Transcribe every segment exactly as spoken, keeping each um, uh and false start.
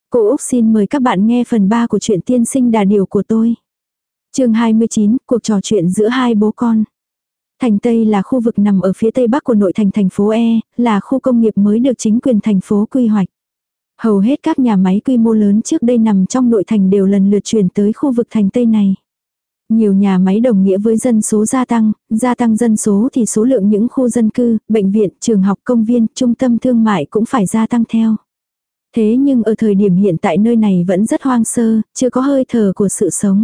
Cô Úc xin mời các bạn nghe phần ba của truyện Tiên sinh đà điểu của tôi. Chương hai mươi chín, cuộc trò chuyện giữa hai bố con. Thành Tây là khu vực nằm ở phía tây bắc của nội thành thành phố E, là khu công nghiệp mới được chính quyền thành phố quy hoạch. Hầu hết các nhà máy quy mô lớn trước đây nằm trong nội thành đều lần lượt chuyển tới khu vực Thành Tây này. Nhiều nhà máy đồng nghĩa với dân số gia tăng, gia tăng dân số thì số lượng những khu dân cư, bệnh viện, trường học, công viên, trung tâm thương mại cũng phải gia tăng theo. Thế nhưng ở thời điểm hiện tại nơi này vẫn rất hoang sơ, chưa có hơi thở của sự sống.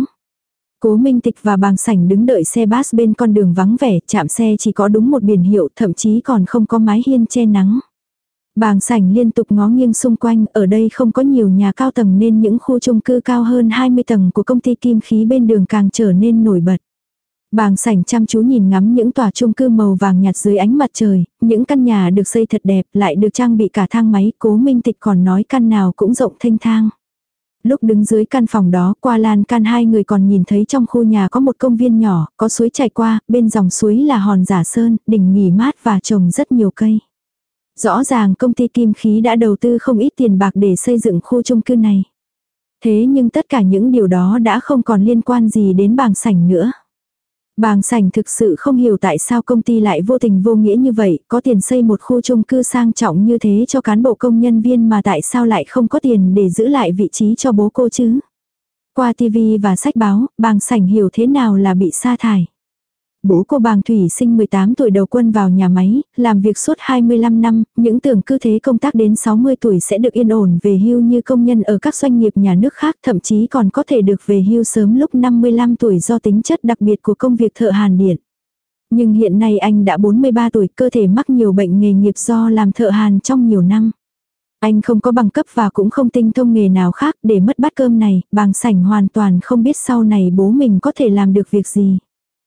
Cố Minh Tịch và Bàng Sảnh đứng đợi xe bus bên con đường vắng vẻ, trạm xe chỉ có đúng một biển hiệu, thậm chí còn không có mái hiên che nắng. Bàng Sảnh liên tục ngó nghiêng xung quanh, ở đây không có nhiều nhà cao tầng nên những khu chung cư cao hơn hai mươi tầng của công ty kim khí bên đường càng trở nên nổi bật. Bàng Sảnh chăm chú nhìn ngắm những tòa chung cư màu vàng nhạt dưới ánh mặt trời, những căn nhà được xây thật đẹp, lại được trang bị cả thang máy. Cố Minh Tịch còn nói căn nào cũng rộng thênh thang. Lúc đứng dưới căn phòng đó, qua lan can hai người còn nhìn thấy trong khu nhà có một công viên nhỏ, có suối chảy qua, bên dòng suối là hòn giả sơn, đỉnh nghỉ mát và trồng rất nhiều cây. Rõ ràng công ty kim khí đã đầu tư không ít tiền bạc để xây dựng khu chung cư này. Thế nhưng tất cả những điều đó đã không còn liên quan gì đến Bàng Sảnh nữa. Bàng Sảnh thực sự không hiểu tại sao công ty lại vô tình vô nghĩa như vậy, có tiền xây một khu chung cư sang trọng như thế cho cán bộ công nhân viên mà tại sao lại không có tiền để giữ lại vị trí cho bố cô chứ. Qua tivi và sách báo, Bàng Sảnh hiểu thế nào là bị sa thải. Bố cô Bàng Thủy sinh mười tám tuổi đầu quân vào nhà máy, làm việc suốt hai mươi lăm năm, những tưởng cứ thế công tác đến sáu mươi tuổi sẽ được yên ổn về hưu như công nhân ở các doanh nghiệp nhà nước khác, thậm chí còn có thể được về hưu sớm lúc năm mươi lăm tuổi do tính chất đặc biệt của công việc thợ hàn điện. Nhưng hiện nay anh đã bốn mươi ba tuổi, cơ thể mắc nhiều bệnh nghề nghiệp do làm thợ hàn trong nhiều năm. Anh không có bằng cấp và cũng không tinh thông nghề nào khác, để mất bát cơm này, Bàng Sảnh hoàn toàn không biết sau này bố mình có thể làm được việc gì.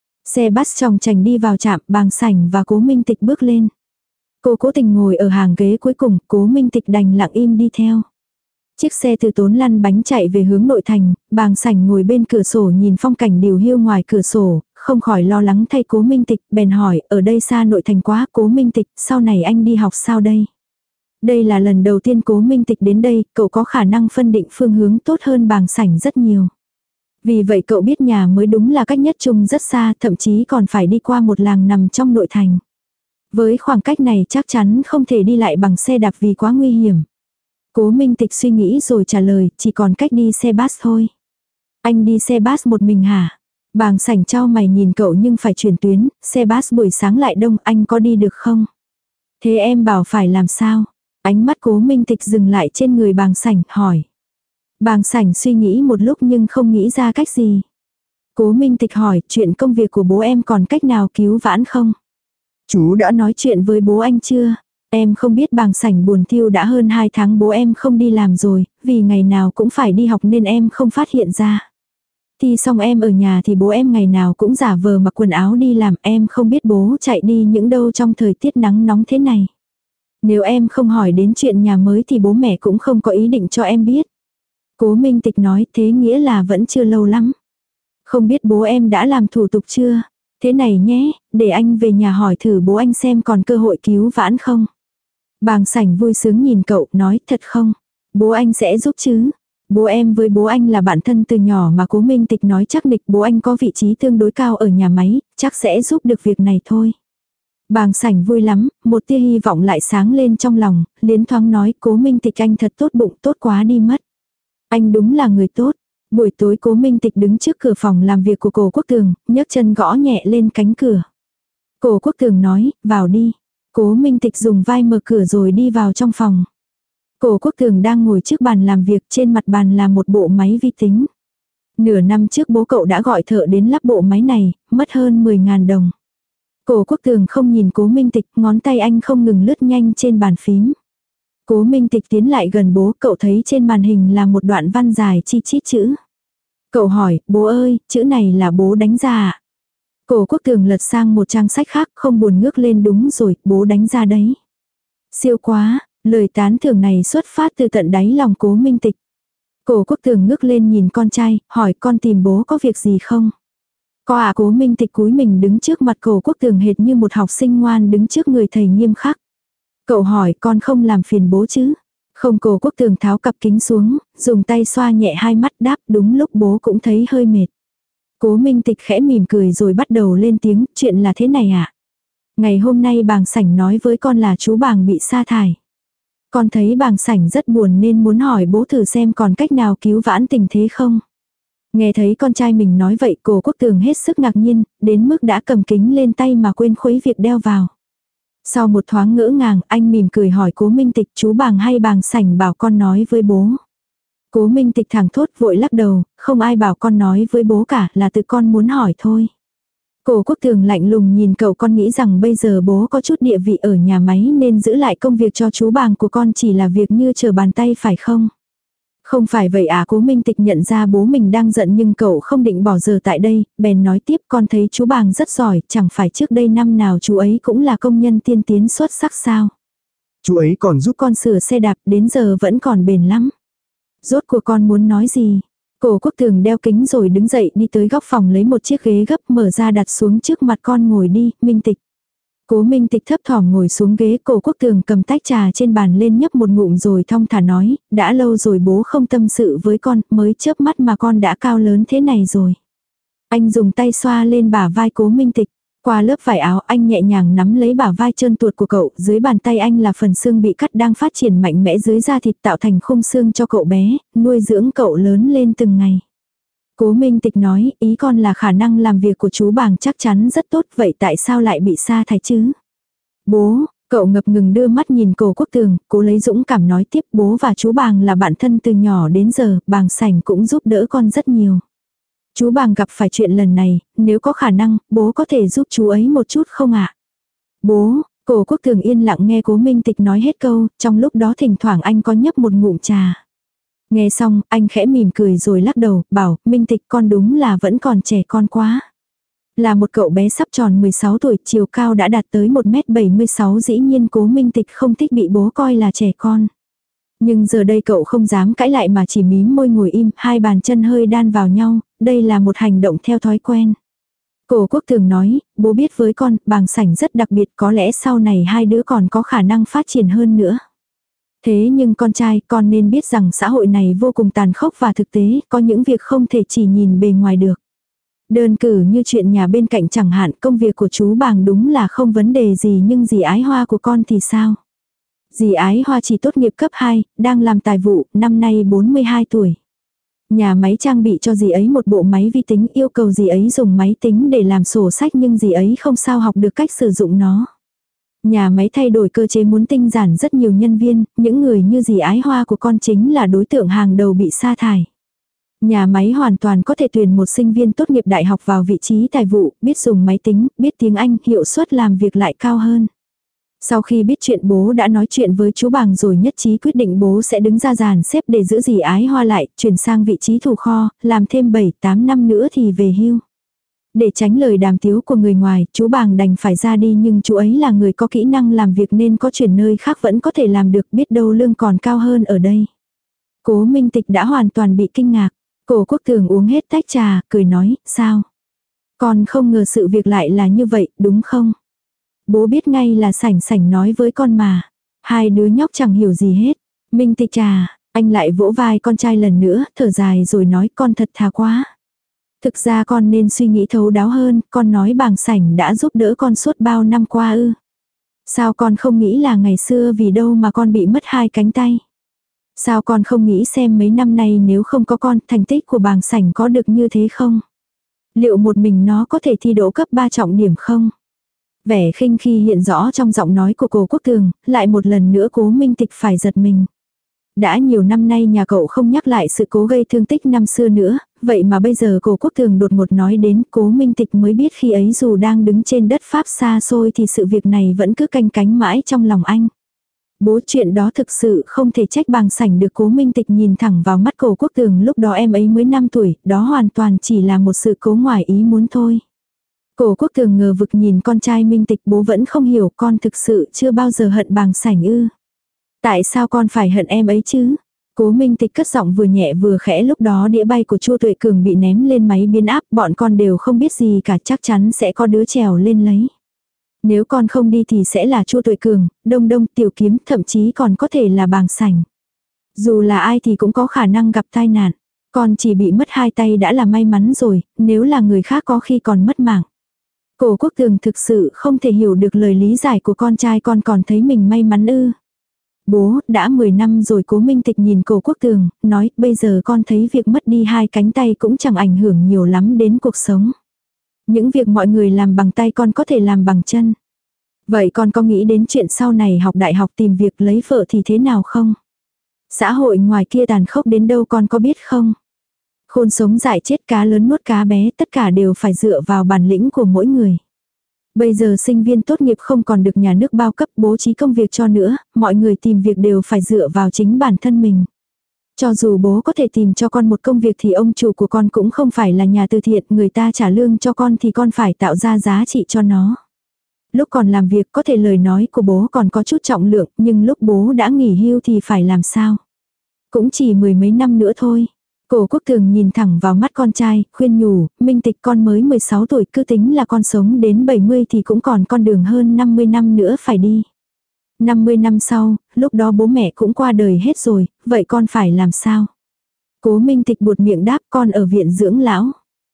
Xe bus chòng chành đi vào trạm, Bàng Sảnh và Cố Minh Tịch bước lên. Cô cố tình ngồi ở hàng ghế cuối cùng, Cố Minh Tịch đành lặng im đi theo. Chiếc xe từ tốn lăn bánh chạy về hướng nội thành, Bàng Sảnh ngồi bên cửa sổ nhìn phong cảnh điều hiu ngoài cửa sổ, không khỏi lo lắng thay Cố Minh Tịch, bèn hỏi, ở đây xa nội thành quá. Cố Minh Tịch, sau này anh đi học sao đây? Đây là lần đầu tiên Cố Minh Tịch đến đây, cậu có khả năng phân định phương hướng tốt hơn Bàng Sảnh rất nhiều. Vì vậy cậu biết nhà mới đúng là cách nhất trung rất xa, thậm chí còn phải đi qua một làng nằm trong nội thành. Với khoảng cách này chắc chắn không thể đi lại bằng xe đạp vì quá nguy hiểm. Cố Minh Tịch suy nghĩ rồi trả lời, chỉ còn cách đi xe bus thôi. Anh đi xe bus một mình hả? Bàng Sảnh chau mày nhìn cậu nhưng phải chuyển tuyến, xe bus buổi sáng lại đông, anh có đi được không? Thế em bảo phải làm sao? Ánh mắt Cố Minh Tịch dừng lại trên người Bàng Sảnh, hỏi. Bàng Sảnh suy nghĩ một lúc nhưng không nghĩ ra cách gì. Cố Minh Tịch hỏi, chuyện công việc của bố em còn cách nào cứu vãn không? Chú đã nói chuyện với bố anh chưa? Em không biết. Bàng Sảnh buồn thiu, đã hơn hai tháng bố em không đi làm rồi, vì ngày nào cũng phải đi học nên em không phát hiện ra. Thì xong em ở nhà thì bố em ngày nào cũng giả vờ mặc quần áo đi làm, em không biết bố chạy đi những đâu trong thời tiết nắng nóng thế này. Nếu em không hỏi đến chuyện nhà mới thì bố mẹ cũng không có ý định cho em biết. Cố Minh Tịch nói, thế nghĩa là vẫn chưa lâu lắm. Không biết bố em đã làm thủ tục chưa? Thế này nhé, để anh về nhà hỏi thử bố anh xem còn cơ hội cứu vãn không. Bàng Sảnh vui sướng nhìn cậu, nói, thật không? Bố anh sẽ giúp chứ? Bố em với bố anh là bạn thân từ nhỏ mà. Cố Minh Tịch nói chắc nịch, bố anh có vị trí tương đối cao ở nhà máy, chắc sẽ giúp được việc này thôi. Bàng Sảnh vui lắm, một tia hy vọng lại sáng lên trong lòng, liến thoáng nói, Cố Minh Tịch anh thật tốt bụng, tốt quá đi mất. Anh đúng là người tốt. Buổi tối Cố Minh Tịch đứng trước cửa phòng làm việc của Cố Quốc Tường, nhấc chân gõ nhẹ lên cánh cửa. Cố Quốc Tường nói, vào đi. Cố Minh Tịch dùng vai mở cửa rồi đi vào trong phòng. Cố Quốc Tường đang ngồi trước bàn làm việc, trên mặt bàn là một bộ máy vi tính. Nửa năm trước bố cậu đã gọi thợ đến lắp bộ máy này, mất hơn mười nghìn đồng. Cố Quốc Tường không nhìn Cố Minh Tịch, ngón tay anh không ngừng lướt nhanh trên bàn phím. Cố Minh Tịch tiến lại gần bố, cậu thấy trên màn hình là một đoạn văn dài chi chít chữ. Cậu hỏi, bố ơi, chữ này là bố đánh ra ạ? Cố Quốc Tường lật sang một trang sách khác, không buồn ngước lên, đúng rồi, bố đánh ra đấy. Siêu quá, lời tán thưởng này xuất phát từ tận đáy lòng Cố Minh Tịch. Cố Quốc Tường ngước lên nhìn con trai, hỏi con tìm bố có việc gì không? Có ạ. Cố Minh Tịch cúi mình đứng trước mặt Cố Quốc Tường hệt như một học sinh ngoan đứng trước người thầy nghiêm khắc. Cậu hỏi, con không làm phiền bố chứ? Không, Cố Quốc Tường tháo cặp kính xuống, dùng tay xoa nhẹ hai mắt đáp đúng lúc bố cũng thấy hơi mệt. Cố Minh Tịch khẽ mỉm cười rồi bắt đầu lên tiếng, chuyện là thế này ạ. À? Ngày hôm nay Bàng Sảnh nói với con là chú Bàng bị sa thải. Con thấy Bàng Sảnh rất buồn nên muốn hỏi bố thử xem còn cách nào cứu vãn tình thế không. Nghe thấy con trai mình nói vậy, Cố Quốc Tường hết sức ngạc nhiên, đến mức đã cầm kính lên tay mà quên khuấy việc đeo vào. Sau một thoáng ngỡ ngàng, anh mỉm cười hỏi Cố Minh Tịch, chú Bàng hay Bàng Sảnh bảo con nói với bố. Cố Minh Tịch thẳng thốt vội lắc đầu, không ai bảo con nói với bố cả, là tự con muốn hỏi thôi. Cố Quốc Tường lạnh lùng nhìn cậu, con nghĩ rằng bây giờ bố có chút địa vị ở nhà máy nên giữ lại công việc cho chú Bàng của con chỉ là việc như trở bàn tay phải không? Không phải vậy à? Cố Minh Tịch nhận ra bố mình đang giận nhưng cậu không định bỏ giờ tại đây, bèn nói tiếp, con thấy chú Bàng rất giỏi, chẳng phải trước đây năm nào chú ấy cũng là công nhân tiên tiến xuất sắc sao? Chú ấy còn giúp con sửa xe đạp, đến giờ vẫn còn bền lắm. Rốt cuộc con muốn nói gì? Cố Quốc Tường đeo kính rồi đứng dậy đi tới góc phòng lấy một chiếc ghế gấp mở ra đặt xuống trước mặt con, ngồi đi, Minh Tịch. Cố Minh Tịch thấp thỏm ngồi xuống ghế, Cố Quốc Tường cầm tách trà trên bàn lên nhấp một ngụm rồi thong thả nói, đã lâu rồi bố không tâm sự với con, mới chớp mắt mà con đã cao lớn thế này rồi. Anh dùng tay xoa lên bả vai Cố Minh Tịch. Qua lớp vải áo anh nhẹ nhàng nắm lấy bả vai trơn tuột của cậu, dưới bàn tay anh là phần xương bị cắt đang phát triển mạnh mẽ dưới da thịt tạo thành khung xương cho cậu bé, nuôi dưỡng cậu lớn lên từng ngày. Cố Minh Tịch nói, ý con là khả năng làm việc của chú Bàng chắc chắn rất tốt, vậy tại sao lại bị sa thải chứ? Bố, cậu ngập ngừng đưa mắt nhìn Cố Quốc Tường, cố lấy dũng cảm nói tiếp, bố và chú Bàng là bạn thân từ nhỏ đến giờ, Bàng Sảnh cũng giúp đỡ con rất nhiều. Chú Bàng gặp phải chuyện lần này, nếu có khả năng, bố có thể giúp chú ấy một chút không ạ? Bố, Cố Quốc Tường yên lặng nghe Cố Minh Tịch nói hết câu, trong lúc đó thỉnh thoảng anh có nhấp một ngụm trà. Nghe xong, anh khẽ mỉm cười rồi lắc đầu, bảo, Minh Tịch con đúng là vẫn còn trẻ con quá. Là một cậu bé sắp tròn mười sáu tuổi, chiều cao đã đạt tới một mét bảy mươi sáu, dĩ nhiên Cố Minh Tịch không thích bị bố coi là trẻ con. Nhưng giờ đây cậu không dám cãi lại mà chỉ mím môi ngồi im, hai bàn chân hơi đan vào nhau, đây là một hành động theo thói quen. Cố Quốc Tường nói, bố biết với con, Bàng Sảnh rất đặc biệt, có lẽ sau này hai đứa còn có khả năng phát triển hơn nữa. Thế nhưng con trai, con nên biết rằng xã hội này vô cùng tàn khốc và thực tế, có những việc không thể chỉ nhìn bề ngoài được. Đơn cử như chuyện nhà bên cạnh chẳng hạn, công việc của chú Bàng đúng là không vấn đề gì, nhưng dì Ái Hoa của con thì sao? Dì Ái Hoa chỉ tốt nghiệp cấp hai, đang làm tài vụ, năm nay bốn mươi hai tuổi. Nhà máy trang bị cho dì ấy một bộ máy vi tính, yêu cầu dì ấy dùng máy tính để làm sổ sách nhưng dì ấy không sao học được cách sử dụng nó. Nhà máy thay đổi cơ chế muốn tinh giản rất nhiều nhân viên, những người như dì Ái Hoa của con chính là đối tượng hàng đầu bị sa thải. Nhà máy hoàn toàn có thể tuyển một sinh viên tốt nghiệp đại học vào vị trí tài vụ, biết dùng máy tính, biết tiếng Anh, hiệu suất làm việc lại cao hơn. Sau khi biết chuyện bố đã nói chuyện với chú Bàng rồi nhất trí quyết định bố sẽ đứng ra dàn xếp để giữ dì Ái Hoa lại, chuyển sang vị trí thủ kho, làm thêm bảy tám năm nữa thì về hưu. Để tránh lời đàm tiếu của người ngoài, chú Bàng đành phải ra đi nhưng chú ấy là người có kỹ năng làm việc nên có chuyển nơi khác vẫn có thể làm được, biết đâu lương còn cao hơn ở đây. Cố Minh Tịch đã hoàn toàn bị kinh ngạc. Cố Quốc Tường uống hết tách trà, cười nói, sao? Con không ngờ sự việc lại là như vậy, đúng không? Bố biết ngay là Sảnh Sảnh nói với con mà. Hai đứa nhóc chẳng hiểu gì hết. Minh Tịch trà, anh lại vỗ vai con trai lần nữa, thở dài rồi nói con thật thà quá. Thực ra con nên suy nghĩ thấu đáo hơn, con nói Bàng Sảnh đã giúp đỡ con suốt bao năm qua ư. Sao con không nghĩ là ngày xưa vì đâu mà con bị mất hai cánh tay? Sao con không nghĩ xem mấy năm nay nếu không có con, thành tích của Bàng Sảnh có được như thế không? Liệu một mình nó có thể thi đỗ cấp ba trọng điểm không? Vẻ khinh khi hiện rõ trong giọng nói của Cố Quốc Tường, lại một lần nữa Cố Minh Tịch phải giật mình. Đã nhiều năm nay nhà cậu không nhắc lại sự cố gây thương tích năm xưa nữa, vậy mà bây giờ Cố Quốc Tường đột ngột nói đến, Cố Minh Tịch mới biết khi ấy dù đang đứng trên đất Pháp xa xôi thì sự việc này vẫn cứ canh cánh mãi trong lòng anh. Bố, chuyện đó thực sự không thể trách Bàng Sảnh được. Cố Minh Tịch nhìn thẳng vào mắt Cố Quốc Tường, lúc đó em ấy mới năm tuổi, đó hoàn toàn chỉ là một sự cố ngoài ý muốn thôi. Cố Quốc Tường ngờ vực nhìn con trai Minh Tịch, bố vẫn không hiểu, con thực sự chưa bao giờ hận Bàng Sảnh ư? Tại sao con phải hận em ấy chứ? Cố Minh Tịch cất giọng vừa nhẹ vừa khẽ, lúc đó đĩa bay của Chu Tuệ Cường bị ném lên máy biến áp, bọn con đều không biết gì cả, chắc chắn sẽ có đứa trèo lên lấy. Nếu con không đi thì sẽ là Chu Tuệ Cường, Đông Đông, Tiểu Kiếm, thậm chí còn có thể là Bàng Sảnh. Dù là ai thì cũng có khả năng gặp tai nạn. Con chỉ bị mất hai tay đã là may mắn rồi, nếu là người khác có khi còn mất mạng. Cổ Quốc Tường thực sự không thể hiểu được lời lý giải của con trai, con còn thấy mình may mắn ư. Bố, đã mười năm rồi. Cố Minh Tịch nhìn Cổ Quốc Tường, nói, bây giờ con thấy việc mất đi hai cánh tay cũng chẳng ảnh hưởng nhiều lắm đến cuộc sống. Những việc mọi người làm bằng tay con có thể làm bằng chân. Vậy con có nghĩ đến chuyện sau này học đại học tìm việc lấy vợ thì thế nào không? Xã hội ngoài kia tàn khốc đến đâu con có biết không? Khôn sống dại chết, cá lớn nuốt cá bé, tất cả đều phải dựa vào bản lĩnh của mỗi người. Bây giờ sinh viên tốt nghiệp không còn được nhà nước bao cấp bố trí công việc cho nữa, mọi người tìm việc đều phải dựa vào chính bản thân mình. Cho dù bố có thể tìm cho con một công việc thì ông chủ của con cũng không phải là nhà từ thiện, người ta trả lương cho con thì con phải tạo ra giá trị cho nó. Lúc còn làm việc có thể lời nói của bố còn có chút trọng lượng, nhưng lúc bố đã nghỉ hưu thì phải làm sao? Cũng chỉ mười mấy năm nữa thôi. Cổ Quốc Tường nhìn thẳng vào mắt con trai, khuyên nhủ, Minh Tịch con mới mười sáu tuổi, cứ tính là con sống đến bảy mươi thì cũng còn con đường hơn năm mươi năm nữa phải đi. năm mươi năm sau, lúc đó bố mẹ cũng qua đời hết rồi, vậy con phải làm sao? Cố Minh Tịch buột miệng đáp, con ở viện dưỡng lão.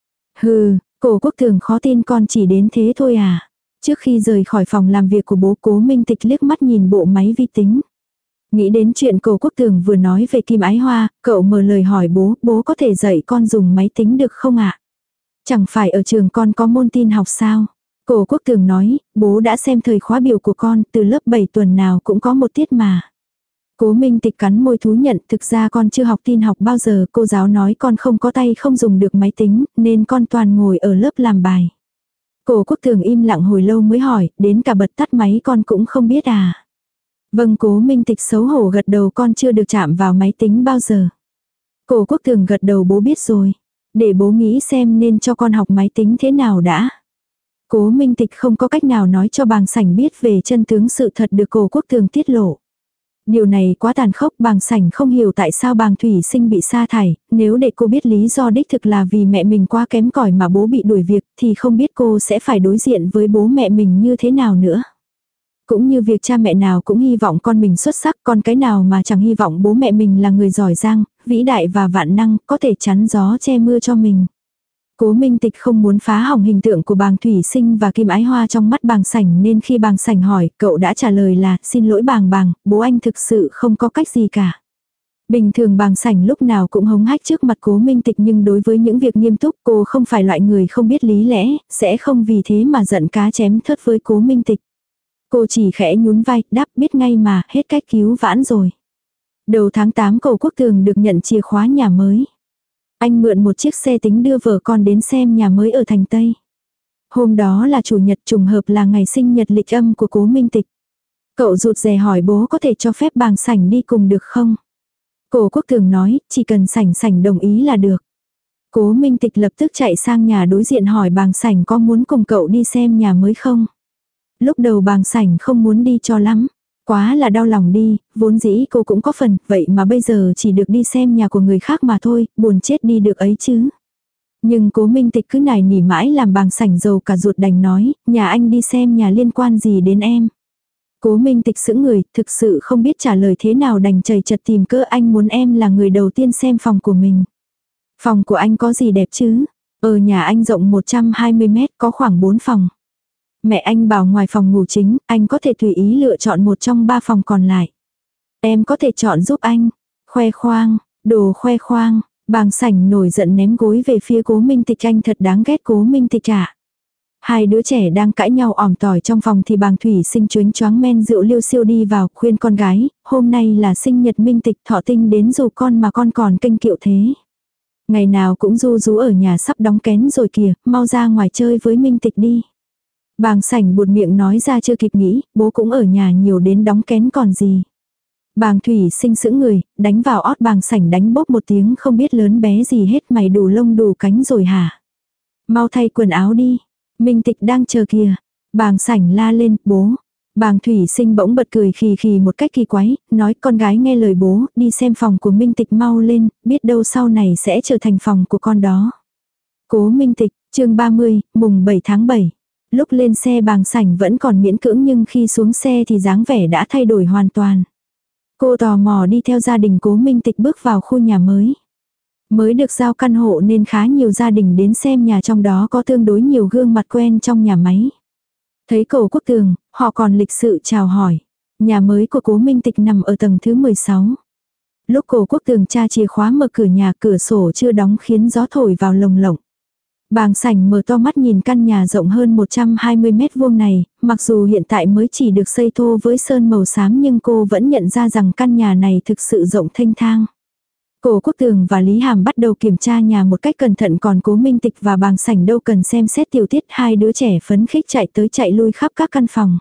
Hừ, Cổ Quốc Tường khó tin con chỉ đến thế thôi à? Trước khi rời khỏi phòng làm việc của bố, Cố Minh Tịch liếc mắt nhìn bộ máy vi tính. Nghĩ đến chuyện Cổ Quốc Tường vừa nói về Kim Ái Hoa, cậu mở lời hỏi bố, bố có thể dạy con dùng máy tính được không ạ? Chẳng phải ở trường con có môn tin học sao? Cổ Quốc Tường nói, bố đã xem thời khóa biểu của con, từ lớp bảy tuần nào cũng có một tiết mà. Cố Minh Tịch cắn môi thú nhận, thực ra con chưa học tin học bao giờ, cô giáo nói con không có tay không dùng được máy tính, nên con toàn ngồi ở lớp làm bài. Cổ Quốc Tường im lặng hồi lâu mới hỏi, đến cả bật tắt máy con cũng không biết à? Vâng, Cố Minh Tịch xấu hổ gật đầu, con chưa được chạm vào máy tính bao giờ. Cổ Quốc Tường gật đầu, bố biết rồi. Để bố nghĩ xem nên cho con học máy tính thế nào đã. Cố Minh Tịch không có cách nào nói cho Bàng Sảnh biết về chân tướng sự thật được Cổ Quốc Tường tiết lộ. Điều này quá tàn khốc, Bàng Sảnh không hiểu tại sao Bàng Thủy Sinh bị sa thải, nếu để cô biết lý do đích thực là vì mẹ mình quá kém cỏi mà bố bị đuổi việc thì không biết cô sẽ phải đối diện với bố mẹ mình như thế nào nữa. Cũng như việc cha mẹ nào cũng hy vọng con mình xuất sắc, còn cái nào mà chẳng hy vọng bố mẹ mình là người giỏi giang, vĩ đại và vạn năng, có thể chắn gió che mưa cho mình. Cố Minh Tịch không muốn phá hỏng hình tượng của Bàng Thủy Sinh và Kim Ái Hoa trong mắt Bàng Sảnh, nên khi Bàng Sảnh hỏi, cậu đã trả lời là, xin lỗi Bàng Bàng, bố anh thực sự không có cách gì cả. Bình thường Bàng Sảnh lúc nào cũng hống hách trước mặt Cố Minh Tịch, nhưng đối với những việc nghiêm túc cô không phải loại người không biết lý lẽ, sẽ không vì thế mà giận cá chém thớt với Cố Minh Tịch. Cô chỉ khẽ nhún vai, đáp biết ngay mà, hết cách cứu vãn rồi. Đầu tháng tám Cổ Quốc Tường được nhận chìa khóa nhà mới. Anh mượn một chiếc xe tính đưa vợ con đến xem nhà mới ở thành Tây. Hôm đó là chủ nhật, trùng hợp là ngày sinh nhật lịch âm của Cố Minh Tịch. Cậu rụt rè hỏi bố có thể cho phép Bàng Sảnh đi cùng được không? Cổ Quốc Tường nói, chỉ cần Sảnh Sảnh đồng ý là được. Cố Minh Tịch lập tức chạy sang nhà đối diện hỏi Bàng Sảnh có muốn cùng cậu đi xem nhà mới không? Lúc đầu Bàng Sảnh không muốn đi cho lắm. Quá là đau lòng đi, vốn dĩ cô cũng có phần, vậy mà bây giờ chỉ được đi xem nhà của người khác mà thôi, buồn chết đi được ấy chứ. Nhưng Cố Minh Tịch cứ nài nỉ mãi làm Bàng Sảnh rầu cả ruột, đành nói, nhà anh đi xem nhà liên quan gì đến em. Cố Minh Tịch sững người, thực sự không biết trả lời thế nào, đành chầy chật tìm cớ, anh muốn em là người đầu tiên xem phòng của mình. Phòng của anh có gì đẹp chứ? Ở nhà anh rộng một trăm hai mươi mét, có khoảng bốn phòng. Mẹ anh bảo ngoài phòng ngủ chính, anh có thể tùy ý lựa chọn một trong ba phòng còn lại. Em có thể chọn giúp anh. Khoe khoang, đồ khoe khoang. Bàng Sảnh nổi giận ném gối về phía Cố Minh Tịch, anh thật đáng ghét Cố Minh Tịch ạ. Hai đứa trẻ đang cãi nhau ỏm tỏi trong phòng thì Bàng Thủy Sinh chuếnh choáng men rượu liêu xiêu đi vào, khuyên con gái, hôm nay là sinh nhật Minh Tịch, thọ tinh đến dù con mà con còn kênh kiệu thế. Ngày nào cũng ru rú ở nhà sắp đóng kén rồi kìa, mau ra ngoài chơi với Minh Tịch đi. Bàng Sảnh buột miệng nói ra chưa kịp nghĩ, bố cũng ở nhà nhiều đến đóng kén còn gì. Bàng Thủy Sinh sững người, đánh vào ót Bàng Sảnh đánh bốp một tiếng không biết lớn bé gì hết, mày đủ lông đủ cánh rồi hả? Mau thay quần áo đi, Minh Tịch đang chờ kìa. Bàng Sảnh la lên, bố. Bàng Thủy Sinh bỗng bật cười khì khì một cách kỳ quái, nói con gái nghe lời bố, đi xem phòng của Minh Tịch mau lên, biết đâu sau này sẽ trở thành phòng của con đó. Cố Minh Tịch, chương ba mươi, mùng bảy tháng bảy. Lúc lên xe Bàng Sảnh vẫn còn miễn cưỡng, nhưng khi xuống xe thì dáng vẻ đã thay đổi hoàn toàn. Cô tò mò đi theo gia đình Cố Minh Tịch bước vào khu nhà mới. Mới được giao căn hộ nên khá nhiều gia đình đến xem nhà, trong đó có tương đối nhiều gương mặt quen trong nhà máy. Thấy Cổ Quốc Tường, họ còn lịch sự chào hỏi. Nhà mới của Cố Minh Tịch nằm ở tầng thứ mười sáu. Lúc Cổ Quốc Tường tra chìa khóa mở cửa nhà, cửa sổ chưa đóng khiến gió thổi vào lồng lộng. Bàng Sảnh mở to mắt nhìn căn nhà rộng hơn một trăm hai mươi mét vuông này, mặc dù hiện tại mới chỉ được xây thô với sơn màu xám nhưng cô vẫn nhận ra rằng căn nhà này thực sự rộng thênh thang. Cổ Quốc Tường và Lý Hàm bắt đầu kiểm tra nhà một cách cẩn thận, còn Cố Minh Tịch và Bàng Sảnh đâu cần xem xét tiểu tiết, hai đứa trẻ phấn khích chạy tới chạy lui khắp các căn phòng.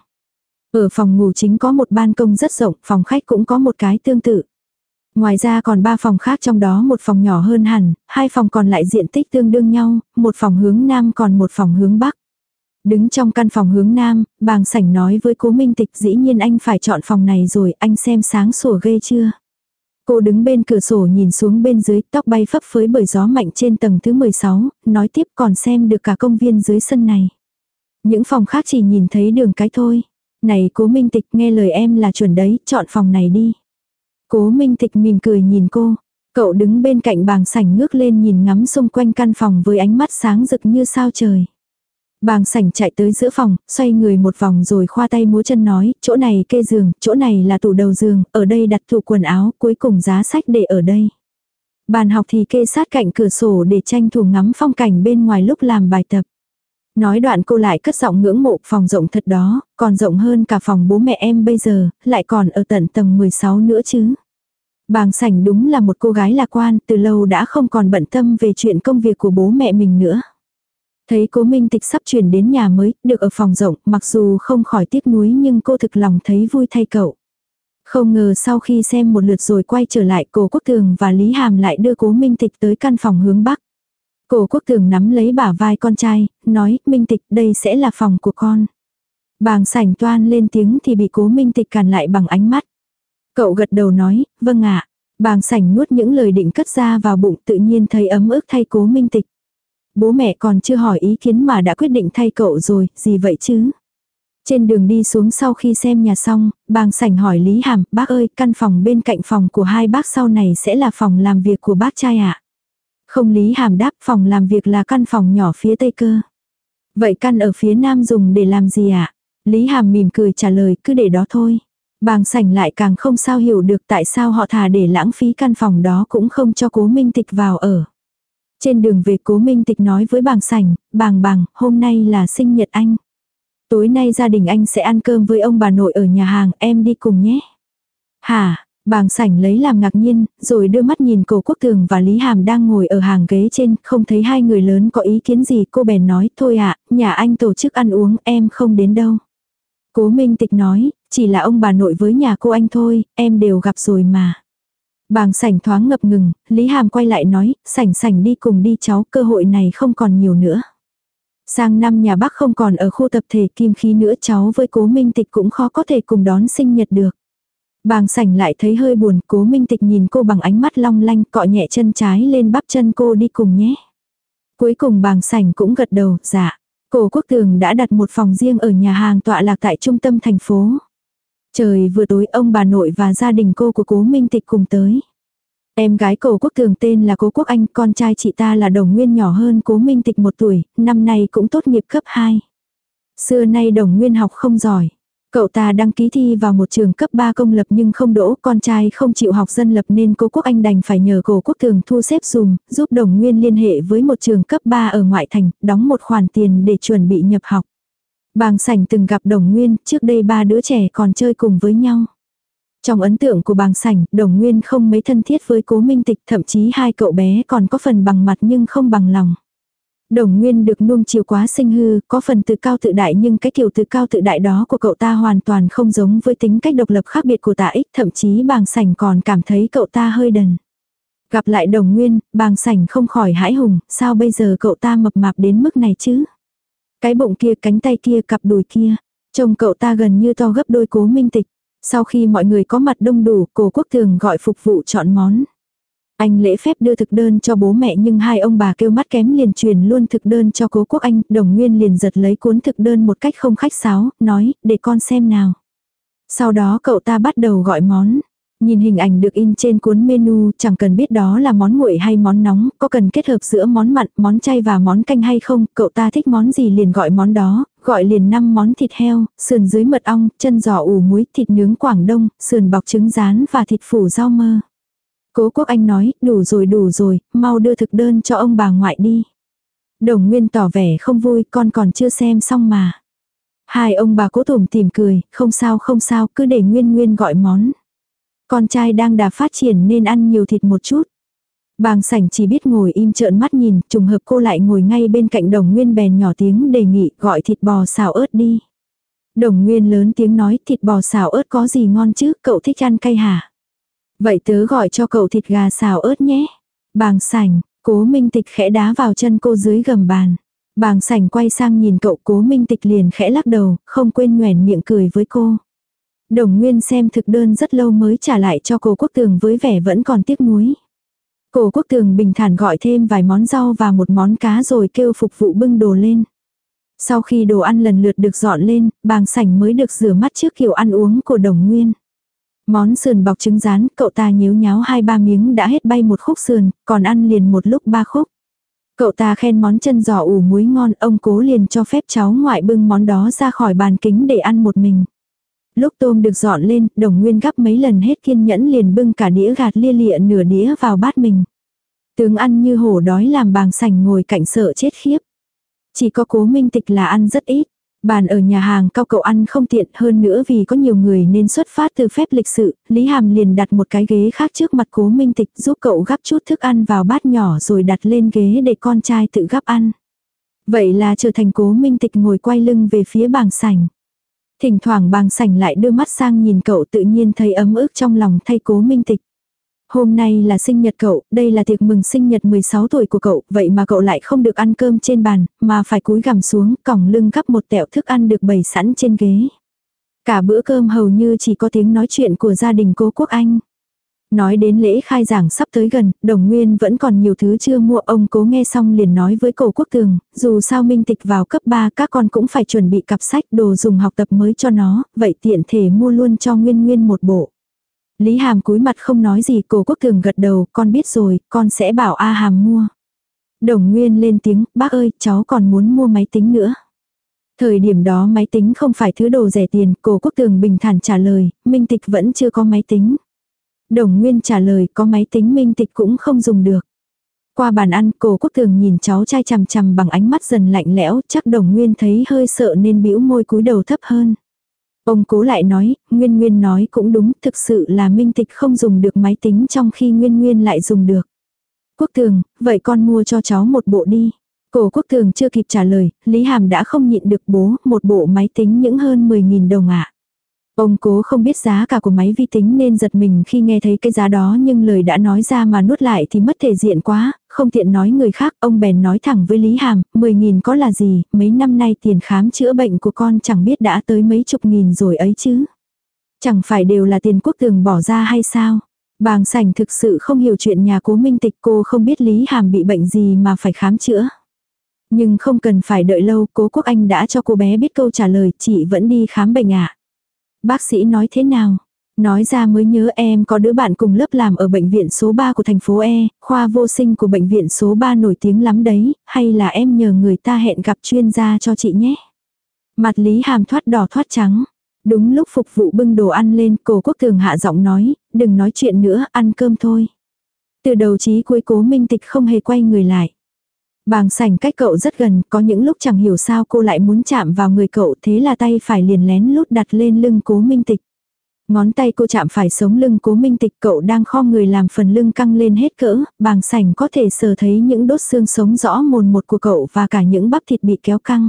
Ở phòng ngủ chính có một ban công rất rộng, phòng khách cũng có một cái tương tự. Ngoài ra còn ba phòng khác, trong đó một phòng nhỏ hơn hẳn, hai phòng còn lại diện tích tương đương nhau, một phòng hướng nam còn một phòng hướng bắc. Đứng trong căn phòng hướng nam, Bàng Sảnh nói với Cố Minh Tịch, dĩ nhiên anh phải chọn phòng này rồi, anh xem sáng sủa ghê chưa. Cô đứng bên cửa sổ nhìn xuống bên dưới, tóc bay phấp phới bởi gió mạnh trên tầng thứ mười sáu, nói tiếp còn xem được cả công viên dưới sân này. Những phòng khác chỉ nhìn thấy đường cái thôi. Này Cố Minh Tịch, nghe lời em là chuẩn đấy, chọn phòng này đi. Cố Minh Tịch mỉm cười nhìn cô. Cậu đứng bên cạnh Bàng Sảnh ngước lên nhìn ngắm xung quanh căn phòng với ánh mắt sáng rực như sao trời. Bàng Sảnh chạy tới giữa phòng, xoay người một vòng rồi khoa tay múa chân nói, chỗ này kê giường, chỗ này là tủ đầu giường, ở đây đặt tủ quần áo, cuối cùng giá sách để ở đây. Bàn học thì kê sát cạnh cửa sổ để tranh thủ ngắm phong cảnh bên ngoài lúc làm bài tập. Nói đoạn cô lại cất giọng ngưỡng mộ, phòng rộng thật đó, còn rộng hơn cả phòng bố mẹ em bây giờ, lại còn ở tận tầng mười sáu nữa chứ. Bàng Sảnh đúng là một cô gái lạc quan, từ lâu đã không còn bận tâm về chuyện công việc của bố mẹ mình nữa. Thấy Cố Minh Tịch sắp chuyển đến nhà mới, được ở phòng rộng, mặc dù không khỏi tiếc nuối nhưng cô thực lòng thấy vui thay cậu. Không ngờ sau khi xem một lượt rồi quay trở lại, Cổ Quốc Tường và Lý Hàm lại đưa Cố Minh Tịch tới căn phòng hướng bắc. Cổ Quốc Tường nắm lấy bả vai con trai, nói, Minh Tịch, đây sẽ là phòng của con. Bàng Sảnh toan lên tiếng thì bị Cố Minh Tịch cản lại bằng ánh mắt. Cậu gật đầu nói, vâng ạ. Bàng Sảnh nuốt những lời định cất ra vào bụng, tự nhiên thấy ấm ức thay Cố Minh Tịch. Bố mẹ còn chưa hỏi ý kiến mà đã quyết định thay cậu rồi, gì vậy chứ? Trên đường đi xuống sau khi xem nhà xong, Bàng Sảnh hỏi Lý Hàm, bác ơi, căn phòng bên cạnh phòng của hai bác sau này sẽ là phòng làm việc của bác trai ạ? Không, Lý Hàm đáp, phòng làm việc là căn phòng nhỏ phía tây cơ. Vậy căn ở phía nam dùng để làm gì ạ? Lý Hàm mỉm cười trả lời, cứ để đó thôi. Bàng Sảnh lại càng không sao hiểu được tại sao họ thà để lãng phí căn phòng đó cũng không cho Cố Minh Tịch vào ở. Trên đường về, Cố Minh Tịch nói với Bàng Sảnh, Bàng Bàng, hôm nay là sinh nhật anh. Tối nay gia đình anh sẽ ăn cơm với ông bà nội ở nhà hàng, em đi cùng nhé. Hả? Bàng Sảnh lấy làm ngạc nhiên, rồi đưa mắt nhìn Cổ Quốc Tường và Lý Hàm đang ngồi ở hàng ghế trên, không thấy hai người lớn có ý kiến gì, cô bèn nói, thôi ạ, nhà anh tổ chức ăn uống, em không đến đâu. Cố Minh Tịch nói, chỉ là ông bà nội với nhà cô anh thôi, em đều gặp rồi mà. Bàng Sảnh thoáng ngập ngừng, Lý Hàm quay lại nói, Sảnh Sảnh đi cùng đi cháu, cơ hội này không còn nhiều nữa. Sang năm nhà bác không còn ở khu tập thể Kim Khí nữa, cháu với Cố Minh Tịch cũng khó có thể cùng đón sinh nhật được. Bàng Sảnh lại thấy hơi buồn, Cố Minh Tịch nhìn cô bằng ánh mắt long lanh, cọ nhẹ chân trái lên bắp chân cô, đi cùng nhé. Cuối cùng Bàng Sảnh cũng gật đầu, dạ. Cổ Quốc Tường đã đặt một phòng riêng ở nhà hàng tọa lạc tại trung tâm thành phố. Trời vừa tối, ông bà nội và gia đình cô của Cố Minh Tịch cùng tới. Em gái Cổ Quốc Tường tên là Cố Quốc Anh, con trai chị ta là Đồng Nguyên nhỏ hơn Cố Minh Tịch một tuổi, năm nay cũng tốt nghiệp cấp hai. Xưa nay Đồng Nguyên học không giỏi. Cậu ta đăng ký thi vào một trường cấp ba công lập nhưng không đỗ, con trai không chịu học dân lập nên Cố Quốc Anh đành phải nhờ Cổ Quốc Tường thu xếp dùm, giúp Đồng Nguyên liên hệ với một trường cấp ba ở ngoại thành, đóng một khoản tiền để chuẩn bị nhập học. Bàng Sảnh từng gặp Đồng Nguyên, trước đây ba đứa trẻ còn chơi cùng với nhau. Trong ấn tượng của Bàng Sảnh, Đồng Nguyên không mấy thân thiết với Cố Minh Tịch, thậm chí hai cậu bé còn có phần bằng mặt nhưng không bằng lòng. Đồng Nguyên được nuông chiều quá sinh hư, có phần tự cao tự đại nhưng cái kiểu tự cao tự đại đó của cậu ta hoàn toàn không giống với tính cách độc lập khác biệt của Tạ Ích, thậm chí Bàng Sảnh còn cảm thấy cậu ta hơi đần. Gặp lại Đồng Nguyên, Bàng Sảnh không khỏi hãi hùng, sao bây giờ cậu ta mập mạp đến mức này chứ? Cái bụng kia, cánh tay kia, cặp đùi kia, trông cậu ta gần như to gấp đôi Cố Minh Tịch. Sau khi mọi người có mặt đông đủ, Cổ Quốc Tường gọi phục vụ chọn món. Anh lễ phép đưa thực đơn cho bố mẹ nhưng hai ông bà kêu mắt kém liền truyền luôn thực đơn cho Cố Quốc Anh. Đồng Nguyên liền giật lấy cuốn thực đơn một cách không khách sáo, nói, để con xem nào. Sau đó cậu ta bắt đầu gọi món. Nhìn hình ảnh được in trên cuốn menu, chẳng cần biết đó là món nguội hay món nóng, có cần kết hợp giữa món mặn, món chay và món canh hay không, cậu ta thích món gì liền gọi món đó, gọi liền năm món thịt heo, sườn dưới mật ong, chân giò ủ muối, thịt nướng Quảng Đông, sườn bọc trứng rán và thịt phủ rau mơ. Cố Quốc Anh nói, đủ rồi đủ rồi, mau đưa thực đơn cho ông bà ngoại đi. Đồng Nguyên tỏ vẻ không vui, con còn chưa xem xong mà. Hai ông bà Cố tủm tỉm cười, không sao không sao, cứ để Nguyên Nguyên gọi món. Con trai đang đà phát triển nên ăn nhiều thịt một chút. Bàng Sảnh chỉ biết ngồi im trợn mắt nhìn, trùng hợp cô lại ngồi ngay bên cạnh Đồng Nguyên bèn nhỏ tiếng đề nghị gọi thịt bò xào ớt đi. Đồng Nguyên lớn tiếng nói thịt bò xào ớt có gì ngon chứ, cậu thích ăn cay hả? Vậy tớ gọi cho cậu thịt gà xào ớt nhé. Bàng Sảnh, Cố Minh Tịch khẽ đá vào chân cô dưới gầm bàn. Bàng Sảnh quay sang nhìn cậu, Cố Minh Tịch liền khẽ lắc đầu, không quên nhoẻn miệng cười với cô. Đồng Nguyên xem thực đơn rất lâu mới trả lại cho Cố Quốc Tường với vẻ vẫn còn tiếc nuối. Cố Quốc Tường bình thản gọi thêm vài món rau và một món cá rồi kêu phục vụ bưng đồ lên. Sau khi đồ ăn lần lượt được dọn lên, Bàng Sảnh mới được rửa mắt trước kiểu ăn uống của Đồng Nguyên. Món sườn bọc trứng rán, cậu ta nhếu nháo hai ba miếng đã hết bay một khúc sườn, còn ăn liền một lúc ba khúc. Cậu ta khen món chân giò ủ muối ngon, ông Cố liền cho phép cháu ngoại bưng món đó ra khỏi bàn kính để ăn một mình. Lúc tôm được dọn lên, Đồng Nguyên gắp mấy lần hết kiên nhẫn liền bưng cả đĩa gạt lia lịa nửa đĩa vào bát mình. Tướng ăn như hổ đói làm Bàng Sảnh ngồi cạnh sợ chết khiếp. Chỉ có Cố Minh Tịch là ăn rất ít. Bàn ở nhà hàng cao cậu ăn không tiện, hơn nữa vì có nhiều người nên xuất phát từ phép lịch sự, Lý Hàm liền đặt một cái ghế khác trước mặt Cố Minh Tịch giúp cậu gắp chút thức ăn vào bát nhỏ rồi đặt lên ghế để con trai tự gắp ăn. Vậy là trở thành Cố Minh Tịch ngồi quay lưng về phía Bàng Sảnh. Thỉnh thoảng Bàng Sảnh lại đưa mắt sang nhìn cậu, tự nhiên thấy ấm ức trong lòng thay Cố Minh Tịch. Hôm nay là sinh nhật cậu, đây là tiệc mừng sinh nhật mười sáu tuổi của cậu, vậy mà cậu lại không được ăn cơm trên bàn, mà phải cúi gằm xuống, còng lưng gắp một tẹo thức ăn được bày sẵn trên ghế. Cả bữa cơm hầu như chỉ có tiếng nói chuyện của gia đình Cố Quốc Anh. Nói đến lễ khai giảng sắp tới gần, Đồng Nguyên vẫn còn nhiều thứ chưa mua, ông Cố nghe xong liền nói với Cố Quốc Tường, dù sao Minh Tịch vào cấp ba các con cũng phải chuẩn bị cặp sách đồ dùng học tập mới cho nó, vậy tiện thể mua luôn cho Nguyên Nguyên một bộ. Lý Hàm cúi mặt không nói gì, Cố Quốc Tường gật đầu, con biết rồi, con sẽ bảo A Hàm mua. Đồng Nguyên lên tiếng, bác ơi, cháu còn muốn mua máy tính nữa. Thời điểm đó máy tính không phải thứ đồ rẻ tiền, Cố Quốc Tường bình thản trả lời, Minh Tịch vẫn chưa có máy tính. Đồng Nguyên trả lời, có máy tính Minh Tịch cũng không dùng được. Qua bàn ăn, Cố Quốc Tường nhìn cháu trai chằm chằm bằng ánh mắt dần lạnh lẽo, chắc Đồng Nguyên thấy hơi sợ nên bĩu môi cúi đầu thấp hơn. Ông Cố lại nói, Nguyên Nguyên nói cũng đúng, thực sự là Minh Tịch không dùng được máy tính trong khi Nguyên Nguyên lại dùng được. Quốc Tường, vậy con mua cho cháu một bộ đi. Cố Quốc Tường chưa kịp trả lời, Lý Hàm đã không nhịn được bố, một bộ máy tính những hơn mười nghìn đồng ạ. Ông Cố không biết giá cả của máy vi tính nên giật mình khi nghe thấy cái giá đó, nhưng lời đã nói ra mà nuốt lại thì mất thể diện quá, không tiện nói người khác, ông bèn nói thẳng với Lý Hàm, mười nghìn có là gì, mấy năm nay tiền khám chữa bệnh của con chẳng biết đã tới mấy chục nghìn rồi ấy chứ. Chẳng phải đều là tiền Quốc Tường bỏ ra hay sao? Bàng Sảnh thực sự không hiểu chuyện nhà Cố Minh Tịch, cô không biết Lý Hàm bị bệnh gì mà phải khám chữa. Nhưng không cần phải đợi lâu, Cố Quốc Anh đã cho cô bé biết câu trả lời, chị vẫn đi khám bệnh ạ. À? Bác sĩ nói thế nào? Nói ra mới nhớ em có đứa bạn cùng lớp làm ở bệnh viện số ba của thành phố E, khoa vô sinh của bệnh viện số ba nổi tiếng lắm đấy, hay là em nhờ người ta hẹn gặp chuyên gia cho chị nhé. Mặt Lý Hàm thoát đỏ thoát trắng. Đúng lúc phục vụ bưng đồ ăn lên, Cố Quốc Tường hạ giọng nói, đừng nói chuyện nữa, ăn cơm thôi. Từ đầu chí cuối Cố Minh Tịch không hề quay người lại. Bàng Sảnh cách cậu rất gần, có những lúc chẳng hiểu sao cô lại muốn chạm vào người cậu, thế là tay phải liền lén lút đặt lên lưng Cố Minh Tịch. Ngón tay cô chạm phải sống lưng Cố Minh Tịch, cậu đang khom người làm phần lưng căng lên hết cỡ, Bàng Sảnh có thể sờ thấy những đốt xương sống rõ mồn một của cậu và cả những bắp thịt bị kéo căng.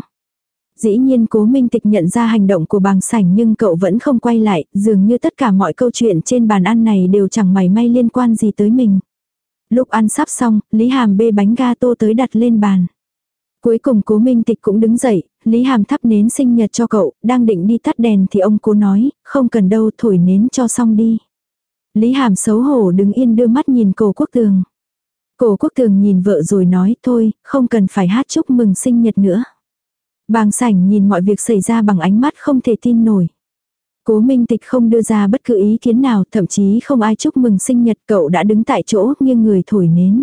Dĩ nhiên Cố Minh Tịch nhận ra hành động của Bàng Sảnh nhưng cậu vẫn không quay lại, dường như tất cả mọi câu chuyện trên bàn ăn này đều chẳng mảy may liên quan gì tới mình. Lúc ăn sắp xong, Lý Hàm bê bánh gato tới đặt lên bàn. Cuối cùng Cố Minh Tịch cũng đứng dậy, Lý Hàm thắp nến sinh nhật cho cậu, đang định đi tắt đèn thì ông Cố nói, không cần đâu, thổi nến cho xong đi. Lý Hàm xấu hổ đứng yên đưa mắt nhìn Cố Quốc Tường. Cố Quốc Tường nhìn vợ rồi nói, thôi, không cần phải hát chúc mừng sinh nhật nữa. Bàng Sảnh nhìn mọi việc xảy ra bằng ánh mắt không thể tin nổi. Cố Minh Tịch không đưa ra bất cứ ý kiến nào, thậm chí không ai chúc mừng sinh nhật, cậu đã đứng tại chỗ nghiêng người thổi nến.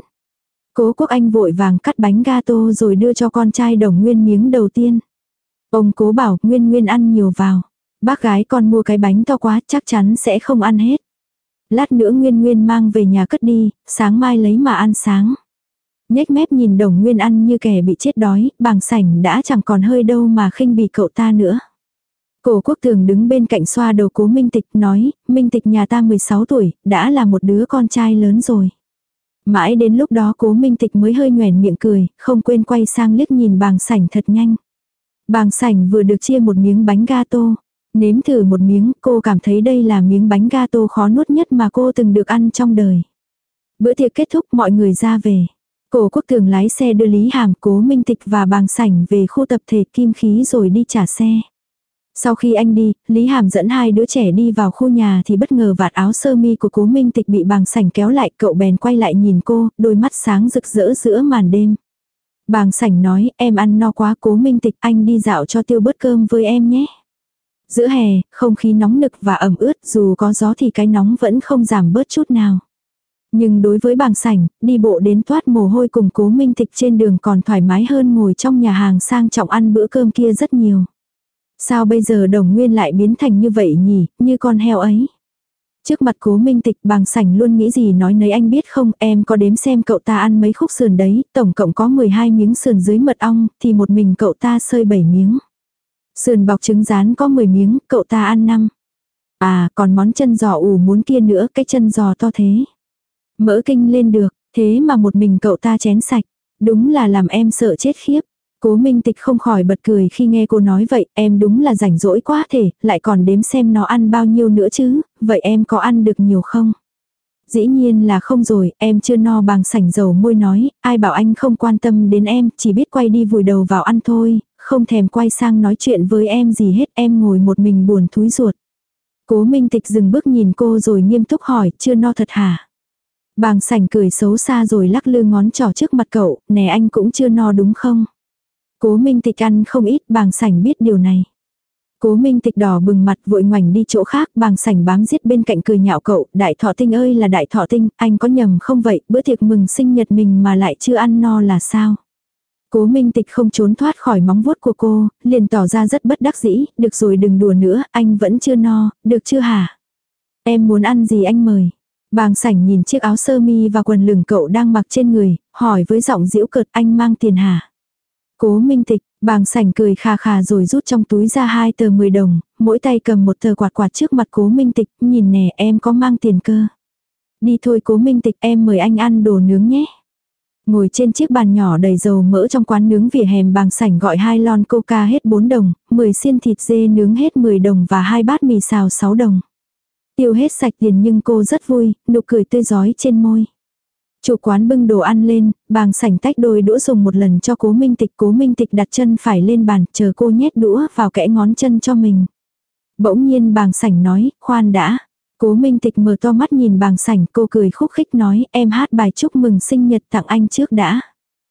Cố Quốc Anh vội vàng cắt bánh gato rồi đưa cho con trai Đồng Nguyên miếng đầu tiên. Ông Cố bảo Nguyên Nguyên ăn nhiều vào. Bác gái con mua cái bánh to quá chắc chắn sẽ không ăn hết. Lát nữa Nguyên Nguyên mang về nhà cất đi, sáng mai lấy mà ăn sáng. Nhếch mép nhìn Đồng Nguyên ăn như kẻ bị chết đói, bàng sảnh đã chẳng còn hơi đâu mà khinh bỉ cậu ta nữa. Cổ Quốc Tường đứng bên cạnh xoa đầu Cố Minh Tịch nói, Minh Tịch nhà ta mười sáu tuổi, đã là một đứa con trai lớn rồi. Mãi đến lúc đó Cố Minh Tịch mới hơi nhoẻn miệng cười, không quên quay sang liếc nhìn bàng sảnh thật nhanh. Bàng sảnh vừa được chia một miếng bánh gato. Nếm thử một miếng, cô cảm thấy đây là miếng bánh gato khó nuốt nhất mà cô từng được ăn trong đời. Bữa tiệc kết thúc mọi người ra về. Cổ Quốc Tường lái xe đưa Lý Hàm, Cố Minh Tịch và bàng sảnh về khu tập thể Kim Khí rồi đi trả xe. Sau khi anh đi, Lý Hàm dẫn hai đứa trẻ đi vào khu nhà thì bất ngờ vạt áo sơ mi của Cố Minh Tịch bị bàng sảnh kéo lại, cậu bèn quay lại nhìn cô, đôi mắt sáng rực rỡ giữa màn đêm. Bàng sảnh nói, em ăn no quá Cố Minh Tịch, anh đi dạo cho tiêu bớt cơm với em nhé. Giữa hè, không khí nóng nực và ẩm ướt, dù có gió thì cái nóng vẫn không giảm bớt chút nào. Nhưng đối với bàng sảnh, đi bộ đến toát mồ hôi cùng Cố Minh Tịch trên đường còn thoải mái hơn ngồi trong nhà hàng sang trọng ăn bữa cơm kia rất nhiều. Sao bây giờ Đồng Nguyên lại biến thành như vậy nhỉ, như con heo ấy. Trước mặt Cố Minh Tịch bàng sảnh luôn nghĩ gì nói nấy, anh biết không, em có đếm xem cậu ta ăn mấy khúc sườn đấy, tổng cộng có mười hai miếng sườn dưới mật ong, thì một mình cậu ta xơi bảy miếng. Sườn bọc trứng rán có mười miếng, cậu ta ăn năm. À, còn món chân giò ủ muốn kia nữa, cái chân giò to thế. Mỡ kinh lên được, thế mà một mình cậu ta chén sạch. Đúng là làm em sợ chết khiếp. Cố Minh Tịch không khỏi bật cười khi nghe cô nói vậy, em đúng là rảnh rỗi quá thể, lại còn đếm xem nó ăn bao nhiêu nữa chứ, vậy em có ăn được nhiều không? Dĩ nhiên là không rồi, em chưa no. Bàng sảnh dầu môi nói, ai bảo anh không quan tâm đến em, chỉ biết quay đi vùi đầu vào ăn thôi, không thèm quay sang nói chuyện với em gì hết, em ngồi một mình buồn thúi ruột. Cố Minh Tịch dừng bước nhìn cô rồi nghiêm túc hỏi, chưa no thật hả? Bàng sảnh cười xấu xa rồi lắc lư ngón trỏ trước mặt cậu, nè anh cũng chưa no đúng không? Cố Minh Tịch ăn không ít, bàng sảnh biết điều này. Cố Minh Tịch đỏ bừng mặt vội ngoảnh đi chỗ khác, bàng sảnh bám giết bên cạnh cười nhạo cậu, đại thọ tinh ơi là đại thọ tinh, anh có nhầm không vậy, bữa tiệc mừng sinh nhật mình mà lại chưa ăn no là sao? Cố Minh Tịch không trốn thoát khỏi móng vuốt của cô, liền tỏ ra rất bất đắc dĩ, được rồi đừng đùa nữa, anh vẫn chưa no, được chưa hả? Em muốn ăn gì anh mời. Bàng sảnh nhìn chiếc áo sơ mi và quần lửng cậu đang mặc trên người, hỏi với giọng giễu cợt, anh mang tiền hả? Cố Minh Tịch, bàng sảnh cười khà khà rồi rút trong túi ra hai tờ mười đồng, mỗi tay cầm một tờ quạt quạt trước mặt Cố Minh Tịch, nhìn nè em có mang tiền cơ. Đi thôi Cố Minh Tịch, em mời anh ăn đồ nướng nhé. Ngồi trên chiếc bàn nhỏ đầy dầu mỡ trong quán nướng vỉa hè, bàng sảnh gọi hai lon coca hết bốn đồng, mười xiên thịt dê nướng hết mười đồng và hai bát mì xào sáu đồng. Tiêu hết sạch tiền nhưng cô rất vui, nụ cười tươi rói trên môi. Chủ quán bưng đồ ăn lên, bàng sảnh tách đôi đũa dùng một lần cho Cố Minh Tịch. Cố Minh Tịch đặt chân phải lên bàn, chờ cô nhét đũa vào kẽ ngón chân cho mình. Bỗng nhiên bàng sảnh nói, khoan đã. Cố Minh Tịch mở to mắt nhìn bàng sảnh, cô cười khúc khích nói, em hát bài chúc mừng sinh nhật tặng anh trước đã.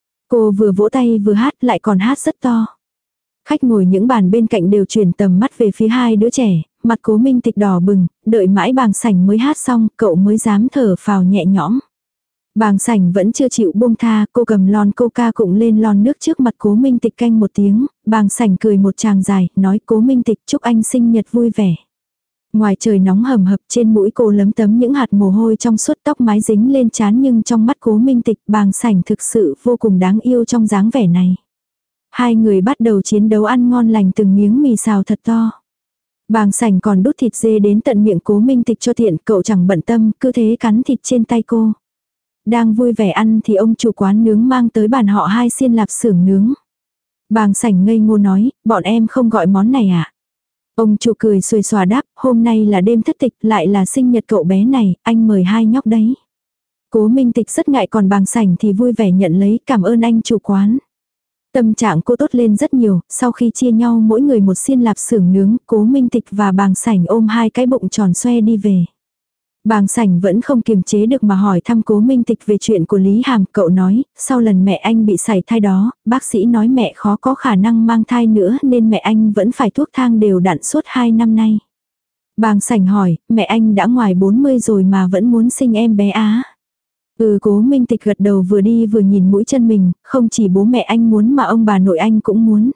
Cô vừa vỗ tay vừa hát lại còn hát rất to. Khách ngồi những bàn bên cạnh đều chuyển tầm mắt về phía hai đứa trẻ, mặt Cố Minh Tịch đỏ bừng, đợi mãi bàng sảnh mới hát xong, cậu mới dám thở phào nhẹ nhõm. Bàng sảnh vẫn chưa chịu buông tha, cô cầm lon coca cụng lên lon nước trước mặt Cố Minh Tịch canh một tiếng, bàng sảnh cười một tràng dài, nói Cố Minh Tịch chúc anh sinh nhật vui vẻ. Ngoài trời nóng hầm hập, trên mũi cô lấm tấm những hạt mồ hôi trong suốt, tóc mái dính lên trán, nhưng trong mắt Cố Minh Tịch bàng sảnh thực sự vô cùng đáng yêu trong dáng vẻ này. Hai người bắt đầu chiến đấu ăn ngon lành từng miếng mì xào thật to. Bàng sảnh còn đút thịt dê đến tận miệng Cố Minh Tịch cho tiện, cậu chẳng bận tâm, cứ thế cắn thịt trên tay cô. Đang vui vẻ ăn thì ông chủ quán nướng mang tới bàn họ hai xiên lạp xưởng nướng. Bàng sảnh ngây ngô nói, bọn em không gọi món này à? Ông chủ cười xuề xòa đáp, hôm nay là đêm thất tịch, lại là sinh nhật cậu bé này, anh mời hai nhóc đấy. Cố Minh Tịch rất ngại, còn bàng sảnh thì vui vẻ nhận lấy, cảm ơn anh chủ quán. Tâm trạng cô tốt lên rất nhiều, sau khi chia nhau mỗi người một xiên lạp xưởng nướng, Cố Minh Tịch và bàng sảnh ôm hai cái bụng tròn xoe đi về. Bàng sảnh vẫn không kiềm chế được mà hỏi thăm Cố Minh Tịch về chuyện của Lý Hàm. Cậu nói, sau lần mẹ anh bị sảy thai đó, bác sĩ nói mẹ khó có khả năng mang thai nữa nên mẹ anh vẫn phải thuốc thang đều đặn suốt hai năm nay. Bàng Sảnh hỏi, mẹ anh đã ngoài bốn mươi rồi mà vẫn muốn sinh em bé á. Ừ, Cố Minh Tịch gật đầu vừa đi vừa nhìn mũi chân mình, không chỉ bố mẹ anh muốn mà ông bà nội anh cũng muốn.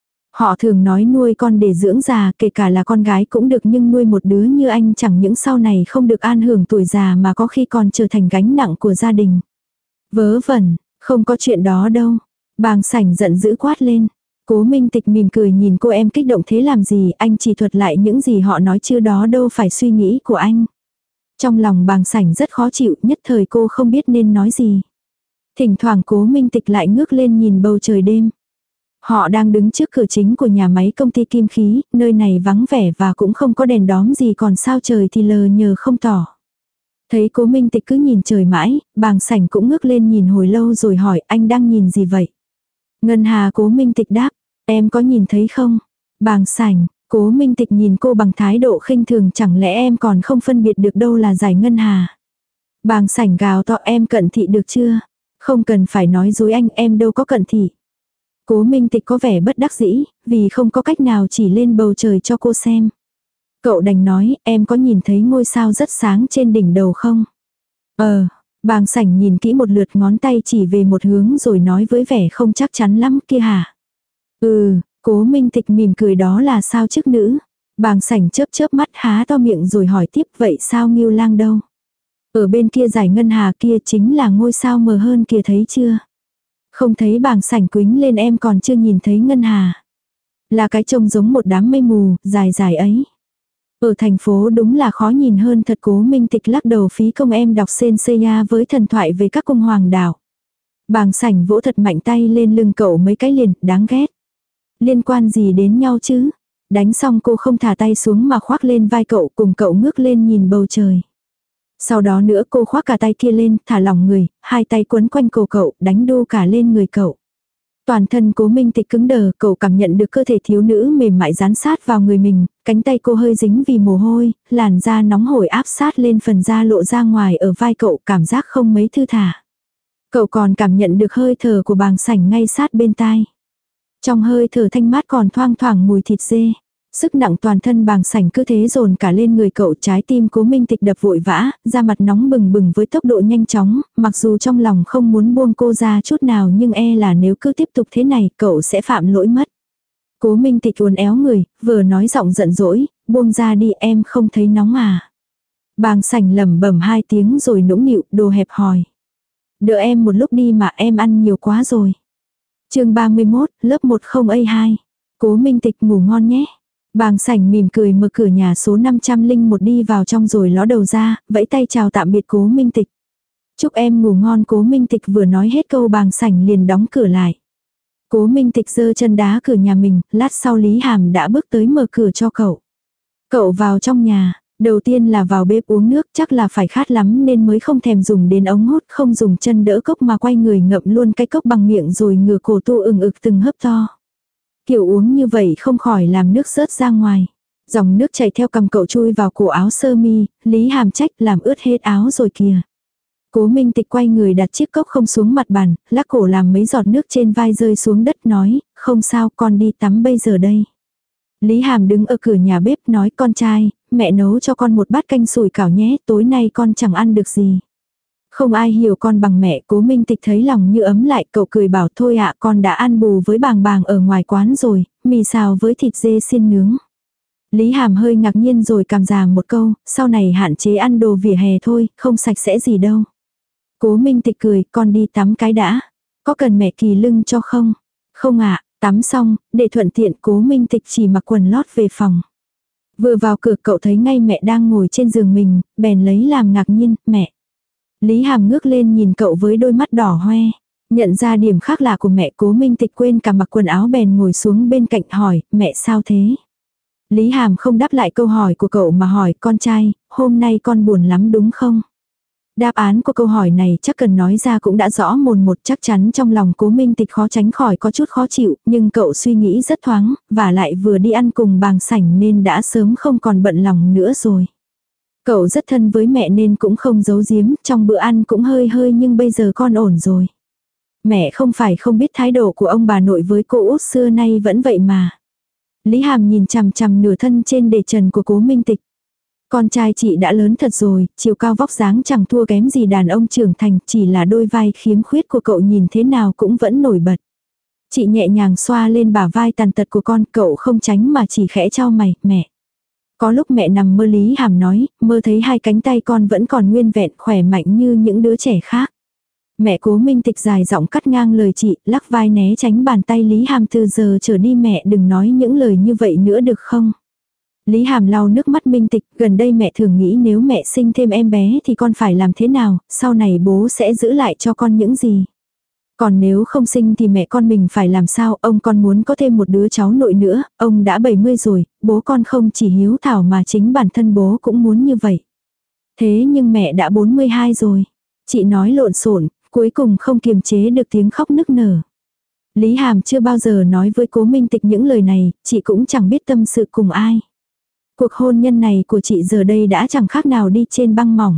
Họ thường nói nuôi con để dưỡng già, kể cả là con gái cũng được, nhưng nuôi một đứa như anh chẳng những sau này không được an hưởng tuổi già mà có khi còn trở thành gánh nặng của gia đình. Vớ vẩn, không có chuyện đó đâu. Bàng Sảnh giận dữ quát lên. Cố Minh Tịch mỉm cười nhìn cô, em kích động thế làm gì, anh chỉ thuật lại những gì họ nói chứ đó đâu phải suy nghĩ của anh. Trong lòng Bàng Sảnh rất khó chịu, nhất thời cô không biết nên nói gì. Thỉnh thoảng Cố Minh Tịch lại ngước lên nhìn bầu trời đêm. Họ đang đứng trước cửa chính của nhà máy công ty kim khí, nơi này vắng vẻ và cũng không có đèn đóm gì, còn sao trời thì lờ nhờ không tỏ. Thấy Cố Minh Tịch cứ nhìn trời mãi, Bàng Sảnh cũng ngước lên nhìn hồi lâu rồi hỏi, anh đang nhìn gì vậy? Ngân hà. Cố Minh Tịch đáp, em có nhìn thấy không? Bàng Sảnh. Cố Minh Tịch nhìn cô bằng thái độ khinh thường, chẳng lẽ em còn không phân biệt được đâu là dải ngân hà? Bàng Sảnh gào to, em cận thị được chưa? Không cần phải nói dối anh, em đâu có cận thị. Cố Minh Tịch có vẻ bất đắc dĩ, vì không có cách nào chỉ lên bầu trời cho cô xem. Cậu đành nói, em có nhìn thấy ngôi sao rất sáng trên đỉnh đầu không? Ờ, Bàng Sảnh nhìn kỹ một lượt, ngón tay chỉ về một hướng rồi nói với vẻ không chắc chắn lắm, kia hả? Ừ, Cố Minh Tịch mỉm cười, đó là sao chức nữ? Bàng Sảnh chớp chớp mắt há to miệng rồi hỏi tiếp, vậy sao Ngưu Lang đâu? Ở bên kia dải ngân hà kia chính là ngôi sao mờ hơn kìa, thấy chưa? Không thấy. Bàng Sảnh quính lên, em còn chưa nhìn thấy ngân hà. Là cái trông giống một đám mây mù, dài dài ấy. Ở thành phố đúng là khó nhìn hơn thật. Cố Minh Tịch lắc đầu, phí công em đọc Senseiya với thần thoại về các cung hoàng đảo. Bàng Sảnh vỗ thật mạnh tay lên lưng cậu mấy cái liền, đáng ghét. Liên quan gì đến nhau chứ? Đánh xong cô không thả tay xuống mà khoác lên vai cậu, cùng cậu ngước lên nhìn bầu trời. Sau đó nữa cô khoác cả tay kia lên, thả lỏng người, hai tay quấn quanh cổ cậu, đánh đu cả lên người cậu. Toàn thân Cố Minh Tịch cứng đờ, cậu cảm nhận được cơ thể thiếu nữ mềm mại dán sát vào người mình, cánh tay cô hơi dính vì mồ hôi, làn da nóng hổi áp sát lên phần da lộ ra ngoài ở vai cậu, cảm giác không mấy thư thả. Cậu còn cảm nhận được hơi thở của Bàng Sảnh ngay sát bên tai. Trong hơi thở thanh mát còn thoang thoảng mùi thịt dê. Sức nặng toàn thân Bàng Sảnh cứ thế dồn cả lên người cậu, trái tim Cố Minh Tịch đập vội vã, da mặt nóng bừng bừng với tốc độ nhanh chóng, mặc dù trong lòng không muốn buông cô ra chút nào nhưng e là nếu cứ tiếp tục thế này cậu sẽ phạm lỗi mất. Cố Minh Tịch uốn éo người, vừa nói giọng giận dỗi, buông ra đi, em không thấy nóng à? Bàng Sảnh lẩm bẩm hai tiếng rồi nũng nịu, đồ hẹp hòi. Đợi em một lúc đi mà, em ăn nhiều quá rồi. Chương ba mươi mốt, lớp một không A hai. Cố Minh Tịch ngủ ngon nhé. Bàng Sảnh mỉm cười mở cửa nhà số năm trăm lẻ một đi vào trong rồi ló đầu ra, vẫy tay chào tạm biệt Cố Minh Tịch. Chúc em ngủ ngon. Cố Minh Tịch vừa nói hết câu Bàng Sảnh liền đóng cửa lại. Cố Minh Tịch giơ chân đá cửa nhà mình, lát sau Lý Hàm đã bước tới mở cửa cho cậu. Cậu vào trong nhà, đầu tiên là vào bếp uống nước, chắc là phải khát lắm nên mới không thèm dùng đến ống hút, không dùng chân đỡ cốc mà quay người ngậm luôn cái cốc bằng miệng rồi ngửa cổ tu ừng ực từng hớp to. Kiểu uống như vậy không khỏi làm nước rớt ra ngoài. Dòng nước chảy theo cằm cậu chui vào cổ áo sơ mi, Lý Hàm trách, làm ướt hết áo rồi kìa. Cố Minh Tịch quay người đặt chiếc cốc không xuống mặt bàn, lắc cổ làm mấy giọt nước trên vai rơi xuống đất, nói, không sao, con đi tắm bây giờ đây. Lý Hàm đứng ở cửa nhà bếp nói, con trai, mẹ nấu cho con một bát canh sủi cảo nhé, tối nay con chẳng ăn được gì. Không ai hiểu con bằng mẹ. Cố Minh Tịch thấy lòng như ấm lại, cậu cười bảo, thôi ạ, con đã ăn bù với Bàng Bàng ở ngoài quán rồi, mì xào với thịt dê xiên nướng. Lý Hàm hơi ngạc nhiên rồi cảm giảm một câu, sau này hạn chế ăn đồ vỉa hè thôi, không sạch sẽ gì đâu. Cố Minh Tịch cười, con đi tắm cái đã. Có cần mẹ kỳ lưng cho không? Không ạ. Tắm xong, để thuận tiện Cố Minh Tịch chỉ mặc quần lót về phòng. Vừa vào cửa cậu thấy ngay mẹ đang ngồi trên giường mình, bèn lấy làm ngạc nhiên, mẹ. Lý Hàm ngước lên nhìn cậu với đôi mắt đỏ hoe. Nhận ra điểm khác lạ của mẹ, Cố Minh Tịch quên cả mặc quần áo bèn ngồi xuống bên cạnh hỏi, mẹ sao thế? Lý Hàm không đáp lại câu hỏi của cậu mà hỏi, con trai, hôm nay con buồn lắm đúng không? Đáp án của câu hỏi này chắc cần nói ra cũng đã rõ mồn một, chắc chắn trong lòng Cố Minh Tịch khó tránh khỏi có chút khó chịu, nhưng cậu suy nghĩ rất thoáng, và lại vừa đi ăn cùng Bàng Sảnh nên đã sớm không còn bận lòng nữa rồi. Cậu rất thân với mẹ nên cũng không giấu giếm, trong bữa ăn cũng hơi hơi nhưng bây giờ con ổn rồi. Mẹ không phải không biết thái độ của ông bà nội với cô út xưa nay vẫn vậy mà. Lý Hàm nhìn chằm chằm nửa thân trên để trần của Cố Minh Tịch. Con trai chị đã lớn thật rồi, chiều cao vóc dáng chẳng thua kém gì đàn ông trưởng thành, chỉ là đôi vai khiếm khuyết của cậu nhìn thế nào cũng vẫn nổi bật. Chị nhẹ nhàng xoa lên bả vai tàn tật của con, cậu không tránh mà chỉ khẽ chau mày, mẹ. Có lúc mẹ nằm mơ Lý Hàm nói, mơ thấy hai cánh tay con vẫn còn nguyên vẹn khỏe mạnh như những đứa trẻ khác. Mẹ Cố Minh Tịch dài giọng cắt ngang lời chị, lắc vai né tránh bàn tay Lý Hàm, từ giờ trở đi mẹ đừng nói những lời như vậy nữa được không? Lý Hàm lau nước mắt Minh Tịch, gần đây mẹ thường nghĩ nếu mẹ sinh thêm em bé thì con phải làm thế nào, sau này bố sẽ giữ lại cho con những gì? Còn nếu không sinh thì mẹ con mình phải làm sao, ông con muốn có thêm một đứa cháu nội nữa, ông đã bảy mươi rồi, bố con không chỉ hiếu thảo mà chính bản thân bố cũng muốn như vậy. Thế nhưng mẹ đã bốn mươi hai rồi. Chị nói lộn xộn, cuối cùng không kiềm chế được tiếng khóc nức nở. Lý Hàm chưa bao giờ nói với Cố Minh Tịch những lời này, chị cũng chẳng biết tâm sự cùng ai. Cuộc hôn nhân này của chị giờ đây đã chẳng khác nào đi trên băng mỏng.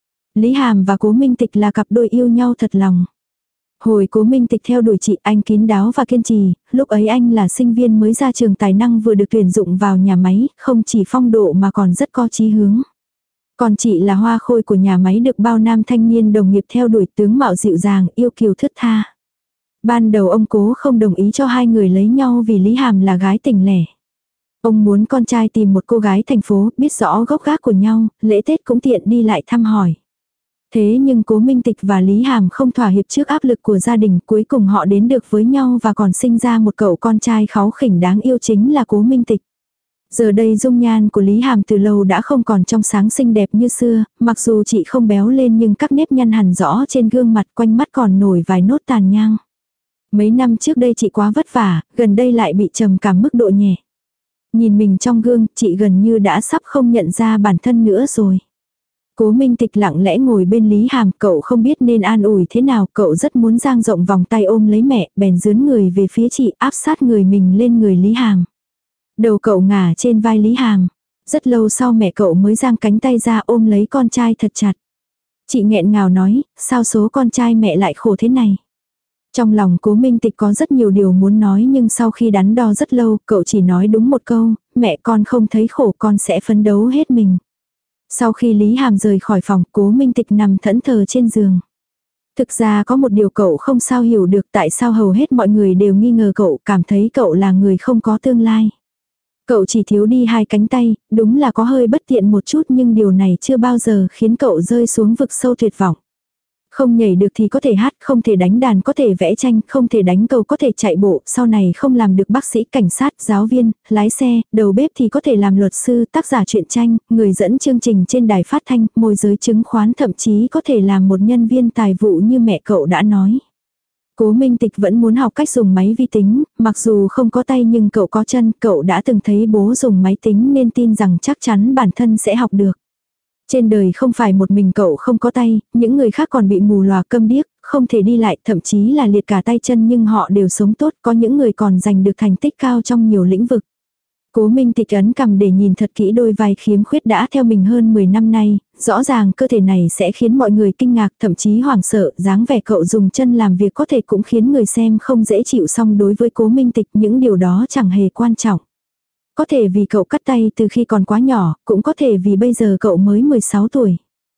Lý Hàm và Cố Minh Tịch là cặp đôi yêu nhau thật lòng. Hồi Cố Minh Tịch theo đuổi chị, anh kín đáo và kiên trì, lúc ấy anh là sinh viên mới ra trường tài năng vừa được tuyển dụng vào nhà máy, không chỉ phong độ mà còn rất có chí hướng. Còn chị là hoa khôi của nhà máy được bao nam thanh niên đồng nghiệp theo đuổi, tướng mạo dịu dàng, yêu kiều thướt tha. Ban đầu ông Cố không đồng ý cho hai người lấy nhau vì Lý Hàm là gái tỉnh lẻ. Ông muốn con trai tìm một cô gái thành phố, biết rõ gốc gác của nhau, lễ Tết cũng tiện đi lại thăm hỏi. Thế nhưng Cố Minh Tịch và Lý Hàm không thỏa hiệp trước áp lực của gia đình, cuối cùng họ đến được với nhau và còn sinh ra một cậu con trai kháu khỉnh đáng yêu chính là Cố Minh Tịch. Giờ đây dung nhan của Lý Hàm từ lâu đã không còn trong sáng xinh đẹp như xưa, mặc dù chị không béo lên nhưng các nếp nhăn hằn rõ trên gương mặt, quanh mắt còn nổi vài nốt tàn nhang. Mấy năm trước đây chị quá vất vả, gần đây lại bị trầm cảm mức độ nhẹ. Nhìn mình trong gương, chị gần như đã sắp không nhận ra bản thân nữa rồi. Cố Minh Tịch lặng lẽ ngồi bên Lý Hàm, cậu không biết nên an ủi thế nào, cậu rất muốn dang rộng vòng tay ôm lấy mẹ, bèn dướn người về phía chị, áp sát người mình lên người Lý Hàm. Đầu cậu ngả trên vai Lý Hàm. Rất lâu sau mẹ cậu mới giang cánh tay ra ôm lấy con trai thật chặt. Chị nghẹn ngào nói, sao số con trai mẹ lại khổ thế này? Trong lòng Cố Minh Tịch có rất nhiều điều muốn nói nhưng sau khi đắn đo rất lâu, cậu chỉ nói đúng một câu, mẹ con không thấy khổ, con sẽ phấn đấu hết mình. Sau khi Lý Hàm rời khỏi phòng, Cố Minh Tịch nằm thẫn thờ trên giường. Thực ra có một điều cậu không sao hiểu được, tại sao hầu hết mọi người đều nghi ngờ cậu, cảm thấy cậu là người không có tương lai. Cậu chỉ thiếu đi hai cánh tay, đúng là có hơi bất tiện một chút nhưng điều này chưa bao giờ khiến cậu rơi xuống vực sâu tuyệt vọng. Không nhảy được thì có thể hát, không thể đánh đàn có thể vẽ tranh, không thể đánh cầu có thể chạy bộ, sau này không làm được bác sĩ, cảnh sát, giáo viên, lái xe, đầu bếp thì có thể làm luật sư, tác giả truyện tranh, người dẫn chương trình trên đài phát thanh, môi giới chứng khoán, thậm chí có thể làm một nhân viên tài vụ như mẹ cậu đã nói. Cố Minh Tịch vẫn muốn học cách dùng máy vi tính, mặc dù không có tay nhưng cậu có chân, cậu đã từng thấy bố dùng máy tính nên tin rằng chắc chắn bản thân sẽ học được. Trên đời không phải một mình cậu không có tay, những người khác còn bị mù lòa câm điếc, không thể đi lại, thậm chí là liệt cả tay chân nhưng họ đều sống tốt, có những người còn giành được thành tích cao trong nhiều lĩnh vực. Cố Minh Tịch ấn cằm để nhìn thật kỹ đôi vai khiếm khuyết đã theo mình hơn mười năm nay, rõ ràng cơ thể này sẽ khiến mọi người kinh ngạc, thậm chí hoảng sợ, dáng vẻ cậu dùng chân làm việc có thể cũng khiến người xem không dễ chịu, song đối với Cố Minh Tịch những điều đó chẳng hề quan trọng. Có thể vì cậu cắt tay từ khi còn quá nhỏ, cũng có thể vì bây giờ cậu mới mười sáu tuổi.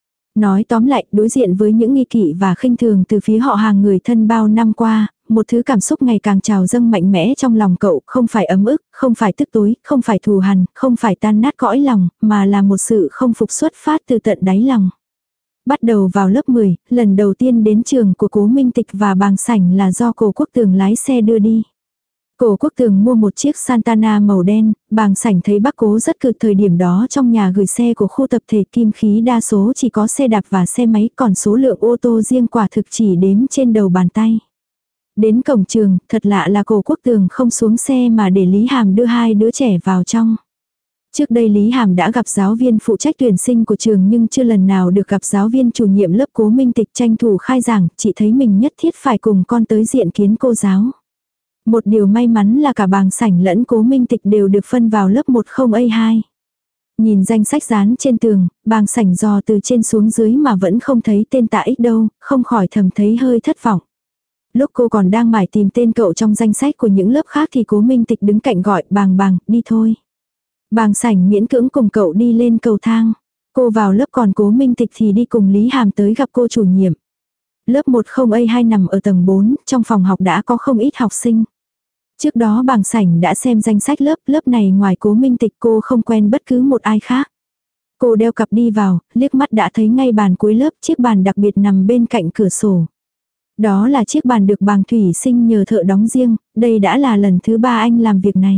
Nói tóm lại, đối diện với những nghi kỵ và khinh thường từ phía họ hàng người thân bao năm qua, một thứ cảm xúc ngày càng trào dâng mạnh mẽ trong lòng cậu, không phải ấm ức, không phải tức tối, không phải thù hằn, không phải tan nát cõi lòng, mà là một sự không phục xuất phát từ tận đáy lòng. Bắt đầu vào lớp mười, lần đầu tiên đến trường của Cố Minh Tịch và Bàng Sảnh là do Cổ Quốc Tường lái xe đưa đi. Cổ Quốc Tường mua một chiếc Santana màu đen, Bàng Sảnh thấy bác Cố rất cực, thời điểm đó trong nhà gửi xe của khu tập thể Kim Khí đa số chỉ có xe đạp và xe máy, còn số lượng ô tô riêng quả thực chỉ đếm trên đầu bàn tay. Đến cổng trường, thật lạ là Cổ Quốc Tường không xuống xe mà để Lý Hàm đưa hai đứa trẻ vào trong. Trước đây Lý Hàm đã gặp giáo viên phụ trách tuyển sinh của trường nhưng chưa lần nào được gặp giáo viên chủ nhiệm lớp Cố Minh Tịch. Tranh thủ khai giảng, chị thấy mình nhất thiết phải cùng con tới diện kiến cô giáo. Một điều may mắn là cả Bàng Sảnh lẫn Cố Minh Tịch đều được phân vào lớp một không A hai. Nhìn danh sách dán trên tường, Bàng Sảnh dò từ trên xuống dưới mà vẫn không thấy tên Tạ Ích đâu, không khỏi thầm thấy hơi thất vọng. Lúc cô còn đang mải tìm tên cậu trong danh sách của những lớp khác thì Cố Minh Tịch đứng cạnh gọi, Bàng Bàng, đi thôi. Bàng Sảnh miễn cưỡng cùng cậu đi lên cầu thang. Cô vào lớp còn Cố Minh Tịch thì đi cùng Lý Hàm tới gặp cô chủ nhiệm. Lớp một không A hai nằm ở tầng bốn, trong phòng học đã có không ít học sinh. Trước đó Bàng Sảnh đã xem danh sách lớp, lớp này ngoài Cố Minh Tịch cô không quen bất cứ một ai khác. Cô đeo cặp đi vào, liếc mắt đã thấy ngay bàn cuối lớp, chiếc bàn đặc biệt nằm bên cạnh cửa sổ. Đó là chiếc bàn được Bàng Thủy Sinh nhờ thợ đóng riêng, đây đã là lần thứ ba anh làm việc này.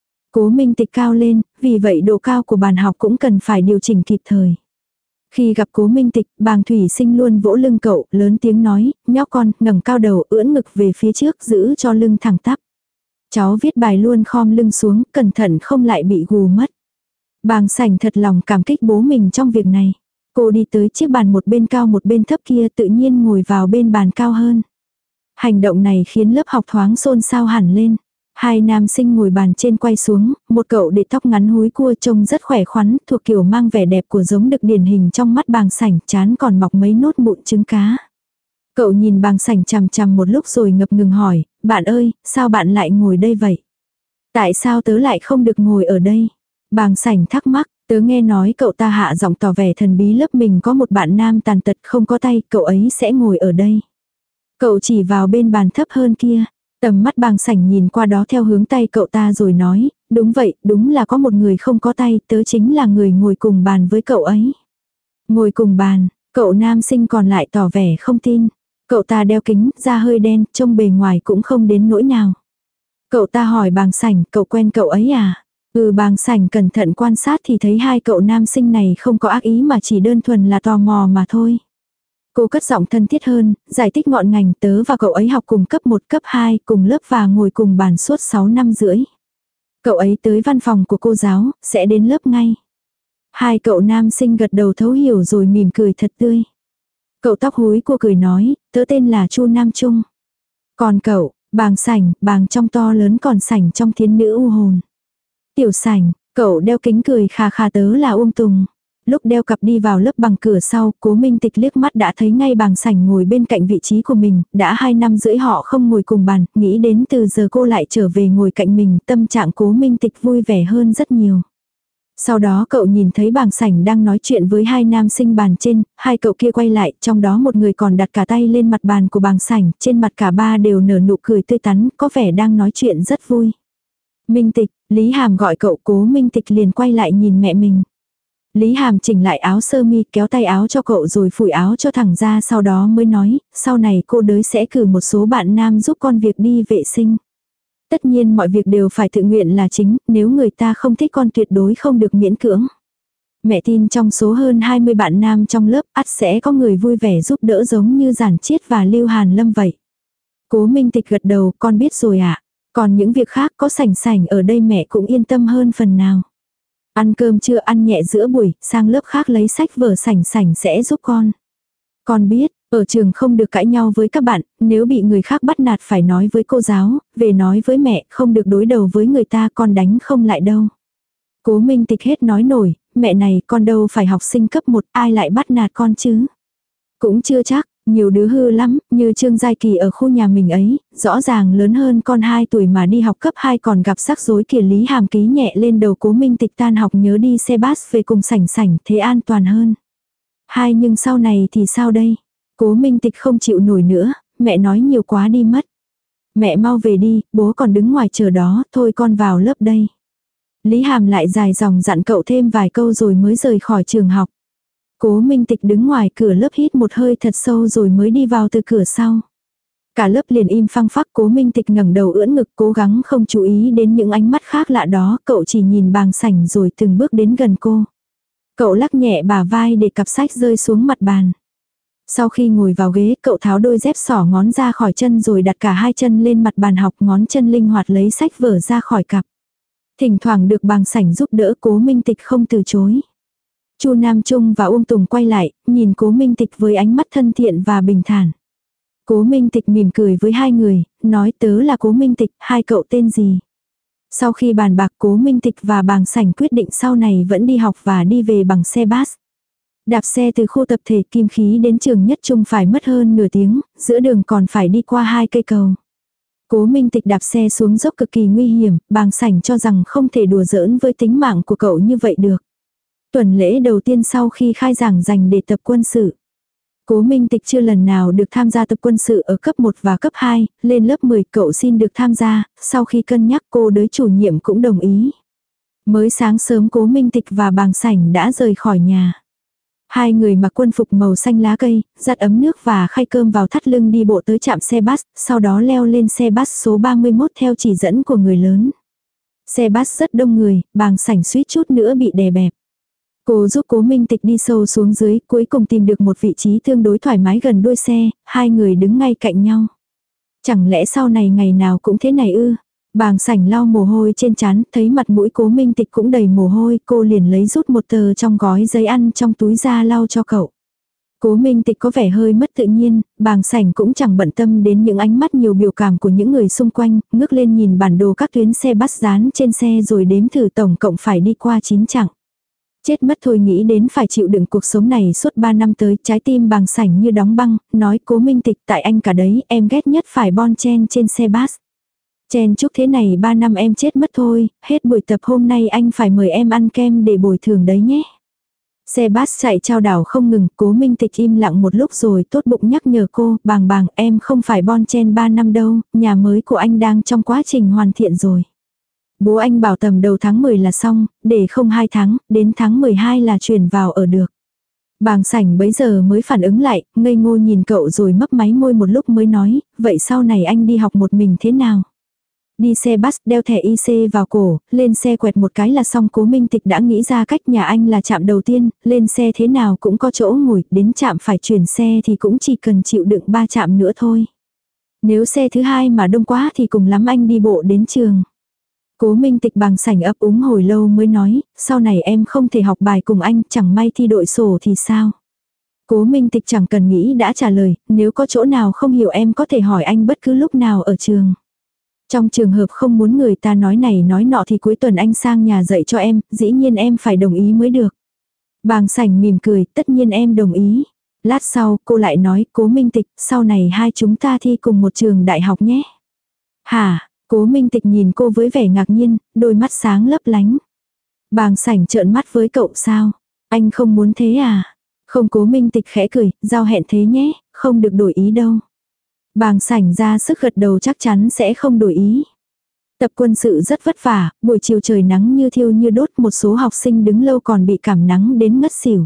Cố Minh Tịch cao lên, vì vậy độ cao của bàn học cũng cần phải điều chỉnh kịp thời. Khi gặp Cố Minh Tịch, Bàng Thủy Sinh luôn vỗ lưng cậu, lớn tiếng nói, nhóc con, ngẩng cao đầu, ưỡn ngực về phía trước, giữ cho lưng thẳng tắp. Cháu viết bài luôn khom lưng xuống, cẩn thận không lại bị gù mất. Bàng Sảnh thật lòng cảm kích bố mình trong việc này. Cô đi tới chiếc bàn một bên cao một bên thấp kia, tự nhiên ngồi vào bên bàn cao hơn. Hành động này khiến lớp học thoáng xôn xao hẳn lên. Hai nam sinh ngồi bàn trên quay xuống, một cậu để tóc ngắn húi cua trông rất khỏe khoắn, thuộc kiểu mang vẻ đẹp của giống đực điển hình trong mắt Bàng Sảnh, trán còn mọc mấy nốt mụn trứng cá. Cậu nhìn Bàng Sảnh chằm chằm một lúc rồi ngập ngừng hỏi, bạn ơi, sao bạn lại ngồi đây vậy? Tại sao tớ lại không được ngồi ở đây? Bàng Sảnh thắc mắc, tớ nghe nói cậu ta hạ giọng tỏ vẻ thần bí lớp mình có một bạn nam tàn tật không có tay, cậu ấy sẽ ngồi ở đây. Cậu chỉ vào bên bàn thấp hơn kia. Tầm mắt Bàng Sảnh nhìn qua đó theo hướng tay cậu ta rồi nói, đúng vậy, đúng là có một người không có tay, tớ chính là người ngồi cùng bàn với cậu ấy. Ngồi cùng bàn, cậu nam sinh còn lại tỏ vẻ không tin. Cậu ta đeo kính, da hơi đen, trông bề ngoài cũng không đến nỗi nào. Cậu ta hỏi Bàng Sảnh, cậu quen cậu ấy à? Ừ, Bàng Sảnh cẩn thận quan sát thì thấy hai cậu nam sinh này không có ác ý mà chỉ đơn thuần là tò mò mà thôi. Cô cất giọng thân thiết hơn, giải thích ngọn ngành, tớ và cậu ấy học cùng cấp một cấp hai, cùng lớp và ngồi cùng bàn suốt sáu năm rưỡi. Cậu ấy tới văn phòng của cô giáo, sẽ đến lớp ngay. Hai cậu nam sinh gật đầu thấu hiểu rồi mỉm cười thật tươi. Cậu tóc húi cua cười nói, tớ tên là Chu Nam Trung. Còn cậu, Bàng Sảnh, Bàng trong to lớn còn Sảnh trong thiên nữ u hồn. Tiểu Sảnh, cậu đeo kính cười khà khà, tớ là Uông Tùng. Lúc đeo cặp đi vào lớp bằng cửa sau, Cố Minh Tịch liếc mắt đã thấy ngay Bàng Sảnh ngồi bên cạnh vị trí của mình, đã hai năm rưỡi họ không ngồi cùng bàn, nghĩ đến từ giờ cô lại trở về ngồi cạnh mình, tâm trạng Cố Minh Tịch vui vẻ hơn rất nhiều. Sau đó cậu nhìn thấy Bàng Sảnh đang nói chuyện với hai nam sinh bàn trên, hai cậu kia quay lại, trong đó một người còn đặt cả tay lên mặt bàn của Bàng Sảnh, trên mặt cả ba đều nở nụ cười tươi tắn, có vẻ đang nói chuyện rất vui. Minh Tịch, Lý Hàm gọi cậu. Cố Minh Tịch liền quay lại nhìn mẹ mình. Lý Hàm chỉnh lại áo sơ mi, kéo tay áo cho cậu rồi phủi áo cho thẳng ra, sau đó mới nói, sau này cô đới sẽ cử một số bạn nam giúp con việc đi vệ sinh. Tất nhiên mọi việc đều phải tự nguyện là chính, nếu người ta không thích con tuyệt đối không được miễn cưỡng. Mẹ tin trong số hơn hai mươi bạn nam trong lớp ắt sẽ có người vui vẻ giúp đỡ giống như Giản Chiết và Lưu Hàn Lâm vậy. Cố Minh Tịch gật đầu, con biết rồi ạ. À? Còn những việc khác có Sảnh Sảnh ở đây mẹ cũng yên tâm hơn phần nào. Ăn cơm chưa ăn nhẹ giữa buổi, sang lớp khác lấy sách vở Sảnh Sảnh sẽ giúp con. Con biết, ở trường không được cãi nhau với các bạn, nếu bị người khác bắt nạt phải nói với cô giáo, về nói với mẹ, không được đối đầu với người ta, con đánh không lại đâu. Cố Minh Tịch hết nói nổi, mẹ này con đâu phải học sinh cấp một, ai lại bắt nạt con chứ? Cũng chưa chắc, nhiều đứa hư lắm, như Trương Giai Kỳ ở khu nhà mình ấy, rõ ràng lớn hơn con hai tuổi mà đi học cấp hai còn gặp rắc rối kìa. Lý Hàm ký nhẹ lên đầu Cố Minh Tịch, tan học nhớ đi xe bus về cùng Sảnh Sảnh, thế an toàn hơn. Hai nhưng sau này thì sao đây? Cố Minh Tịch không chịu nổi nữa, mẹ nói nhiều quá đi mất. Mẹ mau về đi, bố còn đứng ngoài chờ đó, thôi con vào lớp đây. Lý Hàm lại dài dòng dặn cậu thêm vài câu rồi mới rời khỏi trường học. Cố Minh Tịch đứng ngoài cửa lớp hít một hơi thật sâu rồi mới đi vào từ cửa sau. Cả lớp liền im phăng phắc. Cố Minh Tịch ngẩng đầu ưỡn ngực cố gắng không chú ý đến những ánh mắt khác lạ đó, cậu chỉ nhìn Bàng Sảnh rồi từng bước đến gần cô. Cậu lắc nhẹ bả vai để cặp sách rơi xuống mặt bàn. Sau khi ngồi vào ghế, cậu tháo đôi dép xỏ ngón ra khỏi chân rồi đặt cả hai chân lên mặt bàn học, ngón chân linh hoạt lấy sách vở ra khỏi cặp. Thỉnh thoảng được Bàng Sảnh giúp đỡ, Cố Minh Tịch không từ chối. Chu Nam Trung và Uông Tùng quay lại, nhìn Cố Minh Tịch với ánh mắt thân thiện và bình thản. Cố Minh Tịch mỉm cười với hai người, nói tớ là Cố Minh Tịch, hai cậu tên gì? Sau khi bàn bạc, Cố Minh Tịch và Bàng Sảnh quyết định sau này vẫn đi học và đi về bằng xe bus. Đạp xe từ khu tập thể Kim Khí đến trường Nhất Trung phải mất hơn nửa tiếng, giữa đường còn phải đi qua hai cây cầu. Cố Minh Tịch đạp xe xuống dốc cực kỳ nguy hiểm, Bàng Sảnh cho rằng không thể đùa giỡn với tính mạng của cậu như vậy được. Tuần lễ đầu tiên sau khi khai giảng dành để tập quân sự. Cố Minh Tịch chưa lần nào được tham gia tập quân sự ở cấp một và cấp hai, lên lớp mười cậu xin được tham gia, sau khi cân nhắc cô đới chủ nhiệm cũng đồng ý. Mới sáng sớm Cố Minh Tịch và Bàng Sảnh đã rời khỏi nhà. Hai người mặc quân phục màu xanh lá cây, giặt ấm nước và khay cơm vào thắt lưng đi bộ tới trạm xe bus, sau đó leo lên xe bus số ba mươi mốt theo chỉ dẫn của người lớn. Xe bus rất đông người, Bàng Sảnh suýt chút nữa bị đè bẹp. Cô giúp Cố Minh Tịch đi sâu xuống dưới, cuối cùng tìm được một vị trí tương đối thoải mái gần đuôi xe, hai người đứng ngay cạnh nhau. Chẳng lẽ sau này ngày nào cũng thế này ư? Bàng Sảnh lau mồ hôi trên trán, thấy mặt mũi Cố Minh Tịch cũng đầy mồ hôi, cô liền lấy rút một tờ trong gói giấy ăn trong túi ra lau cho cậu. Cố Minh Tịch có vẻ hơi mất tự nhiên, Bàng Sảnh cũng chẳng bận tâm đến những ánh mắt nhiều biểu cảm của những người xung quanh, ngước lên nhìn bản đồ các tuyến xe bus dán trên xe rồi đếm thử tổng cộng phải đi qua chín chặng. Chết mất thôi, nghĩ đến phải chịu đựng cuộc sống này suốt ba năm tới, trái tim Bàng Sảnh như đóng băng, nói Cố Minh Tịch tại anh cả đấy, em ghét nhất phải bon chen trên xe bus. Chen chúc thế này ba năm em chết mất thôi, hết buổi tập hôm nay anh phải mời em ăn kem để bồi thường đấy nhé. Xe bus chạy chao đảo không ngừng, Cố Minh Tịch im lặng một lúc rồi tốt bụng nhắc nhở cô, Bàng Bàng em không phải bon chen ba năm đâu, nhà mới của anh đang trong quá trình hoàn thiện rồi. Bố anh bảo tầm đầu tháng mười là xong, để không hai tháng, đến tháng mười hai là chuyển vào ở được. Bàng Sảnh bấy giờ mới phản ứng lại, ngây ngô nhìn cậu rồi mấp máy môi một lúc mới nói, vậy sau này anh đi học một mình thế nào? Đi xe bus, đeo thẻ i xê vào cổ, lên xe quẹt một cái là xong. Cố Minh Tịch đã nghĩ ra cách, nhà anh là trạm đầu tiên, lên xe thế nào cũng có chỗ ngồi, đến trạm phải chuyển xe thì cũng chỉ cần chịu đựng ba trạm nữa thôi. Nếu xe thứ hai mà đông quá thì cùng lắm anh đi bộ đến trường. Cố Minh Tịch Bàng Sảnh ấp úng hồi lâu mới nói, sau này em không thể học bài cùng anh, chẳng may thi đội sổ thì sao? Cố Minh Tịch chẳng cần nghĩ đã trả lời, nếu có chỗ nào không hiểu em có thể hỏi anh bất cứ lúc nào ở trường. Trong trường hợp không muốn người ta nói này nói nọ thì cuối tuần anh sang nhà dạy cho em, dĩ nhiên em phải đồng ý mới được. Bàng Sảnh mỉm cười, tất nhiên em đồng ý. Lát sau, cô lại nói, Cố Minh Tịch, sau này hai chúng ta thi cùng một trường đại học nhé. Hả? Cố Minh Tịch nhìn cô với vẻ ngạc nhiên, đôi mắt sáng lấp lánh. Bàng Sảnh trợn mắt với cậu sao? Anh không muốn thế à? Không, Cố Minh Tịch khẽ cười, giao hẹn thế nhé, không được đổi ý đâu. Bàng Sảnh ra sức gật đầu, chắc chắn sẽ không đổi ý. Tập quân sự rất vất vả, buổi chiều trời nắng như thiêu như đốt, một số học sinh đứng lâu còn bị cảm nắng đến ngất xỉu.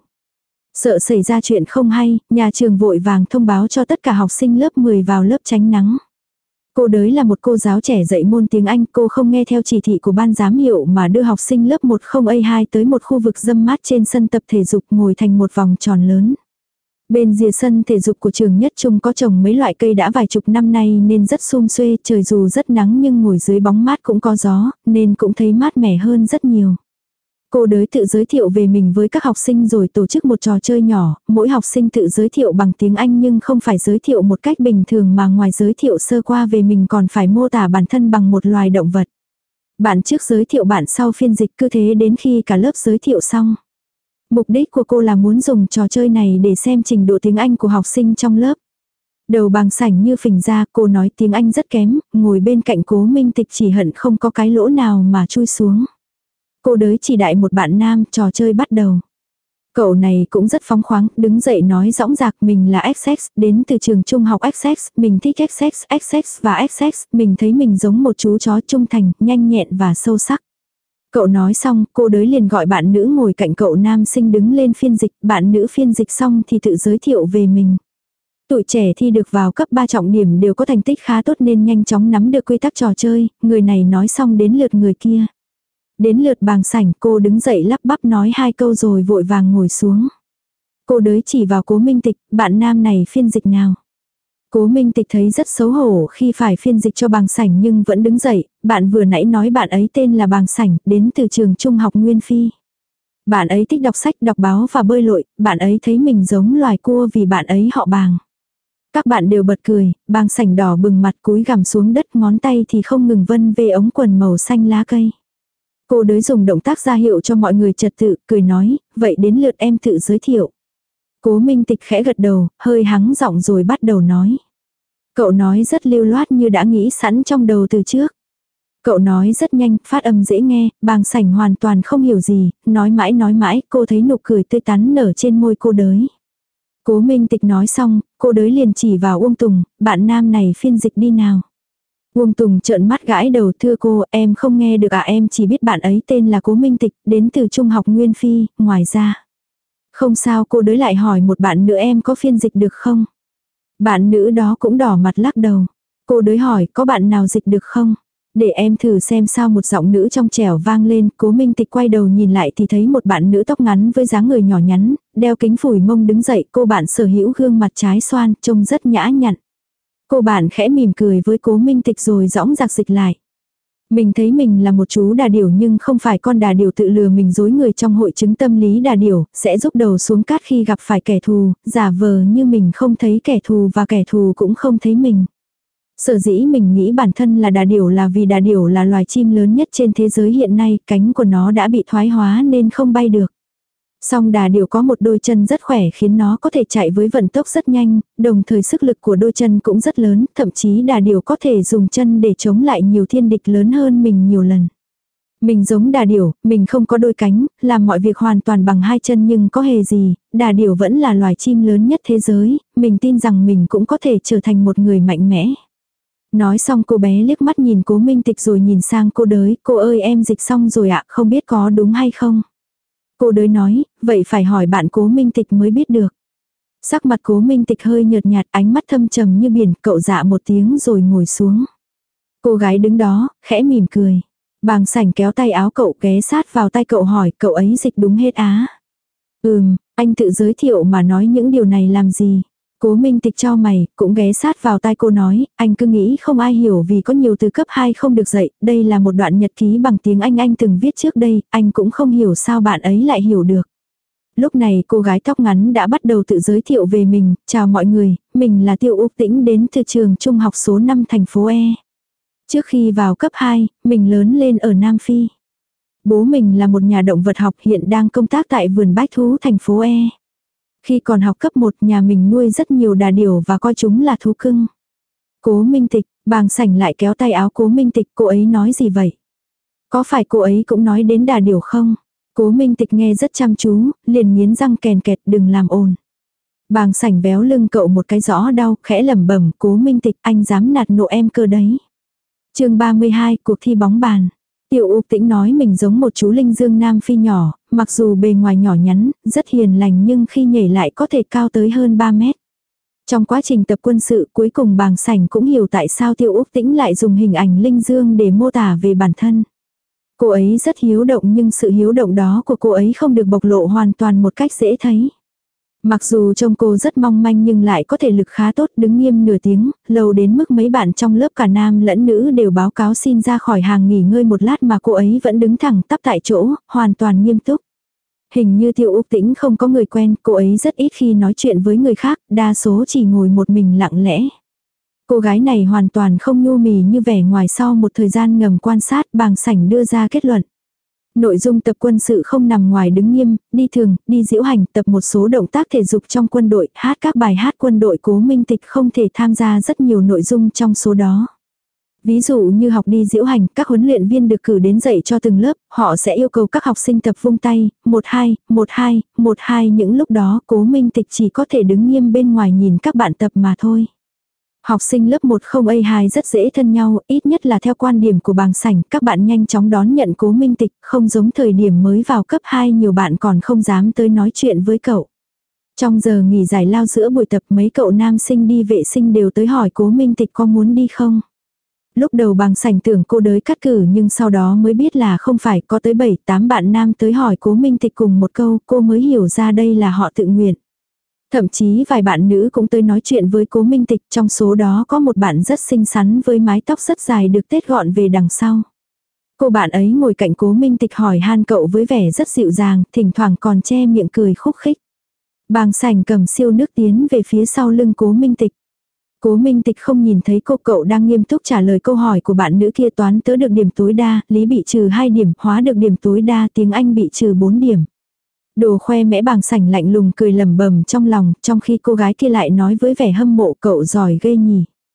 Sợ xảy ra chuyện không hay, nhà trường vội vàng thông báo cho tất cả học sinh lớp mười vào lớp tránh nắng. Cô Đới là một cô giáo trẻ dạy môn tiếng Anh, cô không nghe theo chỉ thị của ban giám hiệu mà đưa học sinh lớp một không A hai tới một khu vực râm mát trên sân tập thể dục, ngồi thành một vòng tròn lớn. Bên rìa sân thể dục của trường Nhất Trung có trồng mấy loại cây đã vài chục năm nay nên rất sum xuê, trời dù rất nắng nhưng ngồi dưới bóng mát cũng có gió, nên cũng thấy mát mẻ hơn rất nhiều. Cô Đới tự giới thiệu về mình với các học sinh rồi tổ chức một trò chơi nhỏ, mỗi học sinh tự giới thiệu bằng tiếng Anh nhưng không phải giới thiệu một cách bình thường mà ngoài giới thiệu sơ qua về mình còn phải mô tả bản thân bằng một loài động vật. Bạn trước giới thiệu bạn sau phiên dịch, cứ thế đến khi cả lớp giới thiệu xong. Mục đích của cô là muốn dùng trò chơi này để xem trình độ tiếng Anh của học sinh trong lớp. Đầu Bàng Sảnh như phình ra, cô nói tiếng Anh rất kém, ngồi bên cạnh Cố Minh Tịch chỉ hận không có cái lỗ nào mà chui xuống. Cô Đới chỉ đại một bạn nam, trò chơi bắt đầu. Cậu này cũng rất phóng khoáng, đứng dậy nói dõng dạc, mình là ích ích, đến từ trường trung học ích ích, mình thích ích ích, ích ích và ích ích, mình thấy mình giống một chú chó trung thành, nhanh nhẹn và sâu sắc. Cậu nói xong, cô Đới liền gọi bạn nữ ngồi cạnh cậu nam sinh đứng lên phiên dịch, bạn nữ phiên dịch xong thì tự giới thiệu về mình. Tụi trẻ thi được vào cấp ba trọng điểm đều có thành tích khá tốt nên nhanh chóng nắm được quy tắc trò chơi, người này nói xong đến lượt người kia. Đến lượt Bàng Sảnh, cô đứng dậy lắp bắp nói hai câu rồi vội vàng ngồi xuống. Cô Đới chỉ vào Cố Minh Tịch, bạn nam này phiên dịch nào. Cố Minh Tịch thấy rất xấu hổ khi phải phiên dịch cho Bàng Sảnh nhưng vẫn đứng dậy, bạn vừa nãy nói bạn ấy tên là Bàng Sảnh, đến từ trường trung học Nguyên Phi. Bạn ấy thích đọc sách, đọc báo và bơi lội, bạn ấy thấy mình giống loài cua vì bạn ấy họ Bàng. Các bạn đều bật cười, Bàng Sảnh đỏ bừng mặt cúi gằm xuống đất, ngón tay thì không ngừng vân về ống quần màu xanh lá cây. Cô Đới dùng động tác ra hiệu cho mọi người trật tự, cười nói, vậy đến lượt em tự giới thiệu. Cố Minh Tịch khẽ gật đầu, hơi hắng giọng rồi bắt đầu nói. Cậu nói rất lưu loát như đã nghĩ sẵn trong đầu từ trước. Cậu nói rất nhanh, phát âm dễ nghe, Bàng Sảnh hoàn toàn không hiểu gì, nói mãi nói mãi, cô thấy nụ cười tươi tắn nở trên môi cô đới. Cố Minh Tịch nói xong, cô đới liền chỉ vào Uông Tùng, bạn nam này phiên dịch đi nào. Uông Tùng trợn mắt gãi đầu, thưa cô, em không nghe được à, em chỉ biết bạn ấy tên là Cố Minh Tịch, đến từ Trung học Nguyên Phi, ngoài ra. Không sao, cô đới lại hỏi một bạn nữa, em có phiên dịch được không? Bạn nữ đó cũng đỏ mặt lắc đầu. Cô đới hỏi, có bạn nào dịch được không? Để em thử xem sao, một giọng nữ trong trẻo vang lên. Cố Minh Tịch quay đầu nhìn lại thì thấy một bạn nữ tóc ngắn với dáng người nhỏ nhắn, đeo kính phủi mông đứng dậy. Cô bạn sở hữu gương mặt trái xoan, trông rất nhã nhặn. Cô bạn khẽ mỉm cười với Cố Minh Tịch rồi dõng dạc dịch lại. Mình thấy mình là một chú đà điểu nhưng không phải con đà điểu tự lừa mình dối người trong hội chứng tâm lý đà điểu, sẽ giúp đầu xuống cát khi gặp phải kẻ thù, giả vờ như mình không thấy kẻ thù và kẻ thù cũng không thấy mình. Sở dĩ mình nghĩ bản thân là đà điểu là vì đà điểu là loài chim lớn nhất trên thế giới hiện nay, cánh của nó đã bị thoái hóa nên không bay được. Song đà điểu có một đôi chân rất khỏe khiến nó có thể chạy với vận tốc rất nhanh, đồng thời sức lực của đôi chân cũng rất lớn, thậm chí đà điểu có thể dùng chân để chống lại nhiều thiên địch lớn hơn mình nhiều lần. Mình giống đà điểu, mình không có đôi cánh, làm mọi việc hoàn toàn bằng hai chân nhưng có hề gì, đà điểu vẫn là loài chim lớn nhất thế giới, mình tin rằng mình cũng có thể trở thành một người mạnh mẽ. Nói xong cô bé liếc mắt nhìn Cố Minh Tịch rồi nhìn sang cô đới, cô ơi em dịch xong rồi ạ, không biết có đúng hay không? Cô đới nói, vậy phải hỏi bạn Cố Minh Tịch mới biết được. Sắc mặt Cố Minh Tịch hơi nhợt nhạt, ánh mắt thâm trầm như biển, cậu dạ một tiếng rồi ngồi xuống. Cô gái đứng đó, khẽ mỉm cười. Bàng Sảnh kéo tay áo cậu, ghé sát vào tay cậu hỏi, cậu ấy dịch đúng hết á? Ừm, anh tự giới thiệu mà nói những điều này làm gì? Cố Minh Tịch chau mày, cũng ghé sát vào tai cô nói, anh cứ nghĩ không ai hiểu vì có nhiều từ cấp hai không được dạy, đây là một đoạn nhật ký bằng tiếng Anh anh từng viết trước đây, anh cũng không hiểu sao bạn ấy lại hiểu được. Lúc này cô gái tóc ngắn đã bắt đầu tự giới thiệu về mình, chào mọi người, mình là Tiêu Úc Tĩnh đến từ trường trung học số năm thành phố E. Trước khi vào cấp hai, mình lớn lên ở Nam Phi. Bố mình là một nhà động vật học hiện đang công tác tại vườn bách thú thành phố E. Khi còn học cấp một nhà mình nuôi rất nhiều đà điểu và coi chúng là thú cưng. Cố Minh Tịch, Bàng Sảnh lại kéo tay áo Cố Minh Tịch, cô ấy nói gì vậy? Có phải cô ấy cũng nói đến đà điểu không? Cố Minh Tịch nghe rất chăm chú, liền nghiến răng kèn kẹt, đừng làm ồn. Bàng Sảnh véo lưng cậu một cái rõ đau, khẽ lẩm bẩm, Cố Minh Tịch, anh dám nạt nộ em cơ đấy. Chương ba mươi hai, cuộc thi bóng bàn. Tiêu Úc Tĩnh nói mình giống một chú linh dương Nam Phi nhỏ, mặc dù bề ngoài nhỏ nhắn, rất hiền lành nhưng khi nhảy lại có thể cao tới hơn ba mét. Trong quá trình tập quân sự cuối cùng Bàng Sảnh cũng hiểu tại sao Tiêu Úc Tĩnh lại dùng hình ảnh linh dương để mô tả về bản thân. Cô ấy rất hiếu động nhưng sự hiếu động đó của cô ấy không được bộc lộ hoàn toàn một cách dễ thấy. Mặc dù trông cô rất mong manh nhưng lại có thể lực khá tốt, đứng nghiêm nửa tiếng, lâu đến mức mấy bạn trong lớp cả nam lẫn nữ đều báo cáo xin ra khỏi hàng nghỉ ngơi một lát mà cô ấy vẫn đứng thẳng tắp tại chỗ, hoàn toàn nghiêm túc. Hình như Tiêu Úc Tĩnh không có người quen, cô ấy rất ít khi nói chuyện với người khác, đa số chỉ ngồi một mình lặng lẽ. Cô gái này hoàn toàn không nhu mì như vẻ ngoài. Sau một thời gian ngầm quan sát, Bàng Sảnh đưa ra kết luận. Nội dung tập quân sự không nằm ngoài đứng nghiêm, đi thường, đi diễu hành, tập một số động tác thể dục trong quân đội, hát các bài hát quân đội. Cố Minh Tịch không thể tham gia rất nhiều nội dung trong số đó. Ví dụ như học đi diễu hành, các huấn luyện viên được cử đến dạy cho từng lớp, họ sẽ yêu cầu các học sinh tập vung tay, một hai, một hai, một hai, những lúc đó Cố Minh Tịch chỉ có thể đứng nghiêm bên ngoài nhìn các bạn tập mà thôi. Học sinh lớp một không A hai rất dễ thân nhau, ít nhất là theo quan điểm của Bàng Sảnh, các bạn nhanh chóng đón nhận Cố Minh Tịch, không giống thời điểm mới vào cấp hai nhiều bạn còn không dám tới nói chuyện với cậu. Trong giờ nghỉ giải lao giữa buổi tập mấy cậu nam sinh đi vệ sinh đều tới hỏi Cố Minh Tịch có muốn đi không. Lúc đầu Bàng Sảnh tưởng cô đới cắt cử nhưng sau đó mới biết là không phải, có tới bảy tám bạn nam tới hỏi Cố Minh Tịch cùng một câu, cô mới hiểu ra đây là họ tự nguyện. Thậm chí vài bạn nữ cũng tới nói chuyện với Cố Minh Tịch, trong số đó có một bạn rất xinh xắn với mái tóc rất dài được tết gọn về đằng sau. Cô bạn ấy ngồi cạnh Cố Minh Tịch hỏi han cậu với vẻ rất dịu dàng, thỉnh thoảng còn che miệng cười khúc khích. Bàng Sảnh cầm siêu nước tiến về phía sau lưng Cố Minh Tịch. Cố Minh Tịch không nhìn thấy cô, cậu đang nghiêm túc trả lời câu hỏi của bạn nữ kia. Toán tớ được điểm tối đa, lý bị trừ hai điểm, hóa được điểm tối đa, tiếng Anh bị trừ bốn điểm. Đồ khoe mẽ. Bàng Sảnh lạnh lùng cười lẩm bẩm trong lòng, trong khi cô gái kia lại nói với vẻ hâm mộ, cậu giỏi ghê nhỉ.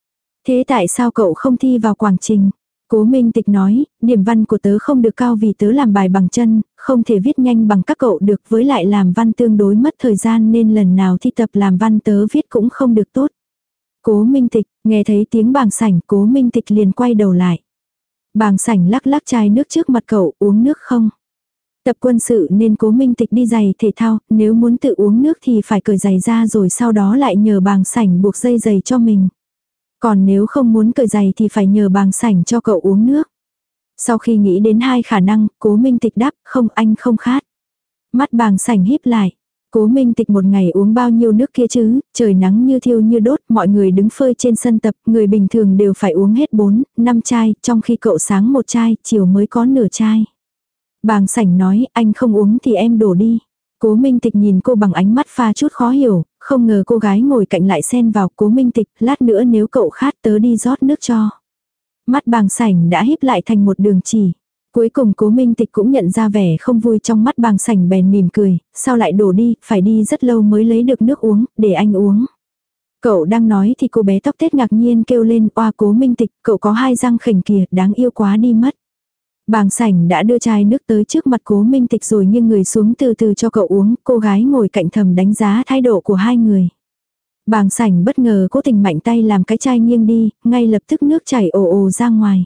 Thế tại sao cậu không thi vào quảng trình? Cố Minh Tịch nói, điểm văn của tớ không được cao vì tớ làm bài bằng chân, không thể viết nhanh bằng các cậu được, với lại làm văn tương đối mất thời gian nên lần nào thi tập làm văn tớ viết cũng không được tốt. Cố Minh Tịch, nghe thấy tiếng Bàng Sảnh, Cố Minh Tịch liền quay đầu lại. Bàng Sảnh lắc lắc chai nước trước mặt cậu, uống nước không? Tập quân sự nên Cố Minh Tịch đi giày thể thao, nếu muốn tự uống nước thì phải cởi giày ra rồi sau đó lại nhờ Bàng Sảnh buộc dây giày cho mình. Còn nếu không muốn cởi giày thì phải nhờ Bàng Sảnh cho cậu uống nước. Sau khi nghĩ đến hai khả năng, Cố Minh Tịch đáp, không, anh không khát. Mắt Bàng Sảnh híp lại. Cố Minh Tịch một ngày uống bao nhiêu nước kia chứ, trời nắng như thiêu như đốt, mọi người đứng phơi trên sân tập, người bình thường đều phải uống hết bốn, năm chai, trong khi cậu sáng một chai, chiều mới có nửa chai. Bàng Sảnh nói, anh không uống thì em đổ đi. Cố Minh Tịch nhìn cô bằng ánh mắt pha chút khó hiểu, không ngờ cô gái ngồi cạnh lại xen vào. Cố Minh Tịch, lát nữa nếu cậu khát tớ đi rót nước cho. Mắt Bàng Sảnh đã híp lại thành một đường chỉ. Cuối cùng Cố Minh Tịch cũng nhận ra vẻ không vui trong mắt Bàng Sảnh bèn mỉm cười, sao lại đổ đi, phải đi rất lâu mới lấy được nước uống, để anh uống. Cậu đang nói thì cô bé tóc tết ngạc nhiên kêu lên, oa Cố Minh Tịch, cậu có hai răng khỉnh kìa, đáng yêu quá đi mất. Bàng Sảnh đã đưa chai nước tới trước mặt Cố Minh Tịch rồi nghiêng người xuống từ từ cho cậu uống, cô gái ngồi cạnh thầm đánh giá thái độ của hai người. Bàng Sảnh bất ngờ cố tình mạnh tay làm cái chai nghiêng đi, ngay lập tức nước chảy ồ ồ ra ngoài.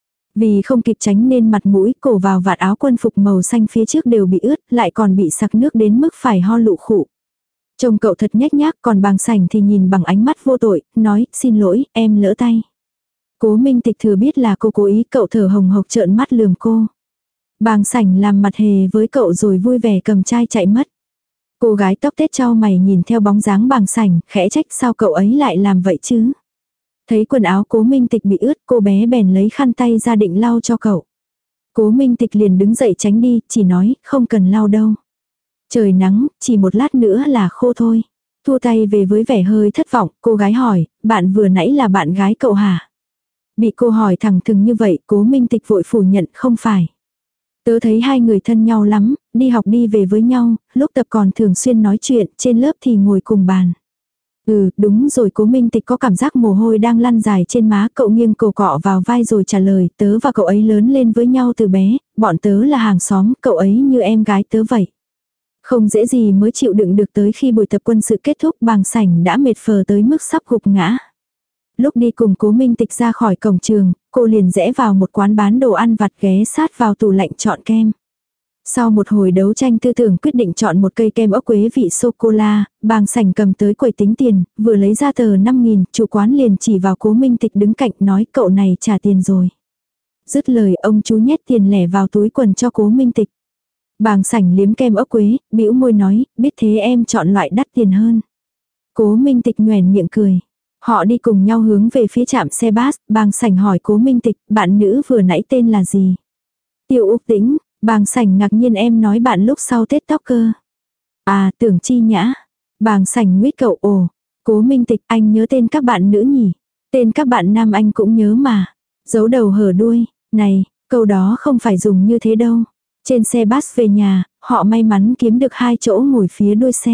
Vì không kịp tránh nên mặt mũi, cổ vào vạt áo quân phục màu xanh phía trước đều bị ướt, lại còn bị sặc nước đến mức phải ho lụ khụ. Trông cậu thật nhếch nhác, còn Bàng Sảnh thì nhìn bằng ánh mắt vô tội, nói, xin lỗi, em lỡ tay. Cố Minh Tịch thừa biết là cô cố ý, cậu thở hồng hộc trợn mắt lườm cô. Bàng Sảnh làm mặt hề với cậu rồi vui vẻ cầm chai chạy mất. Cô gái tóc tết chau mày nhìn theo bóng dáng Bàng Sảnh, khẽ trách sao cậu ấy lại làm vậy chứ. Thấy quần áo Cố Minh Tịch bị ướt, cô bé bèn lấy khăn tay ra định lau cho cậu. Cố Minh Tịch liền đứng dậy tránh đi, chỉ nói, không cần lau đâu. Trời nắng, chỉ một lát nữa là khô thôi. Thua tay về với vẻ hơi thất vọng, cô gái hỏi, bạn vừa nãy là bạn gái cậu hả? Bị cô hỏi thẳng thừng như vậy, Cố Minh Tịch vội phủ nhận, không phải. Tớ thấy hai người thân nhau lắm, đi học đi về với nhau, lúc tập còn thường xuyên nói chuyện, trên lớp thì ngồi cùng bàn. Ừ, đúng rồi. Cố Minh Tịch có cảm giác mồ hôi đang lăn dài trên má, cậu nghiêng cổ cọ vào vai rồi trả lời, tớ và cậu ấy lớn lên với nhau từ bé, bọn tớ là hàng xóm, cậu ấy như em gái tớ vậy. Không dễ gì mới chịu đựng được tới khi buổi tập quân sự kết thúc, Bàng Sảnh đã mệt phờ tới mức sắp gục ngã. Lúc đi cùng Cố Minh Tịch ra khỏi cổng trường, cô liền rẽ vào một quán bán đồ ăn vặt ghé sát vào tủ lạnh chọn kem. Sau một hồi đấu tranh tư tưởng quyết định chọn một cây kem ốc quế vị sô-cô-la, Bàng Sảnh cầm tới quầy tính tiền, vừa lấy ra tờ năm nghìn, chủ quán liền chỉ vào Cố Minh Tịch đứng cạnh nói cậu này trả tiền rồi. Dứt lời ông chú nhét tiền lẻ vào túi quần cho Cố Minh Tịch. Bàng Sảnh liếm kem ốc quế, bĩu môi nói, biết thế em chọn loại đắt tiền hơn. Cố Minh Tịch nhoẻn miệng cười. Họ đi cùng nhau hướng về phía trạm xe bus, Bàng Sảnh hỏi Cố Minh Tịch, bạn nữ vừa nãy tên là gì? Tiêu Úc Tĩnh. Bàng Sảnh ngạc nhiên, em nói bạn lúc sau Tết tóc cơ. À, Tưởng Chi Nhã. Bàng Sảnh nguyết cậu, ồ. Cố Minh Tịch, anh nhớ tên các bạn nữ nhỉ? Tên các bạn nam anh cũng nhớ mà. Giấu đầu hở đuôi. Này, câu đó không phải dùng như thế đâu. Trên xe bus về nhà, họ may mắn kiếm được hai chỗ ngồi phía đuôi xe.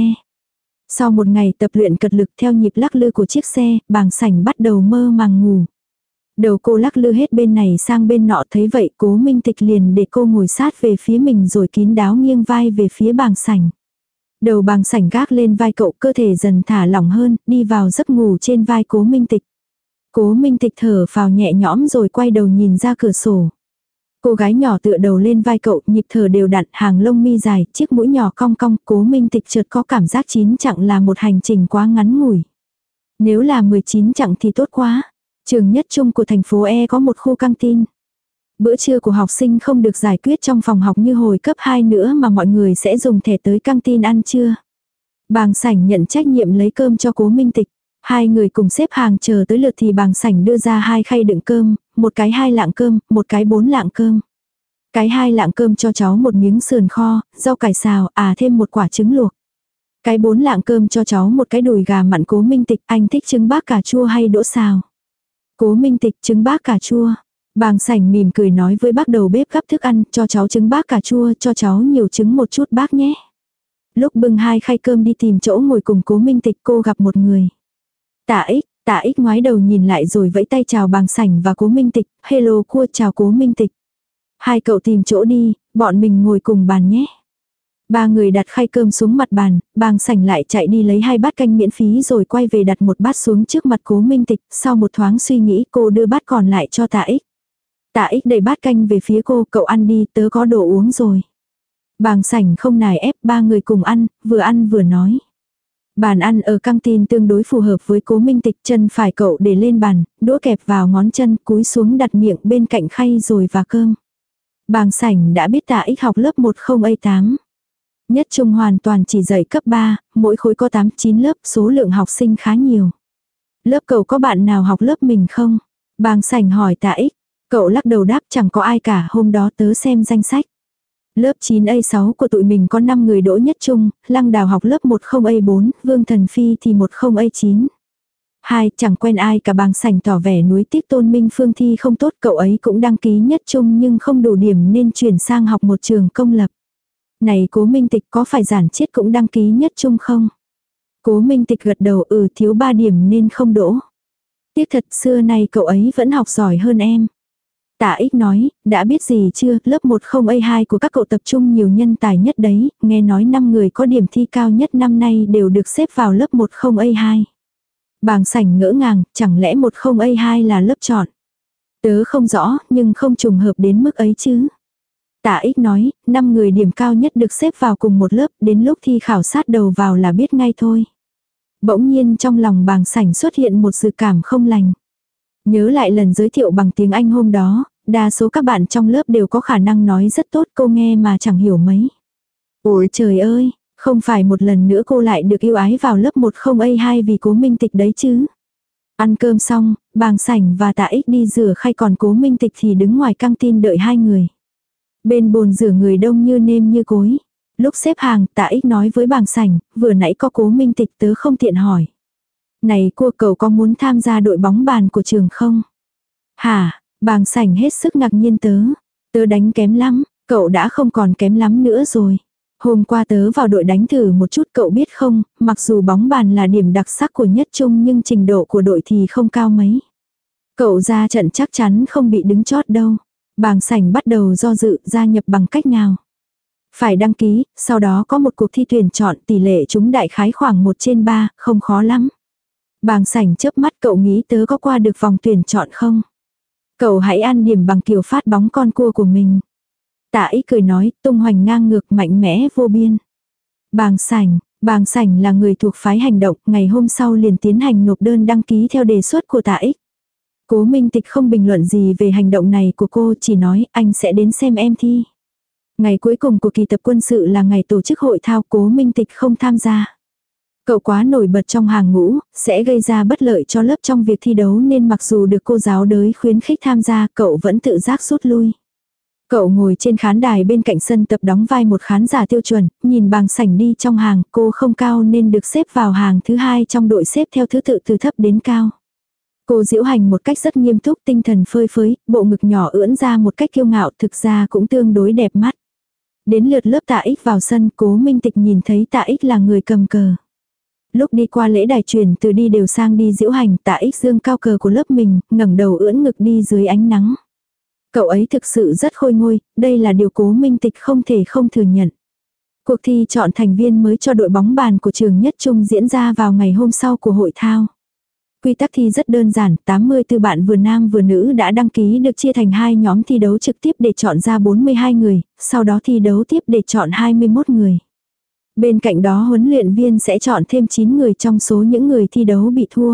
Sau một ngày tập luyện cật lực theo nhịp lắc lư của chiếc xe, Bàng Sảnh bắt đầu mơ màng ngủ. Đầu cô lắc lư hết bên này sang bên nọ, thấy vậy Cố Minh Tịch liền để cô ngồi sát về phía mình rồi kín đáo nghiêng vai về phía Bàng Sảnh. Đầu Bàng Sảnh gác lên vai cậu, cơ thể dần thả lỏng hơn, đi vào giấc ngủ trên vai Cố Minh Tịch. Cố Minh Tịch thở phào nhẹ nhõm rồi quay đầu nhìn ra cửa sổ. Cô gái nhỏ tựa đầu lên vai cậu, nhịp thở đều đặn, hàng lông mi dài, chiếc mũi nhỏ cong cong. Cố Minh Tịch chợt có cảm giác chín chặng là một hành trình quá ngắn ngủi. Nếu là mười chín chặng thì tốt quá. Trường nhất trung của thành phố E có một khu căng tin. Bữa trưa của học sinh không được giải quyết trong phòng học như hồi cấp hai nữa mà mọi người sẽ dùng thẻ tới căng tin ăn trưa. Bàng Sảnh nhận trách nhiệm lấy cơm cho Cố Minh Tịch. Hai người cùng xếp hàng chờ tới lượt thì Bàng Sảnh đưa ra hai khay đựng cơm, một cái hai lạng cơm, một cái bốn lạng cơm. Cái hai lạng cơm cho cháu một miếng sườn kho, rau cải xào, à thêm một quả trứng luộc. Cái bốn lạng cơm cho cháu một cái đùi gà mặn. Cố Minh Tịch, anh thích trứng bác cà chua hay đỗ xào? Cố Minh Tịch, trứng bác cà chua. Bàng Sảnh mỉm cười nói với bác đầu bếp gắp thức ăn, cho cháu trứng bác cà chua, cho cháu nhiều trứng một chút bác nhé. Lúc bưng hai khay cơm đi tìm chỗ ngồi cùng Cố Minh Tịch, cô gặp một người. Tạ Ích. Tạ Ích ngoái đầu nhìn lại rồi vẫy tay chào Bàng Sảnh và Cố Minh Tịch, hello cua chào Cố Minh Tịch. Hai cậu tìm chỗ đi, bọn mình ngồi cùng bàn nhé. Ba người đặt khay cơm xuống mặt bàn, Bàng Sảnh lại chạy đi lấy hai bát canh miễn phí rồi quay về đặt một bát xuống trước mặt Cố Minh Tịch, sau một thoáng suy nghĩ cô đưa bát còn lại cho Tạ Ích. Tạ Ích đẩy bát canh về phía cô, cậu ăn đi, tớ có đồ uống rồi. Bàng Sảnh không nài ép, ba người cùng ăn, vừa ăn vừa nói. Bàn ăn ở căng tin tương đối phù hợp với Cố Minh Tịch, chân phải cậu để lên bàn, đũa kẹp vào ngón chân, cúi xuống đặt miệng bên cạnh khay rồi và cơm. Bàng Sảnh đã biết Tạ Ích học lớp một không A tám. Nhất trung hoàn toàn chỉ dạy cấp ba, mỗi khối có tám chín lớp, số lượng học sinh khá nhiều. Lớp cậu có bạn nào học lớp mình không? Bàng Sảnh hỏi Tạ Ích. Cậu lắc đầu đáp chẳng có ai cả, hôm đó tớ xem danh sách. Lớp chín A sáu của tụi mình có năm người đỗ nhất trung, Lăng Đào học lớp một không A bốn, Vương Thần Phi thì một không A chín. Hai, chẳng quen ai cả. Bàng Sảnh tỏ vẻ nuối tiếc Tôn Minh Phương thi không tốt, cậu ấy cũng đăng ký nhất trung nhưng không đủ điểm nên chuyển sang học một trường công lập. Này Cố Minh Tịch, có phải Giản Chiết cũng đăng ký nhất trung không? Cố Minh Tịch gật đầu, ừ, thiếu ba điểm nên không đỗ. Tiếc thật, xưa nay cậu ấy vẫn học giỏi hơn em. Tạ Ích nói, đã biết gì chưa, lớp một không A hai của các cậu tập trung nhiều nhân tài nhất đấy, nghe nói năm người có điểm thi cao nhất năm nay đều được xếp vào lớp một không A hai. Bàng Sảnh ngỡ ngàng, chẳng lẽ một không A hai là lớp chọn? Tớ không rõ, nhưng không trùng hợp đến mức ấy chứ. Tạ Ích nói, năm người điểm cao nhất được xếp vào cùng một lớp, đến lúc thi khảo sát đầu vào là biết ngay thôi. Bỗng nhiên trong lòng Bàng Sảnh xuất hiện một dự cảm không lành. Nhớ lại lần giới thiệu bằng tiếng Anh hôm đó, đa số các bạn trong lớp đều có khả năng nói rất tốt, cô nghe mà chẳng hiểu mấy. Ôi trời ơi, không phải một lần nữa cô lại được yêu ái vào lớp một không A hai vì Cố Minh Tịch đấy chứ. Ăn cơm xong, Bàng Sảnh và Tạ Ích đi rửa khay, còn Cố Minh Tịch thì đứng ngoài căng tin đợi hai người. Bên bồn rửa người đông như nêm như cối. Lúc xếp hàng, Tạ Ích nói với Bàng Sảnh, vừa nãy có Cố Minh Tịch tớ không tiện hỏi. Này cua, cậu có muốn tham gia đội bóng bàn của trường không? Hả? Bàng Sảnh hết sức ngạc nhiên, tớ. Tớ đánh kém lắm, cậu đã không còn kém lắm nữa rồi. Hôm qua tớ vào đội đánh thử một chút, cậu biết không, mặc dù bóng bàn là điểm đặc sắc của nhất trung nhưng trình độ của đội thì không cao mấy. Cậu ra trận chắc chắn không bị đứng chót đâu. Bàng Sảnh bắt đầu do dự gia nhập bằng cách nào. Phải đăng ký, sau đó có một cuộc thi tuyển chọn, tỷ lệ trúng đại khái khoảng một trên ba, không khó lắm. Bàng Sảnh chớp mắt, cậu nghĩ tớ có qua được vòng tuyển chọn không? Cậu hãy ăn điểm bằng kiểu phát bóng con cua của mình. Tạ Ích cười nói, tung hoành ngang ngược mạnh mẽ vô biên. Bàng Sảnh, Bàng Sảnh là người thuộc phái hành động, ngày hôm sau liền tiến hành nộp đơn đăng ký theo đề xuất của Tạ Ích. Cố Minh Tịch không bình luận gì về hành động này của cô, chỉ nói anh sẽ đến xem em thi. Ngày cuối cùng của kỳ tập quân sự là ngày tổ chức hội thao, Cố Minh Tịch không tham gia. Cậu quá nổi bật trong hàng ngũ, sẽ gây ra bất lợi cho lớp trong việc thi đấu nên mặc dù được cô giáo đới khuyến khích tham gia, cậu vẫn tự giác rút lui. Cậu ngồi trên khán đài bên cạnh sân tập đóng vai một khán giả tiêu chuẩn, nhìn Bàng Sảnh đi trong hàng, cô không cao nên được xếp vào hàng thứ hai trong đội xếp theo thứ tự từ thấp đến cao. Cô diễu hành một cách rất nghiêm túc, tinh thần phơi phới, bộ ngực nhỏ ưỡn ra một cách kiêu ngạo, thực ra cũng tương đối đẹp mắt. Đến lượt lớp Tạ Ích vào sân, Cố Minh Tịch nhìn thấy Tạ Ích là người cầm cờ. Lúc đi qua lễ đài truyền từ đi đều sang đi diễu hành, Tạ Ích dương cao cờ của lớp mình, ngẩng đầu ưỡn ngực đi dưới ánh nắng. Cậu ấy thực sự rất khôi ngôi, đây là điều Cố Minh Tịch không thể không thừa nhận. Cuộc thi chọn thành viên mới cho đội bóng bàn của trường nhất trung diễn ra vào ngày hôm sau của hội thao. Quy tắc thi rất đơn giản, tám mươi tư bạn vừa nam vừa nữ đã đăng ký được chia thành hai nhóm thi đấu trực tiếp để chọn ra bốn mươi hai người, sau đó thi đấu tiếp để chọn hai mươi mốt người. Bên cạnh đó huấn luyện viên sẽ chọn thêm chín người trong số những người thi đấu bị thua.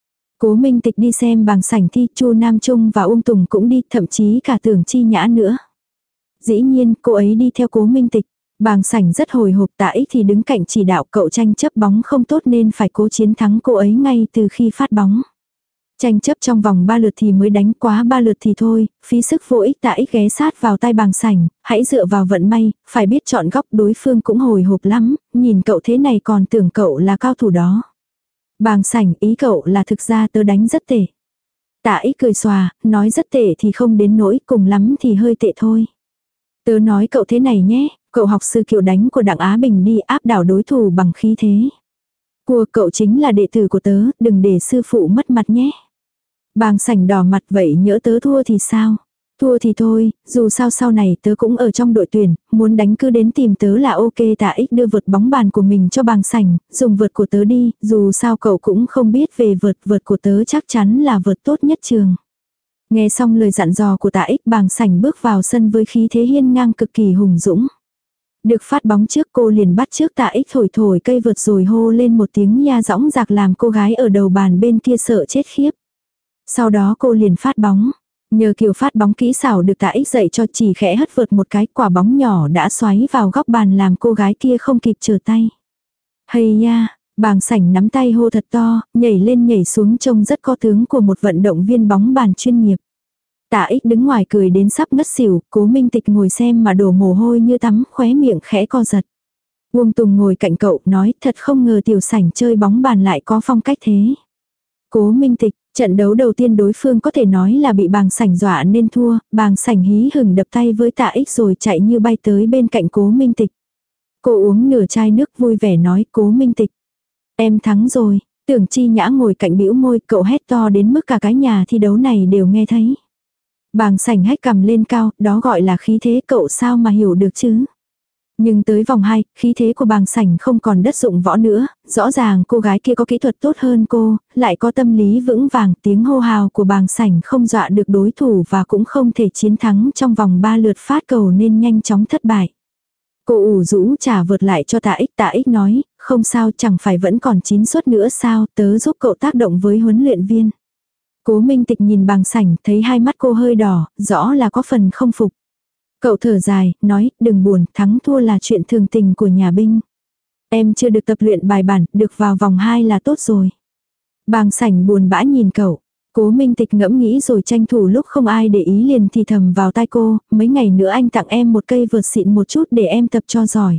Cố Minh Tịch đi xem Bàng Sảnh thi, Chu Nam Trung và Uông Tùng cũng đi, thậm chí cả Tưởng Chi Nhã nữa. Dĩ nhiên, cô ấy đi theo Cố Minh Tịch. Bàng Sảnh rất hồi hộp, Tạ Ích thì đứng cạnh chỉ đạo, cậu tranh chấp bóng không tốt nên phải cố chiến thắng cô ấy ngay từ khi phát bóng. Tranh chấp trong vòng ba lượt thì mới đánh, quá ba lượt thì thôi, phí sức vô ích. Tạ Ích ghé sát vào tai Bàng Sảnh, hãy dựa vào vận may, phải biết chọn góc, đối phương cũng hồi hộp lắm, nhìn cậu thế này còn tưởng cậu là cao thủ đó. Bàng Sảnh, ý cậu là thực ra tớ đánh rất tệ. Tạ Ích cười xòa, nói rất tệ thì không đến nỗi, cùng lắm thì hơi tệ thôi. Tớ nói cậu thế này nhé, cậu học sư kiểu đánh của Đặng Á Bình đi, áp đảo đối thủ bằng khí thế. Cua, cậu chính là đệ tử của tớ, đừng để sư phụ mất mặt nhé. Bàng Sảnh đỏ mặt, vậy nhỡ tớ thua thì sao? Thua thì thôi, dù sao sau này tớ cũng ở trong đội tuyển, muốn đánh cứ đến tìm tớ là ok. Tạ Ích đưa vợt bóng bàn của mình cho Bàng Sảnh, dùng vợt của tớ đi, dù sao cậu cũng không biết về vợt, vợt của tớ chắc chắn là vợt tốt nhất trường. Nghe xong lời dặn dò của Tạ Ích, Bàng Sảnh bước vào sân với khí thế hiên ngang cực kỳ hùng dũng. Được phát bóng trước, cô liền bắt trước Tạ Ích thổi thổi cây vợt rồi hô lên một tiếng nha dõng dạc làm cô gái ở đầu bàn bên kia sợ chết khiếp. Sau đó cô liền phát bóng. Nhờ kiểu phát bóng kỹ xảo được Tạ Ích dạy cho, chỉ khẽ hất vợt một cái, quả bóng nhỏ đã xoáy vào góc bàn làm cô gái kia không kịp trở tay. Hay nha, Bàng Sảnh nắm tay hô thật to, nhảy lên nhảy xuống trông rất có tướng của một vận động viên bóng bàn chuyên nghiệp. Tạ Ích đứng ngoài cười đến sắp ngất xỉu, Cố Minh Tịch ngồi xem mà đổ mồ hôi như tắm, khóe miệng khẽ co giật. Uông Tùng ngồi cạnh cậu, nói thật không ngờ Tiểu Sảnh chơi bóng bàn lại có phong cách thế. Cố Minh Tịch, trận đấu đầu tiên đối phương có thể nói là bị Bàng Sảnh dọa nên thua, Bàng Sảnh hí hửng đập tay với Tạ Ích rồi chạy như bay tới bên cạnh Cố Minh Tịch. Cô uống nửa chai nước vui vẻ nói, Cố Minh Tịch, em thắng rồi. Tưởng Chi Nhã ngồi cạnh bĩu môi, cậu hét to đến mức cả cái nhà thi đấu này đều nghe thấy. Bàng Sảnh hét cầm lên cao, đó gọi là khí thế, cậu sao mà hiểu được chứ. Nhưng tới vòng hai, khí thế của Bàng Sảnh không còn đất dụng võ nữa, rõ ràng cô gái kia có kỹ thuật tốt hơn cô, lại có tâm lý vững vàng, tiếng hô hào của Bàng Sảnh không dọa được đối thủ và cũng không thể chiến thắng trong vòng ba lượt phát cầu nên nhanh chóng thất bại. Cô ủ rũ trả vợt lại cho Tạ Ích, Tạ Ích nói, không sao, chẳng phải vẫn còn chín suất nữa sao, tớ giúp cậu tác động với huấn luyện viên. Cố Minh Tịch nhìn Bàng Sảnh, thấy hai mắt cô hơi đỏ, rõ là có phần không phục. Cậu thở dài, nói, đừng buồn, thắng thua là chuyện thường tình của nhà binh. Em chưa được tập luyện bài bản, được vào vòng hai là tốt rồi. Bàng Sảnh buồn bã nhìn cậu. Cố Minh Tịch ngẫm nghĩ rồi tranh thủ lúc không ai để ý liền thì thầm vào tai cô, mấy ngày nữa anh tặng em một cây vợt xịn một chút để em tập cho giỏi.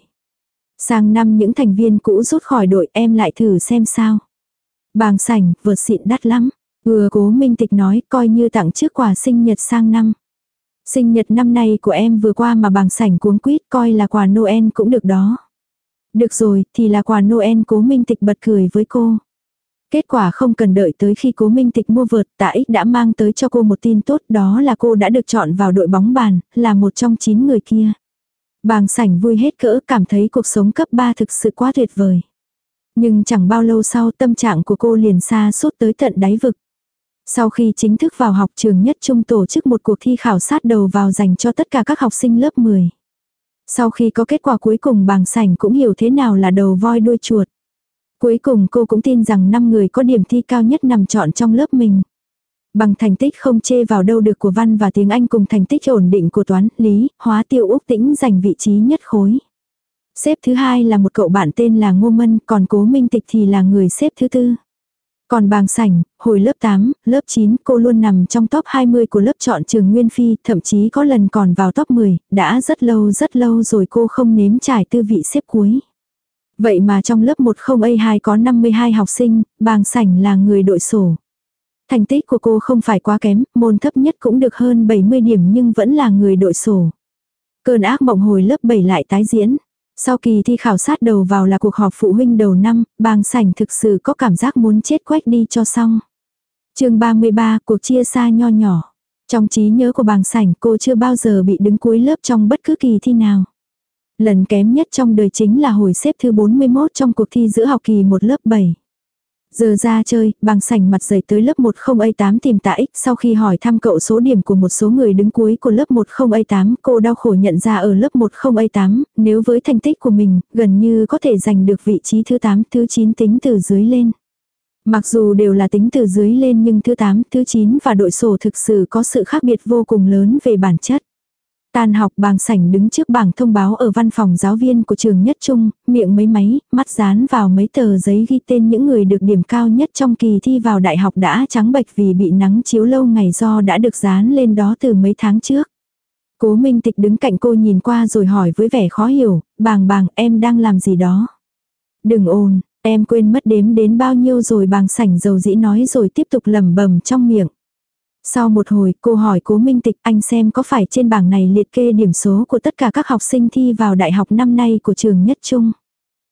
Sang năm những thành viên cũ rút khỏi đội em lại thử xem sao. Bàng Sảnh, vợt xịn đắt lắm. Vừa Cố Minh Tịch nói, coi như tặng trước quà sinh nhật sang năm. Sinh nhật năm nay của em vừa qua mà Bàng Sảnh cuống quýt, coi là quà Noel cũng được đó. Được rồi, thì là quà Noel. Cố Minh Tịch bật cười với cô. Kết quả không cần đợi tới khi Cố Minh Tịch mua vợt, Tạ Ích đã mang tới cho cô một tin tốt, đó là cô đã được chọn vào đội bóng bàn, là một trong chín người kia. Bàng Sảnh vui hết cỡ, cảm thấy cuộc sống cấp ba thực sự quá tuyệt vời. Nhưng chẳng bao lâu sau, tâm trạng của cô liền sa sút tới tận đáy vực. Sau khi chính thức vào học, trường Nhất Trung tổ chức một cuộc thi khảo sát đầu vào dành cho tất cả các học sinh lớp mười. Sau khi có kết quả cuối cùng, Bàng Sảnh cũng hiểu thế nào là đầu voi đuôi chuột. Cuối cùng cô cũng tin rằng năm người có điểm thi cao nhất nằm chọn trong lớp mình. Bằng thành tích không chê vào đâu được của văn và tiếng Anh cùng thành tích ổn định của toán, lý, hóa, Tiêu Úc Tĩnh giành vị trí nhất khối. Xếp thứ hai là một cậu bạn tên là Ngô Mân, còn Cố Minh Tịch thì là người xếp thứ tư. Còn Bàng Sảnh, hồi lớp tám, lớp chín cô luôn nằm trong top hai mươi của lớp chọn trường Nguyên Phi, thậm chí có lần còn vào top mười, đã rất lâu rất lâu rồi cô không nếm trải tư vị xếp cuối. Vậy mà trong lớp một không A hai có năm mươi hai học sinh, Bàng Sảnh là người đội sổ. Thành tích của cô không phải quá kém, môn thấp nhất cũng được hơn bảy mươi điểm nhưng vẫn là người đội sổ. Cơn ác mộng hồi lớp bảy lại tái diễn. Sau kỳ thi khảo sát đầu vào là cuộc họp phụ huynh đầu năm, Bàng Sảnh thực sự có cảm giác muốn chết quách đi cho xong. Chương ba mươi ba, cuộc chia xa nho nhỏ. Trong trí nhớ của Bàng Sảnh, cô chưa bao giờ bị đứng cuối lớp trong bất cứ kỳ thi nào. Lần kém nhất trong đời chính là hồi xếp thứ bốn mươi mốt trong cuộc thi giữa học kỳ một lớp bảy. Giờ ra chơi, Bàng Sảnh mặt dày tới lớp một không A tám tìm Tạ Ích, sau khi hỏi thăm cậu số điểm của một số người đứng cuối của lớp một không A tám, cô đau khổ nhận ra ở lớp một không A tám, nếu với thành tích của mình, gần như có thể giành được vị trí thứ tám, thứ chín tính từ dưới lên. Mặc dù đều là tính từ dưới lên nhưng thứ tám, thứ chín và đội sổ thực sự có sự khác biệt vô cùng lớn về bản chất. Tan học, Bàng Sảnh đứng trước bảng thông báo ở văn phòng giáo viên của trường Nhất Trung, miệng mấy máy, mắt dán vào mấy tờ giấy ghi tên những người được điểm cao nhất trong kỳ thi vào đại học đã trắng bệch vì bị nắng chiếu lâu ngày do đã được dán lên đó từ mấy tháng trước. Cố Minh Tịch đứng cạnh cô nhìn qua rồi hỏi với vẻ khó hiểu, Bàng Bàng, em đang làm gì đó? Đừng ồn, em quên mất đếm đến bao nhiêu rồi, Bàng Sảnh dầu dĩ nói rồi tiếp tục lẩm bẩm trong miệng. Sau một hồi, cô hỏi Cố Minh Tịch, anh xem có phải trên bảng này liệt kê điểm số của tất cả các học sinh thi vào đại học năm nay của trường Nhất Trung.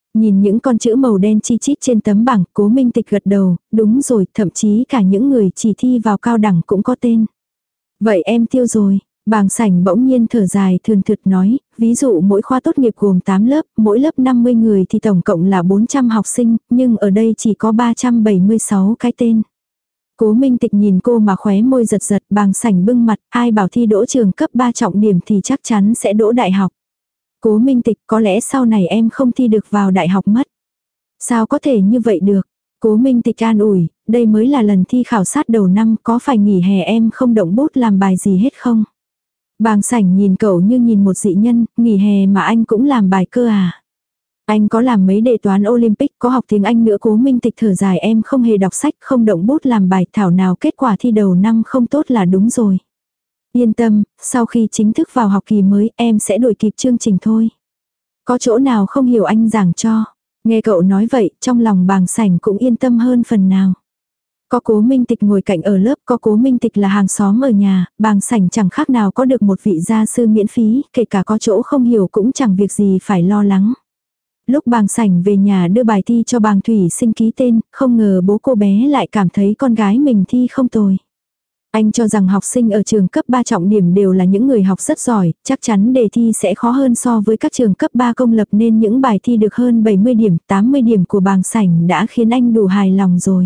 Nhìn những con chữ màu đen chi chít trên tấm bảng, Cố Minh Tịch gật đầu, đúng rồi, thậm chí cả những người chỉ thi vào cao đẳng cũng có tên. Vậy em tiêu rồi. Bàng Sảnh bỗng nhiên thở dài thườn thượt nói, ví dụ mỗi khoa tốt nghiệp gồm tám lớp, mỗi lớp năm mươi người thì tổng cộng là bốn trăm học sinh, nhưng ở đây chỉ có ba trăm bảy mươi sáu cái tên. Cố Minh Tịch nhìn cô mà khóe môi giật giật, Bàng Sảnh bưng mặt, ai bảo thi đỗ trường cấp ba trọng điểm thì chắc chắn sẽ đỗ đại học. Cố Minh Tịch, có lẽ sau này em không thi được vào đại học mất. Sao có thể như vậy được? Cố Minh Tịch an ủi, đây mới là lần thi khảo sát đầu năm, có phải nghỉ hè em không động bút làm bài gì hết không? Bàng Sảnh nhìn cậu như nhìn một dị nhân, nghỉ hè mà anh cũng làm bài cơ à? Anh có làm mấy đề toán Olympic, có học tiếng Anh nữa. Cố Minh Tịch thở dài, em không hề đọc sách, không động bút làm bài, thảo nào kết quả thi đầu năm không tốt là đúng rồi. Yên tâm, sau khi chính thức vào học kỳ mới em sẽ đuổi kịp chương trình thôi. Có chỗ nào không hiểu anh giảng cho. Nghe cậu nói vậy, trong lòng Bàng Sảnh cũng yên tâm hơn phần nào. Có Cố Minh Tịch ngồi cạnh ở lớp, có Cố Minh Tịch là hàng xóm ở nhà, Bàng Sảnh chẳng khác nào có được một vị gia sư miễn phí, kể cả có chỗ không hiểu cũng chẳng việc gì phải lo lắng. Lúc Bàng Sảnh về nhà đưa bài thi cho Bàng Thủy Sinh ký tên, không ngờ bố cô bé lại cảm thấy con gái mình thi không tồi. Anh cho rằng học sinh ở trường cấp ba trọng điểm đều là những người học rất giỏi, chắc chắn đề thi sẽ khó hơn so với các trường cấp ba công lập nên những bài thi được hơn bảy mươi điểm, tám mươi điểm của Bàng Sảnh đã khiến anh đủ hài lòng rồi.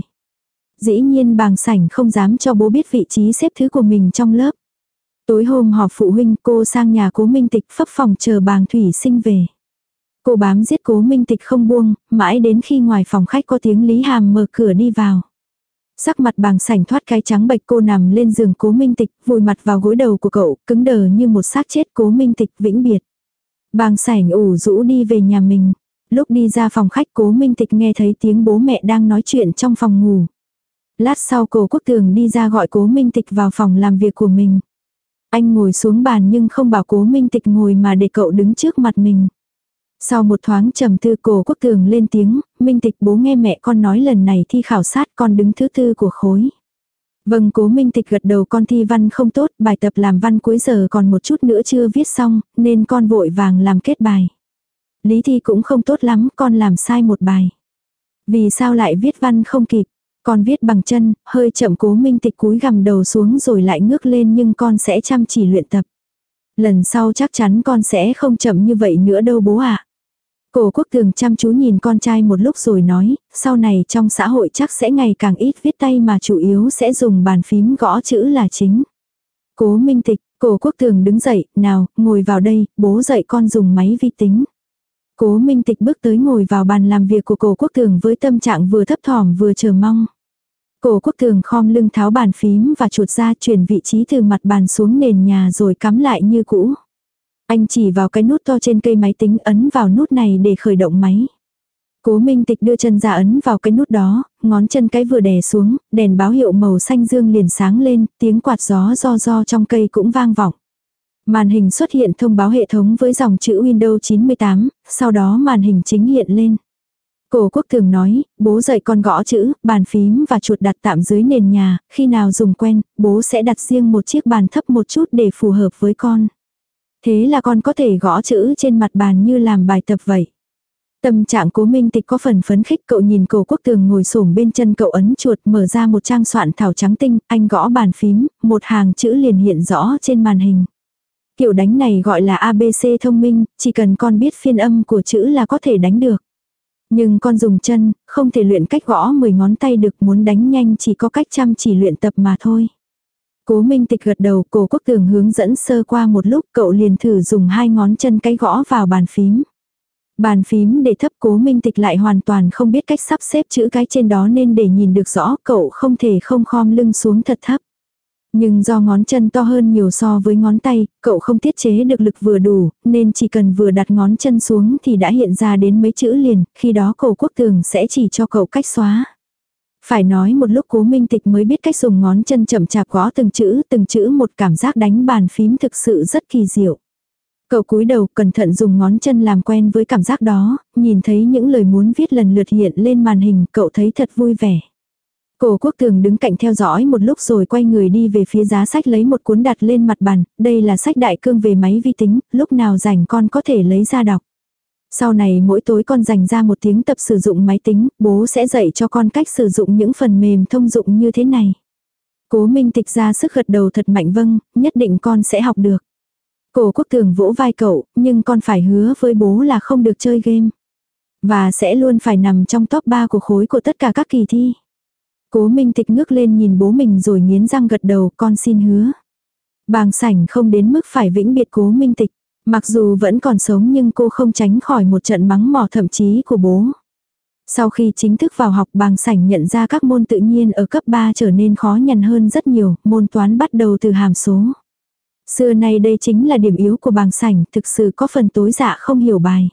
Dĩ nhiên Bàng Sảnh không dám cho bố biết vị trí xếp thứ của mình trong lớp. Tối hôm họp phụ huynh, cô sang nhà Cố Minh Tịch phấp phòng chờ Bàng Thủy Sinh về. Cô bám giết Cố Minh Tịch không buông, mãi đến khi ngoài phòng khách có tiếng Lý Hàm mở cửa đi vào. Sắc mặt Bàng Sảnh thoát cái trắng bệch, cô nằm lên giường Cố Minh Tịch, vùi mặt vào gối đầu của cậu, cứng đờ như một xác chết. Cố Minh Tịch vĩnh biệt. Bàng Sảnh ủ rũ đi về nhà mình. Lúc đi ra phòng khách, Cố Minh Tịch nghe thấy tiếng bố mẹ đang nói chuyện trong phòng ngủ. Lát sau Cố Quốc Tường đi ra gọi Cố Minh Tịch vào phòng làm việc của mình. Anh ngồi xuống bàn nhưng không bảo Cố Minh Tịch ngồi mà để cậu đứng trước mặt mình. Sau một thoáng trầm tư, Cố Quốc Tường lên tiếng, Minh Tịch, bố nghe mẹ con nói lần này thi khảo sát con đứng thứ tư của khối. Vâng. Cố Minh Tịch gật đầu, con thi văn không tốt, bài tập làm văn cuối giờ còn một chút nữa chưa viết xong, nên con vội vàng làm kết bài. Lý thi cũng không tốt lắm, con làm sai một bài. Vì sao lại viết văn không kịp? Con viết bằng chân, hơi chậm. Cố Minh Tịch cúi gằm đầu xuống rồi lại ngước lên, nhưng con sẽ chăm chỉ luyện tập. Lần sau chắc chắn con sẽ không chậm như vậy nữa đâu bố ạ. À. Cố Quốc Tường chăm chú nhìn con trai một lúc rồi nói, sau này trong xã hội chắc sẽ ngày càng ít viết tay mà chủ yếu sẽ dùng bàn phím gõ chữ là chính. Cố Minh Tịch, Cố Quốc Tường đứng dậy, nào, ngồi vào đây, bố dạy con dùng máy vi tính. Cố Minh Tịch bước tới ngồi vào bàn làm việc của Cố Quốc Tường với tâm trạng vừa thấp thỏm vừa chờ mong. Cố Quốc Tường khom lưng tháo bàn phím và chuột ra, chuyển vị trí từ mặt bàn xuống nền nhà rồi cắm lại như cũ. Anh chỉ vào cái nút to trên cây máy tính, ấn vào nút này để khởi động máy. Cố Minh Tịch đưa chân ra ấn vào cái nút đó, ngón chân cái vừa đè xuống, đèn báo hiệu màu xanh dương liền sáng lên, tiếng quạt gió ro ro trong cây cũng vang vọng. Màn hình xuất hiện thông báo hệ thống với dòng chữ Windows chín mươi tám, sau đó màn hình chính hiện lên. Cố Quốc Tường nói, bố dạy con gõ chữ, bàn phím và chuột đặt tạm dưới nền nhà, khi nào dùng quen, bố sẽ đặt riêng một chiếc bàn thấp một chút để phù hợp với con. Thế là con có thể gõ chữ trên mặt bàn như làm bài tập vậy. Tâm trạng Cố Minh Tịch có phần phấn khích, cậu nhìn Cố Quốc Tường ngồi xổm bên chân cậu ấn chuột, mở ra một trang soạn thảo trắng tinh, anh gõ bàn phím, một hàng chữ liền hiện rõ trên màn hình. Kiểu đánh này gọi là a bê xê thông minh, chỉ cần con biết phiên âm của chữ là có thể đánh được. Nhưng con dùng chân, không thể luyện cách gõ mười ngón tay được, muốn đánh nhanh chỉ có cách chăm chỉ luyện tập mà thôi. Cố Minh Tịch gật đầu, Cố Quốc Tường hướng dẫn sơ qua một lúc, cậu liền thử dùng hai ngón chân cái gõ vào bàn phím. Bàn phím để thấp, Cố Minh Tịch lại hoàn toàn không biết cách sắp xếp chữ cái trên đó nên để nhìn được rõ cậu không thể không khom lưng xuống thật thấp. Nhưng do ngón chân to hơn nhiều so với ngón tay, cậu không tiết chế được lực vừa đủ, nên chỉ cần vừa đặt ngón chân xuống thì đã hiện ra đến mấy chữ liền, khi đó Cố Quốc Tường sẽ chỉ cho cậu cách xóa. Phải nói một lúc Cố Minh Tịch mới biết cách dùng ngón chân chậm chạp gõ từng chữ, từng chữ một, cảm giác đánh bàn phím thực sự rất kỳ diệu. Cậu cúi đầu cẩn thận dùng ngón chân làm quen với cảm giác đó, nhìn thấy những lời muốn viết lần lượt hiện lên màn hình, cậu thấy thật vui vẻ. Cố Quốc Tường đứng cạnh theo dõi một lúc rồi quay người đi về phía giá sách lấy một cuốn đặt lên mặt bàn, đây là sách đại cương về máy vi tính, lúc nào rảnh con có thể lấy ra đọc. Sau này mỗi tối con dành ra một tiếng tập sử dụng máy tính, bố sẽ dạy cho con cách sử dụng những phần mềm thông dụng như thế này. Cố Minh Tịch ra sức gật đầu thật mạnh, vâng, nhất định con sẽ học được. Cổ Quốc Tường vỗ vai cậu, nhưng con phải hứa với bố là không được chơi game. Và sẽ luôn phải nằm trong top ba của khối của tất cả các kỳ thi. Cố Minh Tịch ngước lên nhìn bố mình rồi nghiến răng gật đầu, con xin hứa. Bàng Sảnh không đến mức phải vĩnh biệt Cố Minh Tịch. Mặc dù vẫn còn sống nhưng cô không tránh khỏi một trận mắng mỏ thậm chí của bố. Sau khi chính thức vào học, Bàng Sảnh nhận ra các môn tự nhiên ở cấp ba trở nên khó nhằn hơn rất nhiều, môn toán bắt đầu từ hàm số. Xưa nay đây chính là điểm yếu của Bàng Sảnh, thực sự có phần tối dạ không hiểu bài.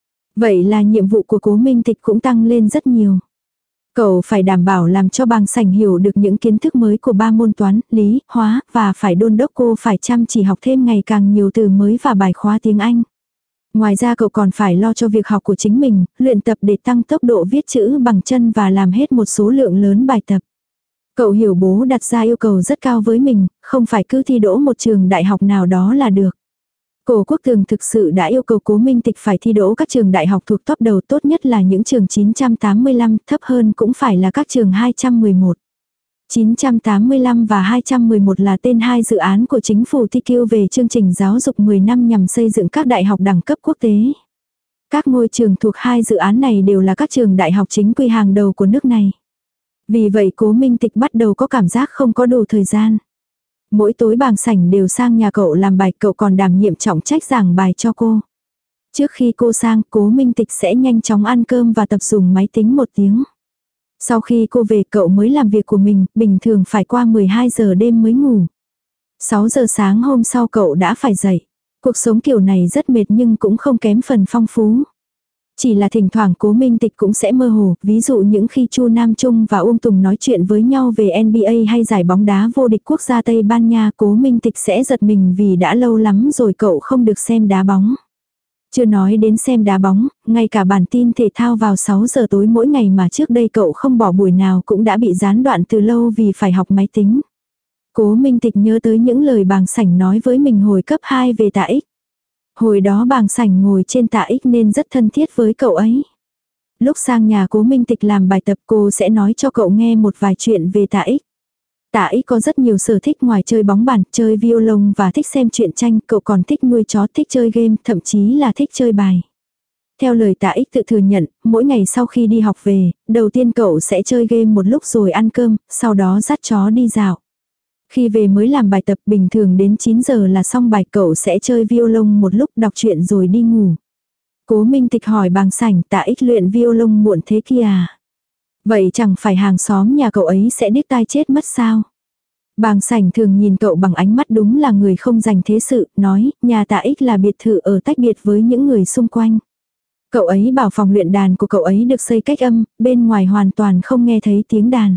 Vậy là nhiệm vụ của Cố Minh Tịch cũng tăng lên rất nhiều. Cậu phải đảm bảo làm cho Bàng Sảnh hiểu được những kiến thức mới của ba môn toán, lý, hóa, và phải đôn đốc cô phải chăm chỉ học thêm ngày càng nhiều từ mới và bài khóa tiếng Anh. Ngoài ra cậu còn phải lo cho việc học của chính mình, luyện tập để tăng tốc độ viết chữ bằng chân và làm hết một số lượng lớn bài tập. Cậu hiểu bố đặt ra yêu cầu rất cao với mình, không phải cứ thi đỗ một trường đại học nào đó là được. Cổ Quốc Tường thực sự đã yêu cầu Cố Minh Tịch phải thi đỗ các trường đại học thuộc top đầu, tốt nhất là những trường chín trăm tám mươi lăm, thấp hơn cũng phải là các trường hai trăm mười một. chín trăm tám mươi lăm và hai trăm mười một là tên hai dự án của chính phủ tê quy về chương trình giáo dục mười năm nhằm xây dựng các đại học đẳng cấp quốc tế. Các ngôi trường thuộc hai dự án này đều là các trường đại học chính quy hàng đầu của nước này. Vì vậy Cố Minh Tịch bắt đầu có cảm giác không có đủ thời gian. Mỗi tối Bàng Sảnh đều sang nhà cậu làm bài, cậu còn đảm nhiệm trọng trách giảng bài cho cô. Trước khi cô sang, Cố Minh Tịch sẽ nhanh chóng ăn cơm và tập dùng máy tính một tiếng. Sau khi cô về cậu mới làm việc của mình, bình thường phải qua mười hai giờ đêm mới ngủ. sáu giờ sáng hôm sau cậu đã phải dậy. Cuộc sống kiểu này rất mệt nhưng cũng không kém phần phong phú. Chỉ là thỉnh thoảng Cố Minh Tịch cũng sẽ mơ hồ, ví dụ những khi Chu Nam Trung và Uông Tùng nói chuyện với nhau về en bi ây hay giải bóng đá vô địch quốc gia Tây Ban Nha, Cố Minh Tịch sẽ giật mình vì đã lâu lắm rồi cậu không được xem đá bóng. Chưa nói đến xem đá bóng, ngay cả bản tin thể thao vào sáu giờ tối mỗi ngày mà trước đây cậu không bỏ buổi nào cũng đã bị gián đoạn từ lâu vì phải học máy tính. Cố Minh Tịch nhớ tới những lời Bàng Sảnh nói với mình hồi cấp hai về tạ ích. Hồi đó Bàng Sảnh ngồi trên tạ ích nên rất thân thiết với cậu ấy. Lúc sang nhà Cố Minh Tịch làm bài tập cô sẽ nói cho cậu nghe một vài chuyện về tạ ích. Tạ ích có rất nhiều sở thích ngoài chơi bóng bàn, chơi violon và thích xem truyện tranh, cậu còn thích nuôi chó, thích chơi game, thậm chí là thích chơi bài. Theo lời Tạ ích tự thừa nhận, mỗi ngày sau khi đi học về, đầu tiên cậu sẽ chơi game một lúc rồi ăn cơm, sau đó dắt chó đi dạo. Khi về mới làm bài tập, bình thường đến chín giờ là xong bài, cậu sẽ chơi violon một lúc, đọc truyện rồi đi ngủ. Cố Minh Tịch hỏi Bàng Sảnh, Tạ ích luyện violon muộn thế kia à? Vậy chẳng phải hàng xóm nhà cậu ấy sẽ điếc tai chết mất sao? Bàng Sảnh thường nhìn cậu bằng ánh mắt đúng là người không dành thế sự, nói, nhà Tạ ích là biệt thự ở tách biệt với những người xung quanh. Cậu ấy bảo phòng luyện đàn của cậu ấy được xây cách âm, bên ngoài hoàn toàn không nghe thấy tiếng đàn.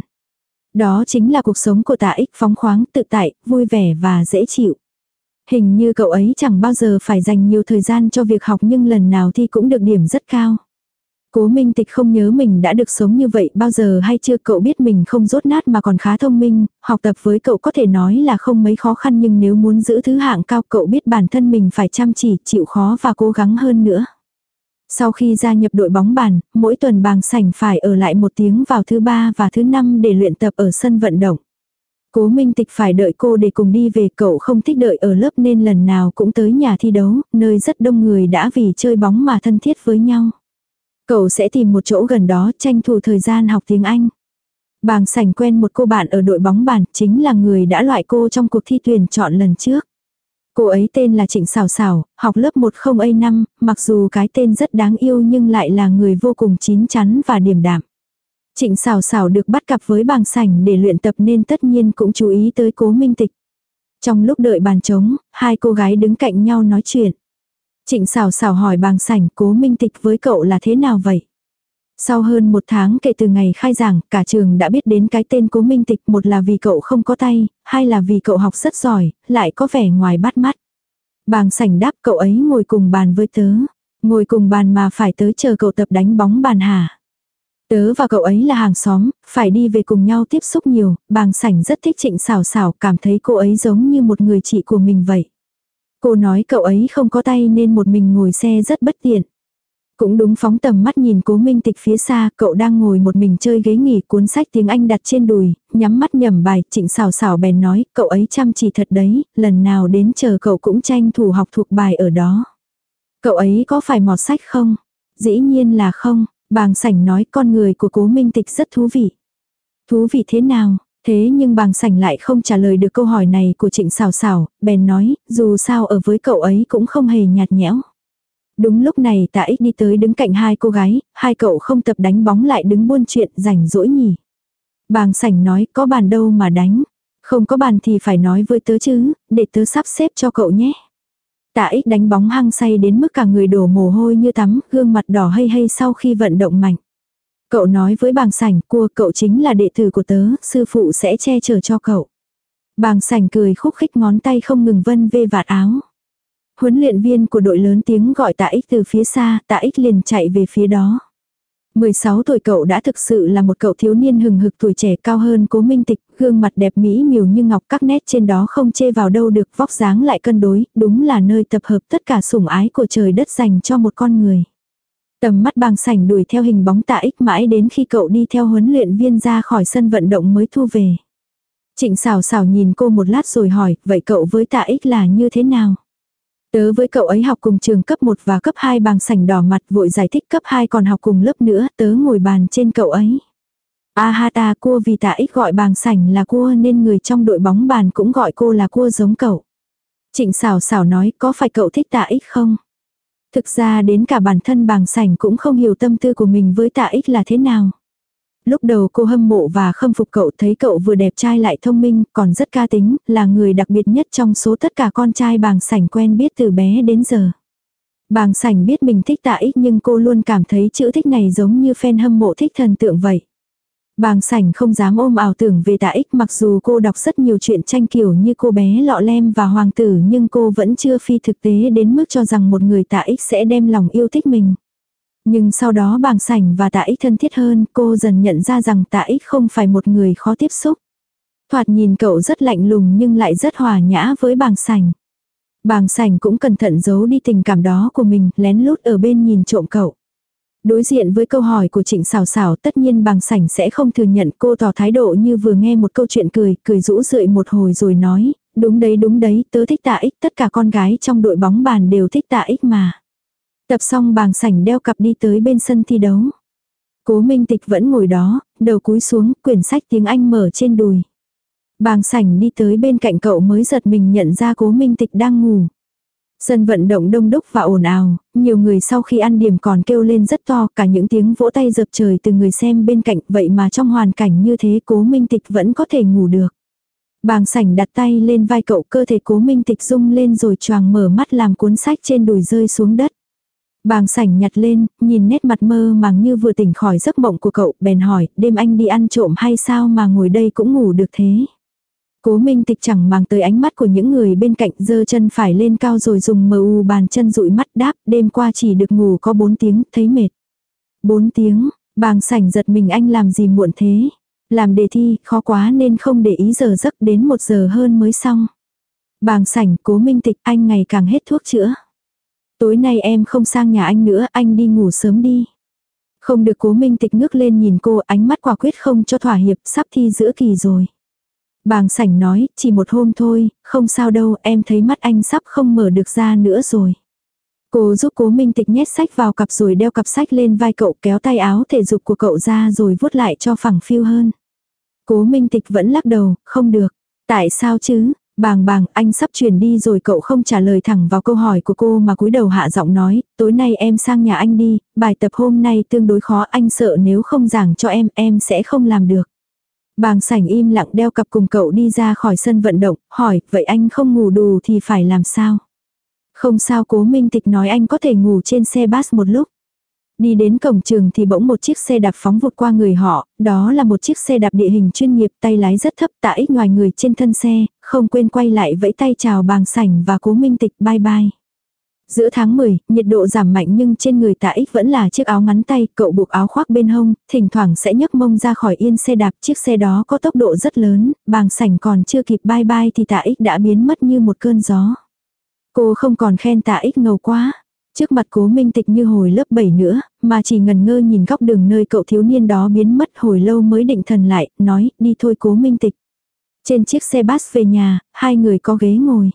Đó chính là cuộc sống của Tạ ích, phóng khoáng, tự tại, vui vẻ và dễ chịu. Hình như cậu ấy chẳng bao giờ phải dành nhiều thời gian cho việc học nhưng lần nào thì cũng được điểm rất cao. Cố Minh Tịch không nhớ mình đã được sống như vậy bao giờ hay chưa, cậu biết mình không dốt nát mà còn khá thông minh, học tập với cậu có thể nói là không mấy khó khăn nhưng nếu muốn giữ thứ hạng cao cậu biết bản thân mình phải chăm chỉ, chịu khó và cố gắng hơn nữa. Sau khi gia nhập đội bóng bàn, mỗi tuần Bàng Sảnh phải ở lại một tiếng vào thứ ba và thứ năm để luyện tập ở sân vận động. Cố Minh Tịch phải đợi cô để cùng đi về, cậu không thích đợi ở lớp nên lần nào cũng tới nhà thi đấu, nơi rất đông người đã vì chơi bóng mà thân thiết với nhau. Cậu sẽ tìm một chỗ gần đó tranh thủ thời gian học tiếng Anh. Bàng Sảnh quen một cô bạn ở đội bóng bàn, chính là người đã loại cô trong cuộc thi tuyển chọn lần trước. Cô ấy tên là Trịnh Sảo Sảo, học lớp một không A năm, mặc dù cái tên rất đáng yêu nhưng lại là người vô cùng chín chắn và điềm đạm. Trịnh Sảo Sảo được bắt cặp với Bàng Sảnh để luyện tập nên tất nhiên cũng chú ý tới Cố Minh Tịch. Trong lúc đợi bàn trống, hai cô gái đứng cạnh nhau nói chuyện. Trịnh Sảo Sảo hỏi Bàng Sảnh, Cố Minh Tịch với cậu là thế nào vậy? Sau hơn một tháng kể từ ngày khai giảng, cả trường đã biết đến cái tên Cố Minh Tịch, một là vì cậu không có tay, hai là vì cậu học rất giỏi, lại có vẻ ngoài bắt mắt. Bàng Sảnh đáp, cậu ấy ngồi cùng bàn với tớ. Ngồi cùng bàn mà phải tới chờ cậu tập đánh bóng bàn hả? Tớ và cậu ấy là hàng xóm, phải đi về cùng nhau tiếp xúc nhiều. Bàng Sảnh rất thích Trịnh Sảo Sảo, cảm thấy cô ấy giống như một người chị của mình vậy. Cô nói cậu ấy không có tay nên một mình ngồi xe rất bất tiện. Cũng đúng, phóng tầm mắt nhìn Cố Minh Tịch phía xa, cậu đang ngồi một mình chơi ghế nghỉ, cuốn sách tiếng Anh đặt trên đùi, nhắm mắt nhẩm bài. Trịnh Sảo Sảo bèn nói, cậu ấy chăm chỉ thật đấy, lần nào đến chờ cậu cũng tranh thủ học thuộc bài ở đó. Cậu ấy có phải mọt sách không? Dĩ nhiên là không. Bàng Sảnh nói, con người của Cố Minh Tịch rất thú vị. Thú vị thế nào? Thế nhưng Bàng Sảnh lại không trả lời được câu hỏi này của Trịnh Sảo Sảo, bèn nói, dù sao ở với cậu ấy cũng không hề nhạt nhẽo. Đúng lúc này Tạ Ích đi tới đứng cạnh hai cô gái, hai cậu không tập đánh bóng lại đứng buôn chuyện rảnh rỗi nhỉ. Bàng Sảnh nói, có bàn đâu mà đánh. Không có bàn thì phải nói với tớ chứ, để tớ sắp xếp cho cậu nhé. Tạ Ích đánh bóng hăng say đến mức cả người đổ mồ hôi như tắm, gương mặt đỏ hây hây sau khi vận động mạnh. Cậu nói với Bàng Sảnh, cua, cậu chính là đệ tử của tớ, sư phụ sẽ che chở cho cậu. Bàng Sảnh cười khúc khích, ngón tay không ngừng vân vê vạt áo. Huấn luyện viên của đội lớn tiếng gọi Tạ Ích từ phía xa, Tạ Ích liền chạy về phía đó. mười sáu tuổi cậu đã thực sự là một cậu thiếu niên hừng hực, tuổi trẻ, cao hơn Cố Minh Tịch, gương mặt đẹp mỹ miều như ngọc, các nét trên đó không chê vào đâu được, vóc dáng lại cân đối, đúng là nơi tập hợp tất cả sủng ái của trời đất dành cho một con người. Tầm mắt Bàng Sảnh đuổi theo hình bóng Tạ Ích mãi đến khi cậu đi theo huấn luyện viên ra khỏi sân vận động mới thu về. Trịnh Sảo Sảo nhìn cô một lát rồi hỏi, vậy cậu với Tạ Ích là như thế nào? Tớ với cậu ấy học cùng trường cấp một và cấp hai. Bàng Sảnh đỏ mặt vội giải thích, cấp hai còn học cùng lớp nữa, tớ ngồi bàn trên cậu ấy. A ha ta, cua, vì Tạ Ích gọi Bàng Sảnh là cua nên người trong đội bóng bàn cũng gọi cô là cua giống cậu. Trịnh Sảo Sảo nói, có phải cậu thích Tạ Ích không? Thực ra đến cả bản thân Bàng Sảnh cũng không hiểu tâm tư của mình với Tạ Ích là thế nào. Lúc đầu cô hâm mộ và khâm phục cậu, thấy cậu vừa đẹp trai lại thông minh, còn rất ca tính, là người đặc biệt nhất trong số tất cả con trai Bàng Sảnh quen biết từ bé đến giờ. Bàng Sảnh biết mình thích Tạ Ích nhưng cô luôn cảm thấy chữ thích này giống như fan hâm mộ thích thần tượng vậy. Bàng Sảnh không dám ôm ảo tưởng về Tạ Ích, mặc dù cô đọc rất nhiều truyện tranh kiểu như Cô bé Lọ Lem và Hoàng tử, nhưng cô vẫn chưa phi thực tế đến mức cho rằng một người Tạ Ích sẽ đem lòng yêu thích mình. Nhưng sau đó Bàng Sảnh và Tạ Ích thân thiết hơn, cô dần nhận ra rằng Tạ Ích không phải một người khó tiếp xúc. Thoạt nhìn cậu rất lạnh lùng nhưng lại rất hòa nhã với Bàng Sảnh. Bàng Sảnh cũng cẩn thận giấu đi tình cảm đó của mình, lén lút ở bên nhìn trộm cậu. Đối diện với câu hỏi của Trịnh Sảo Sảo, tất nhiên Bàng Sảnh sẽ không thừa nhận, cô tỏ thái độ như vừa nghe một câu chuyện cười, cười rũ rượi một hồi rồi nói, đúng đấy đúng đấy, tớ thích Tạ Ích, tất cả con gái trong đội bóng bàn đều thích Tạ Ích mà. Tập xong Bàng Sảnh đeo cặp đi tới bên sân thi đấu. Cố Minh Tịch vẫn ngồi đó, đầu cúi xuống, quyển sách tiếng Anh mở trên đùi. Bàng Sảnh đi tới bên cạnh cậu mới giật mình nhận ra Cố Minh Tịch đang ngủ. Sân vận động đông đúc và ồn ào, nhiều người sau khi ăn điểm còn kêu lên rất to, cả những tiếng vỗ tay dập trời từ người xem bên cạnh, vậy mà trong hoàn cảnh như thế Cố Minh Tịch vẫn có thể ngủ được. Bàng Sảnh đặt tay lên vai cậu, cơ thể Cố Minh Tịch rung lên rồi choàng mở mắt làm cuốn sách trên đùi rơi xuống đất. Bàng Sảnh nhặt lên, nhìn nét mặt mơ màng như vừa tỉnh khỏi giấc mộng của cậu, bèn hỏi, đêm anh đi ăn trộm hay sao mà ngồi đây cũng ngủ được thế? Cố Minh Tịch chẳng màng tới ánh mắt của những người bên cạnh, giơ chân phải lên cao rồi dùng mờ u bàn chân dụi mắt đáp, đêm qua chỉ được ngủ có bốn tiếng, thấy mệt. bốn tiếng, Bàng Sảnh giật mình, anh làm gì muộn thế? Làm đề thi, khó quá nên không để ý giờ giấc, đến một giờ hơn mới xong. Bàng Sảnh, Cố Minh Tịch, anh ngày càng hết thuốc chữa. Tối nay em không sang nhà anh nữa, anh đi ngủ sớm đi. Không được. Cố Minh Tịch ngước lên nhìn cô, ánh mắt quả quyết không cho thỏa hiệp, sắp thi giữa kỳ rồi. Bàng Sảnh nói, chỉ một hôm thôi, không sao đâu, em thấy mắt anh sắp không mở được ra nữa rồi. Cô giúp Cố Minh Tịch nhét sách vào cặp rồi đeo cặp sách lên vai cậu, kéo tay áo thể dục của cậu ra rồi vuốt lại cho phẳng phiu hơn. Cố Minh Tịch vẫn lắc đầu, không được. Tại sao chứ? Bàng bàng, anh sắp chuyển đi rồi. Cậu không trả lời thẳng vào câu hỏi của cô mà cúi đầu hạ giọng nói, tối nay em sang nhà anh đi, bài tập hôm nay tương đối khó, anh sợ nếu không giảng cho em, em sẽ không làm được. Bàng Sảnh im lặng đeo cặp cùng cậu đi ra khỏi sân vận động, hỏi, vậy anh không ngủ đủ thì phải làm sao? Không sao. Cố Minh Tịch nói, anh có thể ngủ trên xe bus một lúc. Đi đến cổng trường thì bỗng một chiếc xe đạp phóng vụt qua người họ, đó là một chiếc xe đạp địa hình chuyên nghiệp, tay lái rất thấp, Tạ Ích ngoài người trên thân xe, không quên quay lại vẫy tay chào Bàng Sảnh và Cố Minh Tịch, bye bye. Giữa tháng mười, nhiệt độ giảm mạnh nhưng trên người Tạ Ích vẫn là chiếc áo ngắn tay, cậu buộc áo khoác bên hông, thỉnh thoảng sẽ nhấc mông ra khỏi yên xe đạp, chiếc xe đó có tốc độ rất lớn, Bàng Sảnh còn chưa kịp bye bye thì Tạ Ích đã biến mất như một cơn gió. Cô không còn khen Tạ Ích ngầu quá. Trước mặt Cố Minh Tịch như hồi lớp bảy nữa, mà chỉ ngần ngơ nhìn góc đường nơi cậu thiếu niên đó biến mất hồi lâu mới định thần lại, nói, đi thôi Cố Minh Tịch. Trên chiếc xe bus về nhà, hai người có ghế ngồi.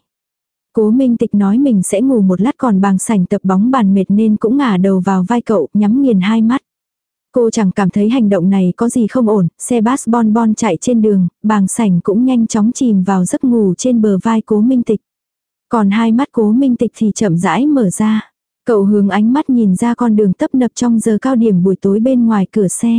Cố Minh Tịch nói mình sẽ ngủ một lát còn Bàng Sảnh tập bóng bàn mệt nên cũng ngả đầu vào vai cậu, nhắm nghiền hai mắt. Cô chẳng cảm thấy hành động này có gì không ổn, xe bus bon bon chạy trên đường, Bàng Sảnh cũng nhanh chóng chìm vào giấc ngủ trên bờ vai Cố Minh Tịch. Còn hai mắt Cố Minh Tịch thì chậm rãi mở ra. Cậu hướng ánh mắt nhìn ra con đường tấp nập trong giờ cao điểm buổi tối bên ngoài cửa xe.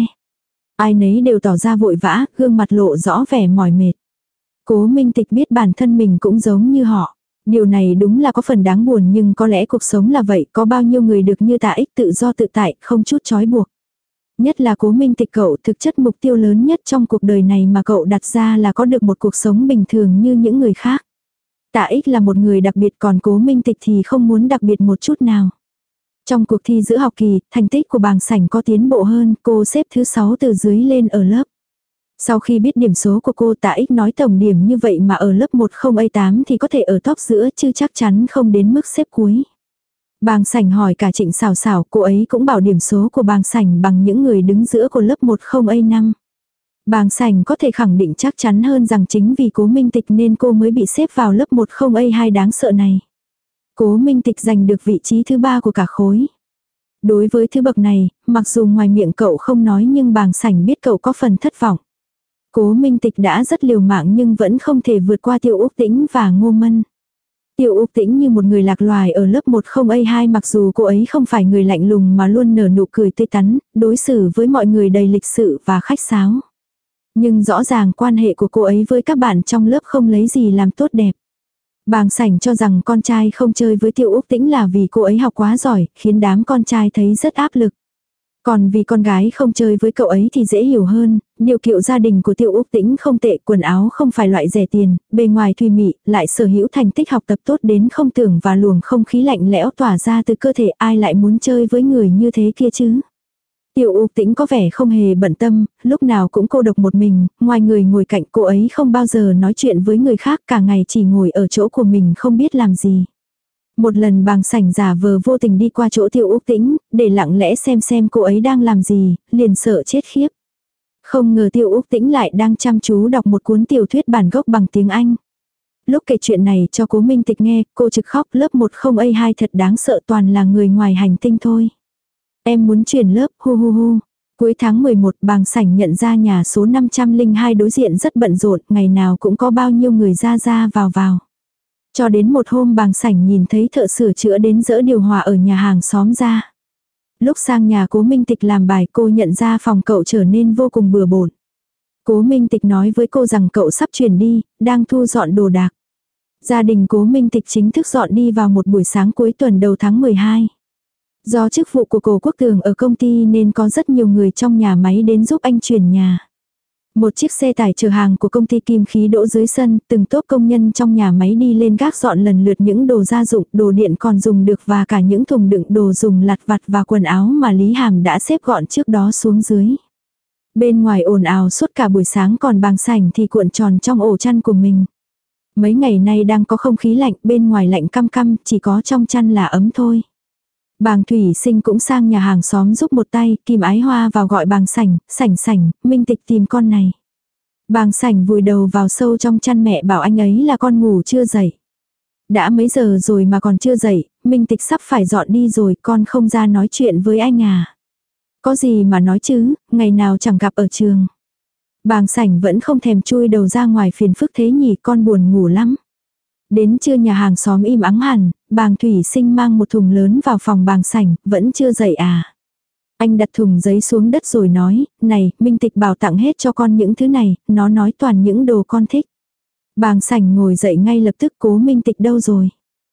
Ai nấy đều tỏ ra vội vã, gương mặt lộ rõ vẻ mỏi mệt. Cố Minh Tịch biết bản thân mình cũng giống như họ. Điều này đúng là có phần đáng buồn nhưng có lẽ cuộc sống là vậy, có bao nhiêu người được như Tạ Ích tự do tự tại, không chút trói buộc. Nhất là Cố Minh Tịch cậu, thực chất mục tiêu lớn nhất trong cuộc đời này mà cậu đặt ra là có được một cuộc sống bình thường như những người khác. Tạ Ích là một người đặc biệt còn Cố Minh Tịch thì không muốn đặc biệt một chút nào. Trong cuộc thi giữa học kỳ, thành tích của Bàng Sảnh có tiến bộ hơn, cô xếp thứ sáu từ dưới lên ở lớp. Sau khi biết điểm số của cô, Tạ Ích nói tổng điểm như vậy mà ở lớp một không A tám thì có thể ở top giữa chứ chắc chắn không đến mức xếp cuối. Bàng Sảnh hỏi cả Trịnh Xảo Xảo, cô ấy cũng bảo điểm số của Bàng Sảnh bằng những người đứng giữa của lớp một không A năm. Bàng Sảnh có thể khẳng định chắc chắn hơn rằng chính vì Cố Minh Tịch nên cô mới bị xếp vào lớp một không A hai đáng sợ này. Cố Minh Tịch giành được vị trí thứ ba của cả khối. Đối với thứ bậc này, mặc dù ngoài miệng cậu không nói nhưng Bàng Sảnh biết cậu có phần thất vọng. Cố Minh Tịch đã rất liều mạng nhưng vẫn không thể vượt qua Tiêu Úc Tĩnh và Ngô Mân. Tiêu Úc Tĩnh như một người lạc loài ở lớp một không A hai, mặc dù cô ấy không phải người lạnh lùng mà luôn nở nụ cười tươi tắn, đối xử với mọi người đầy lịch sự và khách sáo. Nhưng rõ ràng quan hệ của cô ấy với các bạn trong lớp không lấy gì làm tốt đẹp. Bàng Sảnh cho rằng con trai không chơi với Tiêu Úc Tĩnh là vì cô ấy học quá giỏi, khiến đám con trai thấy rất áp lực. Còn vì con gái không chơi với cậu ấy thì dễ hiểu hơn, điều kiện gia đình của Tiêu Úc Tĩnh không tệ, quần áo không phải loại rẻ tiền, bề ngoài thùy mị, lại sở hữu thành tích học tập tốt đến không tưởng và luồng không khí lạnh lẽo tỏa ra từ cơ thể, ai lại muốn chơi với người như thế kia chứ. Tiêu Úc Tĩnh có vẻ không hề bận tâm, lúc nào cũng cô độc một mình, ngoài người ngồi cạnh cô ấy không bao giờ nói chuyện với người khác, cả ngày chỉ ngồi ở chỗ của mình không biết làm gì. Một lần Bàng Sảnh giả vờ vô tình đi qua chỗ Tiêu Úc Tĩnh, để lặng lẽ xem xem cô ấy đang làm gì, liền sợ chết khiếp. Không ngờ Tiêu Úc Tĩnh lại đang chăm chú đọc một cuốn tiểu thuyết bản gốc bằng tiếng Anh. Lúc kể chuyện này cho Cố Minh Tịch nghe, cô trực khóc, lớp một không A hai thật đáng sợ, toàn là người ngoài hành tinh thôi. Em muốn chuyển lớp, hu hu hu. Cuối tháng mười một, Bàng Sảnh nhận ra nhà số năm trăm lẻ hai đối diện rất bận rộn, ngày nào cũng có bao nhiêu người ra ra vào vào. Cho đến một hôm Bàng Sảnh nhìn thấy thợ sửa chữa đến dỡ điều hòa ở nhà hàng xóm ra. Lúc sang nhà Cố Minh Tịch làm bài, cô nhận ra phòng cậu trở nên vô cùng bừa bộn. Cố Minh Tịch nói với cô rằng cậu sắp chuyển đi, đang thu dọn đồ đạc. Gia đình Cố Minh Tịch chính thức dọn đi vào một buổi sáng cuối tuần đầu tháng mười hai. Do chức vụ của Cố Quốc Tường ở công ty nên có rất nhiều người trong nhà máy đến giúp anh chuyển nhà. Một chiếc xe tải chở hàng của công ty Kim Khí đỗ dưới sân, từng tốp công nhân trong nhà máy đi lên gác dọn lần lượt những đồ gia dụng, đồ điện còn dùng được và cả những thùng đựng đồ dùng lặt vặt và quần áo mà Lý Hàm đã xếp gọn trước đó xuống dưới. Bên ngoài ồn ào suốt cả buổi sáng, còn Bàng Sảnh thì cuộn tròn trong ổ chăn của mình. Mấy ngày nay đang có không khí lạnh, bên ngoài lạnh căm căm, chỉ có trong chăn là ấm thôi. Bàng Thủy Sinh cũng sang nhà hàng xóm giúp một tay, Kim Ái Hoa vào gọi Bàng Sảnh, Sảnh Sảnh, Minh Tịch tìm con này. Bàng Sảnh vùi đầu vào sâu trong chăn, mẹ bảo anh ấy là con ngủ chưa dậy. Đã mấy giờ rồi mà còn chưa dậy, Minh Tịch sắp phải dọn đi rồi, con không ra nói chuyện với anh à. Có gì mà nói chứ, ngày nào chẳng gặp ở trường. Bàng Sảnh vẫn không thèm chui đầu ra ngoài, phiền phức thế nhỉ, con buồn ngủ lắm. Đến trưa nhà hàng xóm im ắng hẳn, Bàng Thủy Sinh mang một thùng lớn vào phòng Bàng Sảnh, vẫn chưa dậy à. Anh đặt thùng giấy xuống đất rồi nói, này, Minh Tịch bảo tặng hết cho con những thứ này, nó nói toàn những đồ con thích. Bàng Sảnh ngồi dậy ngay lập tức, Cố Minh Tịch đâu rồi?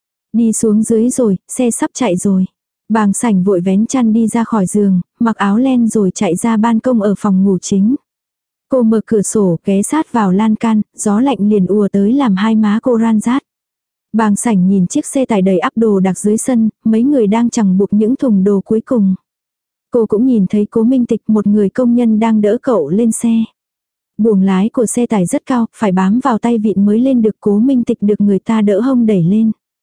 Đi xuống dưới rồi, xe sắp chạy rồi. Bàng Sảnh vội vén chăn đi ra khỏi giường, mặc áo len rồi chạy ra ban công ở phòng ngủ chính. Cô mở cửa sổ, ghé sát vào lan can, gió lạnh liền ùa tới làm hai má cô ran rát. Bàng Sảnh nhìn chiếc xe tải đầy ắp đồ đạc dưới sân, mấy người đang chằng buộc những thùng đồ cuối cùng. Cô cũng nhìn thấy Cố Minh Tịch, một người công nhân đang đỡ cậu lên xe. Buồng lái của xe tải rất cao, phải bám vào tay vịn mới lên được. Cố Minh Tịch được người ta đỡ hông đẩy lên.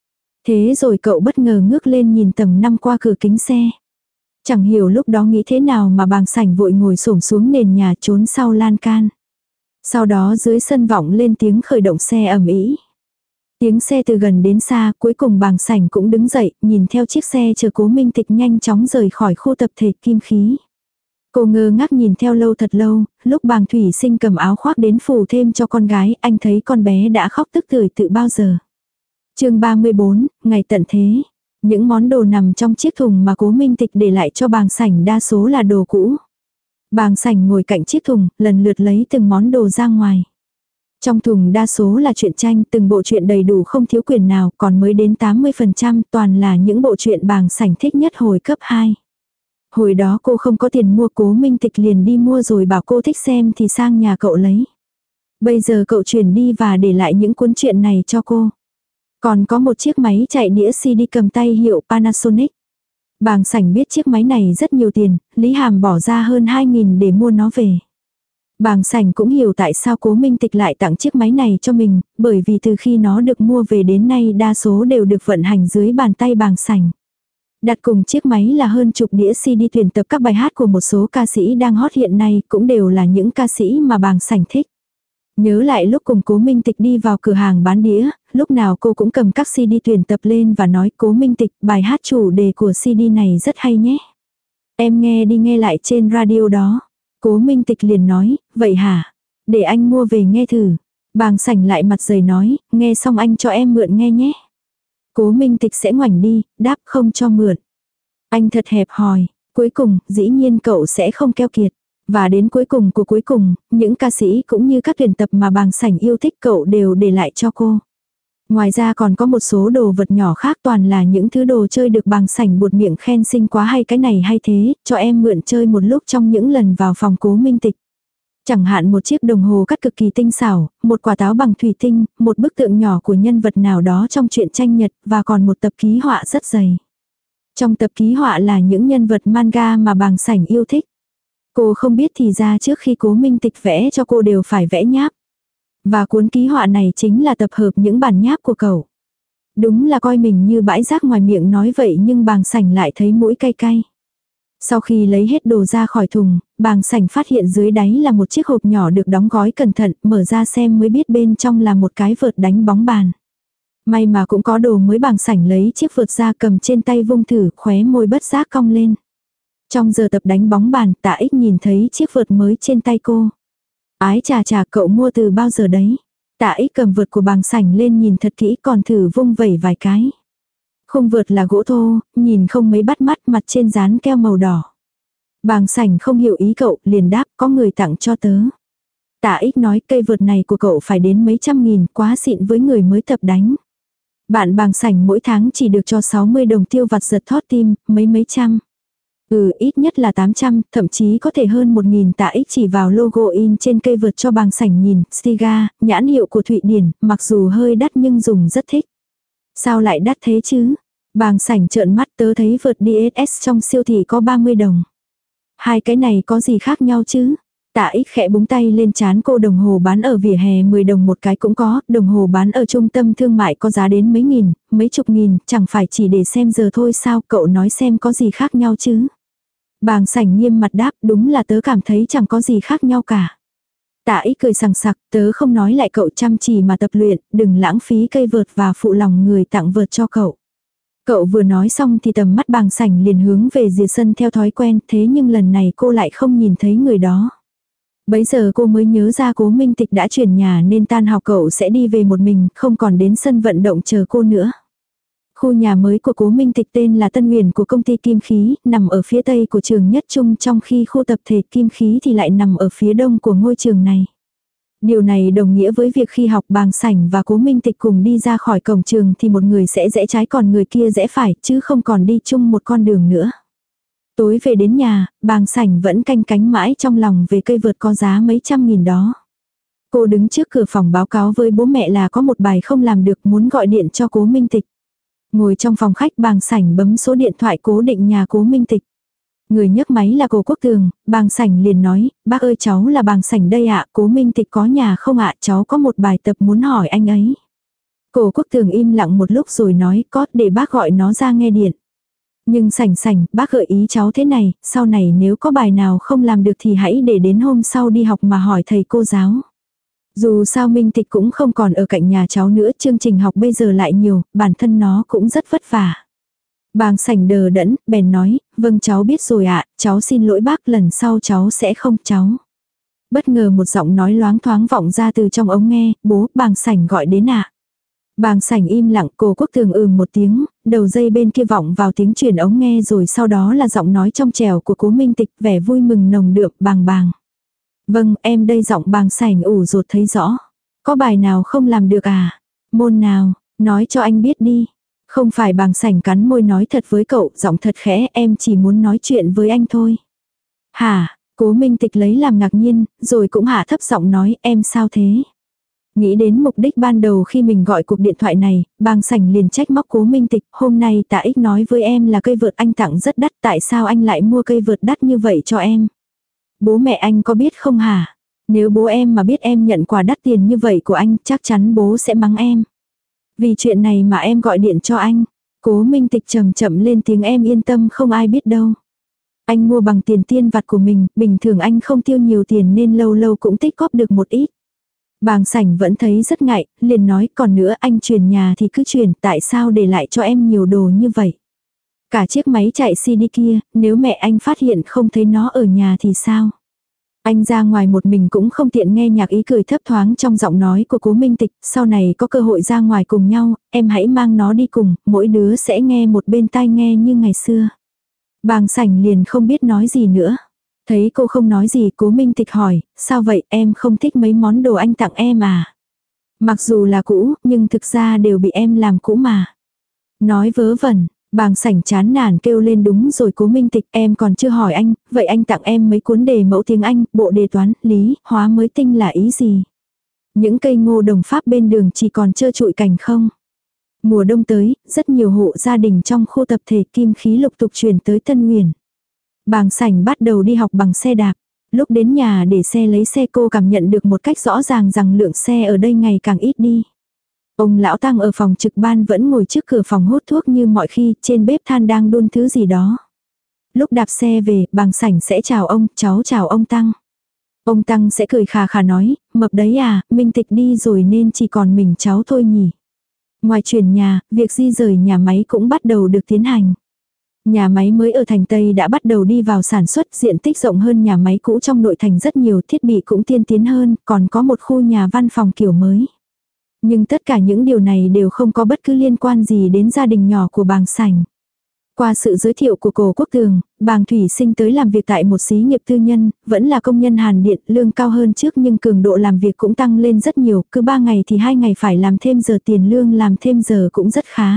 Thế rồi cậu bất ngờ ngước lên nhìn tầng năm qua cửa kính xe. Chẳng hiểu lúc đó nghĩ thế nào mà bàng sảnh vội ngồi xổm xuống nền nhà trốn sau lan can. Sau đó dưới sân vọng lên tiếng khởi động xe ầm ĩ. Tiếng xe từ gần đến xa, cuối cùng bàng sảnh cũng đứng dậy, nhìn theo chiếc xe chờ Cố Minh Tịch nhanh chóng rời khỏi khu tập thể Kim Khí. Cô ngơ ngác nhìn theo lâu thật lâu, lúc bàng thủy sinh cầm áo khoác đến phủ thêm cho con gái, anh thấy con bé đã khóc tức tưởi từ bao giờ. Chương ba mươi bốn, ngày tận thế. Những món đồ nằm trong chiếc thùng mà Cố Minh Tịch để lại cho bàng sảnh đa số là đồ cũ. Bàng sảnh ngồi cạnh chiếc thùng, lần lượt lấy từng món đồ ra ngoài. Trong thùng đa số là truyện tranh, từng bộ truyện đầy đủ không thiếu quyển nào, còn mới đến tám mươi phần trăm toàn là những bộ truyện bàng sảnh thích nhất hồi cấp hai. Hồi đó cô không có tiền mua, Cố Minh Tịch liền đi mua rồi bảo cô thích xem thì sang nhà cậu lấy. Bây giờ cậu chuyển đi và để lại những cuốn truyện này cho cô. Còn có một chiếc máy chạy đĩa xê đê cầm tay hiệu Panasonic. Bàng sảnh biết chiếc máy này rất nhiều tiền, Lý Hàm bỏ ra hơn hai nghìn để mua nó về. Bàng sảnh cũng hiểu tại sao Cố Minh Tịch lại tặng chiếc máy này cho mình, bởi vì từ khi nó được mua về đến nay đa số đều được vận hành dưới bàn tay bàng sảnh. Đặt cùng chiếc máy là hơn chục đĩa xê đê tuyển tập các bài hát của một số ca sĩ đang hot hiện nay, cũng đều là những ca sĩ mà bàng sảnh thích. Nhớ lại lúc cùng Cố Minh Tịch đi vào cửa hàng bán đĩa, lúc nào cô cũng cầm các xê đê tuyển tập lên và nói Cố Minh Tịch, bài hát chủ đề của xê đê này rất hay nhé. Em nghe đi nghe lại trên radio đó. Cố Minh Tịch liền nói, vậy hả? Để anh mua về nghe thử. Bàng sảnh lại mặt dày nói, nghe xong anh cho em mượn nghe nhé. Cố Minh Tịch sẽ ngoảnh đi, đáp không cho mượn. Anh thật hẹp hòi, cuối cùng, dĩ nhiên cậu sẽ không keo kiệt. Và đến cuối cùng của cuối cùng, những ca sĩ cũng như các tuyển tập mà bàng sảnh yêu thích cậu đều để lại cho cô. Ngoài ra còn có một số đồ vật nhỏ khác, toàn là những thứ đồ chơi được bàng sảnh buột miệng khen xinh quá hay cái này hay thế, cho em mượn chơi một lúc trong những lần vào phòng Cố Minh Tịch. Chẳng hạn một chiếc đồng hồ cắt cực kỳ tinh xảo, một quả táo bằng thủy tinh, một bức tượng nhỏ của nhân vật nào đó trong truyện tranh Nhật và còn một tập ký họa rất dày. Trong tập ký họa là những nhân vật manga mà bàng sảnh yêu thích. Cô không biết thì ra trước khi Cố Minh Tịch vẽ cho cô đều phải vẽ nháp. Và cuốn ký họa này chính là tập hợp những bản nháp của cậu. Đúng là coi mình như bãi rác ngoài miệng nói vậy nhưng bàng sảnh lại thấy mũi cay cay. Sau khi lấy hết đồ ra khỏi thùng, bàng sảnh phát hiện dưới đáy là một chiếc hộp nhỏ được đóng gói cẩn thận, mở ra xem mới biết bên trong là một cái vợt đánh bóng bàn. May mà cũng có đồ mới, bàng sảnh lấy chiếc vợt ra cầm trên tay vung thử, khóe môi bất giác cong lên. Trong giờ tập đánh bóng bàn, Tạ Ích nhìn thấy chiếc vợt mới trên tay cô. Ái chà chà, cậu mua từ bao giờ đấy? Tạ Ích cầm vợt của bàng sảnh lên nhìn thật kỹ còn thử vung vẩy vài cái. Khung vợt là gỗ thô, nhìn không mấy bắt mắt, mặt trên dán keo màu đỏ. Bàng sảnh không hiểu ý cậu, liền đáp có người tặng cho tớ. Tạ Ích nói cây vợt này của cậu phải đến mấy trăm nghìn, quá xịn với người mới tập đánh. Bạn bàng sảnh mỗi tháng chỉ được cho sáu mươi đồng tiêu vặt giật thót tim, mấy mấy trăm. Ừ, ít nhất là tám trăm, thậm chí có thể hơn một nghìn. Tạ Ích chỉ vào logo in trên cây vợt cho bàng sảnh nhìn, Stiga, nhãn hiệu của Thụy Điển, mặc dù hơi đắt nhưng dùng rất thích. Sao lại đắt thế chứ? Bàng sảnh trợn mắt, tớ thấy vợt đê ét ét trong siêu thị có ba mươi đồng. Hai cái này có gì khác nhau chứ? Tạ Ích khẽ búng tay lên trán cô, đồng hồ bán ở vỉa hè mười đồng một cái cũng có, đồng hồ bán ở trung tâm thương mại có giá đến mấy nghìn, mấy chục nghìn, chẳng phải chỉ để xem giờ thôi sao, cậu nói xem có gì khác nhau chứ? Bàng sảnh nghiêm mặt đáp, đúng là tớ cảm thấy chẳng có gì khác nhau cả. Tạ Ích cười sằng sặc, tớ không nói lại cậu chăm chỉ mà tập luyện, đừng lãng phí cây vợt và phụ lòng người tặng vợt cho cậu. Cậu vừa nói xong thì tầm mắt bàng sảnh liền hướng về rìa sân theo thói quen, thế nhưng lần này cô lại không nhìn thấy người đó. Bấy giờ cô mới nhớ ra Cố Minh Tịch đã chuyển nhà nên tan học cậu sẽ đi về một mình, không còn đến sân vận động chờ cô nữa. Khu nhà mới của Cố Minh Tịch tên là Tân Huyền của công ty Kim Khí, nằm ở phía tây của trường Nhất Trung, trong khi khu tập thể Kim Khí thì lại nằm ở phía đông của ngôi trường này. Điều này đồng nghĩa với việc khi học bàng sảnh và Cố Minh Tịch cùng đi ra khỏi cổng trường thì một người sẽ rẽ trái còn người kia rẽ phải, chứ không còn đi chung một con đường nữa. Tối về đến nhà, bàng sảnh vẫn canh cánh mãi trong lòng về cây vợt có giá mấy trăm nghìn đó. Cô đứng trước cửa phòng báo cáo với bố mẹ là có một bài không làm được, muốn gọi điện cho Cố Minh Tịch. Ngồi trong phòng khách, bàng sảnh bấm số điện thoại cố định nhà Cố Minh Tịch. Người nhấc máy là Cố Quốc Tường, bàng sảnh liền nói, bác ơi cháu là bàng sảnh đây ạ, Cố Minh Tịch có nhà không ạ, cháu có một bài tập muốn hỏi anh ấy. Cổ Quốc Tường im lặng một lúc rồi nói có để bác gọi nó ra nghe điện. Nhưng sảnh sảnh, bác gợi ý cháu thế này, sau này nếu có bài nào không làm được thì hãy để đến hôm sau đi học mà hỏi thầy cô giáo. Dù sao Minh Tịch cũng không còn ở cạnh nhà cháu nữa, chương trình học bây giờ lại nhiều, bản thân nó cũng rất vất vả. Bàng sảnh đờ đẫn, bèn nói, vâng cháu biết rồi ạ, cháu xin lỗi bác, lần sau cháu sẽ không cháu. Bất ngờ một giọng nói loáng thoáng vọng ra từ trong ống nghe, bố, bàng sảnh gọi đến ạ. Bàng sảnh im lặng, Cổ Quốc Tường ừm một tiếng, đầu dây bên kia vọng vào tiếng truyền ống nghe rồi sau đó là giọng nói trong trẻo của Cố Minh Tịch, vẻ vui mừng nồng đượm, bàng bàng. Vâng, em đây, giọng bàng sảnh ủ rột thấy rõ. Có bài nào không làm được à? Môn nào? Nói cho anh biết đi. Không phải, bàng sảnh cắn môi nói thật với cậu, giọng thật khẽ, em chỉ muốn nói chuyện với anh thôi. Hả? Cố Minh Tịch lấy làm ngạc nhiên, rồi cũng hạ thấp giọng nói, em sao thế? Nghĩ đến mục đích ban đầu khi mình gọi cuộc điện thoại này, bàng sảnh liền trách móc Cố Minh Tịch, hôm nay Tạ Ích nói với em là cây vợt anh tặng rất đắt, tại sao anh lại mua cây vợt đắt như vậy cho em? Bố mẹ anh có biết không hả? Nếu bố em mà biết em nhận quà đắt tiền như vậy của anh, chắc chắn bố sẽ mắng em. Vì chuyện này mà em gọi điện cho anh. Cố Minh Tịch chậm chậm lên tiếng, em yên tâm, không ai biết đâu. Anh mua bằng tiền tiên vặt của mình, bình thường anh không tiêu nhiều tiền nên lâu lâu cũng tích góp được một ít. Bàng sảnh vẫn thấy rất ngại, liền nói, còn nữa anh chuyển nhà thì cứ chuyển, tại sao để lại cho em nhiều đồ như vậy? Cả chiếc máy chạy xê đê kia, nếu mẹ anh phát hiện không thấy nó ở nhà thì sao? Anh ra ngoài một mình cũng không tiện nghe nhạc, ý cười thấp thoáng trong giọng nói của Cố Minh Tịch, sau này có cơ hội ra ngoài cùng nhau, em hãy mang nó đi cùng, mỗi đứa sẽ nghe một bên tai nghe như ngày xưa. Bàng sảnh liền không biết nói gì nữa. Thấy cô không nói gì, Cố Minh Tịch hỏi, sao vậy, em không thích mấy món đồ anh tặng em à? Mặc dù là cũ, nhưng thực ra đều bị em làm cũ mà. Nói vớ vẩn. Bàng sảnh chán nản kêu lên, đúng rồi Cố Minh Tịch, em còn chưa hỏi anh, vậy anh tặng em mấy cuốn đề mẫu tiếng Anh, bộ đề toán, lý, hóa mới tinh là ý gì? Những cây ngô đồng Pháp bên đường chỉ còn trơ trụi cành không? Mùa đông tới, rất nhiều hộ gia đình trong khu tập thể Kim Khí lục tục chuyển tới Tân Nguyền. Bàng sảnh bắt đầu đi học bằng xe đạp. Lúc đến nhà để xe lấy xe, cô cảm nhận được một cách rõ ràng rằng lượng xe ở đây ngày càng ít đi. Ông lão Tăng ở phòng trực ban vẫn ngồi trước cửa phòng hút thuốc như mọi khi, trên bếp than đang đun thứ gì đó. Lúc đạp xe về, bàng sảnh sẽ chào ông, cháu chào ông Tăng. Ông Tăng sẽ cười khà khà nói, mập đấy à, Minh Tịch đi rồi nên chỉ còn mình cháu thôi nhỉ. Ngoài chuyển nhà, việc di rời nhà máy cũng bắt đầu được tiến hành. Nhà máy mới ở thành Tây đã bắt đầu đi vào sản xuất, diện tích rộng hơn nhà máy cũ trong nội thành rất nhiều, thiết bị cũng tiên tiến hơn, còn có một khu nhà văn phòng kiểu mới. Nhưng tất cả những điều này đều không có bất cứ liên quan gì đến gia đình nhỏ của bàng sảnh. Qua sự giới thiệu của Cổ Quốc Tường, bàng Thủy Sinh tới làm việc tại một xí nghiệp tư nhân, vẫn là công nhân hàn điện, lương cao hơn trước nhưng cường độ làm việc cũng tăng lên rất nhiều, cứ ba ngày thì hai ngày phải làm thêm giờ, tiền lương làm thêm giờ cũng rất khá.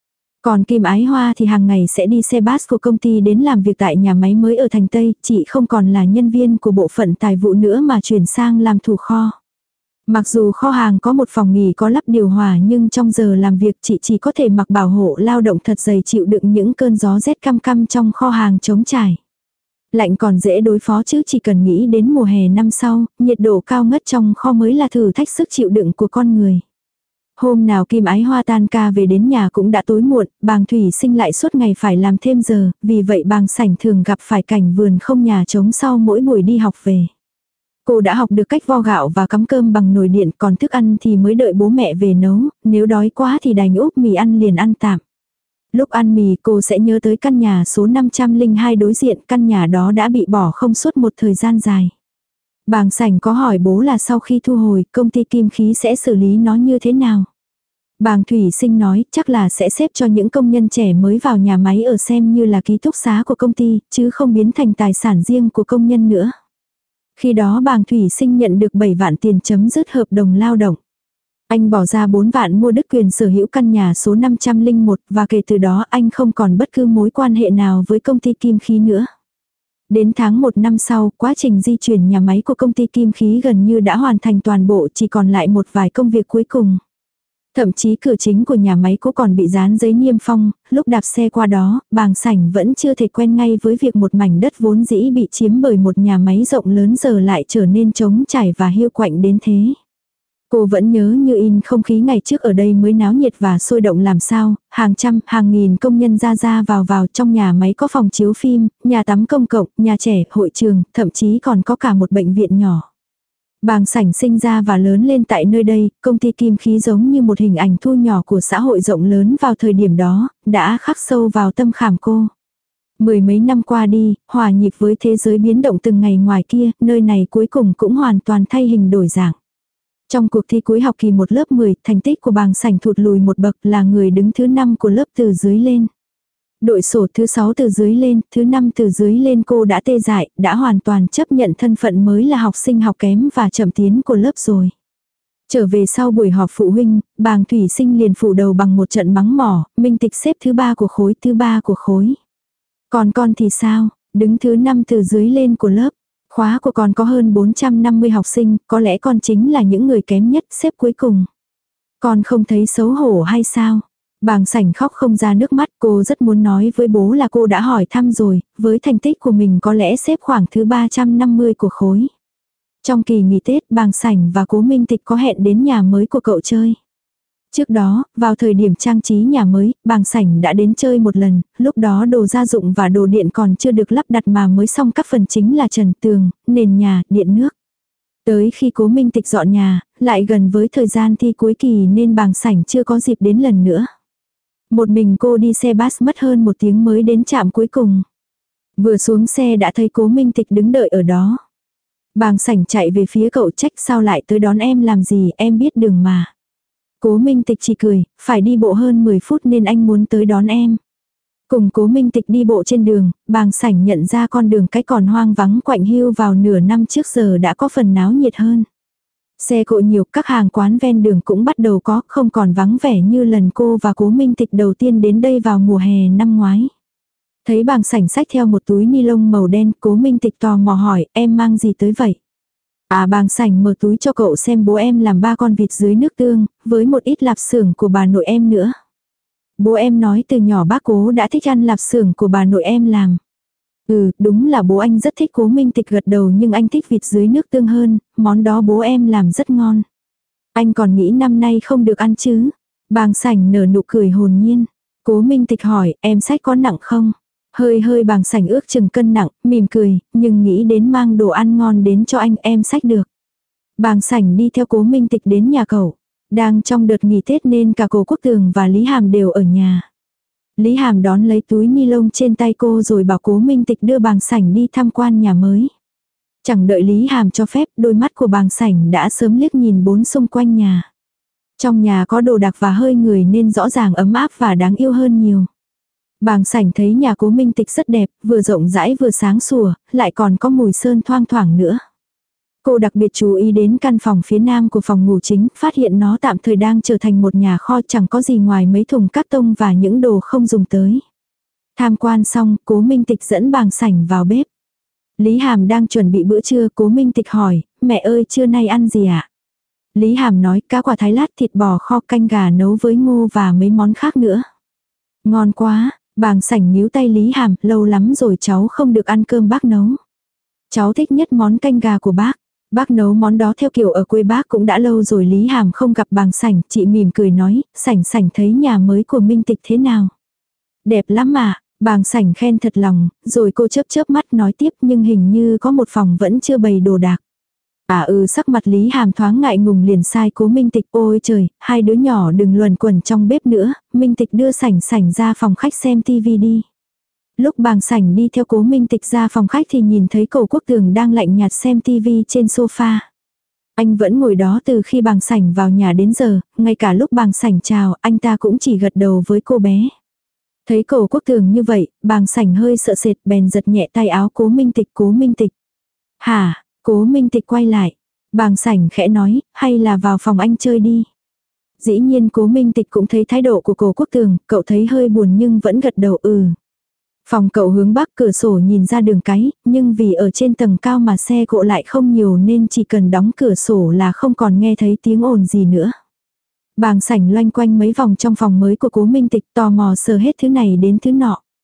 Còn Kim Ái Hoa thì hàng ngày sẽ đi xe bus của công ty đến làm việc tại nhà máy mới ở thành Tây, chị không còn là nhân viên của bộ phận tài vụ nữa mà chuyển sang làm thủ kho. Mặc dù kho hàng có một phòng nghỉ có lắp điều hòa nhưng trong giờ làm việc chị chỉ có thể mặc bảo hộ lao động thật dày chịu đựng những cơn gió rét căm căm trong kho hàng trống trải. Lạnh còn dễ đối phó chứ chỉ cần nghĩ đến mùa hè năm sau, nhiệt độ cao ngất trong kho mới là thử thách sức chịu đựng của con người. Hôm nào Kim Ái Hoa tan ca về đến nhà cũng đã tối muộn, bàng Thủy Sinh lại suốt ngày phải làm thêm giờ, vì vậy bàng sảnh thường gặp phải cảnh vườn không nhà trống sau mỗi buổi đi học về. Cô đã học được cách vo gạo và cắm cơm bằng nồi điện, còn thức ăn thì mới đợi bố mẹ về nấu, nếu đói quá thì đành úp mì ăn liền ăn tạm. Lúc ăn mì cô sẽ nhớ tới căn nhà số năm trăm lẻ hai đối diện, căn nhà đó đã bị bỏ không suốt một thời gian dài. Bàng sảnh có hỏi bố là sau khi thu hồi, công ty Kim Khí sẽ xử lý nó như thế nào. Bàng Thủy Sinh nói chắc là sẽ xếp cho những công nhân trẻ mới vào nhà máy ở xem như là ký túc xá của công ty, chứ không biến thành tài sản riêng của công nhân nữa. Khi đó bàng Thủy Sinh nhận được bảy vạn tiền chấm dứt hợp đồng lao động. Anh bỏ ra bốn vạn mua đứt quyền sở hữu căn nhà số năm trăm lẻ một và kể từ đó anh không còn bất cứ mối quan hệ nào với công ty Kim Khí nữa. Đến tháng một năm sau, quá trình di chuyển nhà máy của công ty Kim Khí gần như đã hoàn thành toàn bộ, chỉ còn lại một vài công việc cuối cùng. Thậm chí cửa chính của nhà máy cũng còn bị dán giấy niêm phong, lúc đạp xe qua đó, bàng sảnh vẫn chưa thể quen ngay với việc một mảnh đất vốn dĩ bị chiếm bởi một nhà máy rộng lớn giờ lại trở nên trống trải và hiu quạnh đến thế. Cô vẫn nhớ như in không khí ngày trước ở đây mới náo nhiệt và sôi động làm sao, hàng trăm, hàng nghìn công nhân ra ra vào vào, trong nhà máy có phòng chiếu phim, nhà tắm công cộng, nhà trẻ, hội trường, thậm chí còn có cả một bệnh viện nhỏ. Bàng Sảnh sinh ra và lớn lên tại nơi đây, công ty kim khí giống như một hình ảnh thu nhỏ của xã hội rộng lớn vào thời điểm đó, đã khắc sâu vào tâm khảm cô. Mười mấy năm qua đi, hòa nhịp với thế giới biến động từng ngày ngoài kia, nơi này cuối cùng cũng hoàn toàn thay hình đổi dạng. Trong cuộc thi cuối học kỳ một lớp mười, thành tích của Bàng Sảnh thụt lùi một bậc, là người đứng thứ năm của lớp từ dưới lên. Đội sổ thứ sáu từ dưới lên, thứ năm từ dưới lên cô đã tê dại, đã hoàn toàn chấp nhận thân phận mới là học sinh học kém và chậm tiến của lớp rồi. Trở về sau buổi họp phụ huynh, Bàng Thủy Sinh liền phủ đầu bằng một trận mắng mỏ, Minh Tịch xếp thứ ba của khối, thứ ba của khối. Còn con thì sao, đứng thứ năm từ dưới lên của lớp. Khóa của con có hơn bốn trăm năm mươi học sinh, có lẽ con chính là những người kém nhất, xếp cuối cùng. Con không thấy xấu hổ hay sao? Bàng Sảnh khóc không ra nước mắt, cô rất muốn nói với bố là cô đã hỏi thăm rồi, với thành tích của mình có lẽ xếp khoảng thứ ba trăm năm mươi của khối. Trong kỳ nghỉ Tết, Bàng Sảnh và Cố Minh Tịch có hẹn đến nhà mới của cậu chơi. Trước đó, vào thời điểm trang trí nhà mới, Bàng Sảnh đã đến chơi một lần, lúc đó đồ gia dụng và đồ điện còn chưa được lắp đặt mà mới xong các phần chính là trần tường, nền nhà, điện nước. Tới khi Cố Minh Tịch dọn nhà, lại gần với thời gian thi cuối kỳ nên Bàng Sảnh chưa có dịp đến lần nữa. Một mình cô đi xe bus mất hơn một tiếng mới đến trạm cuối cùng. Vừa xuống xe đã thấy Cố Minh Tịch đứng đợi ở đó. Bàng Sảnh chạy về phía cậu, trách sao lại tới đón em làm gì, em biết đường mà. Cố Minh Tịch chỉ cười, phải đi bộ hơn mười phút nên anh muốn tới đón em. Cùng Cố Minh Tịch đi bộ trên đường, Bàng Sảnh nhận ra con đường cái còn hoang vắng quạnh hiu vào nửa năm trước giờ đã có phần náo nhiệt hơn. Xe cộ nhiều, các hàng quán ven đường cũng bắt đầu có, không còn vắng vẻ như lần cô và Cố Minh Tịch đầu tiên đến đây vào mùa hè năm ngoái. Thấy Bàng Sảnh xách theo một túi ni lông màu đen, Cố Minh Tịch tò mò hỏi, em mang gì tới vậy? À, Bàng Sảnh mở túi cho cậu xem, bố em làm ba con vịt dưới nước tương, với một ít lạp xưởng của bà nội em nữa. Bố em nói từ nhỏ bác Cố đã thích ăn lạp xưởng của bà nội em làm. Ừ, đúng là bố anh rất thích. Cố Minh Tịch gật đầu, nhưng anh thích vịt dưới nước tương hơn, món đó bố em làm rất ngon. Anh còn nghĩ năm nay không được ăn chứ? Bàng Sảnh nở nụ cười hồn nhiên. Cố Minh Tịch hỏi, em xách có nặng không? Hơi hơi. Bàng Sảnh ước chừng cân nặng, mỉm cười, nhưng nghĩ đến mang đồ ăn ngon đến cho anh, em xách được. Bàng Sảnh đi theo Cố Minh Tịch đến nhà cậu. Đang trong đợt nghỉ Tết nên cả Cố Quốc Tường và Lý Hàm đều ở nhà. Lý Hàm đón lấy túi ni lông trên tay cô rồi bảo Cố Minh Tịch đưa Bàng Sảnh đi tham quan nhà mới. Chẳng đợi Lý Hàm cho phép, đôi mắt của Bàng Sảnh đã sớm liếc nhìn bốn xung quanh nhà. Trong nhà có đồ đạc và hơi người nên rõ ràng ấm áp và đáng yêu hơn nhiều. Bàng Sảnh thấy nhà Cố Minh Tịch rất đẹp, vừa rộng rãi vừa sáng sủa, lại còn có mùi sơn thoang thoảng nữa. Cô đặc biệt chú ý đến căn phòng phía nam của phòng ngủ chính, phát hiện nó tạm thời đang trở thành một nhà kho, chẳng có gì ngoài mấy thùng cát tông và những đồ không dùng tới. Tham quan xong, Cố Minh Tịch dẫn Bàng Sảnh vào bếp. Lý Hàm đang chuẩn bị bữa trưa, Cố Minh Tịch hỏi, mẹ ơi trưa nay ăn gì ạ? Lý Hàm nói, cá quả thái lát, thịt bò kho, canh gà nấu với ngô và mấy món khác nữa. Ngon quá. Bàng Sảnh níu tay Lý Hàm, lâu lắm rồi cháu không được ăn cơm bác nấu. Cháu thích nhất món canh gà của bác. Bác nấu món đó theo kiểu ở quê bác cũng đã lâu rồi. Lý Hàm không gặp Bàng Sảnh, chị mỉm cười nói, Sảnh Sảnh thấy nhà mới của Minh Tịch thế nào? Đẹp lắm mà. Bàng Sảnh khen thật lòng, rồi cô chớp chớp mắt nói tiếp, nhưng hình như có một phòng vẫn chưa bày đồ đạc. À ừ. Sắc mặt Lý Hàm thoáng ngại ngùng liền sai Cố Minh Tịch, ôi trời, hai đứa nhỏ đừng luẩn quẩn trong bếp nữa, Minh Tịch đưa Sảnh Sảnh ra phòng khách xem tivi đi. Lúc Bàng Sảnh đi theo Cố Minh Tịch ra phòng khách thì nhìn thấy Cố Quốc Tường đang lạnh nhạt xem tivi trên sofa. Anh vẫn ngồi đó từ khi Bàng Sảnh vào nhà đến giờ, ngay cả lúc Bàng Sảnh chào, anh ta cũng chỉ gật đầu với cô bé. Thấy Cố Quốc Tường như vậy, Bàng Sảnh hơi sợ sệt, bèn giật nhẹ tay áo Cố Minh Tịch. Cố Minh Tịch. Hả? Cố Minh Tịch quay lại. Bàng Sảnh khẽ nói, hay là vào phòng anh chơi đi. Dĩ nhiên Cố Minh Tịch cũng thấy thái độ của Cố Quốc Tường, cậu thấy hơi buồn nhưng vẫn gật đầu ừ. Phòng cậu hướng bắc, cửa sổ nhìn ra đường cái, nhưng vì ở trên tầng cao mà xe cộ lại không nhiều nên chỉ cần đóng cửa sổ là không còn nghe thấy tiếng ồn gì nữa. Bàng Sảnh loanh quanh mấy vòng trong phòng mới của Cố Minh Tịch, tò mò sờ hết thứ này đến thứ nọ.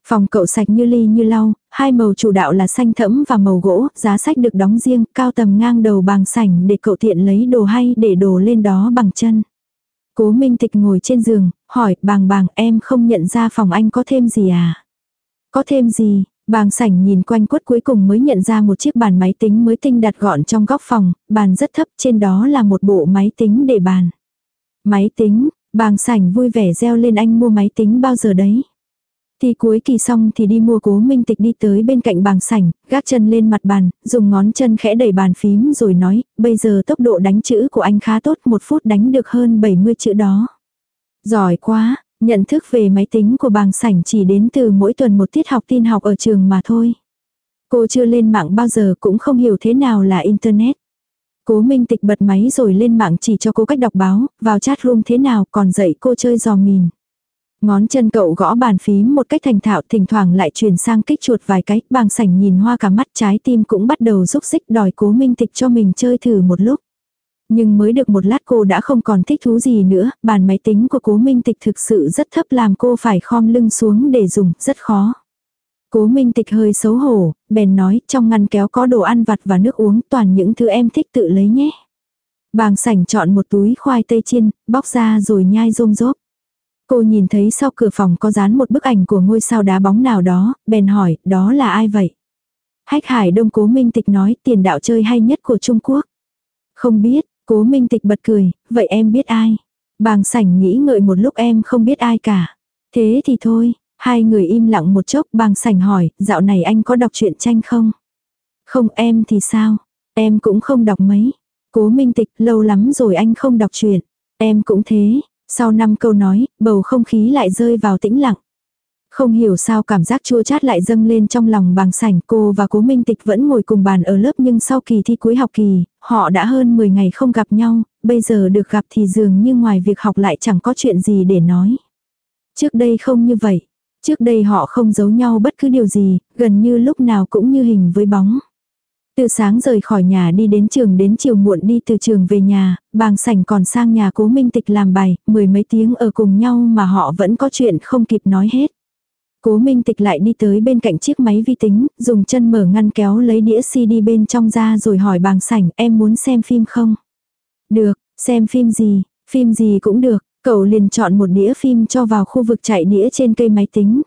Phòng cậu sạch như ly như lau, hai màu chủ đạo là xanh thẫm và màu gỗ, giá sách được đóng riêng, cao tầm ngang đầu bàng sảnh để cậu tiện lấy đồ hay để đồ lên đó bằng chân. Cố Minh Tịch ngồi trên giường, hỏi, bàng bàng em không nhận ra phòng anh có thêm gì à? Có thêm gì? Bàng sảnh nhìn quanh quất cuối cùng mới nhận ra một chiếc bàn máy tính mới tinh đặt gọn trong góc phòng, bàn rất thấp, trên đó là một bộ máy tính để bàn. Máy tính, bàng sảnh vui vẻ reo lên, anh mua máy tính bao giờ đấy? Thì cuối kỳ xong thì đi mua. Cố Minh Tịch đi tới bên cạnh bàng sảnh, gác chân lên mặt bàn, dùng ngón chân khẽ đẩy bàn phím rồi nói, bây giờ tốc độ đánh chữ của anh khá tốt, một phút đánh được hơn bảy mươi chữ đó. Giỏi quá, nhận thức về máy tính của bàng sảnh chỉ đến từ mỗi tuần một tiết học tin học ở trường mà thôi. Cô chưa lên mạng bao giờ cũng không hiểu thế nào là Internet. Cố Minh Tịch bật máy rồi lên mạng chỉ cho cô cách đọc báo, vào chat room thế nào, còn dạy cô chơi giò mìn. Ngón chân cậu gõ bàn phím một cách thành thạo, thỉnh thoảng lại chuyển sang kích chuột vài cái, bàng sảnh nhìn hoa cả mắt, trái tim cũng bắt đầu rúc rích đòi Cố Minh Tịch cho mình chơi thử một lúc. Nhưng mới được một lát cô đã không còn thích thú gì nữa, bàn máy tính của Cố Minh Tịch thực sự rất thấp làm cô phải khom lưng xuống để dùng, rất khó. Cố Minh Tịch hơi xấu hổ, bèn nói, trong ngăn kéo có đồ ăn vặt và nước uống, toàn những thứ em thích tự lấy nhé. Bàng sảnh chọn một túi khoai tây chiên, bóc ra rồi nhai rôm rốp. Cô nhìn thấy sau cửa phòng có dán một bức ảnh của ngôi sao đá bóng nào đó, bèn hỏi, đó là ai vậy? Hách Hải Đông. Cố Minh Tịch nói, tiền đạo chơi hay nhất của Trung Quốc. Không biết, Cố Minh Tịch bật cười, vậy em biết ai? Bàng sảnh nghĩ ngợi một lúc, em không biết ai cả. Thế thì thôi, hai người im lặng một chốc, bàng sảnh hỏi, dạo này anh có đọc truyện tranh không? Không, em thì sao? Em cũng không đọc mấy. Cố Minh Tịch, lâu lắm rồi anh không đọc truyện. Em cũng thế. Sau năm câu nói, bầu không khí lại rơi vào tĩnh lặng. Không hiểu sao cảm giác chua chát lại dâng lên trong lòng bàng sảnh. Cô và Cố Minh Tịch vẫn ngồi cùng bàn ở lớp, nhưng sau kỳ thi cuối học kỳ, họ đã hơn mười ngày không gặp nhau, bây giờ được gặp thì dường như ngoài việc học lại chẳng có chuyện gì để nói. Trước đây không như vậy. Trước đây họ không giấu nhau bất cứ điều gì, gần như lúc nào cũng như hình với bóng. Từ sáng rời khỏi nhà đi đến trường, đến chiều muộn đi từ trường về nhà, bàng sảnh còn sang nhà Cố Minh Tịch làm bài, mười mấy tiếng ở cùng nhau mà họ vẫn có chuyện không kịp nói hết. Cố Minh Tịch lại đi tới bên cạnh chiếc máy vi tính, dùng chân mở ngăn kéo lấy đĩa xê đê bên trong ra rồi hỏi bàng sảnh, em muốn xem phim không? Được, xem phim gì? Phim gì cũng được, cậu liền chọn một đĩa phim cho vào khu vực chạy đĩa trên cây máy tính.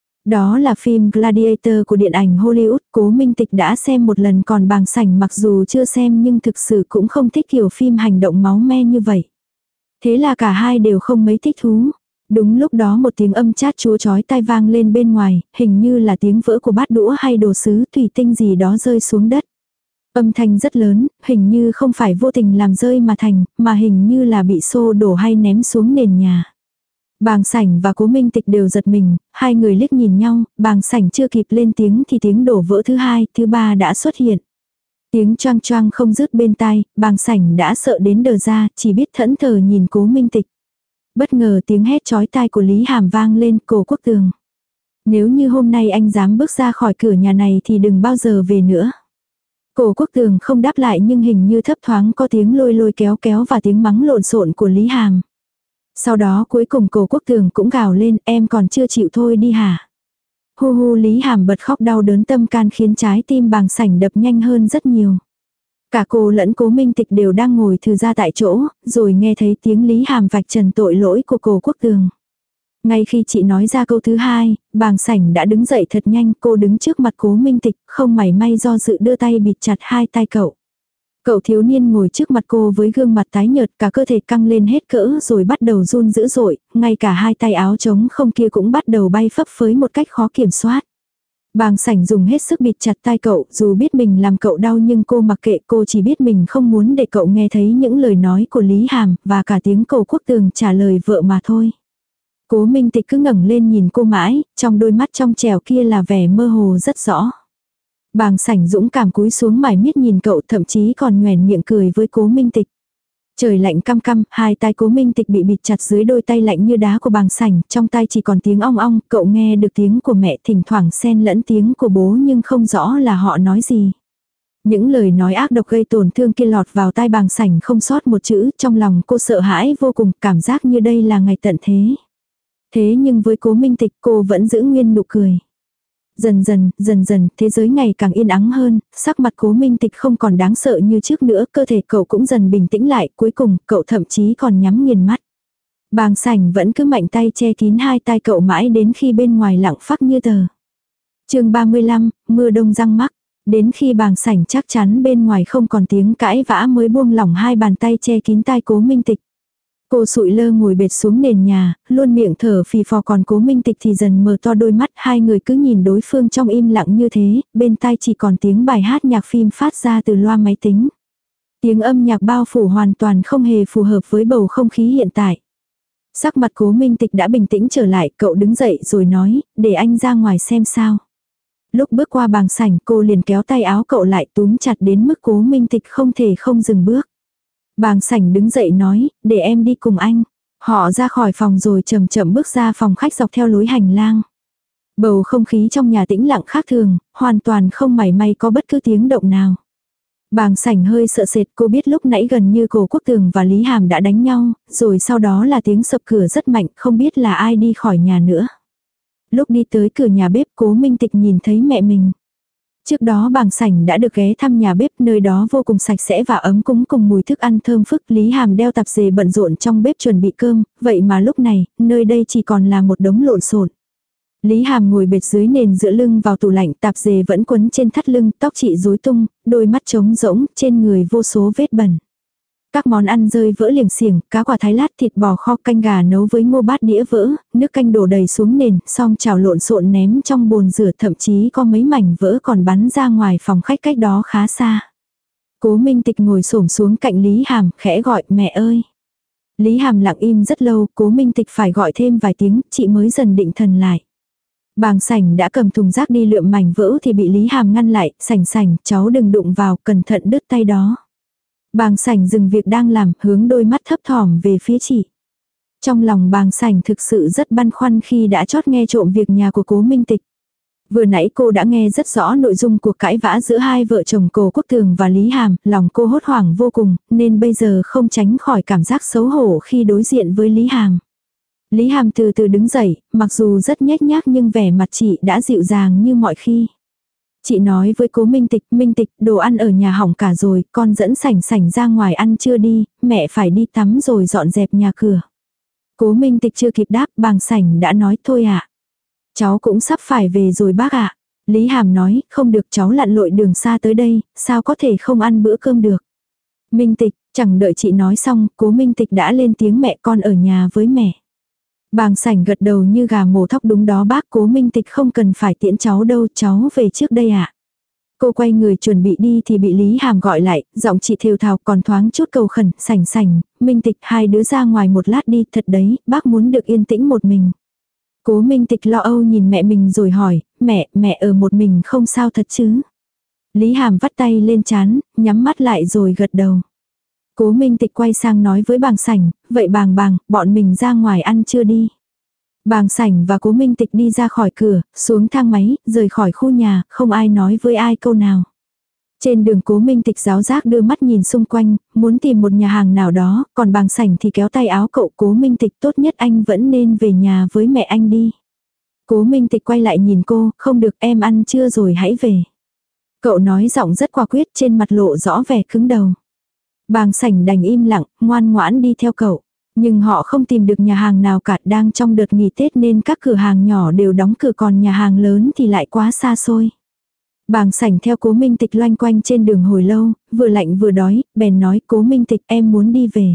Đó là phim Gladiator của điện ảnh Hollywood. Cố Minh Tịch đã xem một lần, còn bàng sảnh mặc dù chưa xem nhưng thực sự cũng không thích kiểu phim hành động máu me như vậy. Thế là cả hai đều không mấy thích thú. Đúng lúc đó một tiếng âm chát chúa chói tai vang lên bên ngoài, hình như là tiếng vỡ của bát đũa hay đồ sứ thủy tinh gì đó rơi xuống đất. Âm thanh rất lớn, hình như không phải vô tình làm rơi mà thành, mà hình như là bị xô đổ hay ném xuống nền nhà. Bàng sảnh và Cố Minh Tịch đều giật mình, hai người liếc nhìn nhau, bàng sảnh chưa kịp lên tiếng thì tiếng đổ vỡ thứ hai, thứ ba đã xuất hiện. Tiếng choang choang không dứt bên tai, bàng sảnh đã sợ đến đờ ra, chỉ biết thẫn thờ nhìn Cố Minh Tịch. Bất ngờ tiếng hét chói tai của Lý Hàm vang lên. Cố Quốc Tường, nếu như hôm nay anh dám bước ra khỏi cửa nhà này thì đừng bao giờ về nữa. Cố Quốc Tường không đáp lại, nhưng hình như thấp thoáng có tiếng lôi lôi kéo kéo và tiếng mắng lộn xộn của Lý Hàm. Sau đó cuối cùng Cố Quốc Tường cũng gào lên, em còn chưa chịu thôi đi hả? Hu hu. Lý Hàm bật khóc đau đớn tâm can khiến trái tim bàng sảnh đập nhanh hơn rất nhiều. Cả cô lẫn Cố Minh Tịch đều đang ngồi thừ ra tại chỗ, rồi nghe thấy tiếng Lý Hàm vạch trần tội lỗi của Cố Quốc Tường. Ngay khi chị nói ra câu thứ hai, bàng sảnh đã đứng dậy thật nhanh. Cô đứng trước mặt Cố Minh Tịch, không mảy may do dự đưa tay bịt chặt hai tay cậu. Cậu thiếu niên ngồi trước mặt cô với gương mặt tái nhợt, cả cơ thể căng lên hết cỡ rồi bắt đầu run dữ dội, ngay cả hai tay áo trống không kia cũng bắt đầu bay phấp phới một cách khó kiểm soát. Bàng sảnh dùng hết sức bịt chặt tai cậu, dù biết mình làm cậu đau nhưng cô mặc kệ, cô chỉ biết mình không muốn để cậu nghe thấy những lời nói của Lý Hàm và cả tiếng Cố Quốc Tường trả lời vợ mà thôi. Cố Minh Tịch cứ ngẩng lên nhìn cô mãi, trong đôi mắt trong trẻo kia là vẻ mơ hồ rất rõ. Bàng sảnh dũng cảm cúi xuống mải miết nhìn cậu, thậm chí còn nhoẻn miệng cười với Cố Minh Tịch. Trời lạnh căm căm, hai tay Cố Minh Tịch bị bịt chặt dưới đôi tay lạnh như đá của bàng sảnh, trong tay chỉ còn tiếng ong ong, cậu nghe được tiếng của mẹ thỉnh thoảng xen lẫn tiếng của bố nhưng không rõ là họ nói gì. Những lời nói ác độc gây tổn thương kia lọt vào tai bàng sảnh không sót một chữ, trong lòng cô sợ hãi vô cùng, cảm giác như đây là ngày tận thế. Thế nhưng với Cố Minh Tịch cô vẫn giữ nguyên nụ cười. Dần dần, dần dần, thế giới ngày càng yên ắng hơn, sắc mặt Cố Minh Tịch không còn đáng sợ như trước nữa, cơ thể cậu cũng dần bình tĩnh lại, cuối cùng, cậu thậm chí còn nhắm nghiền mắt. Bàng Sảnh vẫn cứ mạnh tay che kín hai tai cậu mãi đến khi bên ngoài lặng phắc như tờ. Chương ba mươi lăm, mưa đông răng mắc. Đến khi Bàng Sảnh chắc chắn bên ngoài không còn tiếng cãi vã mới buông lỏng hai bàn tay che kín tai Cố Minh Tịch. Cô sụi lơ ngồi bệt xuống nền nhà, luôn miệng thở phì phò, còn Cố Minh Tịch thì dần mở to đôi mắt, hai người cứ nhìn đối phương trong im lặng như thế, bên tai chỉ còn tiếng bài hát nhạc phim phát ra từ loa máy tính. Tiếng âm nhạc bao phủ hoàn toàn không hề phù hợp với bầu không khí hiện tại. Sắc mặt Cố Minh Tịch đã bình tĩnh trở lại, cậu đứng dậy rồi nói, để anh ra ngoài xem sao. Lúc bước qua Bàng Sảnh cô liền kéo tay áo cậu lại túm chặt đến mức Cố Minh Tịch không thể không dừng bước. Bàng Sảnh đứng dậy nói, để em đi cùng anh. Họ ra khỏi phòng rồi chậm chậm bước ra phòng khách dọc theo lối hành lang. Bầu không khí trong nhà tĩnh lặng khác thường, hoàn toàn không mảy may có bất cứ tiếng động nào. Bàng Sảnh hơi sợ sệt, cô biết lúc nãy gần như Cố Quốc Tường và Lý Hàm đã đánh nhau, rồi sau đó là tiếng sập cửa rất mạnh, không biết là ai đi khỏi nhà nữa. Lúc đi tới cửa nhà bếp Cố Minh Tịch nhìn thấy mẹ mình. Trước đó Bàng Sảnh đã được ghé thăm nhà bếp, nơi đó vô cùng sạch sẽ và ấm cúng cùng mùi thức ăn thơm phức. Lý Hàm đeo tạp dề bận rộn trong bếp chuẩn bị cơm, vậy mà lúc này, nơi đây chỉ còn là một đống lộn xộn. Lý Hàm ngồi bệt dưới nền dựa lưng vào tủ lạnh, tạp dề vẫn quấn trên thắt lưng, tóc chị rối tung, đôi mắt trống rỗng, trên người vô số vết bẩn. Các món ăn rơi vỡ liềng xiềng, cá quả thái lát, thịt bò kho, canh gà nấu với ngô bát đĩa vỡ, nước canh đổ đầy xuống nền, xong chảo lộn xộn ném trong bồn rửa, thậm chí có mấy mảnh vỡ còn bắn ra ngoài phòng khách cách đó khá xa. Cố Minh Tịch ngồi xổm xuống cạnh Lý Hàm, khẽ gọi mẹ ơi. Lý Hàm lặng im rất lâu, Cố Minh Tịch phải gọi thêm vài tiếng, chị mới dần định thần lại. Bàng Sảnh đã cầm thùng rác đi lượm mảnh vỡ thì bị Lý Hàm ngăn lại, Sảnh Sảnh, cháu đừng đụng vào, cẩn thận đứt tay đó. Bàng Sảnh dừng việc đang làm, hướng đôi mắt thấp thỏm về phía chị. Trong lòng Bàng Sảnh thực sự rất băn khoăn khi đã chót nghe trộm việc nhà của Cố Minh Tịch. Vừa nãy cô đã nghe rất rõ nội dung cuộc cãi vã giữa hai vợ chồng Cố Quốc Tường và Lý Hàm, lòng cô hốt hoảng vô cùng, nên bây giờ không tránh khỏi cảm giác xấu hổ khi đối diện với Lý Hàm. Lý Hàm từ từ đứng dậy, mặc dù rất nhếch nhác nhưng vẻ mặt chị đã dịu dàng như mọi khi. Chị nói với Cố Minh Tịch, Minh Tịch, đồ ăn ở nhà hỏng cả rồi, con dẫn Sảnh Sảnh ra ngoài ăn trưa đi, mẹ phải đi tắm rồi dọn dẹp nhà cửa. Cố Minh Tịch chưa kịp đáp, Bàng Sảnh đã nói thôi ạ. À. Cháu cũng sắp phải về rồi bác ạ. À. Lý Hàm nói, không được, cháu lặn lội đường xa tới đây, sao có thể không ăn bữa cơm được. Minh Tịch, chẳng đợi chị nói xong, Cố Minh Tịch đã lên tiếng, mẹ con ở nhà với mẹ. Bàng Sảnh gật đầu như gà mổ thóc, đúng đó bác, Cố Minh Tịch không cần phải tiễn cháu đâu, cháu về trước đây ạ. À. Cô quay người chuẩn bị đi thì bị Lý Hàm gọi lại, giọng chị thều thào còn thoáng chút cầu khẩn, Sảnh Sảnh, Minh Tịch, hai đứa ra ngoài một lát đi, thật đấy, bác muốn được yên tĩnh một mình. Cố Minh Tịch lo âu nhìn mẹ mình rồi hỏi, mẹ, mẹ ở một mình không sao thật chứ? Lý Hàm vắt tay lên trán, nhắm mắt lại rồi gật đầu. Cố Minh Tịch quay sang nói với Bàng Sảnh, vậy Bàng Bàng, bọn mình ra ngoài ăn trưa đi. Bàng Sảnh và Cố Minh Tịch đi ra khỏi cửa, xuống thang máy, rời khỏi khu nhà, không ai nói với ai câu nào. Trên đường Cố Minh Tịch giáo giác đưa mắt nhìn xung quanh, muốn tìm một nhà hàng nào đó, còn Bàng Sảnh thì kéo tay áo cậu. Cố Minh Tịch, tốt nhất anh vẫn nên về nhà với mẹ anh đi. Cố Minh Tịch quay lại nhìn cô, không được, em ăn trưa rồi hãy về. Cậu nói giọng rất quả quyết, trên mặt lộ rõ vẻ cứng đầu. Bàng Sảnh đành im lặng, ngoan ngoãn đi theo cậu. Nhưng họ không tìm được nhà hàng nào cả, đang trong đợt nghỉ Tết nên các cửa hàng nhỏ đều đóng cửa, còn nhà hàng lớn thì lại quá xa xôi. Bàng Sảnh theo Cố Minh Tịch loanh quanh trên đường hồi lâu, vừa lạnh vừa đói, bèn nói, Cố Minh Tịch, em muốn đi về.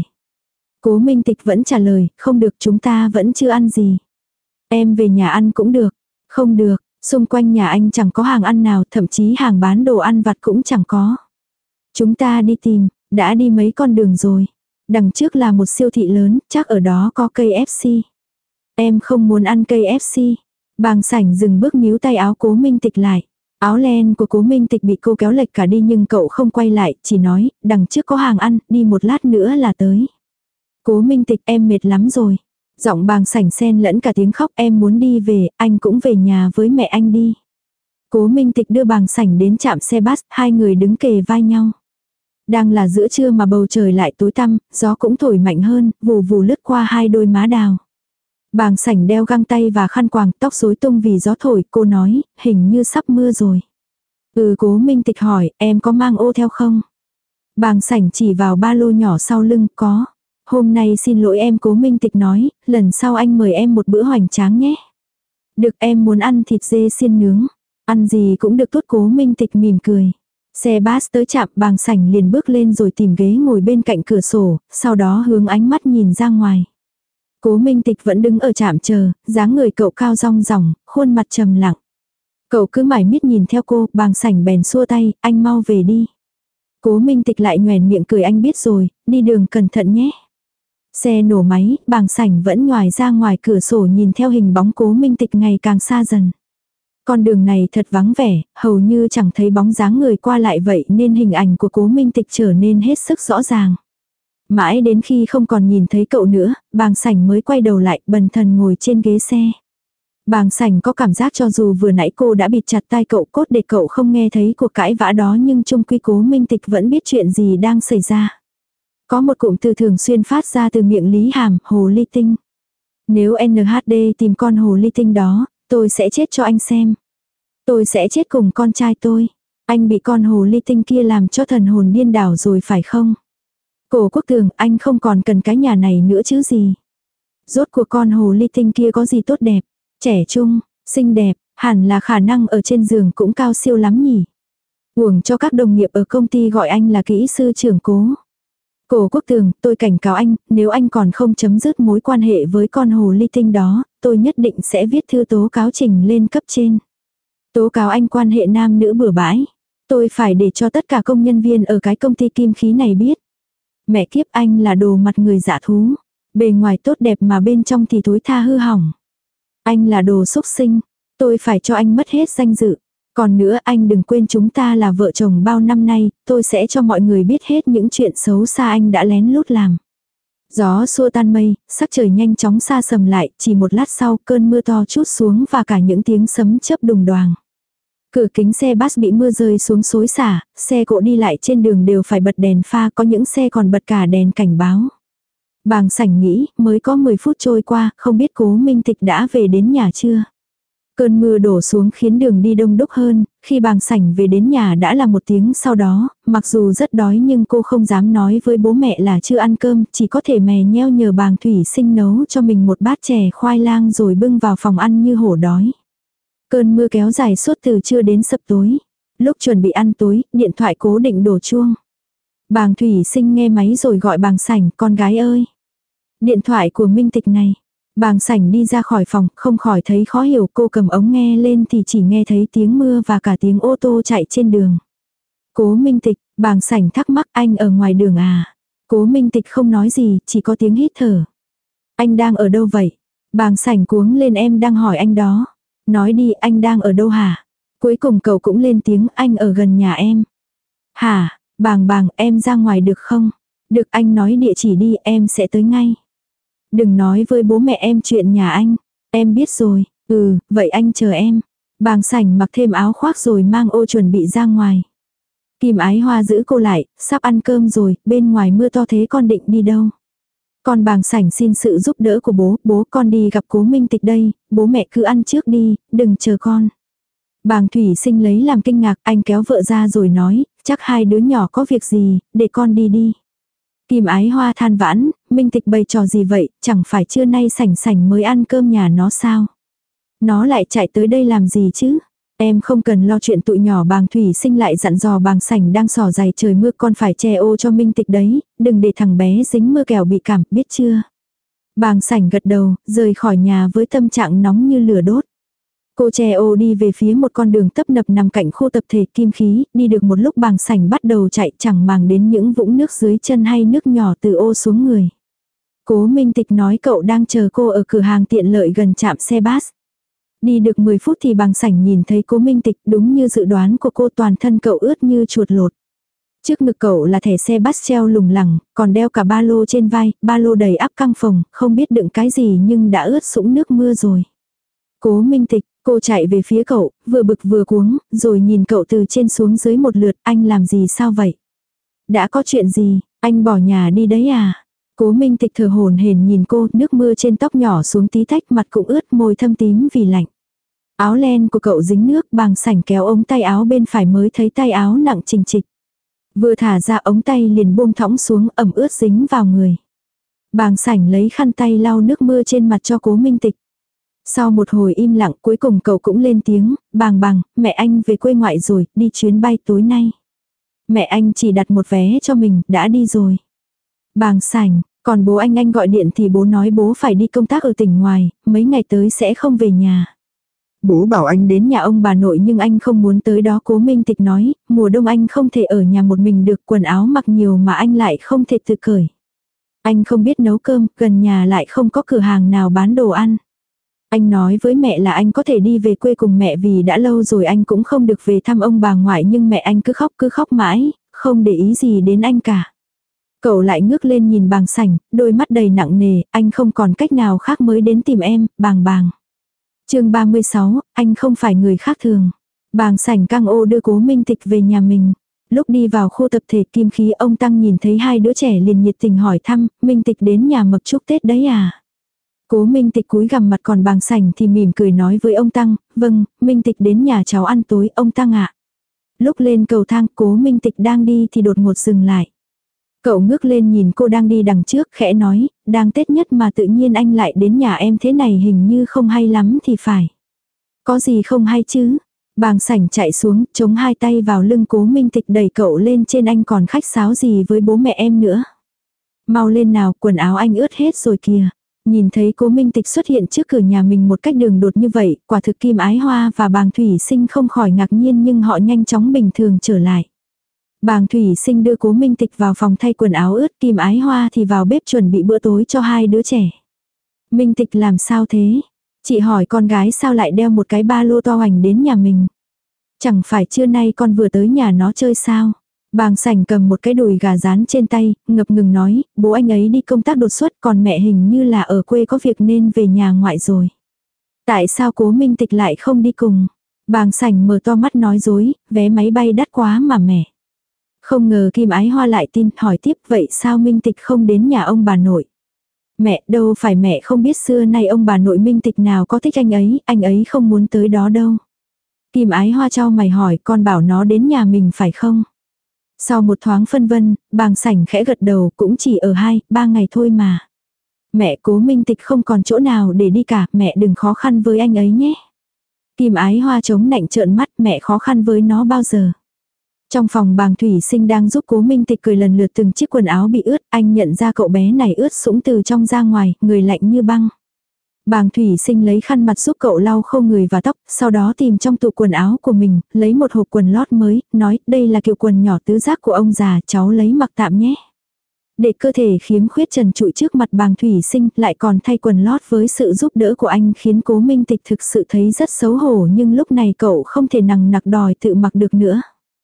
Cố Minh Tịch vẫn trả lời, không được, chúng ta vẫn chưa ăn gì. Em về nhà ăn cũng được. Không được, xung quanh nhà anh chẳng có hàng ăn nào, thậm chí hàng bán đồ ăn vặt cũng chẳng có. Chúng ta đi tìm, đã đi mấy con đường rồi. Đằng trước là một siêu thị lớn, chắc ở đó có ca ép xê. Em không muốn ăn ca ép xê. Bàng Sảnh dừng bước níu tay áo Cố Minh Tịch lại. Áo len của Cố Minh Tịch bị cô kéo lệch cả đi nhưng cậu không quay lại, chỉ nói, đằng trước có hàng ăn, đi một lát nữa là tới. Cố Minh Tịch, em mệt lắm rồi. Giọng Bàng Sảnh xen lẫn cả tiếng khóc, em muốn đi về, anh cũng về nhà với mẹ anh đi. Cố Minh Tịch đưa Bàng Sảnh đến trạm xe bus, hai người đứng kề vai nhau. Đang là giữa trưa mà bầu trời lại tối tăm, gió cũng thổi mạnh hơn, vù vù lướt qua hai đôi má đào. Bàng sảnh đeo găng tay và khăn quàng, tóc rối tung vì gió thổi, cô nói, hình như sắp mưa rồi. Ừ, Cố Minh Tịch hỏi, em có mang ô theo không? Bàng sảnh chỉ vào ba lô nhỏ sau lưng, có. Hôm nay xin lỗi em, Cố Minh Tịch nói, lần sau anh mời em một bữa hoành tráng nhé. Được, em muốn ăn thịt dê xiên nướng. Ăn gì cũng được tốt, Cố Minh Tịch mỉm cười. Xe bus tới trạm, Bàng sảnh liền bước lên rồi tìm ghế ngồi bên cạnh cửa sổ, sau đó hướng ánh mắt nhìn ra ngoài. Cố Minh Tịch vẫn đứng ở trạm chờ, dáng người cậu cao rong ròng, khuôn mặt trầm lặng. Cậu cứ mải miết nhìn theo cô, Bàng sảnh bèn xua tay, anh mau về đi. Cố Minh Tịch lại nhoẻn miệng cười, anh biết rồi, đi đường cẩn thận nhé. Xe nổ máy, Bàng sảnh vẫn nhoài ra ngoài cửa sổ nhìn theo hình bóng Cố Minh Tịch ngày càng xa dần. Con đường này thật vắng vẻ, hầu như chẳng thấy bóng dáng người qua lại vậy nên hình ảnh của Cố Minh Tịch trở nên hết sức rõ ràng. Mãi đến khi không còn nhìn thấy cậu nữa, Bàng sảnh mới quay đầu lại, bần thần ngồi trên ghế xe. Bàng sảnh có cảm giác cho dù vừa nãy cô đã bịt chặt tai cậu cốt để cậu không nghe thấy cuộc cãi vã đó, nhưng chung quy Cố Minh Tịch vẫn biết chuyện gì đang xảy ra. Có một cụm từ thường xuyên phát ra từ miệng Lý Hàm, hồ ly tinh. Nếu en hát đê tìm con hồ ly tinh đó, tôi sẽ chết cho anh xem. Tôi sẽ chết cùng con trai tôi. Anh bị con hồ ly tinh kia làm cho thần hồn điên đảo rồi phải không? Cổ Quốc Tường, anh không còn cần cái nhà này nữa chứ gì. Rốt cuộc con hồ ly tinh kia có gì tốt đẹp? Trẻ trung, xinh đẹp, hẳn là khả năng ở trên giường cũng cao siêu lắm nhỉ. Uổng cho các đồng nghiệp ở công ty gọi anh là kỹ sư trưởng Cố. Cổ Quốc Tường, tôi cảnh cáo anh, nếu anh còn không chấm dứt mối quan hệ với con hồ ly tinh đó, tôi nhất định sẽ viết thư tố cáo trình lên cấp trên. Tố cáo anh quan hệ nam nữ bừa bãi. Tôi phải để cho tất cả công nhân viên ở cái công ty kim khí này biết. Mẹ kiếp, anh là đồ mặt người dạ thú. Bề ngoài tốt đẹp mà bên trong thì thối tha hư hỏng. Anh là đồ xúc sinh. Tôi phải cho anh mất hết danh dự. Còn nữa, anh đừng quên chúng ta là vợ chồng bao năm nay, tôi sẽ cho mọi người biết hết những chuyện xấu xa anh đã lén lút làm. Gió xua tan mây, sắc trời nhanh chóng xa sầm lại, chỉ một lát sau cơn mưa to trút xuống và cả những tiếng sấm chớp đùng đoàng. Cửa kính xe bus bị mưa rơi xuống xối xả, xe cộ đi lại trên đường đều phải bật đèn pha, có những xe còn bật cả đèn cảnh báo. Bàng sảnh nghĩ, mới có mười phút trôi qua, không biết Cố Minh Tịch đã về đến nhà chưa. Cơn mưa đổ xuống khiến đường đi đông đúc hơn, khi Bàng sảnh về đến nhà đã là một tiếng sau đó, mặc dù rất đói nhưng cô không dám nói với bố mẹ là chưa ăn cơm, chỉ có thể mè nheo nhờ Bàng Thủy Sinh nấu cho mình một bát chè khoai lang rồi bưng vào phòng ăn như hổ đói. Cơn mưa kéo dài suốt từ trưa đến sập tối. Lúc chuẩn bị ăn tối, điện thoại cố định đổ chuông. Bàng Thủy Sinh nghe máy rồi gọi Bàng sảnh, con gái ơi. Điện thoại của Minh Tịch này. Bàng sảnh đi ra khỏi phòng, không khỏi thấy khó hiểu, cô cầm ống nghe lên thì chỉ nghe thấy tiếng mưa và cả tiếng ô tô chạy trên đường. Cố Minh Tịch, Bàng sảnh thắc mắc, anh ở ngoài đường à? Cố Minh Tịch không nói gì, chỉ có tiếng hít thở. Anh đang ở đâu vậy? Bàng sảnh cuống lên, em đang hỏi anh đó. Nói đi, anh đang ở đâu hả? Cuối cùng cậu cũng lên tiếng, anh ở gần nhà em. Hả, Bàng Bàng, em ra ngoài được không? Được, anh nói địa chỉ đi, em sẽ tới ngay. Đừng nói với bố mẹ em chuyện nhà anh. Em biết rồi, ừ, vậy anh chờ em. Bàng sảnh mặc thêm áo khoác rồi mang ô chuẩn bị ra ngoài. Kim Ái Hoa giữ cô lại, sắp ăn cơm rồi, bên ngoài mưa to thế con định đi đâu? Con Bàng sảnh xin sự giúp đỡ của bố, bố con đi gặp Cố Minh Tịch đây, bố mẹ cứ ăn trước đi, đừng chờ con. Bàng Thủy Sinh lấy làm kinh ngạc, anh kéo vợ ra rồi nói, chắc hai đứa nhỏ có việc gì, để con đi đi. Kim Ái Hoa than vãn, Minh Tịch bày trò gì vậy, chẳng phải trưa nay sảnh sảnh mới ăn cơm nhà nó sao? Nó lại chạy tới đây làm gì chứ? Em không cần lo chuyện tụi nhỏ. Bàng Thủy Sinh lại dặn dò Bàng sảnh đang xỏ giày trời mưa, con phải che ô cho Minh Tịch đấy, đừng để thằng bé dính mưa kẻo bị cảm, biết chưa? Bàng sảnh gật đầu, rời khỏi nhà với tâm trạng nóng như lửa đốt. Cô che ô đi về phía một con đường tấp nập nằm cạnh khu tập thể Kim Khí, đi được một lúc Bàng sảnh bắt đầu chạy, chẳng màng đến những vũng nước dưới chân hay nước nhỏ từ ô xuống người. Cố Minh Tịch nói cậu đang chờ cô ở cửa hàng tiện lợi gần trạm xe bus. Đi được mười phút thì Bàng sảnh nhìn thấy Cố Minh Tịch, đúng như dự đoán của cô, toàn thân cậu ướt như chuột lột. Trước ngực cậu là thẻ xe bus treo lủng lẳng, còn đeo cả ba lô trên vai, ba lô đầy ắp căng phồng, không biết đựng cái gì nhưng đã ướt sũng nước mưa rồi. Cố Minh Tịch, cô chạy về phía cậu, vừa bực vừa cuống, rồi nhìn cậu từ trên xuống dưới một lượt, anh làm gì sao vậy? Đã có chuyện gì, anh bỏ nhà đi đấy à? Cố Minh Tịch thở hổn hển nhìn cô, nước mưa trên tóc nhỏ xuống tí tách, mặt cũng ướt, môi thâm tím vì lạnh. Áo len của cậu dính nước, Bàng Sảnh kéo ống tay áo bên phải mới thấy tay áo nặng chình chịch. Vừa thả ra ống tay liền buông thõng xuống, ẩm ướt dính vào người. Bàng Sảnh lấy khăn tay lau nước mưa trên mặt cho Cố Minh Tịch. Sau một hồi im lặng, cuối cùng cậu cũng lên tiếng, Bàng Bàng, mẹ anh về quê ngoại rồi, đi chuyến bay tối nay. Mẹ anh chỉ đặt một vé cho mình, đã đi rồi. Bàng Sảnh, còn bố anh anh gọi điện thì bố nói bố phải đi công tác ở tỉnh ngoài, mấy ngày tới sẽ không về nhà. Bố bảo anh đến nhà ông bà nội nhưng anh không muốn tới đó. Cố Minh Tịch nói, mùa đông anh không thể ở nhà một mình được, quần áo mặc nhiều mà anh lại không thể tự cởi. Anh không biết nấu cơm, gần nhà lại không có cửa hàng nào bán đồ ăn. Anh nói với mẹ là anh có thể đi về quê cùng mẹ vì đã lâu rồi anh cũng không được về thăm ông bà ngoại, nhưng mẹ anh cứ khóc cứ khóc mãi, không để ý gì đến anh cả. Cậu lại ngước lên nhìn Bàng Sảnh, đôi mắt đầy nặng nề, anh không còn cách nào khác mới đến tìm em, Bàng Bàng. Chương ba mươi sáu, anh không phải người khác thường. Bàng Sảnh căng ô đưa Cố Minh Tịch về nhà mình. Lúc đi vào khu tập thể Kim Khí, ông Tăng nhìn thấy hai đứa trẻ liền nhiệt tình hỏi thăm, Minh Tịch đến nhà Mập chúc Tết đấy à? Cố Minh Tịch cúi gằm mặt, còn Bàng Sảnh thì mỉm cười nói với ông Tăng, vâng, Minh Tịch đến nhà cháu ăn tối, ông Tăng ạ. Lúc lên cầu thang, Cố Minh Tịch đang đi thì đột ngột dừng lại. Cậu ngước lên nhìn cô đang đi đằng trước, khẽ nói, đang Tết nhất mà tự nhiên anh lại đến nhà em thế này, hình như không hay lắm thì phải. Có gì không hay chứ? Bàng Sảnh chạy xuống, chống hai tay vào lưng Cố Minh Tịch đẩy cậu lên trên, anh còn khách sáo gì với bố mẹ em nữa. Mau lên nào, quần áo anh ướt hết rồi kìa. Nhìn thấy Cố Minh Tịch xuất hiện trước cửa nhà mình một cách đường đột như vậy, quả thực Kim Ái Hoa và Bàng Thủy Sinh không khỏi ngạc nhiên, nhưng họ nhanh chóng bình thường trở lại. Bàng Thủy Sinh đưa Cố Minh Tịch vào phòng thay quần áo ướt, Kim Ái Hoa thì vào bếp chuẩn bị bữa tối cho hai đứa trẻ. Minh Tịch làm sao thế? Chị hỏi con gái sao lại đeo một cái ba lô to hoành đến nhà mình. Chẳng phải trưa nay con vừa tới nhà nó chơi sao? Bàng Sảnh cầm một cái đùi gà rán trên tay, ngập ngừng nói, bố anh ấy đi công tác đột xuất, còn mẹ hình như là ở quê có việc nên về nhà ngoại rồi. Tại sao Cố Minh Tịch lại không đi cùng? Bàng Sảnh mở to mắt nói dối, vé máy bay đắt quá mà mẹ. Không ngờ Kim Ái Hoa lại tin, hỏi tiếp, vậy sao Minh Tịch không đến nhà ông bà nội? Mẹ, đâu phải mẹ không biết xưa nay ông bà nội Minh Tịch nào có thích anh ấy, anh ấy không muốn tới đó đâu. Kim Ái Hoa chau mày hỏi, con bảo nó đến nhà mình phải không? Sau một thoáng phân vân, Bàng Sảnh khẽ gật đầu, cũng chỉ ở hai, ba ngày thôi mà. Mẹ, Cố Minh Tịch không còn chỗ nào để đi cả, mẹ đừng khó khăn với anh ấy nhé. Kim Ái Hoa chống nạnh trợn mắt, mẹ khó khăn với nó bao giờ. Trong phòng Bàng Thủy Sinh đang giúp Cố Minh Tịch cười lần lượt từng chiếc quần áo bị ướt, anh nhận ra cậu bé này ướt sũng từ trong ra ngoài, người lạnh như băng. Bàng Thủy Sinh lấy khăn mặt giúp cậu lau khô người và tóc, sau đó tìm trong tủ quần áo của mình, lấy một hộp quần lót mới, nói, đây là kiểu quần nhỏ tứ giác của ông già, cháu lấy mặc tạm nhé. Để cơ thể khiếm khuyết trần trụi trước mặt Bàng Thủy Sinh, lại còn thay quần lót với sự giúp đỡ của anh, khiến Cố Minh Tịch thực sự thấy rất xấu hổ, nhưng lúc này cậu không thể nằng nặc đòi tự mặc được nữa.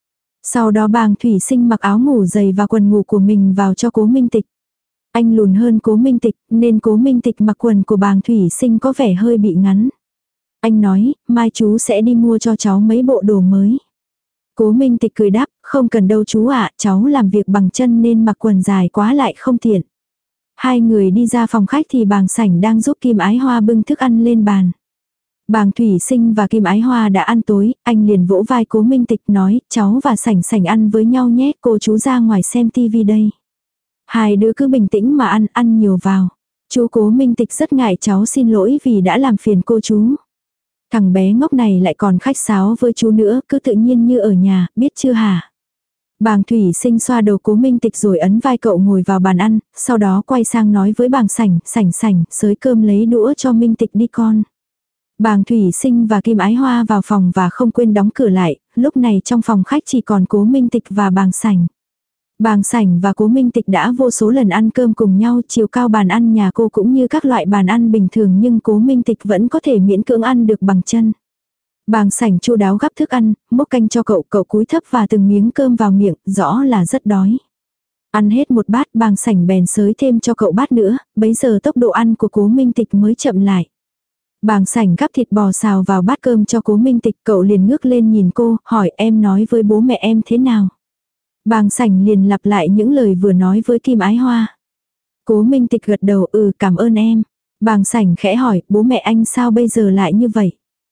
Sau đó Bàng Thủy Sinh mặc áo ngủ dày và quần ngủ của mình vào cho Cố Minh Tịch. Anh lùn hơn Cố Minh Tịch, nên Cố Minh Tịch mặc quần của Bàng Thủy Sinh có vẻ hơi bị ngắn. Anh nói, mai chú sẽ đi mua cho cháu mấy bộ đồ mới. Cố Minh Tịch cười đáp, không cần đâu chú ạ, cháu làm việc bằng chân nên mặc quần dài quá lại không tiện. Hai người đi ra phòng khách thì Bàng Sảnh đang giúp Kim Ái Hoa bưng thức ăn lên bàn. Bàng Thủy Sinh và Kim Ái Hoa đã ăn tối, anh liền vỗ vai Cố Minh Tịch nói, cháu và Sảnh Sảnh ăn với nhau nhé, cô chú ra ngoài xem tivi đây. Hai đứa cứ bình tĩnh mà ăn, ăn nhiều vào. Chú Cố Minh Tịch rất ngại cháu xin lỗi vì đã làm phiền cô chú. Thằng bé ngốc này lại còn khách sáo với chú nữa, cứ tự nhiên như ở nhà, biết chưa hả? Bàng Thủy Sinh xoa đầu Cố Minh Tịch rồi ấn vai cậu ngồi vào bàn ăn, sau đó quay sang nói với Bàng Sảnh, Sảnh Sảnh, xới cơm lấy đũa cho Minh Tịch đi con. Bàng Thủy Sinh và Kim Ái Hoa vào phòng và không quên đóng cửa lại, lúc này trong phòng khách chỉ còn Cố Minh Tịch và Bàng Sảnh. Bàng Sảnh và Cố Minh Tịch đã vô số lần ăn cơm cùng nhau, chiều cao bàn ăn nhà cô cũng như các loại bàn ăn bình thường, nhưng Cố Minh Tịch vẫn có thể miễn cưỡng ăn được bằng chân. Bàng Sảnh chu đáo gắp thức ăn, múc canh cho cậu, cậu cúi thấp và từng miếng cơm vào miệng, rõ là rất đói. Ăn hết một bát, Bàng Sảnh bèn xới thêm cho cậu bát nữa, bấy giờ tốc độ ăn của Cố Minh Tịch mới chậm lại. Bàng Sảnh gắp thịt bò xào vào bát cơm cho Cố Minh Tịch, cậu liền ngước lên nhìn cô, hỏi em nói với bố mẹ em thế nào. Bàng Sảnh liền lặp lại những lời vừa nói với Kim Ái Hoa. Cố Minh Tịch gật đầu, ừ cảm ơn em. Bàng Sảnh khẽ hỏi, bố mẹ anh sao bây giờ lại như vậy?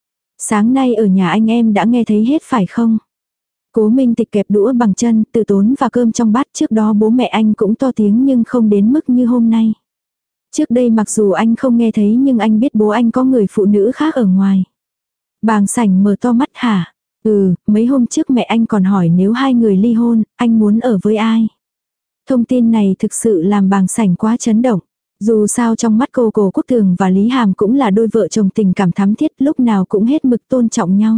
Sáng nay ở nhà anh em đã nghe thấy hết phải không? Cố Minh Tịch kẹp đũa bằng chân, Từ Tốn và cơm trong bát, trước đó bố mẹ anh cũng to tiếng nhưng không đến mức như hôm nay. Trước đây mặc dù anh không nghe thấy nhưng anh biết bố anh có người phụ nữ khác ở ngoài. Bàng Sảnh mở to mắt hả? Ừ, mấy hôm trước mẹ anh còn hỏi nếu hai người ly hôn, anh muốn ở với ai? Thông tin này thực sự làm Bàng Sảnh quá chấn động. Dù sao trong mắt cô Cố Quốc Tường và Lý Hàm cũng là đôi vợ chồng tình cảm thắm thiết, lúc nào cũng hết mực tôn trọng nhau.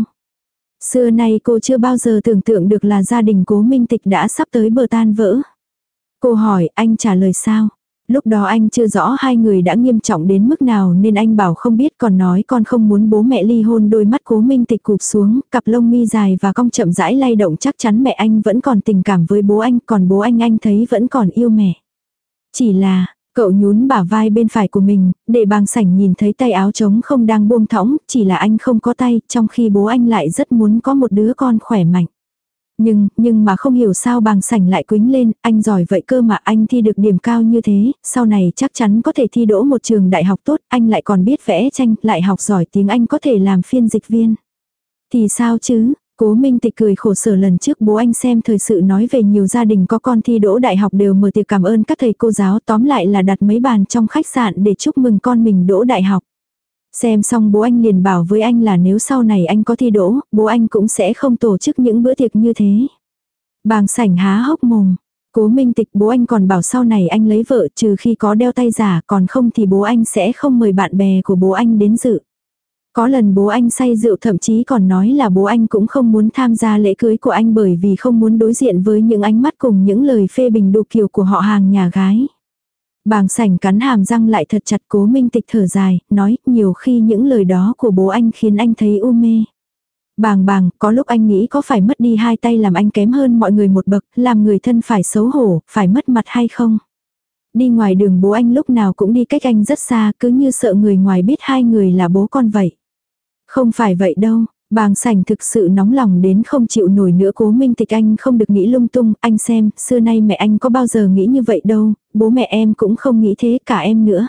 Xưa nay cô chưa bao giờ tưởng tượng được là gia đình Cố Minh Tịch đã sắp tới bờ tan vỡ. Cô hỏi, anh trả lời sao? Lúc đó anh chưa rõ hai người đã nghiêm trọng đến mức nào nên anh bảo không biết, còn nói con không muốn bố mẹ ly hôn. Đôi mắt Cố Minh Tịch cụp xuống, cặp lông mi dài và cong chậm rãi lay động, chắc chắn mẹ anh vẫn còn tình cảm với bố anh, còn bố anh anh thấy vẫn còn yêu mẹ. Chỉ là, cậu nhún bả vai bên phải của mình, để Bàng Sảnh nhìn thấy tay áo trống không đang buông thõng, chỉ là anh không có tay, trong khi bố anh lại rất muốn có một đứa con khỏe mạnh. Nhưng, nhưng mà không hiểu sao Bàng Sảnh lại quĩnh lên, anh giỏi vậy cơ mà, anh thi được điểm cao như thế, sau này chắc chắn có thể thi đỗ một trường đại học tốt, anh lại còn biết vẽ tranh, lại học giỏi tiếng Anh, có thể làm phiên dịch viên. Thì sao chứ? Cố Minh Tịch cười khổ sở, lần trước bố anh xem thời sự nói về nhiều gia đình có con thi đỗ đại học đều mở tiệc cảm ơn các thầy cô giáo, tóm lại là đặt mấy bàn trong khách sạn để chúc mừng con mình đỗ đại học. Xem xong bố anh liền bảo với anh là nếu sau này anh có thi đỗ, bố anh cũng sẽ không tổ chức những bữa tiệc như thế. Bàng Sảnh há hốc mồm. Cố Minh Tịch, bố anh còn bảo sau này anh lấy vợ trừ khi có đeo tay giả, còn không thì bố anh sẽ không mời bạn bè của bố anh đến dự. Có lần bố anh say rượu, thậm chí còn nói là bố anh cũng không muốn tham gia lễ cưới của anh bởi vì không muốn đối diện với những ánh mắt cùng những lời phê bình đục kiều của họ hàng nhà gái. Bàng Sảnh cắn hàm răng lại thật chặt. Cố Minh Tịch thở dài, nói nhiều khi những lời đó của bố anh khiến anh thấy u mê. Bàng bàng, có lúc anh nghĩ có phải mất đi hai tay làm anh kém hơn mọi người một bậc, làm người thân phải xấu hổ, phải mất mặt hay không? Đi ngoài đường bố anh lúc nào cũng đi cách anh rất xa, cứ như sợ người ngoài biết hai người là bố con vậy. Không phải vậy đâu. Bàng Sảnh thực sự nóng lòng đến không chịu nổi nữa. Cố Minh Tịch, anh không được nghĩ lung tung, anh xem, xưa nay mẹ anh có bao giờ nghĩ như vậy đâu, bố mẹ em cũng không nghĩ thế, cả em nữa.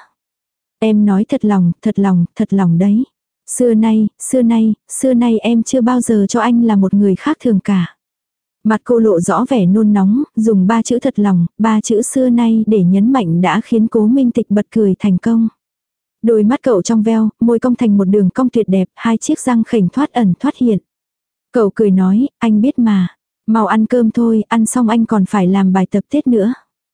Em nói thật lòng, thật lòng, thật lòng đấy. Xưa nay, xưa nay, xưa nay em chưa bao giờ cho anh là một người khác thường cả. Mặt cô lộ rõ vẻ nôn nóng, dùng ba chữ thật lòng, ba chữ xưa nay để nhấn mạnh đã khiến Cố Minh Tịch bật cười thành công. Đôi mắt cậu trong veo, môi cong thành một đường cong tuyệt đẹp, hai chiếc răng khểnh thoát ẩn thoát hiện. Cậu cười nói, anh biết mà. Mau ăn cơm thôi, ăn xong anh còn phải làm bài tập Tết nữa.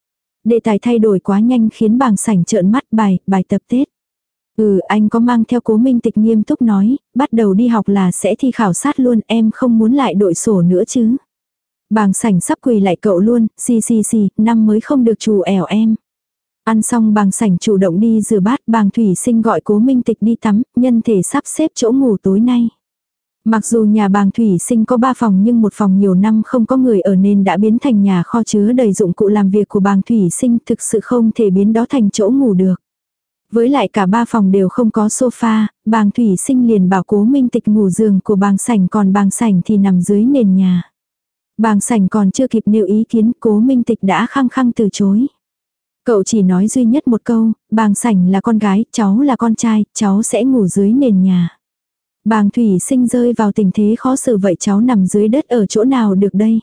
Đề tài thay đổi quá nhanh khiến Bàng Sảnh trợn mắt. Bài, bài tập Tết. Ừ, anh có mang theo. Cố Minh Tịch nghiêm túc nói, bắt đầu đi học là sẽ thi khảo sát luôn, em không muốn lại đội sổ nữa chứ. Bàng Sảnh sắp quỳ lại cậu luôn, xì xì xì, năm mới không được trù ẻo em. Ăn xong Bàng Sảnh chủ động đi rửa bát. Bàng Thủy Sinh gọi Cố Minh Tịch đi tắm, nhân thể sắp xếp chỗ ngủ tối nay. Mặc dù nhà Bàng Thủy Sinh có ba phòng nhưng một phòng nhiều năm không có người ở nên đã biến thành nhà kho chứa đầy dụng cụ làm việc của Bàng Thủy Sinh, thực sự không thể biến đó thành chỗ ngủ được. Với lại cả ba phòng đều không có sofa, Bàng Thủy Sinh liền bảo Cố Minh Tịch ngủ giường của Bàng Sảnh, còn Bàng Sảnh thì nằm dưới nền nhà. Bàng Sảnh còn chưa kịp nêu ý kiến, Cố Minh Tịch đã khăng khăng từ chối. Cậu chỉ nói duy nhất một câu, Bàng Sảnh là con gái, cháu là con trai, cháu sẽ ngủ dưới nền nhà. Bàng Thủy Sinh rơi vào tình thế khó xử, vậy cháu nằm dưới đất ở chỗ nào được đây?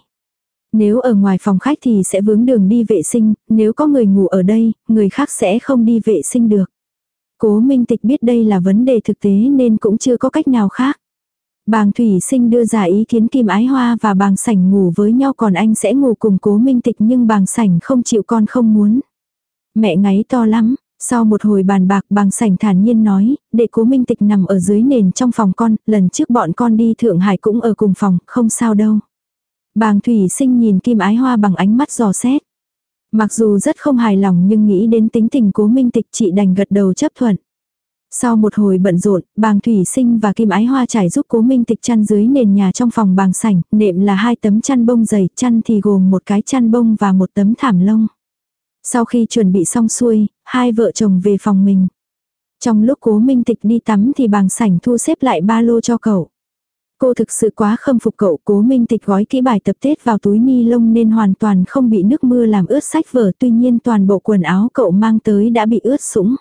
Nếu ở ngoài phòng khách thì sẽ vướng đường đi vệ sinh, nếu có người ngủ ở đây, người khác sẽ không đi vệ sinh được. Cố Minh Tịch biết đây là vấn đề thực tế nên cũng chưa có cách nào khác. Bàng Thủy Sinh đưa ra ý kiến Kim Ái Hoa và Bàng Sảnh ngủ với nhau, còn anh sẽ ngủ cùng Cố Minh Tịch, nhưng Bàng Sảnh không chịu, con không muốn. Mẹ ngáy to lắm. Sau một hồi bàn bạc, Bàng Sảnh thản nhiên nói, để Cố Minh Tịch nằm ở dưới nền trong phòng con, lần trước bọn con đi Thượng Hải cũng ở cùng phòng, không sao đâu. Bàng Thủy Sinh nhìn Kim Ái Hoa bằng ánh mắt dò xét. Mặc dù rất không hài lòng nhưng nghĩ đến tính tình Cố Minh Tịch, chị đành gật đầu chấp thuận. Sau một hồi bận rộn, Bàng Thủy Sinh và Kim Ái Hoa trải giúp Cố Minh Tịch chăn dưới nền nhà trong phòng Bàng Sảnh, nệm là hai tấm chăn bông dày, chăn thì gồm một cái chăn bông và một tấm thảm lông. Sau khi chuẩn bị xong xuôi, hai vợ chồng về phòng mình. Trong lúc Cố Minh Tịch đi tắm thì Bàng Sảnh thu xếp lại ba lô cho cậu. Cô thực sự quá khâm phục cậu. Cố Minh Tịch gói kỹ bài tập Tết vào túi ni lông nên hoàn toàn không bị nước mưa làm ướt sách vở, tuy nhiên toàn bộ quần áo cậu mang tới đã bị ướt sũng.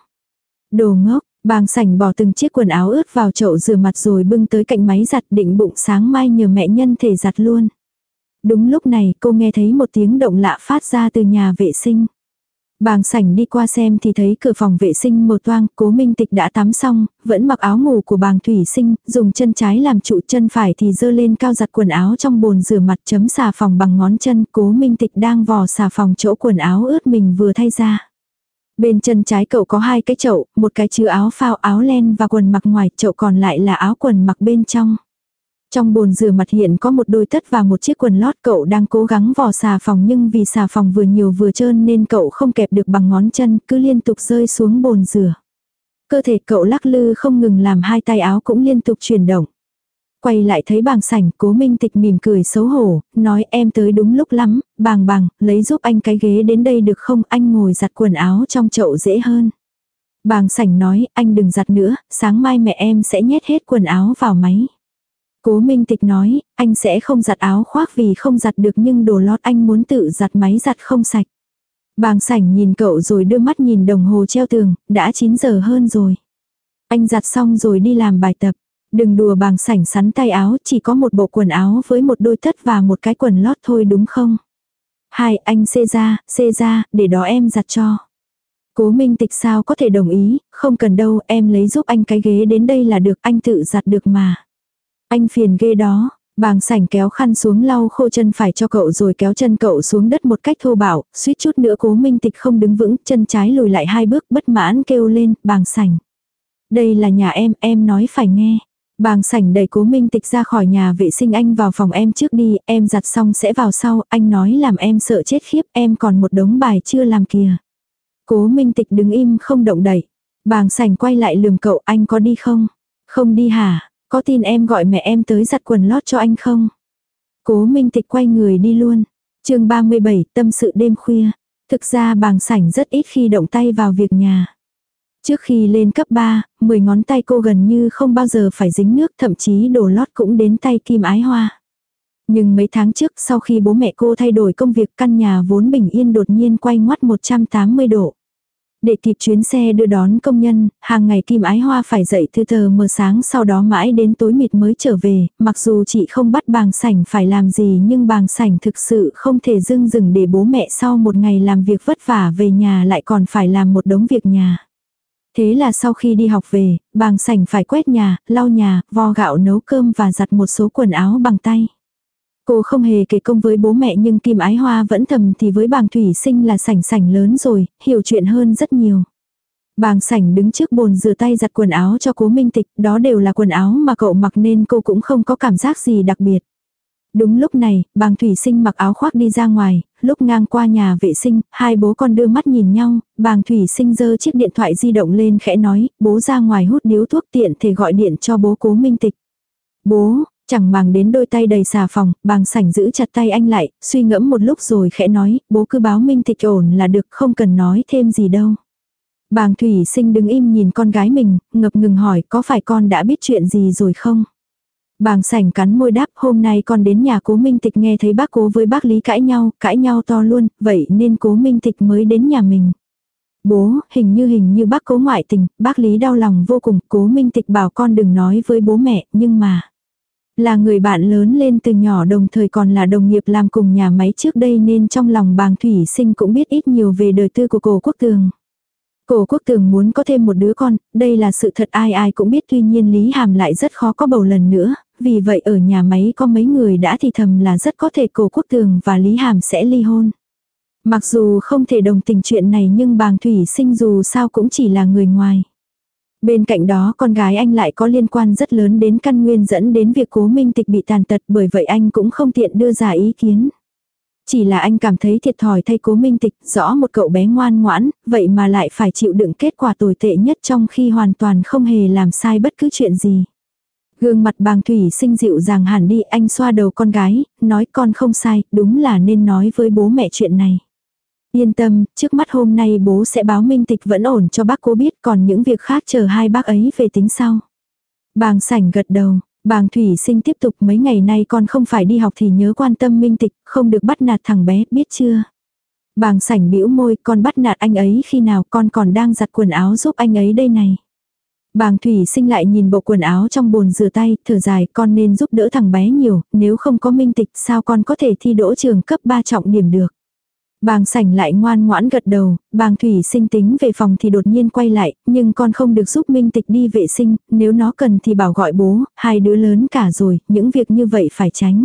Đồ ngốc, Bàng Sảnh bỏ từng chiếc quần áo ướt vào chậu rửa mặt rồi bưng tới cạnh máy giặt, định bụng sáng mai nhờ mẹ nhân thể giặt luôn. Đúng lúc này cô nghe thấy một tiếng động lạ phát ra từ nhà vệ sinh. Bàng Sảnh đi qua xem thì thấy cửa phòng vệ sinh mở toang. Cố Minh Tịch đã tắm xong, vẫn mặc áo ngủ của Bàng Thủy Sinh, dùng chân trái làm trụ, chân phải thì giơ lên cao giặt quần áo trong bồn rửa mặt, chấm xà phòng bằng ngón chân. Cố Minh Tịch đang vò xà phòng chỗ quần áo ướt mình vừa thay ra. Bên chân trái cậu có hai cái chậu, một cái chứa áo phao, áo len và quần mặc ngoài, chậu còn lại là áo quần mặc bên trong. Trong bồn rửa mặt hiện có một đôi tất và một chiếc quần lót. Cậu đang cố gắng vò xà phòng nhưng vì xà phòng vừa nhiều vừa trơn nên cậu không kẹp được bằng ngón chân, cứ liên tục rơi xuống bồn rửa. Cơ thể cậu lắc lư không ngừng làm hai tay áo cũng liên tục chuyển động. Quay lại thấy Bàng Sảnh, Cố Minh Tịch mỉm cười xấu hổ, nói em tới đúng lúc lắm, Bàng Bàng, lấy giúp anh cái ghế đến đây được không, anh ngồi giặt quần áo trong chậu dễ hơn. Bàng Sảnh nói, anh đừng giặt nữa, sáng mai mẹ em sẽ nhét hết quần áo vào máy. Cố Minh Tịch nói, anh sẽ không giặt áo khoác vì không giặt được nhưng đồ lót anh muốn tự giặt, máy giặt không sạch. Bàng Sảnh nhìn cậu rồi đưa mắt nhìn đồng hồ treo tường, đã chín giờ hơn rồi. Anh giặt xong rồi đi làm bài tập. Đừng đùa. Bàng Sảnh sắn tay áo, chỉ có một bộ quần áo với một đôi tất và một cái quần lót thôi đúng không? Hai, anh xê ra, xê ra, để đó em giặt cho. Cố Minh Tịch sao có thể đồng ý, không cần đâu, em lấy giúp anh cái ghế đến đây là được, anh tự giặt được mà. Anh phiền ghê đó. Bàng Sảnh kéo khăn xuống lau khô chân phải cho cậu rồi kéo chân cậu xuống đất một cách thô bạo, suýt chút nữa Cố Minh Tịch không đứng vững, chân trái lùi lại hai bước bất mãn kêu lên, Bàng Sảnh. Đây là nhà em, em nói phải nghe. Bàng Sảnh đẩy Cố Minh Tịch ra khỏi nhà vệ sinh, anh vào phòng em trước đi, em giặt xong sẽ vào sau, anh nói làm em sợ chết khiếp, em còn một đống bài chưa làm kìa. Cố Minh Tịch đứng im không động đậy. Bàng Sảnh quay lại lườm cậu, anh có đi không? Không đi hả? Có tin em gọi mẹ em tới giặt quần lót cho anh không? Cố Minh Tịch quay người đi luôn. Chương ba mươi bảy, tâm sự đêm khuya. Thực ra Bàng Sảnh rất ít khi động tay vào việc nhà. Trước khi lên cấp ba, mười ngón tay cô gần như không bao giờ phải dính nước, thậm chí đồ lót cũng đến tay Kim Ái Hoa. Nhưng mấy tháng trước, sau khi bố mẹ cô thay đổi công việc, căn nhà vốn bình yên đột nhiên quay ngoắt một trăm tám mươi độ. Để kịp chuyến xe đưa đón công nhân, hàng ngày Kim Ái Hoa phải dậy từ tờ mờ sáng, sau đó mãi đến tối mịt mới trở về. Mặc dù chị không bắt Bàng Sảnh phải làm gì nhưng Bàng Sảnh thực sự không thể dưng dừng để bố mẹ sau một ngày làm việc vất vả về nhà lại còn phải làm một đống việc nhà. Thế là sau khi đi học về, Bàng Sảnh phải quét nhà, lau nhà, vo gạo, nấu cơm và giặt một số quần áo bằng tay. Cô không hề kể công với bố mẹ nhưng Kim Ái Hoa vẫn thầm thì với Bàng Thủy Sinh là Sảnh Sảnh lớn rồi, hiểu chuyện hơn rất nhiều. Bàng Sảnh đứng trước bồn rửa tay giặt quần áo cho Cố Minh Tịch, đó đều là quần áo mà cậu mặc nên cô cũng không có cảm giác gì đặc biệt. Đúng lúc này, Bàng Thủy Sinh mặc áo khoác đi ra ngoài, lúc ngang qua nhà vệ sinh, hai bố con đưa mắt nhìn nhau, Bàng Thủy Sinh giơ chiếc điện thoại di động lên khẽ nói, bố ra ngoài hút điếu thuốc tiện thể gọi điện cho bố Cố Minh Tịch. Bố, chẳng màng đến đôi tay đầy xà phòng, Bàng Sảnh giữ chặt tay anh lại, suy ngẫm một lúc rồi khẽ nói, bố cứ báo Minh Tịch ổn là được, không cần nói thêm gì đâu. Bàng Thủy Sinh đứng im nhìn con gái mình, ngập ngừng hỏi, có phải con đã biết chuyện gì rồi không? Bàng Sảnh cắn môi đáp, hôm nay con đến nhà Cố Minh Tịch nghe thấy bác Cố với bác Lý cãi nhau, cãi nhau to luôn, vậy nên Cố Minh Tịch mới đến nhà mình. Bố, hình như hình như bác Cố ngoại tình, bác Lý đau lòng vô cùng, Cố Minh Tịch bảo con đừng nói với bố mẹ, nhưng mà là người bạn lớn lên từ nhỏ đồng thời còn là đồng nghiệp làm cùng nhà máy trước đây nên trong lòng Bàng Thủy Sinh cũng biết ít nhiều về đời tư của Cố Quốc Tường. Cố Quốc Tường muốn có thêm một đứa con, đây là sự thật ai ai cũng biết, tuy nhiên Lý Hàm lại rất khó có bầu lần nữa, vì vậy ở nhà máy có mấy người đã thì thầm là rất có thể Cố Quốc Tường và Lý Hàm sẽ ly hôn. Mặc dù không thể đồng tình chuyện này nhưng Bàng Thủy Sinh dù sao cũng chỉ là người ngoài. Bên cạnh đó con gái anh lại có liên quan rất lớn đến căn nguyên dẫn đến việc Cố Minh Tịch bị tàn tật, bởi vậy anh cũng không tiện đưa ra ý kiến. Chỉ là anh cảm thấy thiệt thòi thay Cố Minh Tịch, rõ một cậu bé ngoan ngoãn, vậy mà lại phải chịu đựng kết quả tồi tệ nhất trong khi hoàn toàn không hề làm sai bất cứ chuyện gì. Gương mặt Bàng Thủy Sinh dịu dàng hẳn đi, anh xoa đầu con gái, nói con không sai, đúng là nên nói với bố mẹ chuyện này. Yên tâm, trước mắt hôm nay bố sẽ báo Minh Tịch vẫn ổn cho bác Cố biết, còn những việc khác chờ hai bác ấy về tính sau. Bàng Sảnh gật đầu. Bàng Thủy Sinh tiếp tục, mấy ngày nay con không phải đi học thì nhớ quan tâm Minh Tịch, không được bắt nạt thằng bé, biết chưa? Bàng Sảnh bĩu môi, con bắt nạt anh ấy khi nào, con còn đang giặt quần áo giúp anh ấy đây này. Bàng Thủy Sinh lại nhìn bộ quần áo trong bồn rửa tay, thở dài, con nên giúp đỡ thằng bé nhiều, nếu không có Minh Tịch sao con có thể thi đỗ trường cấp ba trọng điểm được. Bàng Sảnh lại ngoan ngoãn gật đầu, Bàng Thủy Sinh tính về phòng thì đột nhiên quay lại, nhưng con không được giúp Minh Tịch đi vệ sinh, nếu nó cần thì bảo gọi bố, hai đứa lớn cả rồi, những việc như vậy phải tránh.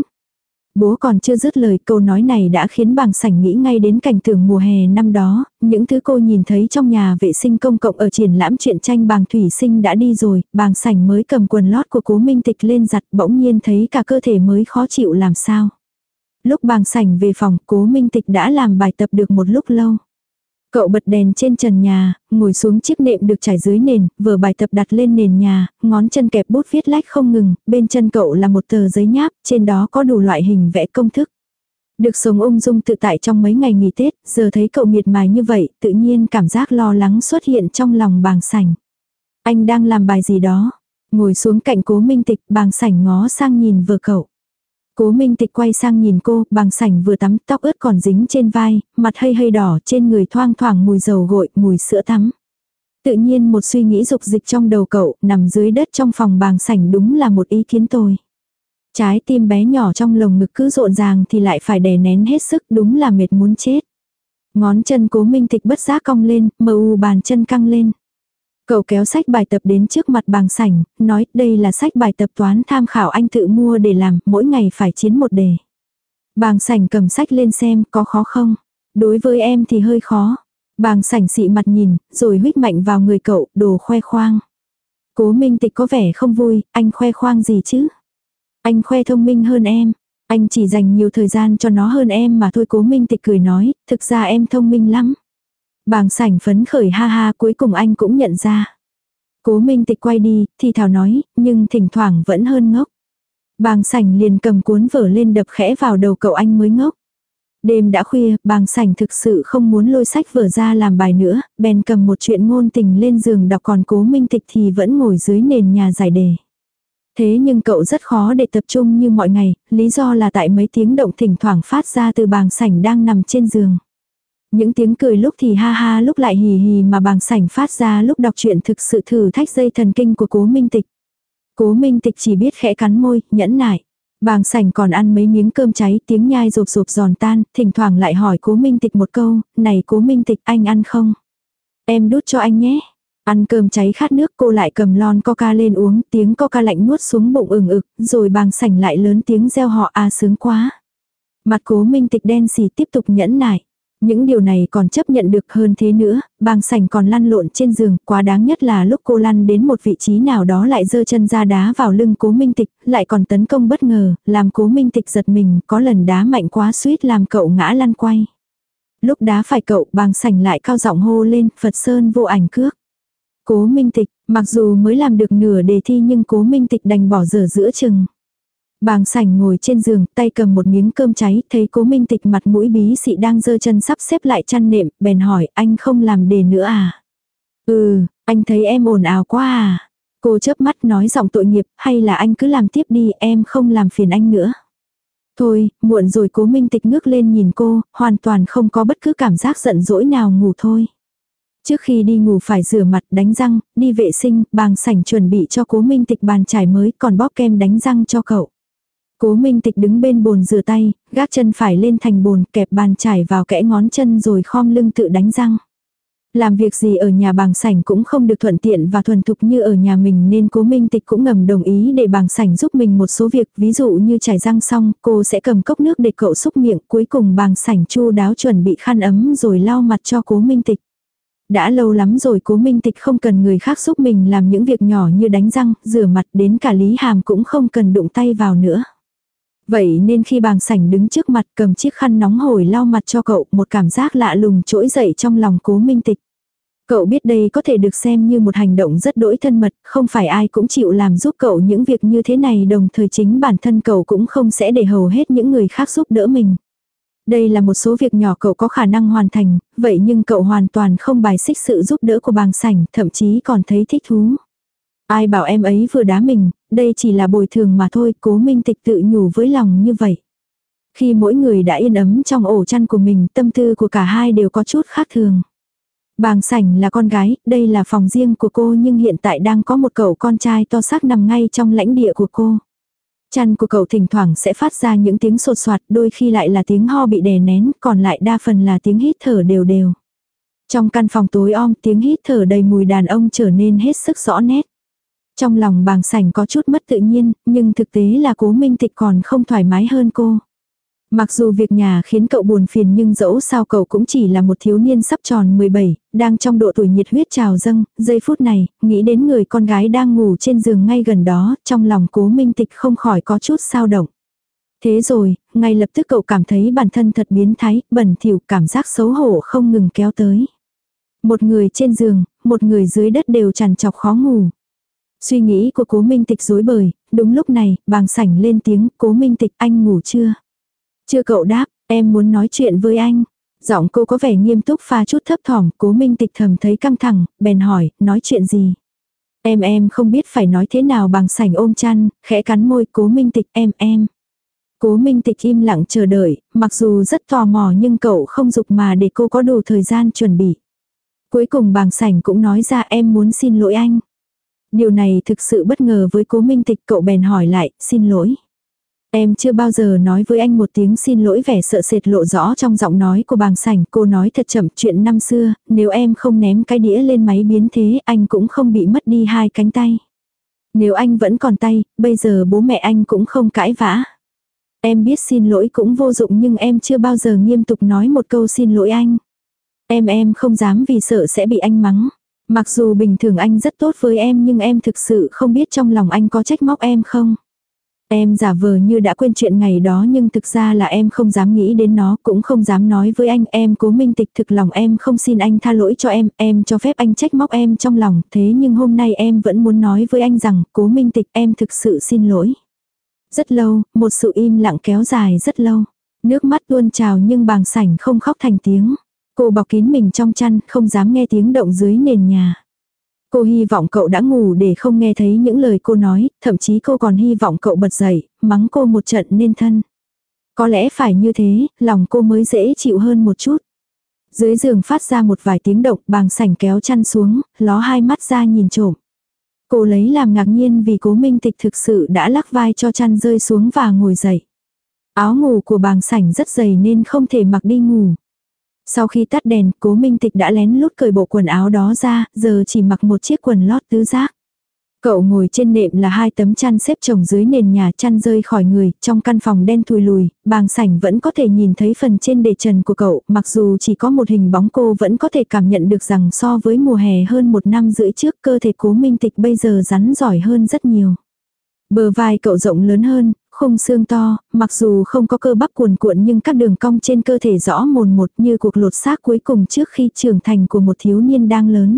Bố còn chưa dứt lời, câu nói này đã khiến Bàng Sảnh nghĩ ngay đến cảnh tượng mùa hè năm đó, những thứ cô nhìn thấy trong nhà vệ sinh công cộng ở triển lãm truyện tranh Bàng Thủy Sinh đã đi rồi, Bàng Sảnh mới cầm quần lót của Cố Minh Tịch lên giặt, bỗng nhiên thấy cả cơ thể mới khó chịu làm sao. Lúc Bàng Sảnh về phòng, Cố Minh Tịch đã làm bài tập được một lúc lâu. Cậu bật đèn trên trần nhà, ngồi xuống chiếc nệm được trải dưới nền, vở bài tập đặt lên nền nhà, ngón chân kẹp bút viết lách không ngừng, bên chân cậu là một tờ giấy nháp, trên đó có đủ loại hình vẽ công thức. Được sống ung dung tự tại trong mấy ngày nghỉ Tết, giờ thấy cậu miệt mài như vậy, tự nhiên cảm giác lo lắng xuất hiện trong lòng Bàng Sảnh. Anh đang làm bài gì đó? Ngồi xuống cạnh Cố Minh Tịch, Bàng Sảnh ngó sang nhìn vợ cậu. Cố Minh Tịch quay sang nhìn cô, Bàng Sảnh vừa tắm, tóc ướt còn dính trên vai, mặt hơi hơi đỏ, trên người thoang thoảng mùi dầu gội, mùi sữa tắm. Tự nhiên một suy nghĩ dục dịch trong đầu cậu, nằm dưới đất trong phòng Bàng Sảnh đúng là một ý kiến tồi. Trái tim bé nhỏ trong lồng ngực cứ rộn ràng thì lại phải đè nén hết sức, đúng là mệt muốn chết. Ngón chân Cố Minh Tịch bất giác cong lên, mờ u bàn chân căng lên. Cậu kéo sách bài tập đến trước mặt Bàng Sảnh, nói đây là sách bài tập toán tham khảo anh tự mua để làm, mỗi ngày phải chiến một đề. Bàng Sảnh cầm sách lên xem, có khó không? Đối với em thì hơi khó. Bàng Sảnh xị mặt nhìn, rồi huých mạnh vào người cậu, đồ khoe khoang. Cố Minh Tịch có vẻ không vui, anh khoe khoang gì chứ? Anh khoe thông minh hơn em. Anh chỉ dành nhiều thời gian cho nó hơn em mà thôi. Cố Minh Tịch cười nói, thực ra em thông minh lắm. Bàng Sảnh phấn khởi ha ha, cuối cùng anh cũng nhận ra. Cố Minh Tịch quay đi, thì thào nói, nhưng thỉnh thoảng vẫn hơn ngốc. Bàng Sảnh liền cầm cuốn vở lên đập khẽ vào đầu cậu, anh mới ngốc. Đêm đã khuya, Bàng Sảnh thực sự không muốn lôi sách vở ra làm bài nữa, bèn cầm một chuyện ngôn tình lên giường đọc, còn Cố Minh Tịch thì vẫn ngồi dưới nền nhà giải đề. Thế nhưng cậu rất khó để tập trung như mọi ngày, lý do là tại mấy tiếng động thỉnh thoảng phát ra từ Bàng Sảnh đang nằm trên giường. Những tiếng cười lúc thì ha ha lúc lại hì hì mà Bàng Sảnh phát ra lúc đọc truyện thực sự thử thách dây thần kinh của Cố Minh Tịch. Cố Minh Tịch chỉ biết khẽ cắn môi, nhẫn nại. Bàng Sảnh còn ăn mấy miếng cơm cháy, tiếng nhai rộp rộp giòn tan, thỉnh thoảng lại hỏi Cố Minh Tịch một câu, này Cố Minh Tịch, anh ăn không? Em đút cho anh nhé. Ăn cơm cháy khát nước, cô lại cầm lon coca lên uống, tiếng coca lạnh nuốt xuống bụng ừng ực, rồi Bàng Sảnh lại lớn tiếng reo họ à sướng quá. Mặt Cố Minh Tịch đen xì tiếp tục nhẫn nại. Những điều này còn chấp nhận được, hơn thế nữa, Bàng Sảnh còn lăn lộn trên giường, quá đáng nhất là lúc cô lăn đến một vị trí nào đó lại giơ chân ra đá vào lưng Cố Minh Tịch, lại còn tấn công bất ngờ, làm Cố Minh Tịch giật mình, có lần đá mạnh quá suýt làm cậu ngã lăn quay. Lúc đá phải cậu, Bàng Sảnh lại cao giọng hô lên, Phật Sơn vô ảnh cước. Cố Minh Tịch, mặc dù mới làm được nửa đề thi nhưng Cố Minh Tịch đành bỏ dở giữa chừng. Bàng Sảnh ngồi trên giường, tay cầm một miếng cơm cháy, thấy Cố Minh Tịch mặt mũi bí xị đang giơ chân sắp xếp lại chăn nệm, bèn hỏi, anh không làm đề nữa à? Ừ, anh thấy em ồn ào quá à? Cô chớp mắt nói giọng tội nghiệp, hay là anh cứ làm tiếp đi, em không làm phiền anh nữa. Thôi, muộn rồi. Cố Minh Tịch ngước lên nhìn cô, hoàn toàn không có bất cứ cảm giác giận dỗi nào, ngủ thôi. Trước khi đi ngủ phải rửa mặt, đánh răng, đi vệ sinh, Bàng Sảnh chuẩn bị cho Cố Minh Tịch bàn chải mới, còn bóp kem đánh răng cho cậu. Cố Minh Tịch đứng bên bồn rửa tay, gác chân phải lên thành bồn, kẹp bàn chải vào kẽ ngón chân rồi khom lưng tự đánh răng. Làm việc gì ở nhà Bàng Sảnh cũng không được thuận tiện và thuần thục như ở nhà mình, nên Cố Minh Tịch cũng ngầm đồng ý để Bàng Sảnh giúp mình một số việc, ví dụ như chải răng xong, cô sẽ cầm cốc nước để cậu xúc miệng, cuối cùng Bàng Sảnh chu đáo chuẩn bị khăn ấm rồi lau mặt cho Cố Minh Tịch. Đã lâu lắm rồi Cố Minh Tịch không cần người khác giúp mình làm những việc nhỏ như đánh răng, rửa mặt, đến cả Lý Hàm cũng không cần đụng tay vào nữa. Vậy nên khi Bàng Sảnh đứng trước mặt cầm chiếc khăn nóng hổi lau mặt cho cậu, một cảm giác lạ lùng trỗi dậy trong lòng Cố Minh Tịch. Cậu biết đây có thể được xem như một hành động rất đỗi thân mật, không phải ai cũng chịu làm giúp cậu những việc như thế này, đồng thời chính bản thân cậu cũng không sẽ để hầu hết những người khác giúp đỡ mình. Đây là một số việc nhỏ cậu có khả năng hoàn thành, vậy nhưng cậu hoàn toàn không bài xích sự giúp đỡ của Bàng Sảnh, thậm chí còn thấy thích thú. Ai bảo em ấy vừa đá mình, đây chỉ là bồi thường mà thôi, Cố Minh Tịch tự nhủ với lòng như vậy. Khi mỗi người đã yên ấm trong ổ chăn của mình, tâm tư của cả hai đều có chút khác thường. Bàng Sảnh là con gái, đây là phòng riêng của cô nhưng hiện tại đang có một cậu con trai to xác nằm ngay trong lãnh địa của cô. Chăn của cậu thỉnh thoảng sẽ phát ra những tiếng sột soạt, đôi khi lại là tiếng ho bị đè nén, còn lại đa phần là tiếng hít thở đều đều. Trong căn phòng tối om, tiếng hít thở đầy mùi đàn ông trở nên hết sức rõ nét. Trong lòng Bàng Sảnh có chút mất tự nhiên, nhưng thực tế là Cố Minh Tịch còn không thoải mái hơn cô. Mặc dù việc nhà khiến cậu buồn phiền nhưng dẫu sao cậu cũng chỉ là một thiếu niên sắp tròn mười bảy, đang trong độ tuổi nhiệt huyết trào dâng, giây phút này, nghĩ đến người con gái đang ngủ trên giường ngay gần đó, trong lòng Cố Minh Tịch không khỏi có chút xao động. Thế rồi, ngay lập tức cậu cảm thấy bản thân thật biến thái, bẩn thỉu, cảm giác xấu hổ không ngừng kéo tới. Một người trên giường, một người dưới đất đều trằn trọc khó ngủ. Suy nghĩ của Cố Minh Tịch rối bời, đúng lúc này, Bàng Sảnh lên tiếng, Cố Minh Tịch anh ngủ chưa? Chưa, cậu đáp, em muốn nói chuyện với anh. Giọng cô có vẻ nghiêm túc pha chút thấp thỏm, Cố Minh Tịch thầm thấy căng thẳng, bèn hỏi, nói chuyện gì? Em em không biết phải nói thế nào. Bàng Sảnh ôm chăn, khẽ cắn môi, Cố Minh Tịch em em. Cố Minh Tịch im lặng chờ đợi, mặc dù rất tò mò nhưng cậu không dục mà để cô có đủ thời gian chuẩn bị. Cuối cùng Bàng Sảnh cũng nói ra em muốn xin lỗi anh. Điều này thực sự bất ngờ với Cố Minh Tịch, cậu bèn hỏi lại, xin lỗi. Em chưa bao giờ nói với anh một tiếng xin lỗi, vẻ sợ sệt lộ rõ trong giọng nói của Bàng Sảnh. Cô nói thật chậm, chuyện năm xưa, nếu em không ném cái đĩa lên máy biến thế, anh cũng không bị mất đi hai cánh tay. Nếu anh vẫn còn tay, bây giờ bố mẹ anh cũng không cãi vã. Em biết xin lỗi cũng vô dụng nhưng em chưa bao giờ nghiêm túc nói một câu xin lỗi anh. Em em không dám vì sợ sẽ bị anh mắng. Mặc dù bình thường anh rất tốt với em nhưng em thực sự không biết trong lòng anh có trách móc em không. Em giả vờ như đã quên chuyện ngày đó nhưng thực ra là em không dám nghĩ đến nó, cũng không dám nói với anh. Em Cố Minh Tịch, thực lòng em không xin anh tha lỗi cho em, em cho phép anh trách móc em trong lòng. Thế nhưng hôm nay em vẫn muốn nói với anh rằng, Cố Minh Tịch em thực sự xin lỗi. Rất lâu, một sự im lặng kéo dài rất lâu. Nước mắt tuôn trào nhưng Bàng Sảnh không khóc thành tiếng. Cô bọc kín mình trong chăn, không dám nghe tiếng động dưới nền nhà. Cô hy vọng cậu đã ngủ để không nghe thấy những lời cô nói, thậm chí cô còn hy vọng cậu bật dậy, mắng cô một trận nên thân. Có lẽ phải như thế, lòng cô mới dễ chịu hơn một chút. Dưới giường phát ra một vài tiếng động, Bàng Sảnh kéo chăn xuống, ló hai mắt ra nhìn trộm. Cô lấy làm ngạc nhiên vì Cố Minh Tịch thực sự đã lắc vai cho chăn rơi xuống và ngồi dậy. Áo ngủ của Bàng Sảnh rất dày nên không thể mặc đi ngủ. Sau khi tắt đèn, Cố Minh Tịch đã lén lút cởi bộ quần áo đó ra, giờ chỉ mặc một chiếc quần lót tứ giác. Cậu ngồi trên nệm là hai tấm chăn xếp chồng dưới nền nhà, chăn rơi khỏi người, trong căn phòng đen thùi lùi, Bàng Sảnh vẫn có thể nhìn thấy phần trên đề trần của cậu, mặc dù chỉ có một hình bóng cô vẫn có thể cảm nhận được rằng so với mùa hè hơn một năm rưỡi trước, cơ thể Cố Minh Tịch bây giờ rắn giỏi hơn rất nhiều. Bờ vai cậu rộng lớn hơn, khung xương to, mặc dù không có cơ bắp cuồn cuộn nhưng các đường cong trên cơ thể rõ mồn một như cuộc lột xác cuối cùng trước khi trưởng thành của một thiếu niên đang lớn.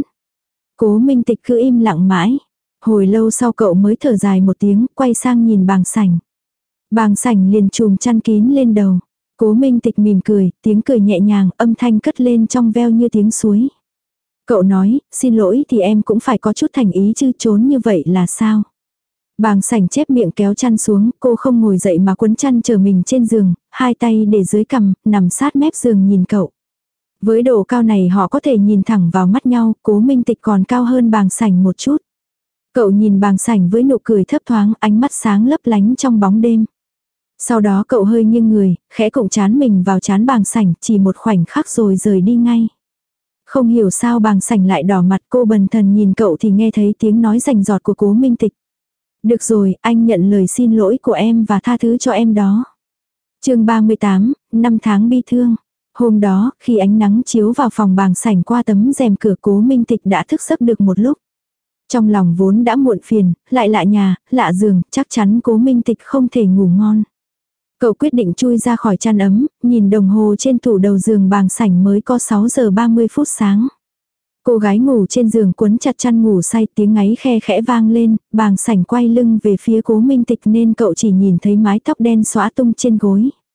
Cố Minh Tịch cứ im lặng mãi. Hồi lâu sau cậu mới thở dài một tiếng, quay sang nhìn Bàng Sảnh. Bàng Sảnh liền chùm chăn kín lên đầu. Cố Minh Tịch mỉm cười, tiếng cười nhẹ nhàng, âm thanh cất lên trong veo như tiếng suối. Cậu nói, xin lỗi thì em cũng phải có chút thành ý chứ, trốn như vậy là sao? Bàng Sảnh chép miệng kéo chăn xuống, cô không ngồi dậy mà quấn chăn chờ mình trên giường, hai tay để dưới cằm, nằm sát mép giường nhìn cậu. Với độ cao này họ có thể nhìn thẳng vào mắt nhau, Cố Minh Tịch còn cao hơn Bàng Sảnh một chút. Cậu nhìn Bàng Sảnh với nụ cười thấp thoáng, ánh mắt sáng lấp lánh trong bóng đêm. Sau đó cậu hơi nghiêng người, khẽ cụng chán mình vào chán Bàng Sảnh, chỉ một khoảnh khắc rồi rời đi ngay. Không hiểu sao Bàng Sảnh lại đỏ mặt, cô bần thần nhìn cậu thì nghe thấy tiếng nói rành rọt của Cố Minh Tịch. Được rồi, anh nhận lời xin lỗi của em và tha thứ cho em đó. Chương ba mươi tám, năm tháng bi thương. Hôm đó, khi ánh nắng chiếu vào phòng Bàng Sảnh qua tấm rèm cửa, Cố Minh Tịch đã thức giấc được một lúc. Trong lòng vốn đã muộn phiền, lại lạ nhà, lạ giường, chắc chắn Cố Minh Tịch không thể ngủ ngon. Cậu quyết định chui ra khỏi chăn ấm, nhìn đồng hồ trên tủ đầu giường Bàng Sảnh mới có sáu giờ ba mươi phút sáng. Cô gái ngủ trên giường quấn chặt chăn ngủ say, tiếng ngáy khe khẽ vang lên, Bàng Sảnh quay lưng về phía Cố Minh Tịch nên cậu chỉ nhìn thấy mái tóc đen xõa tung trên gối.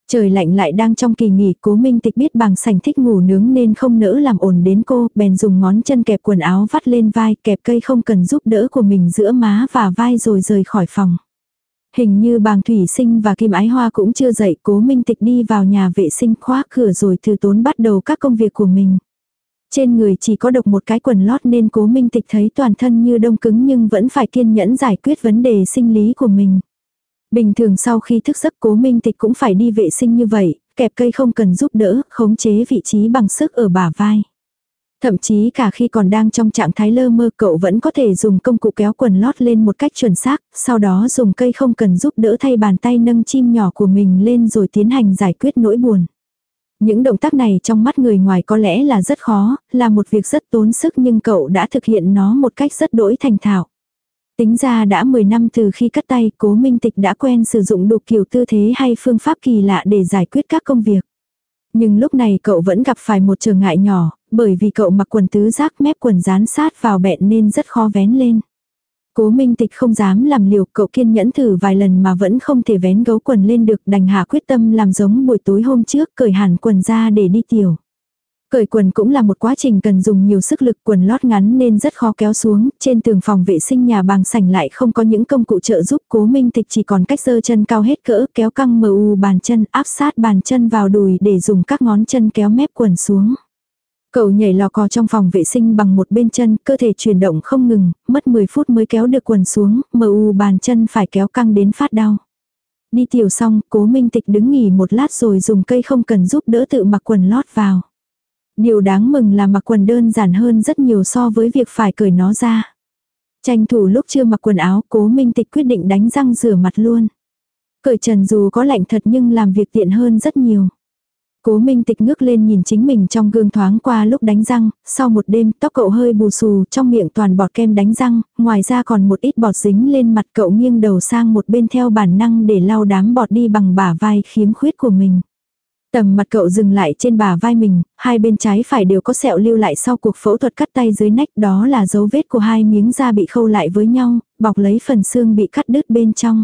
Trời lạnh lại đang trong kỳ nghỉ, Cố Minh Tịch biết Bàng Sảnh thích ngủ nướng nên không nỡ làm ồn đến cô, bèn dùng ngón chân kẹp quần áo vắt lên vai, kẹp cây không cần giúp đỡ của mình giữa má và vai rồi rời khỏi phòng. Hình như Bàng Thủy Sinh và Kim Ái Hoa cũng chưa dậy, Cố Minh Tịch đi vào nhà vệ sinh khóa cửa rồi từ tốn bắt đầu các công việc của mình. Trên người chỉ có độc một cái quần lót nên Cố Minh Tịch thấy toàn thân như đông cứng nhưng vẫn phải kiên nhẫn giải quyết vấn đề sinh lý của mình. Bình thường sau khi thức giấc Cố Minh Tịch cũng phải đi vệ sinh như vậy, kẹp cây không cần giúp đỡ, khống chế vị trí bằng sức ở bả vai. Thậm chí cả khi còn đang trong trạng thái lơ mơ cậu vẫn có thể dùng công cụ kéo quần lót lên một cách chuẩn xác, sau đó dùng cây không cần giúp đỡ thay bàn tay nâng chim nhỏ của mình lên rồi tiến hành giải quyết nỗi buồn. Những động tác này trong mắt người ngoài có lẽ là rất khó, là một việc rất tốn sức nhưng cậu đã thực hiện nó một cách rất đỗi thành thạo. Tính ra đã mười năm từ khi cắt tay, Cố Minh Tịch đã quen sử dụng đủ kiểu tư thế hay phương pháp kỳ lạ để giải quyết các công việc. Nhưng lúc này cậu vẫn gặp phải một trở ngại nhỏ, bởi vì cậu mặc quần tứ giác mép quần dán sát vào bẹn nên rất khó vén lên. Cố Minh Tịch không dám làm liều, cậu kiên nhẫn thử vài lần mà vẫn không thể vén gấu quần lên được, đành hạ quyết tâm làm giống buổi tối hôm trước, cởi hẳn quần ra để đi tiểu. Cởi quần cũng là một quá trình cần dùng nhiều sức lực, quần lót ngắn nên rất khó kéo xuống, trên tường phòng vệ sinh nhà Bàng Sảnh lại không có những công cụ trợ giúp, Cố Minh Tịch chỉ còn cách giơ chân cao hết cỡ, kéo căng mờ u bàn chân, áp sát bàn chân vào đùi để dùng các ngón chân kéo mép quần xuống. Cậu nhảy lò cò trong phòng vệ sinh bằng một bên chân, cơ thể chuyển động không ngừng, mất mười phút mới kéo được quần xuống, mờ u bàn chân phải kéo căng đến phát đau. Đi tiểu xong, Cố Minh Tịch đứng nghỉ một lát rồi dùng cây không cần giúp đỡ tự mặc quần lót vào. Điều đáng mừng là mặc quần đơn giản hơn rất nhiều so với việc phải cởi nó ra. Tranh thủ lúc chưa mặc quần áo, Cố Minh Tịch quyết định đánh răng rửa mặt luôn. Cởi trần dù có lạnh thật nhưng làm việc tiện hơn rất nhiều. Cố Minh Tịch ngước lên nhìn chính mình trong gương thoáng qua lúc đánh răng, sau một đêm tóc cậu hơi bù xù, trong miệng toàn bọt kem đánh răng, ngoài ra còn một ít bọt dính lên mặt, cậu nghiêng đầu sang một bên theo bản năng để lau đám bọt đi bằng bả vai khiếm khuyết của mình. Tầm mặt cậu dừng lại trên bả vai mình, hai bên trái phải đều có sẹo lưu lại sau cuộc phẫu thuật cắt tay dưới nách, đó là dấu vết của hai miếng da bị khâu lại với nhau, bọc lấy phần xương bị cắt đứt bên trong.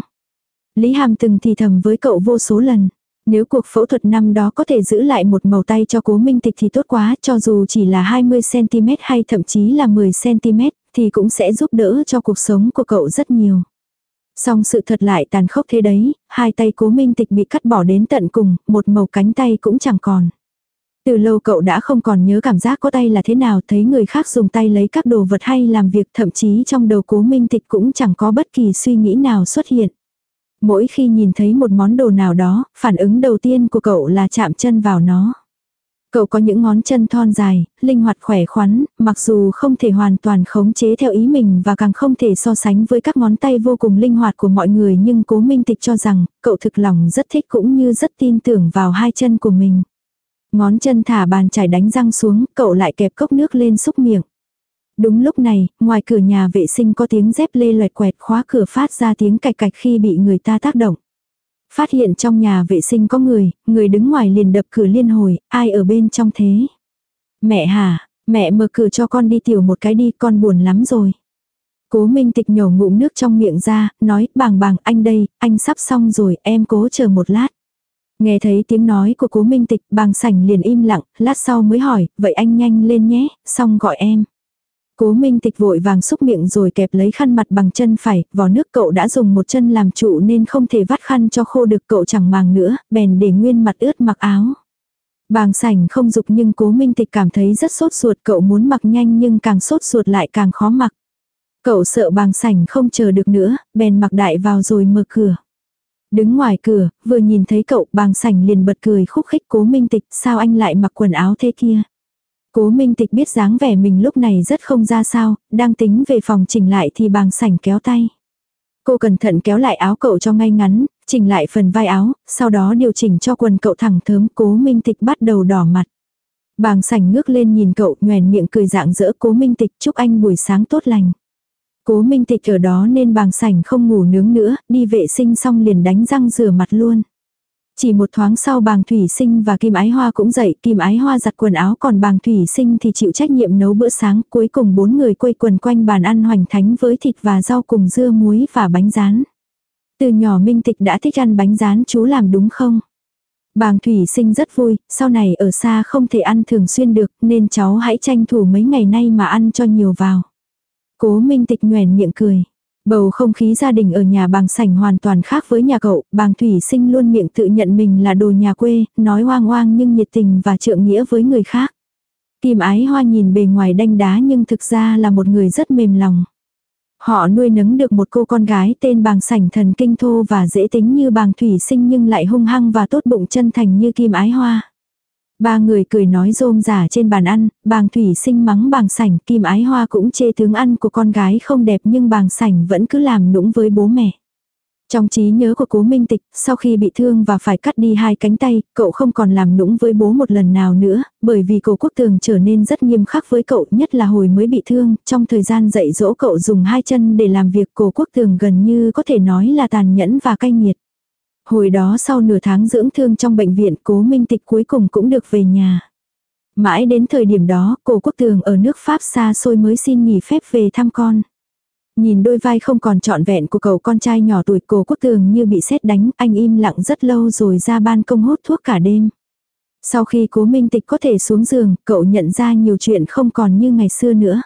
Lý Hàm từng thì thầm với cậu vô số lần. Nếu cuộc phẫu thuật năm đó có thể giữ lại một màu tay cho Cố Minh Tịch thì tốt quá, cho dù chỉ là hai mươi xăng-ti-mét hay thậm chí là mười xăng-ti-mét, thì cũng sẽ giúp đỡ cho cuộc sống của cậu rất nhiều. Song sự thật lại tàn khốc thế đấy, hai tay Cố Minh Tịch bị cắt bỏ đến tận cùng, một màu cánh tay cũng chẳng còn. Từ lâu cậu đã không còn nhớ cảm giác có tay là thế nào, thấy người khác dùng tay lấy các đồ vật hay làm việc, thậm chí trong đầu Cố Minh Tịch cũng chẳng có bất kỳ suy nghĩ nào xuất hiện. Mỗi khi nhìn thấy một món đồ nào đó, phản ứng đầu tiên của cậu là chạm chân vào nó. Cậu có những ngón chân thon dài, linh hoạt khỏe khoắn, mặc dù không thể hoàn toàn khống chế theo ý mình và càng không thể so sánh với các ngón tay vô cùng linh hoạt của mọi người, nhưng Cố Minh Tịch cho rằng, cậu thực lòng rất thích cũng như rất tin tưởng vào hai chân của mình. Ngón chân thả bàn chải đánh răng xuống, cậu lại kẹp cốc nước lên xúc miệng. Đúng lúc này, ngoài cửa nhà vệ sinh có tiếng dép lê loẹt quẹt, khóa cửa phát ra tiếng cạch cạch khi bị người ta tác động. Phát hiện trong nhà vệ sinh có người, người đứng ngoài liền đập cửa liên hồi, ai ở bên trong thế? Mẹ hả, mẹ mở cửa cho con đi tiểu một cái đi, con buồn lắm rồi. Cố Minh Tịch nhổ ngụm nước trong miệng ra, nói, Bàng Bàng, anh đây, anh sắp xong rồi, em cố chờ một lát. Nghe thấy tiếng nói của Cố Minh Tịch, Bàng Sảnh liền im lặng, lát sau mới hỏi, vậy anh nhanh lên nhé, xong gọi em. Cố Minh Tịch vội vàng xúc miệng rồi kẹp lấy khăn mặt bằng chân phải, vò nước cậu đã dùng một chân làm trụ nên không thể vắt khăn cho khô được, cậu chẳng màng nữa, bèn để nguyên mặt ướt mặc áo. Bàng Sảnh không dục nhưng Cố Minh Tịch cảm thấy rất sốt ruột, cậu muốn mặc nhanh nhưng càng sốt ruột lại càng khó mặc. Cậu sợ Bàng Sảnh không chờ được nữa, bèn mặc đại vào rồi mở cửa. Đứng ngoài cửa, vừa nhìn thấy cậu, Bàng Sảnh liền bật cười khúc khích, Cố Minh Tịch, sao anh lại mặc quần áo thế kia? Cố Minh Tịch biết dáng vẻ mình lúc này rất không ra sao, đang tính về phòng chỉnh lại thì Bàng Sảnh kéo tay. Cô cẩn thận kéo lại áo cậu cho ngay ngắn, chỉnh lại phần vai áo, sau đó điều chỉnh cho quần cậu thẳng thớm. Cố Minh Tịch bắt đầu đỏ mặt. Bàng Sảnh ngước lên nhìn cậu, nhoẻn miệng cười rạng rỡ, Cố Minh Tịch, chúc anh buổi sáng tốt lành. Cố Minh Tịch ở đó nên Bàng Sảnh không ngủ nướng nữa, đi vệ sinh xong liền đánh răng rửa mặt luôn. Chỉ một thoáng sau Bàng Thủy Sinh và Kim Ái Hoa cũng dậy, Kim Ái Hoa giặt quần áo còn Bàng Thủy Sinh thì chịu trách nhiệm nấu bữa sáng, cuối cùng bốn người quây quần quanh bàn ăn hoành thánh với thịt và rau cùng dưa muối và bánh rán. Từ nhỏ Minh Tịch đã thích ăn bánh rán, chú làm đúng không? Bàng Thủy Sinh rất vui, sau này ở xa không thể ăn thường xuyên được nên cháu hãy tranh thủ mấy ngày nay mà ăn cho nhiều vào. Cố Minh Tịch nhoẻn miệng cười. Bầu không khí gia đình ở nhà Bàng Sảnh hoàn toàn khác với nhà cậu, Bàng Thủy Sinh luôn miệng tự nhận mình là đồ nhà quê, nói oang oang nhưng nhiệt tình và trượng nghĩa với người khác. Kim Ái Hoa nhìn bề ngoài đanh đá nhưng thực ra là một người rất mềm lòng. Họ nuôi nấng được một cô con gái tên Bàng Sảnh thần kinh thô và dễ tính như Bàng Thủy Sinh nhưng lại hung hăng và tốt bụng chân thành như Kim Ái Hoa. Ba người cười nói rôm rả trên bàn ăn, Bàng Thủy Sinh mắng Bàng Sảnh, Kim Ái Hoa cũng chê tướng ăn của con gái không đẹp nhưng Bàng Sảnh vẫn cứ làm nũng với bố mẹ. Trong trí nhớ của Cố Minh Tịch, sau khi bị thương và phải cắt đi hai cánh tay, cậu không còn làm nũng với bố một lần nào nữa, bởi vì Cố Quốc Tường trở nên rất nghiêm khắc với cậu, nhất là hồi mới bị thương, trong thời gian dạy dỗ cậu dùng hai chân để làm việc, Cố Quốc Tường gần như có thể nói là tàn nhẫn và cay nghiệt. Hồi đó sau nửa tháng dưỡng thương trong bệnh viện, Cố Minh Tịch cuối cùng cũng được về nhà. Mãi đến thời điểm đó, Cố Quốc Tường ở nước Pháp xa xôi mới xin nghỉ phép về thăm con. Nhìn đôi vai không còn trọn vẹn của cậu con trai nhỏ tuổi, Cố Quốc Tường như bị sét đánh, anh im lặng rất lâu rồi ra ban công hút thuốc cả đêm. Sau khi Cố Minh Tịch có thể xuống giường, cậu nhận ra nhiều chuyện không còn như ngày xưa nữa.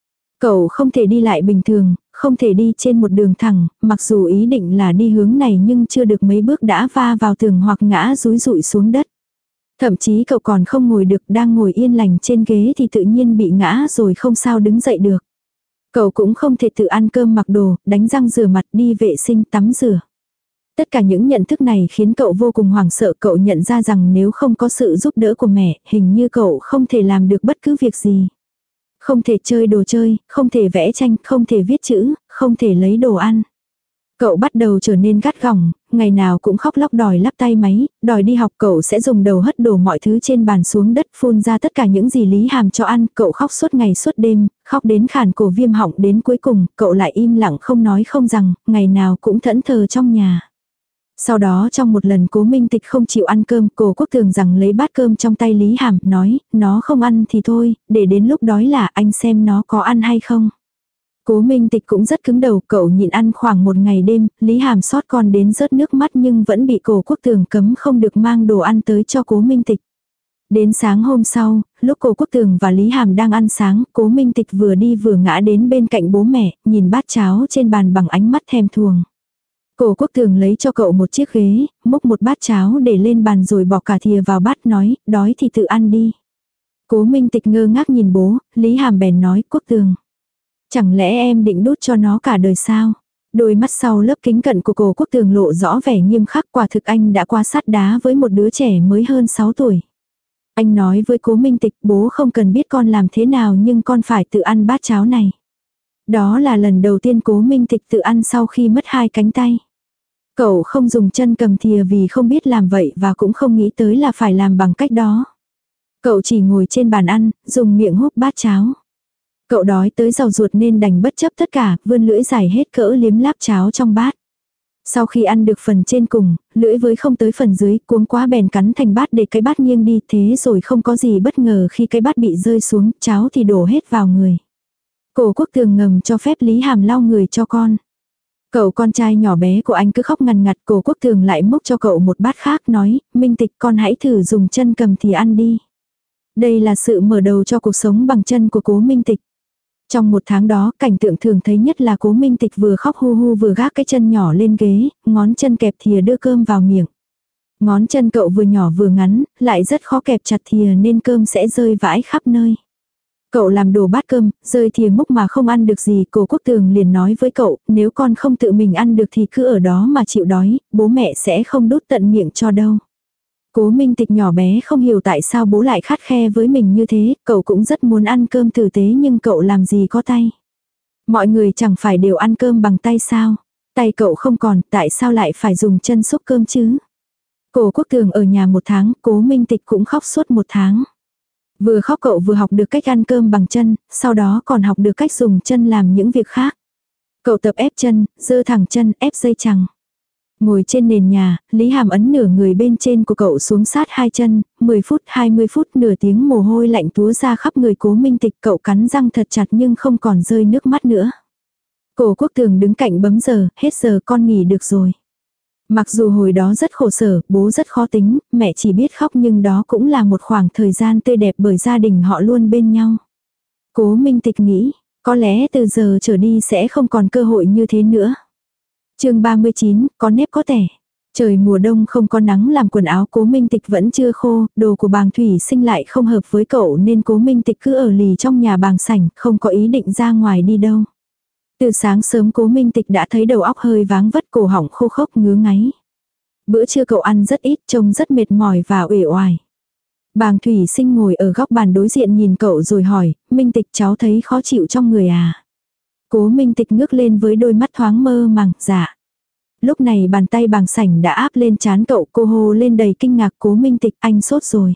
Cậu không thể đi lại bình thường, không thể đi trên một đường thẳng, mặc dù ý định là đi hướng này nhưng chưa được mấy bước đã va vào tường hoặc ngã rúi rụi xuống đất. Thậm chí cậu còn không ngồi được, đang ngồi yên lành trên ghế thì tự nhiên bị ngã rồi không sao đứng dậy được. Cậu cũng không thể tự ăn cơm mặc đồ, đánh răng rửa mặt, đi vệ sinh, tắm rửa. Tất cả những nhận thức này khiến cậu vô cùng hoảng sợ, cậu nhận ra rằng nếu không có sự giúp đỡ của mẹ, hình như cậu không thể làm được bất cứ việc gì. Không thể chơi đồ chơi, không thể vẽ tranh, không thể viết chữ, không thể lấy đồ ăn. Cậu bắt đầu trở nên gắt gỏng, ngày nào cũng khóc lóc đòi lắp tay máy, đòi đi học. Cậu sẽ dùng đầu hất đổ mọi thứ trên bàn xuống đất, phun ra tất cả những gì Lý Hàm cho ăn. Cậu khóc suốt ngày suốt đêm, khóc đến khản cổ viêm họng, đến cuối cùng, cậu lại im lặng không nói không rằng, ngày nào cũng thẫn thờ trong nhà. Sau đó trong một lần Cố Minh Tịch không chịu ăn cơm, Cố Quốc Tường rằng lấy bát cơm trong tay Lý Hàm, nói, nó không ăn thì thôi, để đến lúc đói là anh xem nó có ăn hay không. Cố Minh Tịch cũng rất cứng đầu, cậu nhịn ăn khoảng một ngày đêm, Lý Hàm sót con đến rớt nước mắt nhưng vẫn bị Cố Quốc Tường cấm không được mang đồ ăn tới cho Cố Minh Tịch. Đến sáng hôm sau, lúc Cố Quốc Tường và Lý Hàm đang ăn sáng, Cố Minh Tịch vừa đi vừa ngã đến bên cạnh bố mẹ, nhìn bát cháo trên bàn bằng ánh mắt thèm thuồng. Cố Quốc Tường lấy cho cậu một chiếc ghế, múc một bát cháo để lên bàn rồi bỏ cả thìa vào bát, nói, đói thì tự ăn đi. Cố Minh Tịch ngơ ngác nhìn bố, Lý Hàm bèn nói, Quốc Tường, chẳng lẽ em định đút cho nó cả đời sao? Đôi mắt sau lớp kính cận của Cố Quốc Tường lộ rõ vẻ nghiêm khắc, quả thực anh đã qua sắt đá với một đứa trẻ mới hơn sáu tuổi. Anh nói với Cố Minh Tịch, bố không cần biết con làm thế nào nhưng con phải tự ăn bát cháo này. Đó là lần đầu tiên Cố Minh Tịch tự ăn sau khi mất hai cánh tay. Cậu không dùng chân cầm thìa vì không biết làm vậy và cũng không nghĩ tới là phải làm bằng cách đó. Cậu chỉ ngồi trên bàn ăn, dùng miệng húp bát cháo. Cậu đói tới giàu ruột nên đành bất chấp tất cả, vươn lưỡi dài hết cỡ liếm láp cháo trong bát. Sau khi ăn được phần trên cùng, lưỡi với không tới phần dưới, cuống quá bèn cắn thành bát để cái bát nghiêng đi, thế rồi không có gì bất ngờ khi cái bát bị rơi xuống, cháo thì đổ hết vào người. Cố Quốc Tường ngầm cho phép Lý Hàm lau người cho con. Cậu con trai nhỏ bé của anh cứ khóc ngằn ngặt, Cố Quốc Tường lại múc cho cậu một bát khác, nói, Minh Tịch con hãy thử dùng chân cầm thì ăn đi. Đây là sự mở đầu cho cuộc sống bằng chân của Cố Minh Tịch. Trong một tháng đó, cảnh tượng thường thấy nhất là Cố Minh Tịch vừa khóc hu hu vừa gác cái chân nhỏ lên ghế, ngón chân kẹp thìa đưa cơm vào miệng. Ngón chân cậu vừa nhỏ vừa ngắn, lại rất khó kẹp chặt thìa nên cơm sẽ rơi vãi khắp nơi. Cậu làm đổ bát cơm, rơi thìa múc mà không ăn được gì, Cố Quốc Tường liền nói với cậu, nếu con không tự mình ăn được thì cứ ở đó mà chịu đói, bố mẹ sẽ không đút tận miệng cho đâu. Cố Minh Tịch nhỏ bé không hiểu tại sao bố lại khắt khe với mình như thế, cậu cũng rất muốn ăn cơm tử tế nhưng cậu làm gì có tay. Mọi người chẳng phải đều ăn cơm bằng tay sao? Tay cậu không còn, tại sao lại phải dùng chân xúc cơm chứ? Cố Quốc Tường ở nhà một tháng, Cố Minh Tịch cũng khóc suốt một tháng. Vừa khóc cậu vừa học được cách ăn cơm bằng chân, sau đó còn học được cách dùng chân làm những việc khác. Cậu tập ép chân, giơ thẳng chân, ép dây chằng. Ngồi trên nền nhà, Lý Hàm ấn nửa người bên trên của cậu xuống sát hai chân, mười phút, hai mươi phút, nửa tiếng mồ hôi lạnh túa ra khắp người Cố Minh Tịch, cậu cắn răng thật chặt nhưng không còn rơi nước mắt nữa. Cố Quốc Tường đứng cạnh bấm giờ, hết giờ con nghỉ được rồi. Mặc dù hồi đó rất khổ sở, bố rất khó tính, mẹ chỉ biết khóc nhưng đó cũng là một khoảng thời gian tươi đẹp bởi gia đình họ luôn bên nhau. Cố Minh Tịch nghĩ, có lẽ từ giờ trở đi sẽ không còn cơ hội như thế nữa. chương ba mươi chín, có nếp có tẻ. Trời mùa đông không có nắng làm quần áo Cố Minh Tịch vẫn chưa khô, đồ của Bàng Thủy Sinh lại không hợp với cậu nên Cố Minh Tịch cứ ở lì trong nhà Bàng sảnh, không có ý định ra ngoài đi đâu. Từ sáng sớm Cố Minh Tịch đã thấy đầu óc hơi váng vất, cổ họng khô khốc ngứa ngáy. Bữa trưa cậu ăn rất ít, trông rất mệt mỏi và uể oải. Bàng Thủy Sinh ngồi ở góc bàn đối diện nhìn cậu rồi hỏi, Minh Tịch cháu thấy khó chịu trong người à? Cố Minh Tịch ngước lên với đôi mắt thoáng mơ màng, dạ. Lúc này bàn tay Bàng sảnh đã áp lên trán cậu, cô hô lên đầy kinh ngạc, Cố Minh Tịch anh sốt rồi.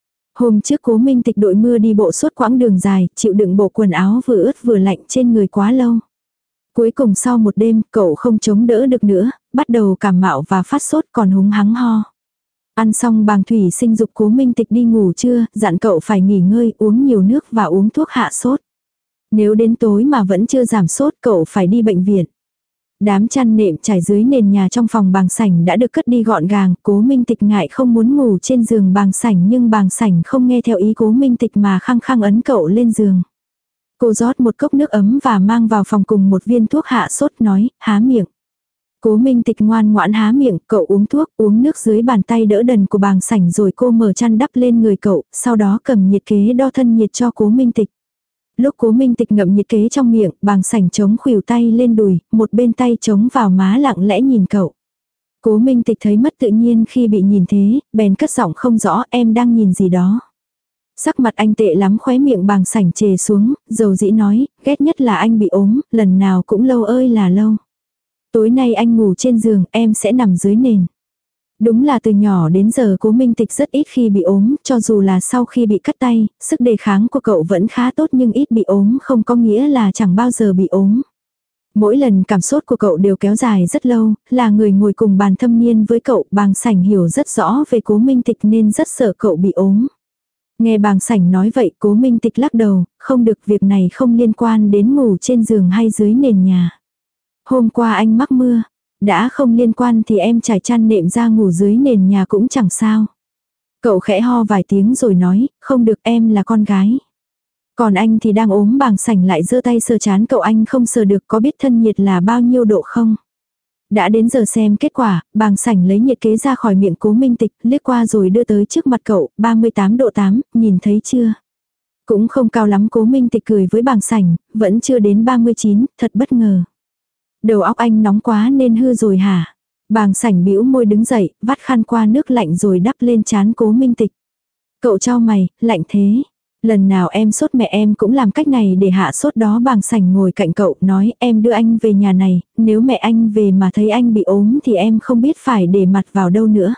Hôm trước Cố Minh Tịch đội mưa đi bộ suốt quãng đường dài, chịu đựng bộ quần áo vừa ướt vừa lạnh trên người quá lâu. Cuối cùng sau một đêm, cậu không chống đỡ được nữa, bắt đầu cảm mạo và phát sốt còn húng hắng ho. Ăn xong Bàng Thủy Sinh dục Cố Minh Tịch đi ngủ trưa, dặn cậu phải nghỉ ngơi, uống nhiều nước và uống thuốc hạ sốt. Nếu đến tối mà vẫn chưa giảm sốt, cậu phải đi bệnh viện. Đám chăn nệm trải dưới nền nhà trong phòng Bàng sảnh đã được cất đi gọn gàng, Cố Minh Tịch ngại không muốn ngủ trên giường Bàng sảnh nhưng Bàng sảnh không nghe theo ý Cố Minh Tịch mà khăng khăng ấn cậu lên giường. Cô rót một cốc nước ấm và mang vào phòng cùng một viên thuốc hạ sốt nói, há miệng. Cố Minh Tịch ngoan ngoãn há miệng, cậu uống thuốc, uống nước dưới bàn tay đỡ đần của Bàng sảnh rồi cô mở chăn đắp lên người cậu, sau đó cầm nhiệt kế đo thân nhiệt cho Cố Minh Tịch. Lúc Cố Minh Tịch ngậm nhiệt kế trong miệng, Bàng sảnh chống khuỷu tay lên đùi, một bên tay chống vào má lặng lẽ nhìn cậu. Cố Minh Tịch thấy mất tự nhiên khi bị nhìn thế, bèn cất giọng không rõ, em đang nhìn gì đó. Sắc mặt anh tệ lắm, khóe miệng Bàng sảnh chề xuống, dầu dĩ nói, ghét nhất là anh bị ốm, lần nào cũng lâu ơi là lâu. Tối nay anh ngủ trên giường, em sẽ nằm dưới nền. Đúng là từ nhỏ đến giờ Cố Minh Tịch rất ít khi bị ốm, cho dù là sau khi bị cắt tay, sức đề kháng của cậu vẫn khá tốt nhưng ít bị ốm không có nghĩa là chẳng bao giờ bị ốm. Mỗi lần cảm sốt của cậu đều kéo dài rất lâu, là người ngồi cùng bàn thâm niên với cậu, Bàng sảnh hiểu rất rõ về Cố Minh Tịch nên rất sợ cậu bị ốm. Nghe Bàng sảnh nói vậy Cố Minh Tịch lắc đầu, không được, việc này không liên quan đến ngủ trên giường hay dưới nền nhà. Hôm qua anh mắc mưa, đã không liên quan thì em trải chăn nệm ra ngủ dưới nền nhà cũng chẳng sao. Cậu khẽ ho vài tiếng rồi nói, không được, em là con gái. Còn anh thì đang ốm. Bàng sảnh lại giơ tay sờ chán cậu, anh không sờ được, có biết thân nhiệt là bao nhiêu độ không? Đã đến giờ xem kết quả, Bàng sảnh lấy nhiệt kế ra khỏi miệng Cố Minh Tịch, liếc qua rồi đưa tới trước mặt cậu, ba mươi tám độ tám, nhìn thấy chưa? Cũng không cao lắm. Cố Minh Tịch cười với Bàng sảnh, vẫn chưa đến ba mươi chín, thật bất ngờ. Đầu óc anh nóng quá nên hư rồi hả? Bàng sảnh bĩu môi đứng dậy, vắt khăn qua nước lạnh rồi đắp lên trán Cố Minh Tịch. Cậu chau mày, lạnh thế. Lần nào em sốt mẹ em cũng làm cách này để hạ sốt đó. Bàng sảnh ngồi cạnh cậu nói, em đưa anh về nhà này, nếu mẹ anh về mà thấy anh bị ốm thì em không biết phải để mặt vào đâu nữa.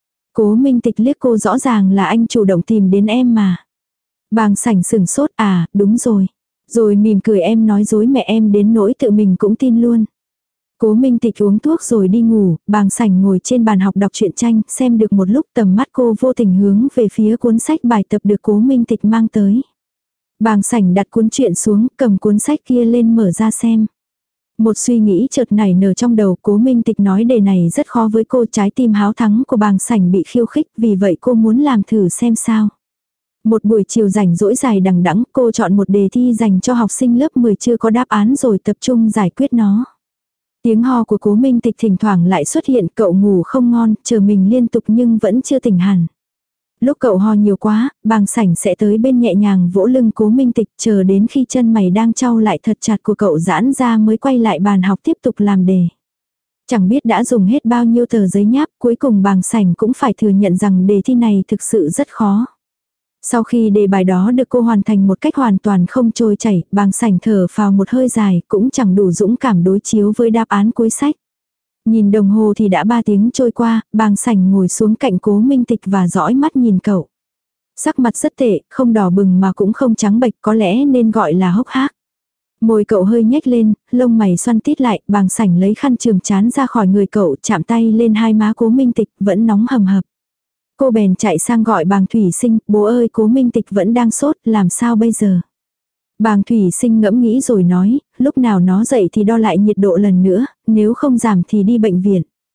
Cố Minh Tịch liếc cô, rõ ràng là anh chủ động tìm đến em mà. Bàng sảnh sừng sốt, à, đúng rồi. Rồi mỉm cười, em nói dối mẹ em đến nỗi tự mình cũng tin luôn. Cố Minh Tịch uống thuốc rồi đi ngủ, Bàng sảnh ngồi trên bàn học đọc truyện tranh, xem được một lúc tầm mắt cô vô tình hướng về phía cuốn sách bài tập được Cố Minh Tịch mang tới. Bàng sảnh đặt cuốn truyện xuống, cầm cuốn sách kia lên mở ra xem. Một suy nghĩ chợt nảy nở trong đầu. Cố Minh Tịch nói đề này rất khó với cô, trái tim háo thắng của Bàng sảnh bị khiêu khích, vì vậy cô muốn làm thử xem sao. Một buổi chiều rảnh rỗi dài đằng đẵng, cô chọn một đề thi dành cho học sinh lớp mười chưa có đáp án rồi tập trung giải quyết nó. Tiếng ho của Cố Minh Tịch thỉnh thoảng lại xuất hiện, cậu ngủ không ngon, chờ mình liên tục nhưng vẫn chưa tỉnh hẳn. Lúc cậu ho nhiều quá, Bàng sảnh sẽ tới bên nhẹ nhàng vỗ lưng Cố Minh Tịch, chờ đến khi chân mày đang chau lại thật chặt của cậu giãn ra mới quay lại bàn học tiếp tục làm đề. Chẳng biết đã dùng hết bao nhiêu tờ giấy nháp, cuối cùng Bàng sảnh cũng phải thừa nhận rằng đề thi này thực sự rất khó. Sau khi đề bài đó được cô hoàn thành một cách hoàn toàn không trôi chảy, Bàng sảnh thở phào một hơi dài, cũng chẳng đủ dũng cảm đối chiếu với đáp án cuối sách. Nhìn đồng hồ thì đã ba tiếng trôi qua, Bàng sảnh ngồi xuống cạnh Cố Minh Tịch và dõi mắt nhìn cậu. Sắc mặt rất tệ, không đỏ bừng mà cũng không trắng bệch, có lẽ nên gọi là hốc hác. Môi cậu hơi nhếch lên, lông mày xoăn tít lại, Bàng sảnh lấy khăn chườm trán ra khỏi người cậu, chạm tay lên hai má Cố Minh Tịch, vẫn nóng hầm hập. Cô bèn chạy sang gọi Bàng Thủy Sinh, bố ơi, Cố Minh Tịch vẫn đang sốt, làm sao bây giờ? Bàng Thủy Sinh ngẫm nghĩ rồi nói, lúc nào nó dậy thì đo lại nhiệt độ lần nữa, nếu không giảm thì đi bệnh viện.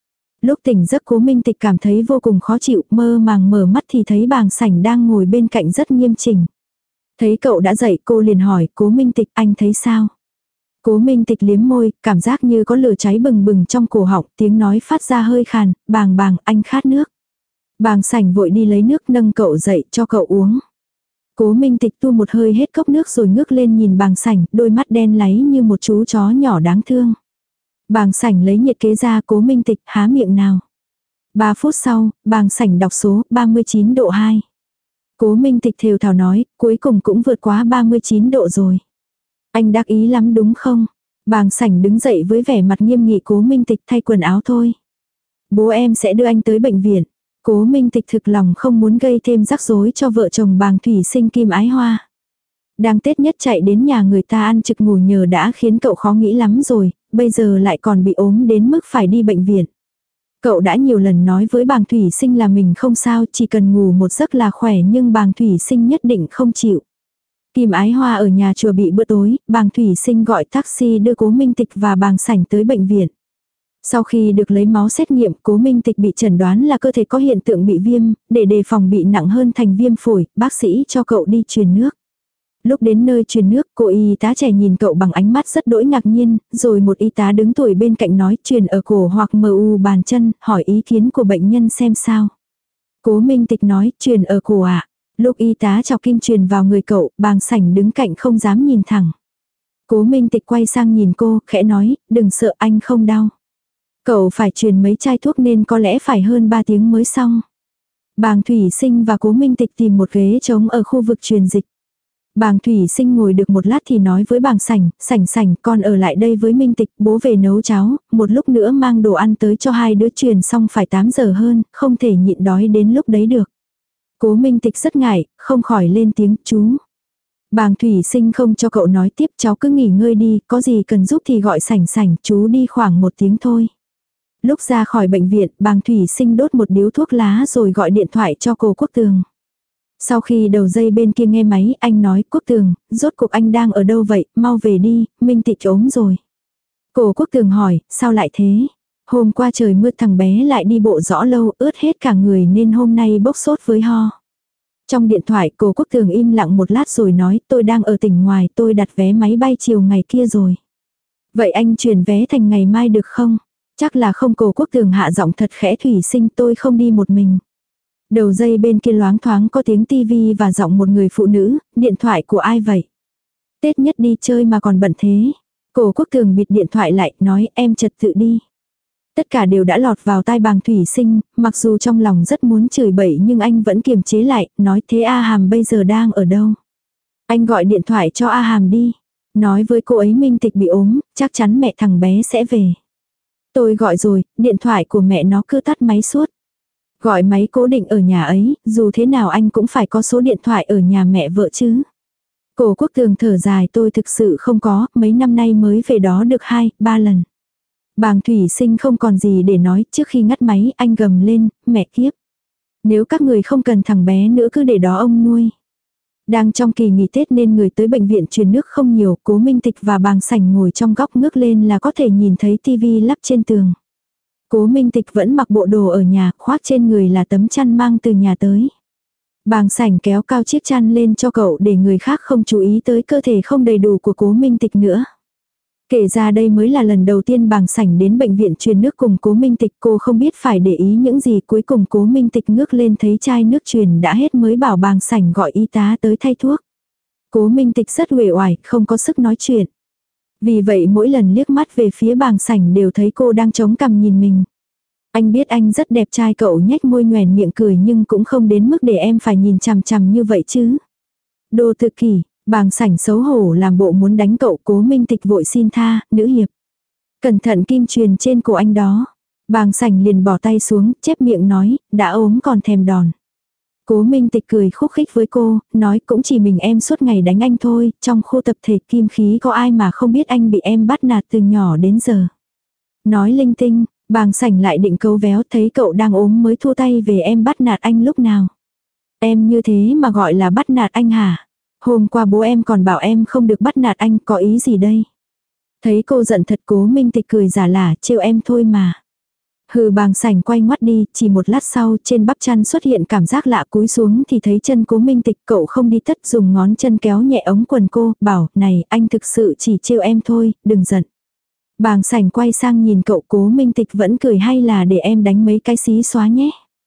Lúc tỉnh giấc Cố Minh Tịch cảm thấy vô cùng khó chịu, mơ màng mở mắt thì thấy Bàng Sảnh đang ngồi bên cạnh rất nghiêm chỉnh. Thấy cậu đã dậy cô liền hỏi, Cố Minh Tịch anh thấy sao? Cố Minh Tịch liếm môi, cảm giác như có lửa cháy bừng bừng trong cổ họng, tiếng nói phát ra hơi khàn, Bàng Bàng anh khát nước. Bàng Sảnh vội đi lấy nước nâng cậu dậy cho cậu uống. Cố Minh Tịch tu một hơi hết cốc nước rồi ngước lên nhìn Bàng Sảnh, đôi mắt đen láy như một chú chó nhỏ đáng thương. Bàng Sảnh lấy nhiệt kế ra, Cố Minh Tịch há miệng nào. Ba phút sau, Bàng Sảnh đọc số ba mươi chín độ hai. Cố Minh Tịch thều thào nói, cuối cùng cũng vượt quá ba mươi chín độ rồi. Anh đắc ý lắm đúng không? Bàng Sảnh đứng dậy với vẻ mặt nghiêm nghị. Cố Minh Tịch thay quần áo thôi. Bố em sẽ đưa anh tới bệnh viện. Cố Minh Tịch thực lòng không muốn gây thêm rắc rối cho vợ chồng Bàng Thủy Sinh Kim Ái Hoa. Đang Tết nhất chạy đến nhà người ta ăn trực ngủ nhờ đã khiến cậu khó nghĩ lắm rồi, bây giờ lại còn bị ốm đến mức phải đi bệnh viện. Cậu đã nhiều lần nói với Bàng Thủy Sinh là mình không sao, chỉ cần ngủ một giấc là khỏe, nhưng Bàng Thủy Sinh nhất định không chịu. Kim Ái Hoa ở nhà chùa bị bữa tối, Bàng Thủy Sinh gọi taxi đưa Cố Minh Tịch và Bàng Sảnh tới bệnh viện. Sau khi được lấy máu xét nghiệm, Cố Minh Tịch bị chẩn đoán là cơ thể có hiện tượng bị viêm, để đề phòng bị nặng hơn thành viêm phổi, bác sĩ cho cậu đi truyền nước. Lúc đến nơi truyền nước, cô y tá trẻ nhìn cậu bằng ánh mắt rất đỗi ngạc nhiên, rồi một y tá đứng tuổi bên cạnh nói truyền ở cổ hoặc mờ u bàn chân, hỏi ý kiến của bệnh nhân xem sao. Cố Minh Tịch nói truyền ở cổ ạ. À. Lúc y tá chọc kim truyền vào người cậu, Bàng Sảnh đứng cạnh không dám nhìn thẳng. Cố Minh Tịch quay sang nhìn cô, khẽ nói, đừng sợ anh không đau. Cậu phải truyền mấy chai thuốc nên có lẽ phải hơn ba tiếng mới xong. Bàng Thủy Sinh và Cố Minh Tịch tìm một ghế trống ở khu vực truyền dịch. Bàng Thủy Sinh ngồi được một lát thì nói với Bàng Sảnh, Sảnh Sảnh con ở lại đây với Minh Tịch, bố về nấu cháo, một lúc nữa mang đồ ăn tới cho hai đứa truyền xong phải tám giờ hơn, không thể nhịn đói đến lúc đấy được. Cố Minh Tịch rất ngại, không khỏi lên tiếng chú. Bàng Thủy Sinh không cho cậu nói tiếp, cháu cứ nghỉ ngơi đi, có gì cần giúp thì gọi Sảnh Sảnh, chú đi khoảng một tiếng thôi. Lúc ra khỏi bệnh viện, Bàng Thủy Sinh đốt một điếu thuốc lá rồi gọi điện thoại cho cô Quốc Tường. Sau khi đầu dây bên kia nghe máy, anh nói, Quốc Tường, rốt cuộc anh đang ở đâu vậy, mau về đi, Minh Tịch ốm rồi. Cô Quốc Tường hỏi, sao lại thế? Hôm qua trời mưa thằng bé lại đi bộ rõ lâu, ướt hết cả người nên hôm nay bốc sốt với ho. Trong điện thoại, cô Quốc Tường im lặng một lát rồi nói, tôi đang ở tỉnh ngoài, tôi đặt vé máy bay chiều ngày kia rồi. Vậy anh chuyển vé thành ngày mai được không? Chắc là không. Cô Quốc Tường hạ giọng thật khẽ, Thủy Sinh tôi không đi một mình. Đầu dây bên kia loáng thoáng có tiếng tivi và giọng một người phụ nữ, điện thoại của ai vậy? Tết nhất đi chơi mà còn bận thế. Cô Quốc Tường bịt điện thoại lại, nói em trật tự đi. Tất cả đều đã lọt vào tai Bàng Thủy Sinh, mặc dù trong lòng rất muốn chửi bậy nhưng anh vẫn kiềm chế lại, nói thế A Hàm bây giờ đang ở đâu? Anh gọi điện thoại cho A Hàm đi. Nói với cô ấy Minh Tịch bị ốm, chắc chắn mẹ thằng bé sẽ về. Tôi gọi rồi, điện thoại của mẹ nó cứ tắt máy suốt. Gọi máy cố định ở nhà ấy, dù thế nào anh cũng phải có số điện thoại ở nhà mẹ vợ chứ. Cô Quốc Tường thở dài, tôi thực sự không có, mấy năm nay mới về đó được hai, ba lần. Bàng Thủy Sinh không còn gì để nói, trước khi ngắt máy anh gầm lên, mẹ kiếp. Nếu các người không cần thằng bé nữa cứ để đó ông nuôi. Đang trong kỳ nghỉ Tết nên người tới bệnh viện truyền nước không nhiều, Cố Minh Tịch và Bàng Sảnh ngồi trong góc ngước lên là có thể nhìn thấy tivi lắp trên tường. Cố Minh Tịch vẫn mặc bộ đồ ở nhà, khoác trên người là tấm chăn mang từ nhà tới. Bàng Sảnh kéo cao chiếc chăn lên cho cậu để người khác không chú ý tới cơ thể không đầy đủ của Cố Minh Tịch nữa. Kể ra đây mới là lần đầu tiên Bàng Sảnh đến bệnh viện truyền nước cùng Cố Minh Tịch, cô không biết phải để ý những gì, cuối cùng Cố Minh Tịch ngước lên thấy chai nước truyền đã hết mới bảo Bàng Sảnh gọi y tá tới thay thuốc. Cố Minh Tịch rất uể oải, không có sức nói chuyện. Vì vậy mỗi lần liếc mắt về phía Bàng Sảnh đều thấy cô đang chống cằm nhìn mình. Anh biết anh rất đẹp trai, cậu nhếch môi nhoẻn miệng cười, nhưng cũng không đến mức để em phải nhìn chằm chằm như vậy chứ. Đồ tự kỷ. Bàng Sảnh xấu hổ làm bộ muốn đánh cậu. Cố Minh Tịch vội xin tha, nữ hiệp. Cẩn thận kim truyền trên cổ anh đó. Bàng Sảnh liền bỏ tay xuống, chép miệng nói, đã ốm còn thèm đòn. Cố Minh Tịch cười khúc khích với cô, nói cũng chỉ mình em suốt ngày đánh anh thôi, trong khu tập thể Kim Khí có ai mà không biết anh bị em bắt nạt từ nhỏ đến giờ. Nói linh tinh, Bàng Sảnh lại định câu véo, thấy cậu đang ốm mới thua tay về em bắt nạt anh lúc nào. Em như thế mà gọi là bắt nạt anh hả? Hôm qua bố em còn bảo em không được bắt nạt anh, có ý gì đây? Thấy cô giận thật, Cố Minh Tịch cười giả lả, trêu em thôi mà. Hừ, bàng sảnh quay ngoắt đi, chỉ một lát sau trên bắp chân xuất hiện cảm giác lạ, cúi xuống thì thấy chân Cố Minh Tịch. Cậu không đi tất, dùng ngón chân kéo nhẹ ống quần cô, bảo, này, anh thực sự chỉ trêu em thôi, đừng giận. Bàng sảnh quay sang nhìn cậu, Cố Minh Tịch vẫn cười, hay là để em đánh mấy cái xí xóa nhé.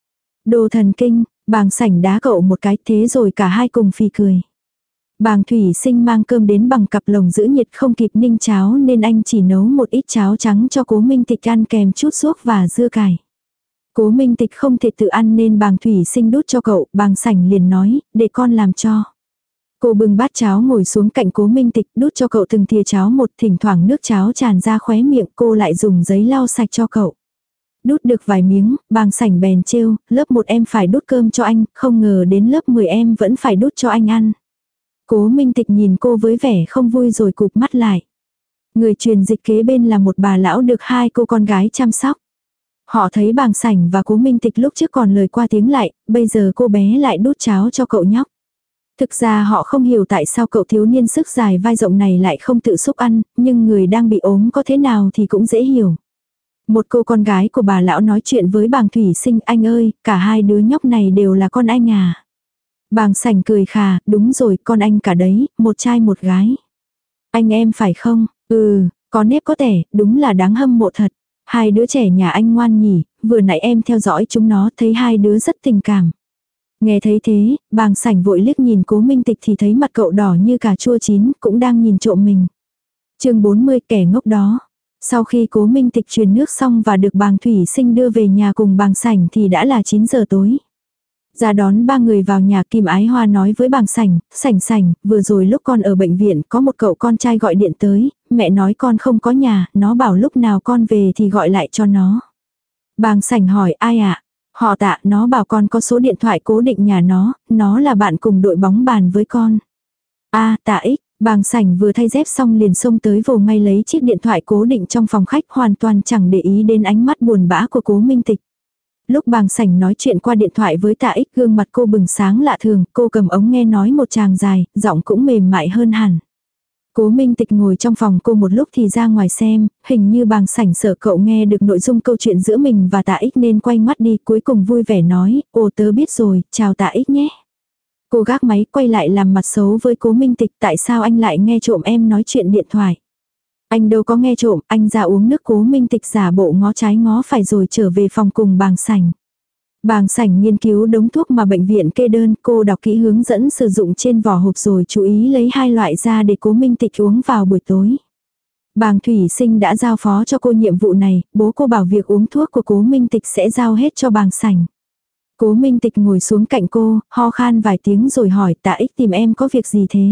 Đồ thần kinh, bàng sảnh đá cậu một cái, thế rồi cả hai cùng phì cười. Bàng Thủy Sinh mang cơm đến bằng cặp lồng giữ nhiệt, không kịp ninh cháo nên anh chỉ nấu một ít cháo trắng cho Cố Minh Tịch ăn kèm chút ruốc và dưa cải. Cố Minh Tịch không thể tự ăn nên Bàng Thủy Sinh đút cho cậu, bàng sảnh liền nói, để con làm cho. Cô bưng bát cháo ngồi xuống cạnh Cố Minh Tịch, đút cho cậu từng thìa cháo một, thỉnh thoảng nước cháo tràn ra khóe miệng, cô lại dùng giấy lau sạch cho cậu. Đút được vài miếng, bàng sảnh bèn trêu, lớp một em phải đút cơm cho anh, không ngờ đến lớp mười em vẫn phải đút cho anh ăn. Cố Minh Tịch nhìn cô với vẻ không vui rồi cụp mắt lại. Người truyền dịch kế bên là một bà lão được hai cô con gái chăm sóc. Họ thấy bàng sảnh và Cố Minh Tịch lúc trước còn lời qua tiếng lại, bây giờ cô bé lại đút cháo cho cậu nhóc. Thực ra họ không hiểu tại sao cậu thiếu niên sức dài vai rộng này lại không tự xúc ăn, nhưng người đang bị ốm có thế nào thì cũng dễ hiểu. Một cô con gái của bà lão nói chuyện với Bàng Thủy Sinh, anh ơi, cả hai đứa nhóc này đều là con anh à. Bàng sảnh cười khà, đúng rồi, con anh cả đấy, một trai một gái. Anh em phải không? Ừ, có nếp có tẻ, đúng là đáng hâm mộ thật. Hai đứa trẻ nhà anh ngoan nhỉ, vừa nãy em theo dõi chúng nó thấy hai đứa rất tình cảm. Nghe thấy thế, bàng sảnh vội liếc nhìn Cố Minh Tịch thì thấy mặt cậu đỏ như cà chua chín, cũng đang nhìn trộm mình. Chương bốn mươi, kẻ ngốc đó. Sau khi Cố Minh Tịch truyền nước xong và được Bàng Thủy Sinh đưa về nhà cùng bàng sảnh thì đã là chín giờ tối. Ra đón ba người vào nhà, Kim Ái Hoa nói với bàng sảnh, sảnh sảnh, vừa rồi lúc con ở bệnh viện có một cậu con trai gọi điện tới, mẹ nói con không có nhà, nó bảo lúc nào con về thì gọi lại cho nó. Bàng sảnh hỏi, ai ạ? À? Họ Tạ, nó bảo con có số điện thoại cố định nhà nó, nó là bạn cùng đội bóng bàn với con. A, à, Tạ Ích. Bàng sảnh vừa thay dép xong liền xông tới vồ ngay lấy chiếc điện thoại cố định trong phòng khách, hoàn toàn chẳng để ý đến ánh mắt buồn bã của Cố Minh Tịch. Lúc bàng sảnh nói chuyện qua điện thoại với Tạ Ích, gương mặt cô bừng sáng lạ thường, cô cầm ống nghe nói một tràng dài, giọng cũng mềm mại hơn hẳn. Cố Minh Tịch ngồi trong phòng cô một lúc thì ra ngoài xem, hình như bàng sảnh sợ cậu nghe được nội dung câu chuyện giữa mình và Tạ Ích nên quay mắt đi, cuối cùng vui vẻ nói, ồ tớ biết rồi, chào Tạ Ích nhé. Cô gác máy quay lại làm mặt xấu với Cố Minh Tịch, tại sao anh lại nghe trộm em nói chuyện điện thoại? Anh đâu có nghe trộm, anh ra uống nước. Cố Minh Tịch giả bộ ngó trái ngó phải rồi trở về phòng cùng bàng sảnh. Bàng sảnh nghiên cứu đống thuốc mà bệnh viện kê đơn, cô đọc kỹ hướng dẫn sử dụng trên vỏ hộp rồi chú ý lấy hai loại ra để Cố Minh Tịch uống vào buổi tối. Bàng Thủy Sinh đã giao phó cho cô nhiệm vụ này, bố cô bảo việc uống thuốc của Cố Minh Tịch sẽ giao hết cho bàng sảnh. Cố Minh Tịch ngồi xuống cạnh cô, ho khan vài tiếng rồi hỏi, Tạ Ích tìm em có việc gì thế?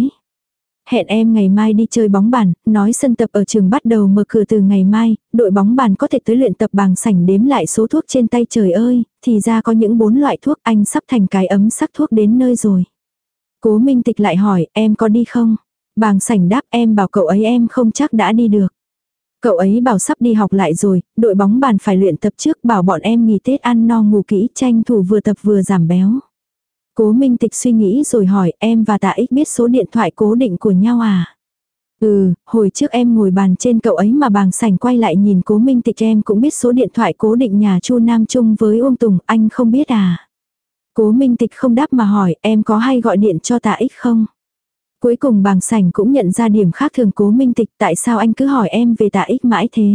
Hẹn em ngày mai đi chơi bóng bàn, nói sân tập ở trường bắt đầu mở cửa từ ngày mai, đội bóng bàn có thể tới luyện tập. Bàng sảnh đếm lại số thuốc trên tay, trời ơi, thì ra có những bốn loại thuốc, anh sắp thành cái ấm sắc thuốc đến nơi rồi. Cố Minh Tịch lại hỏi, em có đi không? Bàng sảnh đáp, em bảo cậu ấy em không chắc đã đi được. Cậu ấy bảo sắp đi học lại rồi, đội bóng bàn phải luyện tập trước, bảo bọn em nghỉ Tết ăn no ngủ kỹ, tranh thủ vừa tập vừa giảm béo. Cố Minh Tịch suy nghĩ rồi hỏi, em và Tạ Ích biết số điện thoại cố định của nhau à? Ừ, hồi trước em ngồi bàn trên cậu ấy mà. Bàng sảnh quay lại nhìn Cố Minh Tịch, em cũng biết số điện thoại cố định nhà Chu Nam Trung với Uông Tùng, anh không biết à? Cố Minh Tịch không đáp mà hỏi, em có hay gọi điện cho Tạ Ích không? Cuối cùng bàng sảnh cũng nhận ra điểm khác thường Cố Minh Tịch, tại sao anh cứ hỏi em về Tạ Ích mãi thế?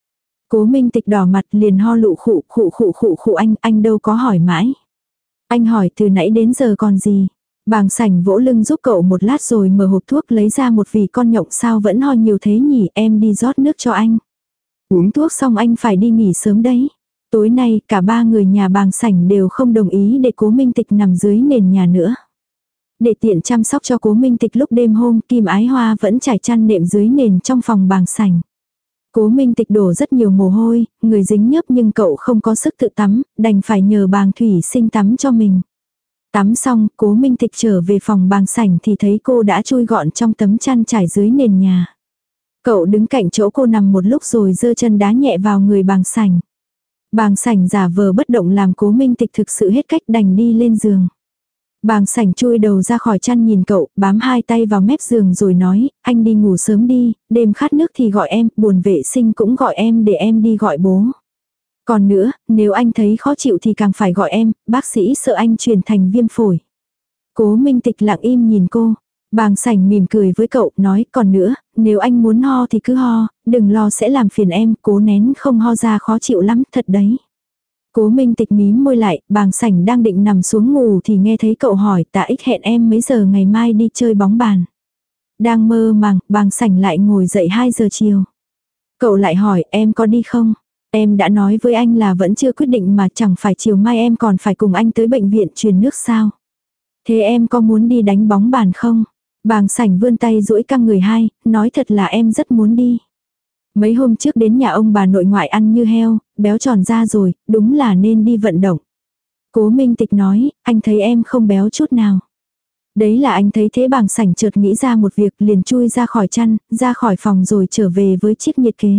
Cố Minh Tịch đỏ mặt liền ho lụ khụ khụ khụ khụ khụ anh, anh đâu có hỏi mãi. Anh hỏi từ nãy đến giờ còn gì? Bàng sảnh vỗ lưng giúp cậu một lát rồi mở hộp thuốc lấy ra một vỉ con nhộng, sao vẫn ho nhiều thế nhỉ, em đi rót nước cho anh. Uống thuốc xong anh phải đi nghỉ sớm đấy. Tối nay cả ba người nhà bàng sảnh đều không đồng ý để Cố Minh Tịch nằm dưới nền nhà nữa. Để tiện chăm sóc cho Cố Minh Tịch lúc đêm hôm, Kim Ái Hoa vẫn trải chăn nệm dưới nền trong phòng bàng sảnh. Cố Minh Tịch đổ rất nhiều mồ hôi, người dính nhớp nhưng cậu không có sức tự tắm, đành phải nhờ Bàng Thủy Sinh tắm cho mình. Tắm xong, Cố Minh Tịch trở về phòng bàng sảnh thì thấy cô đã chui gọn trong tấm chăn trải dưới nền nhà. Cậu đứng cạnh chỗ cô nằm một lúc rồi giơ chân đá nhẹ vào người bàng sảnh. Bàng sảnh giả vờ bất động làm Cố Minh Tịch thực sự hết cách, đành đi lên giường. Bàng sảnh chui đầu ra khỏi chăn nhìn cậu, bám hai tay vào mép giường rồi nói, anh đi ngủ sớm đi, đêm khát nước thì gọi em, buồn vệ sinh cũng gọi em để em đi gọi bố. Còn nữa, nếu anh thấy khó chịu thì càng phải gọi em, bác sĩ sợ anh chuyển thành viêm phổi. Cố Minh Tịch lặng im nhìn cô. Bàng Sảnh mỉm cười với cậu, nói còn nữa, nếu anh muốn ho thì cứ ho, đừng lo sẽ làm phiền em, cố nén không ho ra khó chịu lắm, thật đấy. Cố Minh Tịch mím môi lại, Bàng Sảnh đang định nằm xuống ngủ thì nghe thấy cậu hỏi Tạ Ích hẹn em mấy giờ ngày mai đi chơi bóng bàn. Đang mơ màng, Bàng Sảnh lại ngồi dậy hai giờ chiều. Cậu lại hỏi em có đi không? Em đã nói với anh là vẫn chưa quyết định mà chẳng phải chiều mai em còn phải cùng anh tới bệnh viện truyền nước sao? Thế em có muốn đi đánh bóng bàn không? Bàng Sảnh vươn tay duỗi căng người hai, nói thật là em rất muốn đi. Mấy hôm trước đến nhà ông bà nội ngoại ăn như heo, béo tròn ra rồi, đúng là nên đi vận động. Cố Minh Tịch nói, anh thấy em không béo chút nào. Đấy là anh thấy thế. Bàng Sảnh chợt nghĩ ra một việc, liền chui ra khỏi chăn, ra khỏi phòng rồi trở về với chiếc nhiệt kế.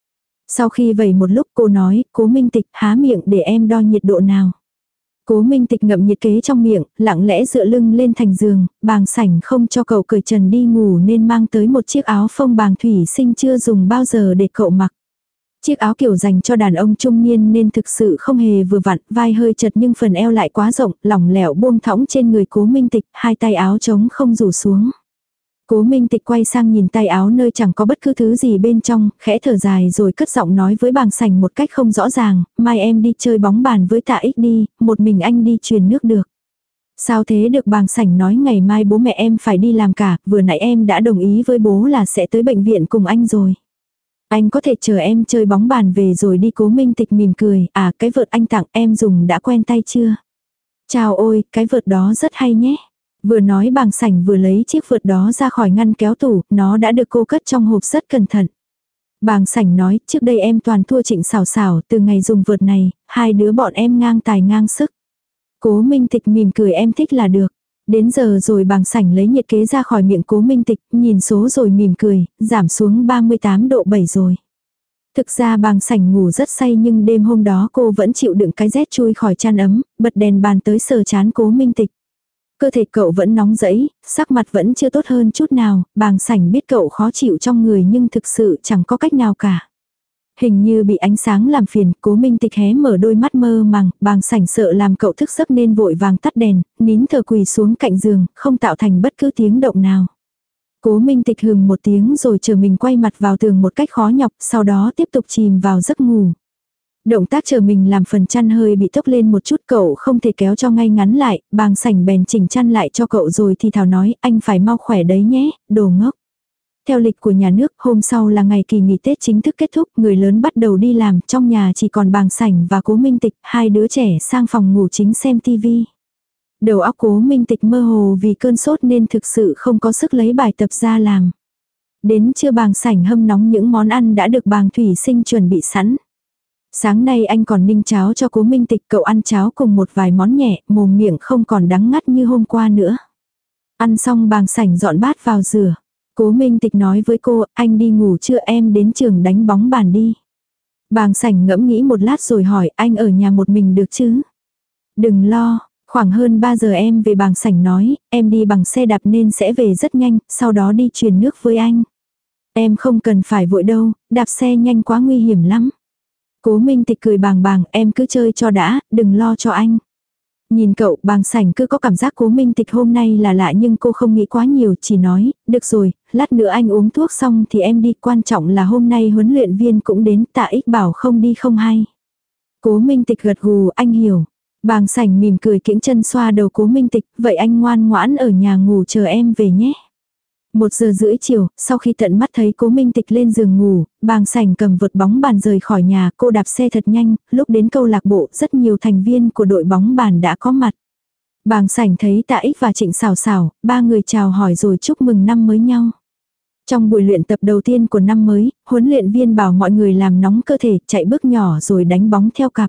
Sau khi vẩy một lúc cô nói, Cố Minh Tịch há miệng để em đo nhiệt độ nào. Cố Minh Tịch ngậm nhiệt kế trong miệng, lặng lẽ dựa lưng lên thành giường, Bàng Sảnh không cho cậu cởi trần đi ngủ nên mang tới một chiếc áo phông bàng thủy sinh chưa dùng bao giờ để cậu mặc. Chiếc áo kiểu dành cho đàn ông trung niên nên thực sự không hề vừa vặn, vai hơi chật nhưng phần eo lại quá rộng, lỏng lẻo buông thõng trên người Cố Minh Tịch, hai tay áo trống không rủ xuống. Cố Minh Tịch quay sang nhìn tay áo nơi chẳng có bất cứ thứ gì bên trong, khẽ thở dài rồi cất giọng nói với Bàng Sảnh một cách không rõ ràng, mai em đi chơi bóng bàn với Tạ Ích đi, một mình anh đi truyền nước được. Sao thế được? Bàng Sảnh nói ngày mai bố mẹ em phải đi làm cả, vừa nãy em đã đồng ý với bố là sẽ tới bệnh viện cùng anh rồi. Anh có thể chờ em chơi bóng bàn về rồi đi. Cố Minh Tịch mỉm cười, à cái vợt anh tặng em dùng đã quen tay chưa? Chào ôi, cái vợt đó rất hay nhé. Vừa nói Bàng Sảnh vừa lấy chiếc vợt đó ra khỏi ngăn kéo tủ, nó đã được cô cất trong hộp rất cẩn thận. Bàng Sảnh nói, trước đây em toàn thua Trịnh Sảo Sảo, từ ngày dùng vợt này, hai đứa bọn em ngang tài ngang sức. Cố Minh Tịch mỉm cười, em thích là được. Đến giờ rồi. Bàng Sảnh lấy nhiệt kế ra khỏi miệng Cố Minh Tịch, nhìn số rồi mỉm cười, giảm xuống ba mươi tám độ bảy rồi. Thực ra Bàng Sảnh ngủ rất say nhưng đêm hôm đó cô vẫn chịu đựng cái rét chui khỏi chăn ấm, bật đèn bàn tới sờ chán Cố Minh Tịch. Cơ thể cậu vẫn nóng rẫy, sắc mặt vẫn chưa tốt hơn chút nào, Bàng Sảnh biết cậu khó chịu trong người nhưng thực sự chẳng có cách nào cả. Hình như bị ánh sáng làm phiền, Cố Minh Tịch hé mở đôi mắt mơ màng, Bàng Sảnh sợ làm cậu thức giấc nên vội vàng tắt đèn, nín thở quỳ xuống cạnh giường, không tạo thành bất cứ tiếng động nào. Cố Minh Tịch hừm một tiếng rồi chờ mình quay mặt vào tường một cách khó nhọc, sau đó tiếp tục chìm vào giấc ngủ. Động tác chờ mình làm phần chăn hơi bị tốc lên một chút, cậu không thể kéo cho ngay ngắn lại, Bàng Sảnh bèn chỉnh chăn lại cho cậu rồi thì thào nói, anh phải mau khỏe đấy nhé, đồ ngốc. Theo lịch của nhà nước, hôm sau là ngày kỳ nghỉ Tết chính thức kết thúc, người lớn bắt đầu đi làm, trong nhà chỉ còn Bàng Sảnh và Cố Minh Tịch, hai đứa trẻ sang phòng ngủ chính xem tivi. Đầu óc Cố Minh Tịch mơ hồ vì cơn sốt nên thực sự không có sức lấy bài tập ra làm. Đến trưa Bàng Sảnh hâm nóng những món ăn đã được Bàng Thủy Sinh chuẩn bị sẵn. Sáng nay anh còn ninh cháo cho Cố Minh Tịch, cậu ăn cháo cùng một vài món nhẹ, mồm miệng không còn đắng ngắt như hôm qua nữa. Ăn xong Bàng Sảnh dọn bát vào rửa. Cố Minh Tịch nói với cô, anh đi ngủ chưa, em đến trường đánh bóng bàn đi. Bàng Sảnh ngẫm nghĩ một lát rồi hỏi, anh ở nhà một mình được chứ? Đừng lo, khoảng hơn ba giờ em về. Bàng Sảnh nói, em đi bằng xe đạp nên sẽ về rất nhanh, sau đó đi truyền nước với anh. Em không cần phải vội đâu, đạp xe nhanh quá nguy hiểm lắm. Cố Minh Tịch cười bàng bàng, em cứ chơi cho đã, đừng lo cho anh. Nhìn cậu, Bàng Sảnh cứ có cảm giác Cố Minh Tịch hôm nay là lạ nhưng cô không nghĩ quá nhiều, chỉ nói, được rồi, lát nữa anh uống thuốc xong thì em đi, quan trọng là hôm nay huấn luyện viên cũng đến, Tạ Ích bảo không đi không hay. Cố Minh Tịch gật gù, anh hiểu. Bàng Sảnh mỉm cười kiễng chân xoa đầu Cố Minh Tịch, vậy anh ngoan ngoãn ở nhà ngủ chờ em về nhé. Một giờ rưỡi chiều, sau khi tận mắt thấy Cố Minh Tịch lên giường ngủ, Bàng Sảnh cầm vợt bóng bàn rời khỏi nhà, cô đạp xe thật nhanh, lúc đến câu lạc bộ rất nhiều thành viên của đội bóng bàn đã có mặt. Bàng Sảnh thấy Tạ Ích và Trịnh Sảo Sảo, ba người chào hỏi rồi chúc mừng năm mới nhau. Trong buổi luyện tập đầu tiên của năm mới, huấn luyện viên bảo mọi người làm nóng cơ thể, chạy bước nhỏ rồi đánh bóng theo cặp.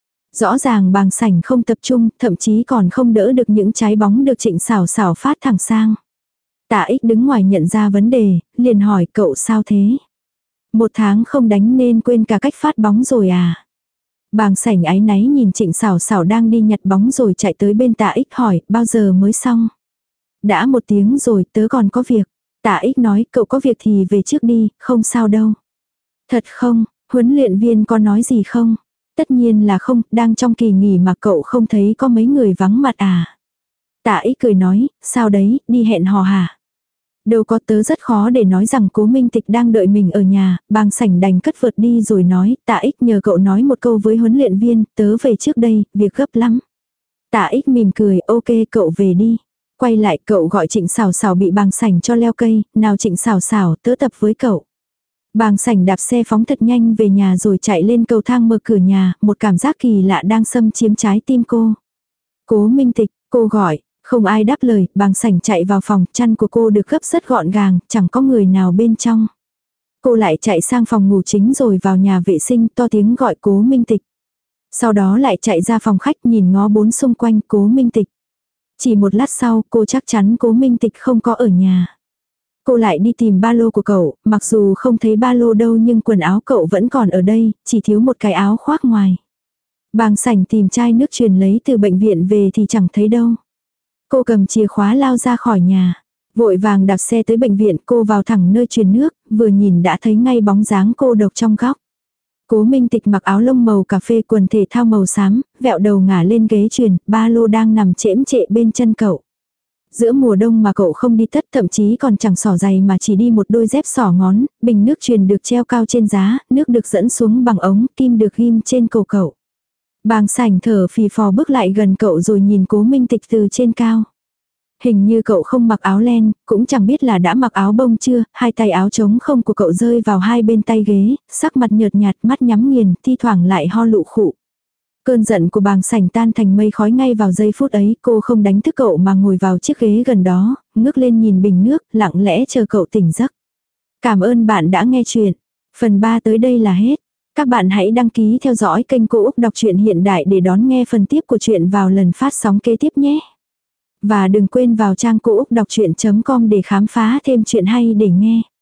Rõ ràng Bàng Sảnh không tập trung, thậm chí còn không đỡ được những trái bóng được Trịnh Sảo Sảo phát thẳng sang. Tạ Ích đứng ngoài nhận ra vấn đề, liền hỏi cậu sao thế? Một tháng không đánh nên quên cả cách phát bóng rồi à? Bàng Sảnh áy náy nhìn Trịnh Sảo Sảo đang đi nhặt bóng rồi chạy tới bên Tạ Ích hỏi, bao giờ mới xong? Đã một tiếng rồi, tớ còn có việc. Tạ Ích nói, cậu có việc thì về trước đi, không sao đâu. Thật không, huấn luyện viên có nói gì không? Tất nhiên là không, đang trong kỳ nghỉ mà cậu không thấy có mấy người vắng mặt à. Tạ Ích cười nói, sao đấy, đi hẹn hò hả? Đâu có, tớ rất khó để nói rằng Cố Minh Tịch đang đợi mình ở nhà, Bàng Sảnh đành cất vợt đi rồi nói, Tạ Ích nhờ cậu nói một câu với huấn luyện viên, tớ về trước đây, việc gấp lắm. Tạ Ích mỉm cười, ok cậu về đi. Quay lại cậu gọi Trịnh Sảo Sảo bị Bàng Sảnh cho leo cây, nào Trịnh Sảo Sảo, tớ tập với cậu. Bàng Sảnh đạp xe phóng thật nhanh về nhà rồi chạy lên cầu thang mở cửa nhà, một cảm giác kỳ lạ đang xâm chiếm trái tim cô. Cố Minh Tịch, cô gọi, không ai đáp lời, Bàng Sảnh chạy vào phòng, chăn của cô được gấp rất gọn gàng, chẳng có người nào bên trong. Cô lại chạy sang phòng ngủ chính rồi vào nhà vệ sinh to tiếng gọi Cố Minh Tịch. Sau đó lại chạy ra phòng khách nhìn ngó bốn xung quanh Cố Minh Tịch. Chỉ một lát sau cô chắc chắn Cố Minh Tịch không có ở nhà. Cô lại đi tìm ba lô của cậu, mặc dù không thấy ba lô đâu nhưng quần áo cậu vẫn còn ở đây, chỉ thiếu một cái áo khoác ngoài. Bàng Sảnh tìm chai nước truyền lấy từ bệnh viện về thì chẳng thấy đâu. Cô cầm chìa khóa lao ra khỏi nhà. Vội vàng đạp xe tới bệnh viện, cô vào thẳng nơi truyền nước, vừa nhìn đã thấy ngay bóng dáng cô độc trong góc. Cố Minh Tịch mặc áo lông màu cà phê, quần thể thao màu xám, vẹo đầu ngả lên ghế truyền, ba lô đang nằm chễm chệ bên chân cậu. Giữa mùa đông mà cậu không đi tất, thậm chí còn chẳng xỏ giày mà chỉ đi một đôi dép xỏ ngón, bình nước truyền được treo cao trên giá, nước được dẫn xuống bằng ống, kim được ghim trên cổ cậu. Bàng Sảnh thở phì phò bước lại gần cậu rồi nhìn Cố Minh Tịch từ trên cao. Hình như cậu không mặc áo len, cũng chẳng biết là đã mặc áo bông chưa, hai tay áo trống không của cậu rơi vào hai bên tay ghế, sắc mặt nhợt nhạt, mắt nhắm nghiền, thi thoảng lại ho lụ khụ. Cơn giận của Bàng Sảnh tan thành mây khói ngay vào giây phút ấy, cô không đánh thức cậu mà ngồi vào chiếc ghế gần đó, ngước lên nhìn bình nước, lặng lẽ chờ cậu tỉnh giấc. Cảm ơn bạn đã nghe chuyện. Phần ba tới đây là hết. Các bạn hãy đăng ký theo dõi kênh Cô Úc Đọc truyện Hiện Đại để đón nghe phần tiếp của chuyện vào lần phát sóng kế tiếp nhé. Và đừng quên vào trang cô úc đọc chuyện chấm com để khám phá thêm chuyện hay để nghe.